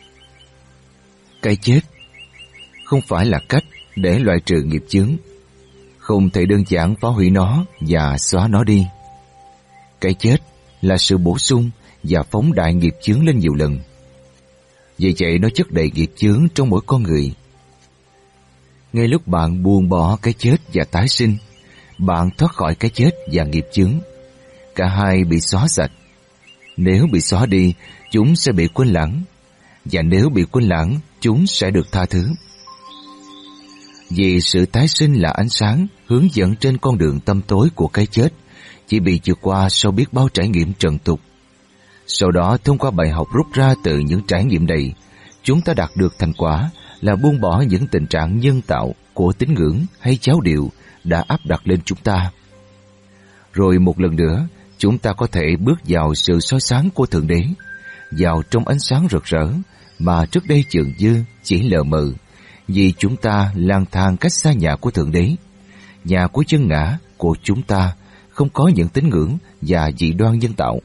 Cái chết không phải là cách để loại trừ nghiệp chướng, không thể đơn giản phá hủy nó và xóa nó đi. Cái chết là sự bổ sung và phóng đại nghiệp chướng lên nhiều lần. Vì vậy nó chất đầy nghiệp chướng trong mỗi con người. Ngay lúc bạn buông bỏ cái chết và tái sinh, bạn thoát khỏi cái chết và nghiệp chướng. Cả hai bị xóa sạch. Nếu bị xóa đi, chúng sẽ bị quên lãng, và nếu bị quên lãng, chúng sẽ được tha thứ. Vì sự tái sinh là ánh sáng hướng dẫn trên con đường tăm tối của cái chết, chỉ bị vượt qua sau biết bao trải nghiệm trần tục. Sau đó, thông qua bài học rút ra từ những trải nghiệm này, chúng ta đạt được thành quả là buông bỏ những tình trạng nhân tạo của tín ngưỡng hay giáo điều đã áp đặt lên chúng ta. Rồi một lần nữa, chúng ta có thể bước vào sự soi sáng của Thượng Đế, vào trong ánh sáng rực rỡ mà trước đây chừng như chỉ lờ mờ, vì chúng ta lang thang cách xa nhà của Thượng Đế, nhà của chân ngã của chúng ta không có những tín ngưỡng và dị đoan nhân tạo.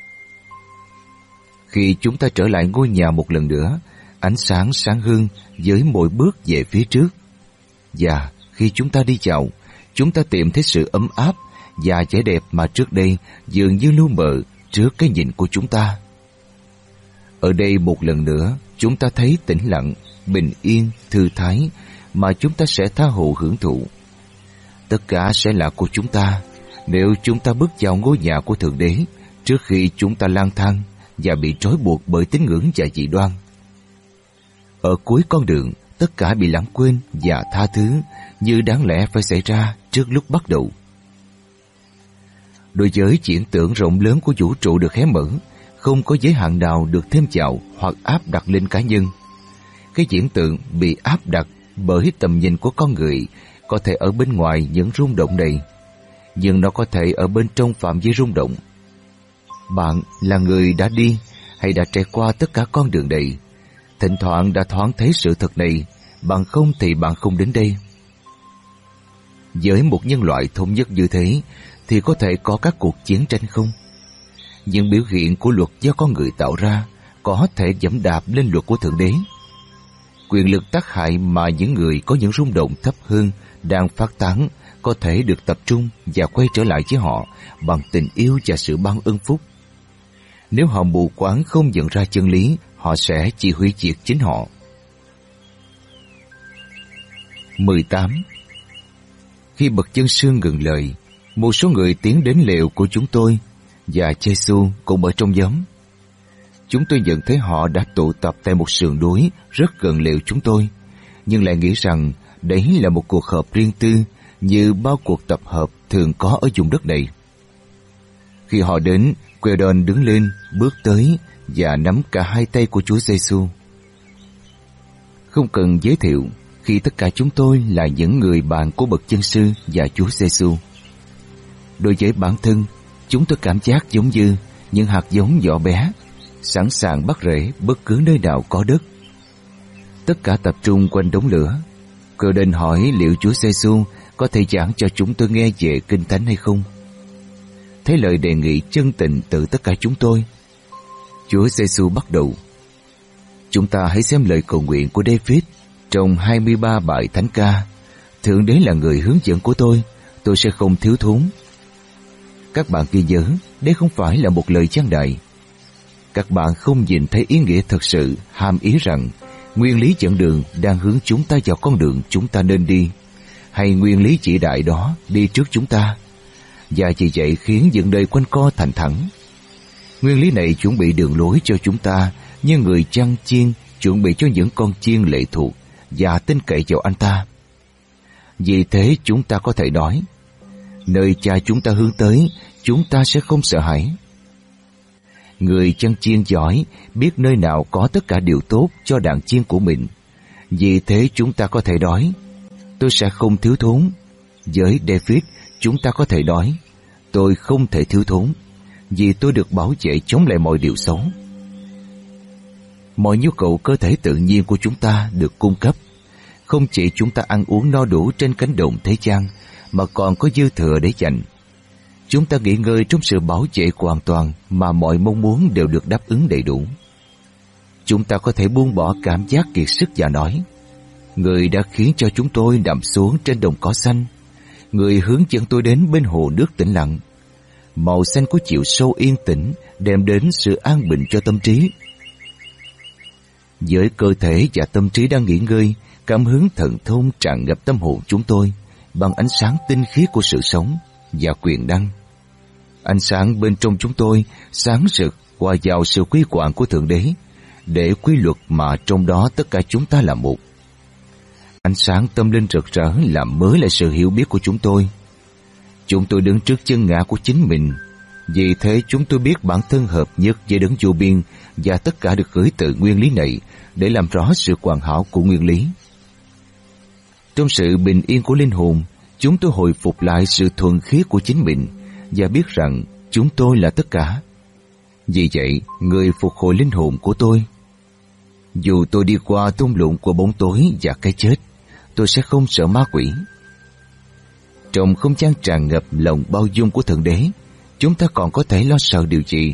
Khi chúng ta trở lại ngôi nhà một lần nữa, ánh sáng sáng hơn với mỗi bước về phía trước. Và khi chúng ta đi vào, chúng ta tìm thấy sự ấm áp và vẻ đẹp mà trước đây dường như lu mờ trước cái nhìn của chúng ta. Ở đây một lần nữa, chúng ta thấy tĩnh lặng, bình yên, thư thái mà chúng ta sẽ tha hồ hưởng thụ. Tất cả sẽ là của chúng ta nếu chúng ta bước vào ngôi nhà của Thượng Đế trước khi chúng ta lang thang và bị trói buộc bởi tín ngưỡng và dị đoan. Ở cuối con đường, tất cả bị lãng quên và tha thứ như đáng lẽ phải xảy ra trước lúc bắt đầu. Đối với triển tưởng rộng lớn của vũ trụ được hé mở, không có giới hạn nào được thêm vào hoặc áp đặt lên cá nhân. Cái triển tượng bị áp đặt bởi tầm nhìn của con người có thể ở bên ngoài những rung động này, nhưng nó có thể ở bên trong phạm vi rung động. Bạn là người đã đi hay đã trải qua tất cả con đường này, thỉnh thoảng đã thoáng thấy sự thật này, bằng không thì bạn không đến đây. Với một nhân loại thống nhất như thế thì có thể có các cuộc chiến tranh không? Những biểu hiện của luật do con người tạo ra có thể giẫm đạp lên luật của Thượng Đế. Quyền lực tác hại mà những người có những rung động thấp hơn đang phát tán có thể được tập trung và quay trở lại với họ bằng tình yêu và sự ban ơn phúc. Nếu họ mù quáng không nhận ra chân lý, họ sẽ chỉ hủy diệt chính họ. 18. Khi bậc chân sư ngừng lời, Một số người tiến đến lều của chúng tôi và Giê-xu cũng ở trong nhóm. Chúng tôi nhận thấy họ đã tụ tập tại một sườn núi rất gần lều chúng tôi, nhưng lại nghĩ rằng đấy là một cuộc họp riêng tư như bao cuộc tập hợp thường có ở vùng đất này. Khi họ đến, Queldon đứng lên, bước tới và nắm cả hai tay của Chúa Giê-xu. Không cần giới thiệu, khi tất cả chúng tôi là những người bạn của bậc chân sư và Chúa Giê-xu. Đối với bản thân, chúng tôi cảm giác giống như những hạt giống nhỏ bé, sẵn sàng bắt rễ bất cứ nơi nào có đất. Tất cả tập trung quanh đống lửa. Queldon hỏi liệu Chúa Giê-xu có thể giảng cho chúng tôi nghe về Kinh Thánh hay không. Thấy lời đề nghị chân tình từ tất cả chúng tôi, Chúa Giê-xu bắt đầu: Chúng ta hãy xem lời cầu nguyện của David trong 23 bài thánh ca. Thượng Đế là người hướng dẫn của tôi sẽ không thiếu thốn. Các bạn ghi nhớ, đây không phải là một lời giảng đại. Các bạn không nhìn thấy ý nghĩa thật sự hàm ý rằng nguyên lý dẫn đường đang hướng chúng ta vào con đường chúng ta nên đi, hay nguyên lý chỉ đại đó đi trước chúng ta, và vì vậy khiến những nơi quanh co thành thẳng. Nguyên lý này chuẩn bị đường lối cho chúng ta như người chăn chiên chuẩn bị cho những con chiên lệ thuộc và tin cậy vào anh ta. Vì thế chúng ta có thể nói, nơi Cha chúng ta hướng tới, chúng ta sẽ không sợ hãi. Người chăn chiên giỏi biết nơi nào có tất cả điều tốt cho đàn chiên của mình. Vì thế chúng ta có thể nói, tôi sẽ không thiếu thốn. Với David, chúng ta có thể nói, tôi không thể thiếu thốn, vì tôi được bảo vệ chống lại mọi điều xấu. Mọi nhu cầu cơ thể tự nhiên của chúng ta được cung cấp. Không chỉ chúng ta ăn uống no đủ trên cánh đồng thế gian, mà còn có dư thừa để dành. Chúng ta nghỉ ngơi trong sự bảo vệ hoàn toàn mà mọi mong muốn đều được đáp ứng đầy đủ. Chúng ta có thể buông bỏ cảm giác kiệt sức và nói, Người đã khiến cho chúng tôi nằm xuống trên đồng cỏ xanh. Người hướng dẫn tôi đến bên hồ nước tĩnh lặng. Màu xanh của chiều sâu yên tĩnh đem đến sự an bình cho tâm trí. Với cơ thể và tâm trí đang nghỉ ngơi, cảm hứng thần thông tràn ngập tâm hồn chúng tôi bằng ánh sáng tinh khiết của sự sống và quyền năng. Ánh sáng bên trong chúng tôi sáng rực hòa vào sự quy quản của Thượng Đế, để quy luật mà trong đó tất cả chúng ta là một. Ánh sáng tâm linh rực rỡ làm mới lại sự hiểu biết của chúng tôi. Chúng tôi đứng trước chân ngã của chính mình, vì thế chúng tôi biết bản thân hợp nhất với đấng vô biên, và tất cả được gửi từ nguyên lý này để làm rõ sự hoàn hảo của nguyên lý. Trong sự bình yên của linh hồn, chúng tôi hồi phục lại sự thuần khiết của chính mình và biết rằng chúng tôi là tất cả. Vì vậy, người phục hồi linh hồn của tôi. Dù tôi đi qua thung lũng của bóng tối và cái chết, tôi sẽ không sợ ma quỷ. Trong không gian tràn ngập lòng bao dung của Thượng Đế, chúng ta còn có thể lo sợ điều gì?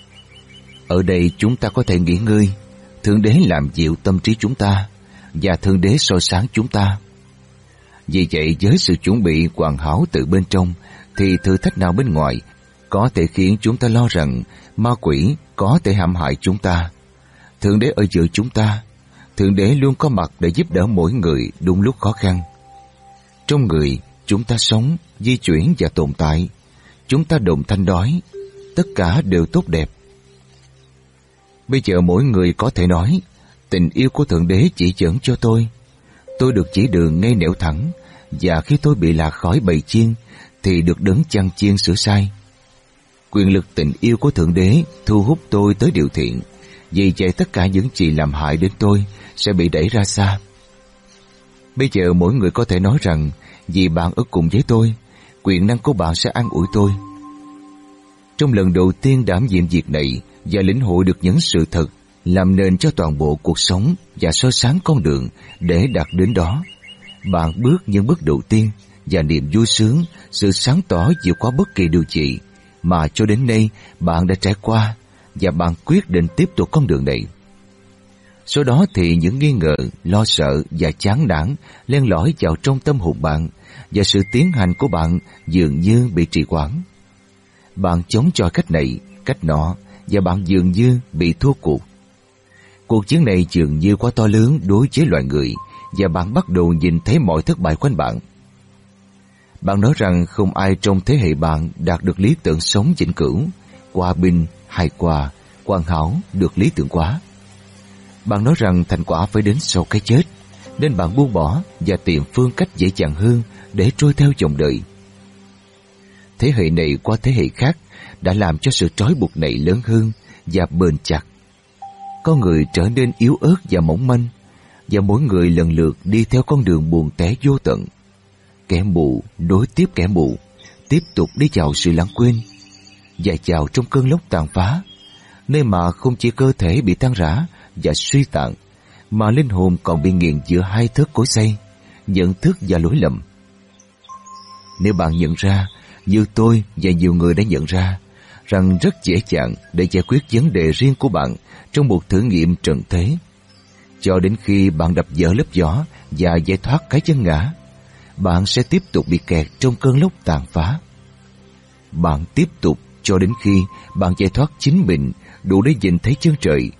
Ở đây chúng ta có thể nghỉ ngơi. Thượng Đế làm dịu tâm trí chúng ta, và Thượng Đế soi sáng chúng ta. Vì vậy, với sự chuẩn bị hoàn hảo từ bên trong, thì thử thách nào bên ngoài có thể khiến chúng ta lo rằng ma quỷ có thể hãm hại chúng ta. Thượng Đế ở giữa chúng ta. Thượng Đế luôn có mặt để giúp đỡ mỗi người đúng lúc khó khăn. Trong người, chúng ta sống, di chuyển và tồn tại. Chúng ta đồng thanh đói. Tất cả đều tốt đẹp. Bây giờ mỗi người có thể nói, tình yêu của Thượng Đế chỉ dẫn cho tôi. Tôi được chỉ đường ngay nẻo thẳng, và khi tôi bị lạc khỏi bầy chiên, thì được đấng chăn chiên sửa sai. Quyền lực tình yêu của Thượng Đế thu hút tôi tới điều thiện. Vì vậy tất cả những gì làm hại đến tôi sẽ bị đẩy ra xa. Bây giờ mỗi người có thể nói rằng, vì bạn ở cùng với tôi, quyền năng của bạn sẽ an ủi tôi. Trong lần đầu tiên đảm nhiệm việc này và lĩnh hội được những sự thật làm nền cho toàn bộ cuộc sống và soi sáng con đường để đạt đến đó, bạn bước những bước đầu tiên và niềm vui sướng, sự sáng tỏ vượt qua bất kỳ điều gì mà cho đến nay bạn đã trải qua, và bạn quyết định tiếp tục con đường này. Sau đó thì những nghi ngờ, lo sợ và chán nản len lỏi vào trong tâm hồn bạn, và sự tiến hành của bạn dường như bị trì hoãn. Bạn chống chọi cách này, cách nọ, và bạn dường như bị thua cuộc. Cuộc chiến này dường như quá to lớn đối với loài người, và bạn bắt đầu nhìn thấy mọi thất bại quanh bạn. Bạn nói rằng không ai trong thế hệ bạn đạt được lý tưởng sống vĩnh cửu, hòa bình, hài hòa, hoàn hảo được lý tưởng quá. Bạn nói rằng thành quả phải đến sau cái chết, nên bạn buông bỏ và tìm phương cách dễ dàng hơn để trôi theo dòng đời. Thế hệ này qua thế hệ khác đã làm cho sự trói buộc này lớn hơn và bền chặt. Con người trở nên yếu ớt và mỏng manh, và mỗi người lần lượt đi theo con đường buồn té vô tận. Kẻ mù nối tiếp kẻ mù, tiếp tục đi vào sự lãng quên, và vào trong cơn lốc tàn phá, nơi mà không chỉ cơ thể bị tan rã và suy tàn, mà linh hồn còn bị nghiền giữa hai thớt cối xay, nhận thức và lỗi lầm. Nếu bạn nhận ra, như tôi và nhiều người đã nhận ra, rằng rất dễ dàng để giải quyết vấn đề riêng của bạn trong một thử nghiệm trần thế, cho đến khi bạn đập vỡ lớp vỏ và giải thoát cái chân ngã, bạn sẽ tiếp tục bị kẹt trong cơn lốc tàn phá. Bạn tiếp tục cho đến khi bạn giải thoát chính mình đủ để nhìn thấy chân trời.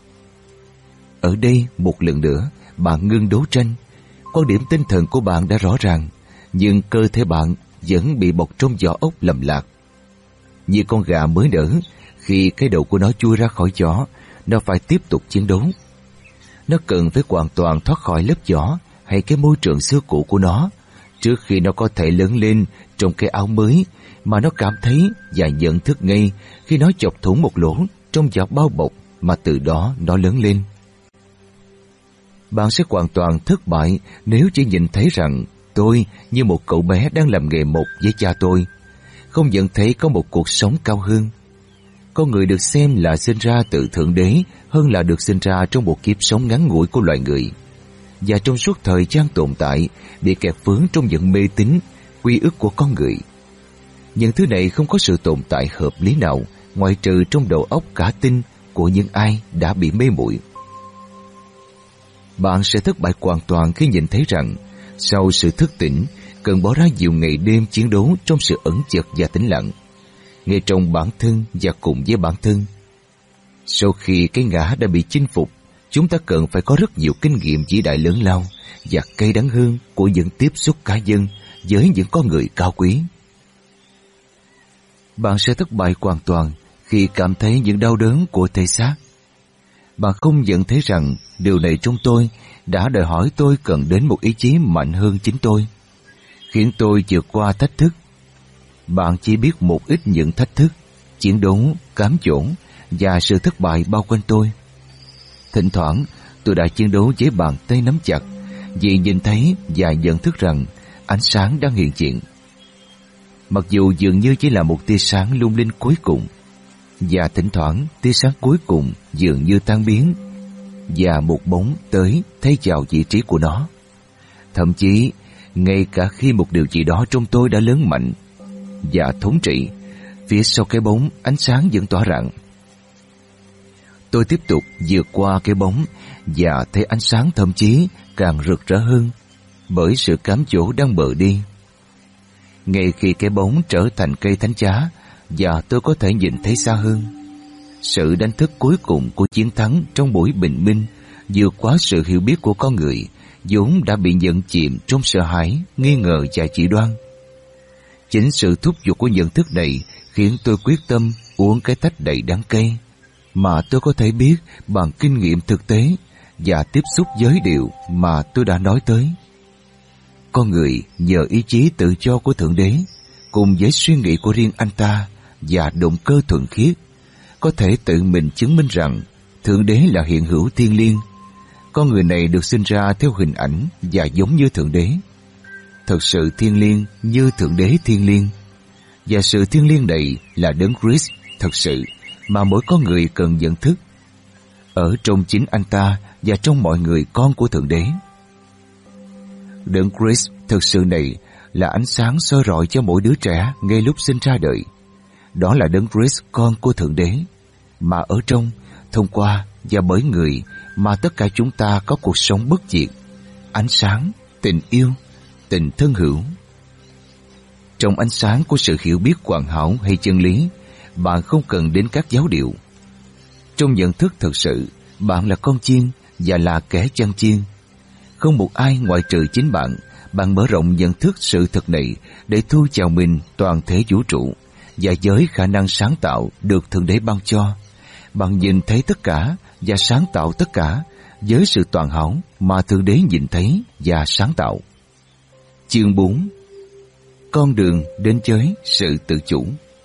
Ở đây một lần nữa, bạn ngưng đấu tranh. Quan điểm tinh thần của bạn đã rõ ràng, nhưng cơ thể bạn vẫn bị bọc trong vỏ ốc lầm lạc. Như con gà mới nở, khi cái đầu của nó chui ra khỏi vỏ, nó phải tiếp tục chiến đấu. Nó cần phải hoàn toàn thoát khỏi lớp vỏ hay cái môi trường xưa cũ của nó, trước khi nó có thể lớn lên trong cái áo mới mà nó cảm thấy và nhận thức ngay khi nó chọc thủng một lỗ trong vỏ bao bọc mà từ đó nó lớn lên. Bạn sẽ hoàn toàn thất bại nếu chỉ nhìn thấy rằng tôi như một cậu bé đang làm nghề một với cha tôi, không nhận thấy có một cuộc sống cao hơn. Con người được xem là sinh ra từ Thượng Đế hơn là được sinh ra trong một kiếp sống ngắn ngủi của loài người, và trong suốt thời gian tồn tại bị kẹt vướng trong những mê tín, quy ước của con người. Những thứ này không có sự tồn tại hợp lý nào ngoại trừ trong đầu óc cả tin của những ai đã bị mê muội. Bạn sẽ thất bại hoàn toàn khi nhìn thấy rằng sau sự thức tỉnh cần bỏ ra nhiều ngày đêm chiến đấu trong sự ẩn chật và tĩnh lặng, ngay trong bản thân và cùng với bản thân. Sau khi cái ngã đã bị chinh phục, chúng ta cần phải có rất nhiều kinh nghiệm vĩ đại lớn lao và cay đắng hơn của những tiếp xúc cá nhân với những con người cao quý. Bạn sẽ thất bại hoàn toàn khi cảm thấy những đau đớn của thể xác. Bạn không nhận thấy rằng điều này trong tôi đã đòi hỏi tôi cần đến một ý chí mạnh hơn chính tôi, khiến tôi vượt qua thách thức. Bạn chỉ biết một ít những thách thức, chiến đấu, cám dỗ và sự thất bại bao quanh tôi. Thỉnh thoảng tôi đã chiến đấu với bàn tay nắm chặt vì nhìn thấy và nhận thức rằng ánh sáng đang hiện diện. Mặc dù dường như chỉ là một tia sáng lung linh cuối cùng, và thỉnh thoảng tia sáng cuối cùng dường như tan biến và một bóng tới thay vào vị trí của nó. Thậm chí ngay cả khi một điều gì đó trong tôi đã lớn mạnh và thống trị, phía sau cái bóng ánh sáng vẫn tỏa rạng. Tôi tiếp tục vượt qua cái bóng và thấy ánh sáng thậm chí càng rực rỡ hơn bởi sự cám dỗ đang bờ đi. Ngay khi cái bóng trở thành cây thánh giá và tôi có thể nhìn thấy xa hơn, sự đánh thức cuối cùng của chiến thắng trong buổi bình minh vượt quá sự hiểu biết của con người vốn đã bị nhận chìm trong sợ hãi, nghi ngờ và chỉ đoan. Chính sự thúc giục của nhận thức này khiến tôi quyết tâm uống cái tách đầy đắng cay mà tôi có thể biết bằng kinh nghiệm thực tế và tiếp xúc với điều mà tôi đã nói tới. Con người nhờ ý chí tự do của Thượng Đế cùng với suy nghĩ của riêng anh ta và động cơ thuần khiết có thể tự mình chứng minh rằng Thượng Đế là hiện hữu thiêng liêng. Con người này được sinh ra theo hình ảnh và giống như Thượng Đế, thật sự thiêng liêng như Thượng Đế thiêng liêng. Và sự thiêng liêng này là Đấng Christ thật sự mà mỗi con người cần nhận thức, ở trong chính anh ta và trong mọi người con của Thượng Đế. Đấng Christ thực sự này là ánh sáng soi rọi cho mỗi đứa trẻ ngay lúc sinh ra đời. Đó là Đấng Christ con của Thượng Đế, mà ở trong, thông qua và bởi người mà tất cả chúng ta có cuộc sống bất diệt, ánh sáng, tình yêu, tình thân hữu. Trong ánh sáng của sự hiểu biết hoàn hảo hay chân lý, bạn không cần đến các giáo điệu. Trong nhận thức thực sự, bạn là con chiên và là kẻ chăn chiên. Không một ai ngoại trừ chính bạn bạn mở rộng nhận thức sự thật này để thu chào mình toàn thể vũ trụ và với khả năng sáng tạo được Thượng Đế ban cho. Bạn nhìn thấy tất cả và sáng tạo tất cả với sự toàn hảo mà Thượng Đế nhìn thấy và sáng tạo. Chương 4. Con đường đến với sự tự chủ.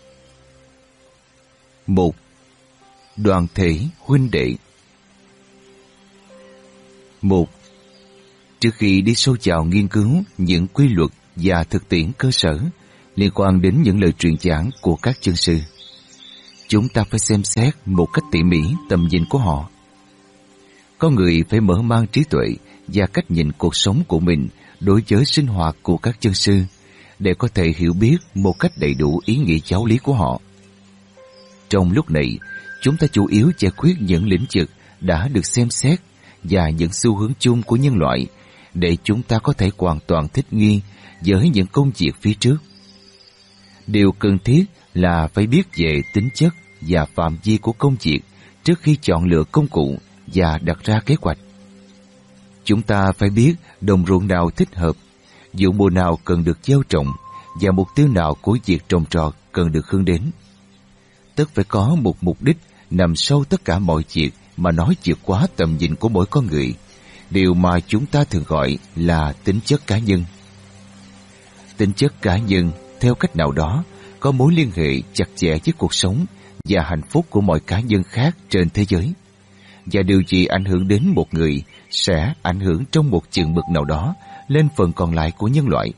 1. Đoàn thể huynh đệ. 1. Trước khi đi sâu vào nghiên cứu những quy luật và thực tiễn cơ sở liên quan đến những lời truyền giảng của các chân sư, chúng ta phải xem xét một cách tỉ mỉ tầm nhìn của họ. Có người phải mở mang trí tuệ và cách nhìn cuộc sống của mình đối với sinh hoạt của các chân sư để có thể hiểu biết một cách đầy đủ ý nghĩa giáo lý của họ. Trong lúc này, chúng ta chủ yếu giải quyết những lĩnh vực đã được xem xét và những xu hướng chung của nhân loại để chúng ta có thể hoàn toàn thích nghi với những công việc phía trước. Điều cần thiết là phải biết về tính chất và phạm vi của công việc trước khi chọn lựa công cụ và đặt ra kế hoạch. Chúng ta phải biết đồng ruộng nào thích hợp, vụ mùa nào cần được gieo trồng và mục tiêu nào của việc trồng trọt cần được hướng đến. Tất phải có một mục đích nằm sâu tất cả mọi việc mà nói vượt quá tầm nhìn của mỗi con người, điều mà chúng ta thường gọi là tính chất cá nhân. Tính chất cá nhân, theo cách nào đó, có mối liên hệ chặt chẽ với cuộc sống và hạnh phúc của mọi cá nhân khác trên thế giới. Và điều gì ảnh hưởng đến một người sẽ ảnh hưởng trong một chừng mực nào đó lên phần còn lại của nhân loại.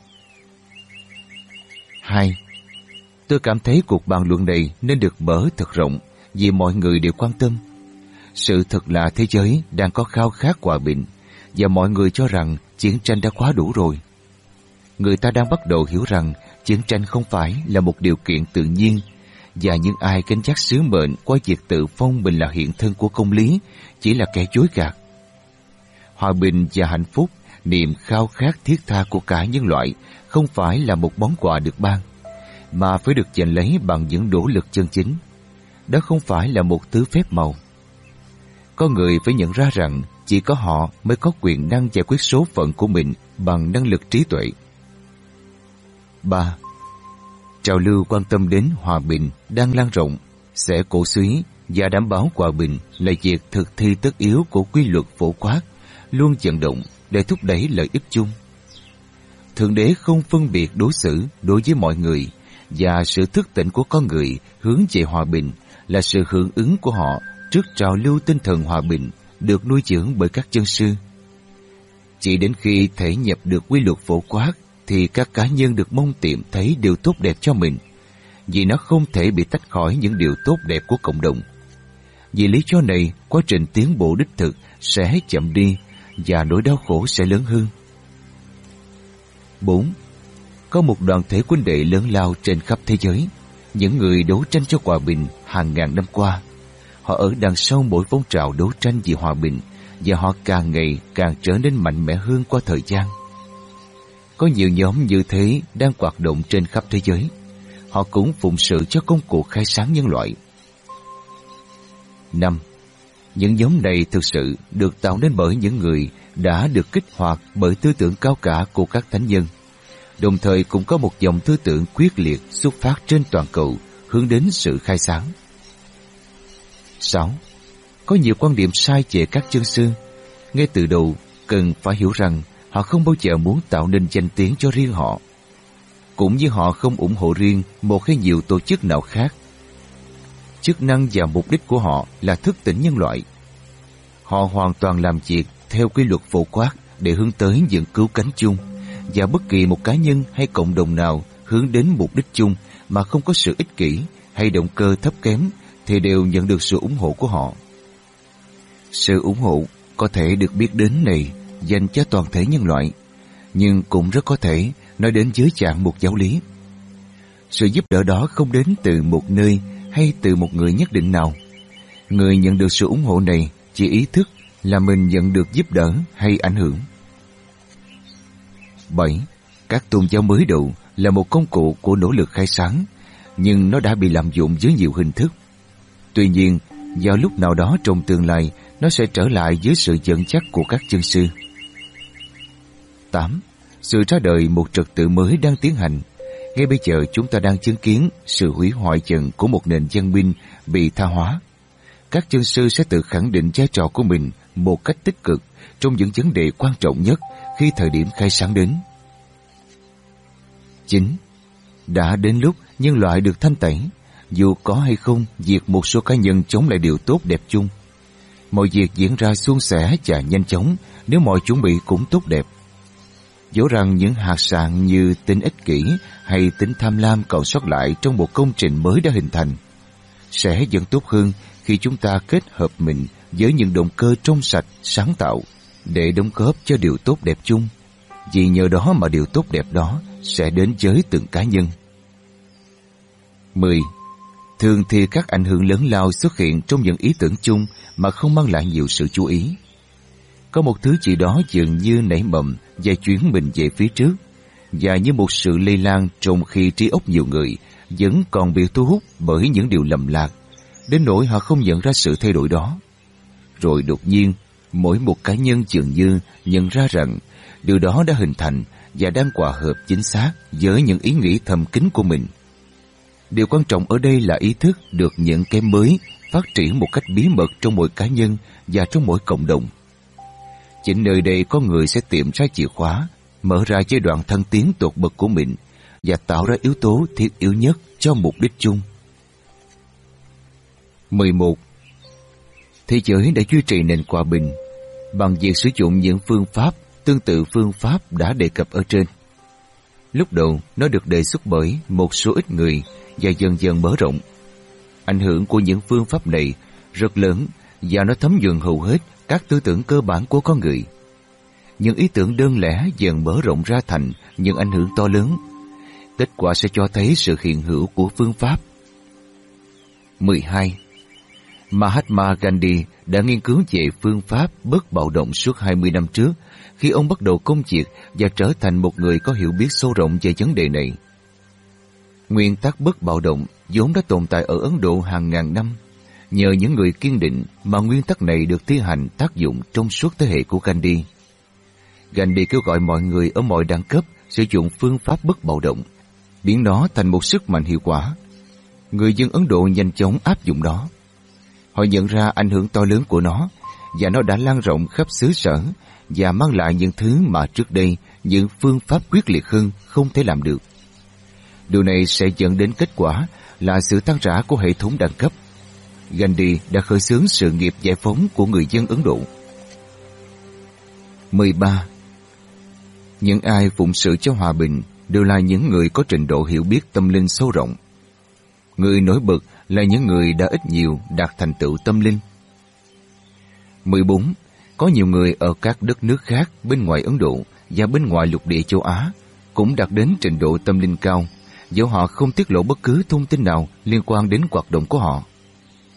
2. Tôi cảm thấy cuộc bàn luận này nên được mở thật rộng vì mọi người đều quan tâm. Sự thật là thế giới đang có khao khát hòa bình và mọi người cho rằng chiến tranh đã quá đủ rồi. Người ta đang bắt đầu hiểu rằng chiến tranh không phải là một điều kiện tự nhiên và những ai gánh vác sứ mệnh qua việc tự phong mình là hiện thân của công lý chỉ là kẻ dối gạt. Hòa bình và hạnh phúc, niềm khao khát thiết tha của cả nhân loại không phải là một món quà được ban, mà phải được giành lấy bằng những nỗ lực chân chính. Đó không phải là một thứ phép màu. Có người phải nhận ra rằng chỉ có họ mới có quyền năng giải quyết số phận của mình bằng năng lực trí tuệ. 3. Trào lưu quan tâm đến hòa bình đang lan rộng sẽ cổ suý và đảm bảo hòa bình là việc thực thi tất yếu của quy luật phổ quát, luôn vận động để thúc đẩy lợi ích chung. Thượng Đế không phân biệt đối xử đối với mọi người, và sự thức tỉnh của con người hướng về hòa bình là sự hưởng ứng của họ trước trào lưu tinh thần hòa bình được nuôi dưỡng bởi các chân sư. Chỉ đến khi thể nhập được quy luật phổ quát thì các cá nhân được mong tìm thấy điều tốt đẹp cho mình, vì nó không thể bị tách khỏi những điều tốt đẹp của cộng đồng. Vì lý do này, quá trình tiến bộ đích thực sẽ chậm đi và nỗi đau khổ sẽ lớn hơn. 4. Có một đoàn thể huynh đệ lớn lao trên khắp thế giới, những người đấu tranh cho hòa bình hàng ngàn năm qua. Họ ở đằng sau mỗi phong trào đấu tranh vì hòa bình và họ càng ngày càng trở nên mạnh mẽ hơn qua thời gian. Có nhiều nhóm như thế đang hoạt động trên khắp thế giới. Họ cũng phụng sự cho công cuộc khai sáng nhân loại. 5. Những nhóm này thực sự được tạo nên bởi những người đã được kích hoạt bởi tư tưởng cao cả của các thánh nhân. Đồng thời cũng có một dòng tư tưởng quyết liệt xuất phát trên toàn cầu hướng đến sự khai sáng. 6. Có nhiều quan điểm sai về các chân sư. Ngay từ đầu, cần phải hiểu rằng họ không bao giờ muốn tạo nên danh tiếng cho riêng họ, cũng như họ không ủng hộ riêng một hay nhiều tổ chức nào khác. Chức năng và mục đích của họ là thức tỉnh nhân loại. Họ hoàn toàn làm việc theo quy luật phổ quát để hướng tới những cứu cánh chung, và bất kỳ một cá nhân hay cộng đồng nào hướng đến mục đích chung mà không có sự ích kỷ hay động cơ thấp kém thì đều nhận được sự ủng hộ của họ. Sự ủng hộ có thể được biết đến này dành cho toàn thể nhân loại, nhưng cũng rất có thể nói đến dưới dạng một giáo lý. Sự giúp đỡ đó không đến từ một nơi hay từ một người nhất định nào. Người nhận được sự ủng hộ này chỉ ý thức là mình nhận được giúp đỡ hay ảnh hưởng. 7. Các tôn giáo mới đầu là một công cụ của nỗ lực khai sáng, nhưng nó đã bị lạm dụng dưới nhiều hình thức. Tuy nhiên, vào lúc nào đó trong tương lai, nó sẽ trở lại dưới sự dẫn dắt của các chân sư. 8. Sự ra đời một trật tự mới đang tiến hành. Ngay bây giờ chúng ta đang chứng kiến sự hủy hoại dần của một nền văn minh bị tha hóa. Các chân sư sẽ tự khẳng định vai trò của mình một cách tích cực trong những vấn đề quan trọng nhất khi thời điểm khai sáng đến. 9. Đã đến lúc nhân loại được thanh tẩy, dù có hay không việc một số cá nhân chống lại điều tốt đẹp chung. Mọi việc diễn ra suôn sẻ và nhanh chóng nếu mọi chuẩn bị cũng tốt đẹp. Dẫu rằng những hạt sạn như tính ích kỷ hay tính tham lam còn sót lại trong một công trình mới đã hình thành, sẽ vẫn tốt hơn khi chúng ta kết hợp mình với những động cơ trong sạch, sáng tạo để đóng góp cho điều tốt đẹp chung, vì nhờ đó mà điều tốt đẹp đó sẽ đến với từng cá nhân. 10. Thường thì các ảnh hưởng lớn lao xuất hiện trong những ý tưởng chung mà không mang lại nhiều sự chú ý. Có một thứ gì đó dường như nảy mầm và chuyển mình về phía trước, và như một sự lây lan trong khi trí óc nhiều người vẫn còn bị thu hút bởi những điều lầm lạc, đến nỗi họ không nhận ra sự thay đổi đó. Rồi đột nhiên, mỗi một cá nhân dường như nhận ra rằng điều đó đã hình thành và đang hòa hợp chính xác với những ý nghĩ thầm kín của mình. Điều quan trọng ở đây là ý thức được những cái mới phát triển một cách bí mật trong mỗi cá nhân và trong mỗi cộng đồng. Chính nơi đây có người sẽ tìm ra chìa khóa, mở ra giai đoạn thăng tiến tột bậc của mình và tạo ra yếu tố thiết yếu nhất cho mục đích chung. 11. Thế giới đã duy trì nền hòa bình bằng việc sử dụng những phương pháp tương tự phương pháp đã đề cập ở trên. Lúc đầu, nó được đề xuất bởi một số ít người và dần dần mở rộng. Ảnh hưởng của những phương pháp này rất lớn và nó thấm nhuần hầu hết các tư tưởng cơ bản của con người. Những ý tưởng đơn lẻ dần mở rộng ra thành những ảnh hưởng to lớn. Kết quả sẽ cho thấy sự hiện hữu của phương pháp. 12. Mahatma Gandhi đã nghiên cứu về phương pháp bất bạo động suốt 20 năm trước khi ông bắt đầu công việc và trở thành một người có hiểu biết sâu rộng về vấn đề này. Nguyên tắc bất bạo động vốn đã tồn tại ở Ấn Độ hàng ngàn năm. Nhờ những người kiên định mà nguyên tắc này được thi hành tác dụng trong suốt thế hệ của Gandhi. Gandhi kêu gọi mọi người ở mọi đẳng cấp sử dụng phương pháp bất bạo động, biến nó thành một sức mạnh hiệu quả. Người dân Ấn Độ nhanh chóng áp dụng nó. Họ nhận ra ảnh hưởng to lớn của nó và nó đã lan rộng khắp xứ sở và mang lại những thứ mà trước đây những phương pháp quyết liệt hơn không thể làm được. Điều này sẽ dẫn đến kết quả là sự tan rã của hệ thống đẳng cấp. Gandhi đã khởi xướng sự nghiệp giải phóng của người dân Ấn Độ. 13. Những ai phụng sự cho hòa bình đều là những người có trình độ hiểu biết tâm linh sâu rộng. Người nổi bật là những người đã ít nhiều đạt thành tựu tâm linh. 14. Có nhiều người ở các đất nước khác bên ngoài Ấn Độ và bên ngoài lục địa châu Á cũng đạt đến trình độ tâm linh cao, dẫu họ không tiết lộ bất cứ thông tin nào liên quan đến hoạt động của họ.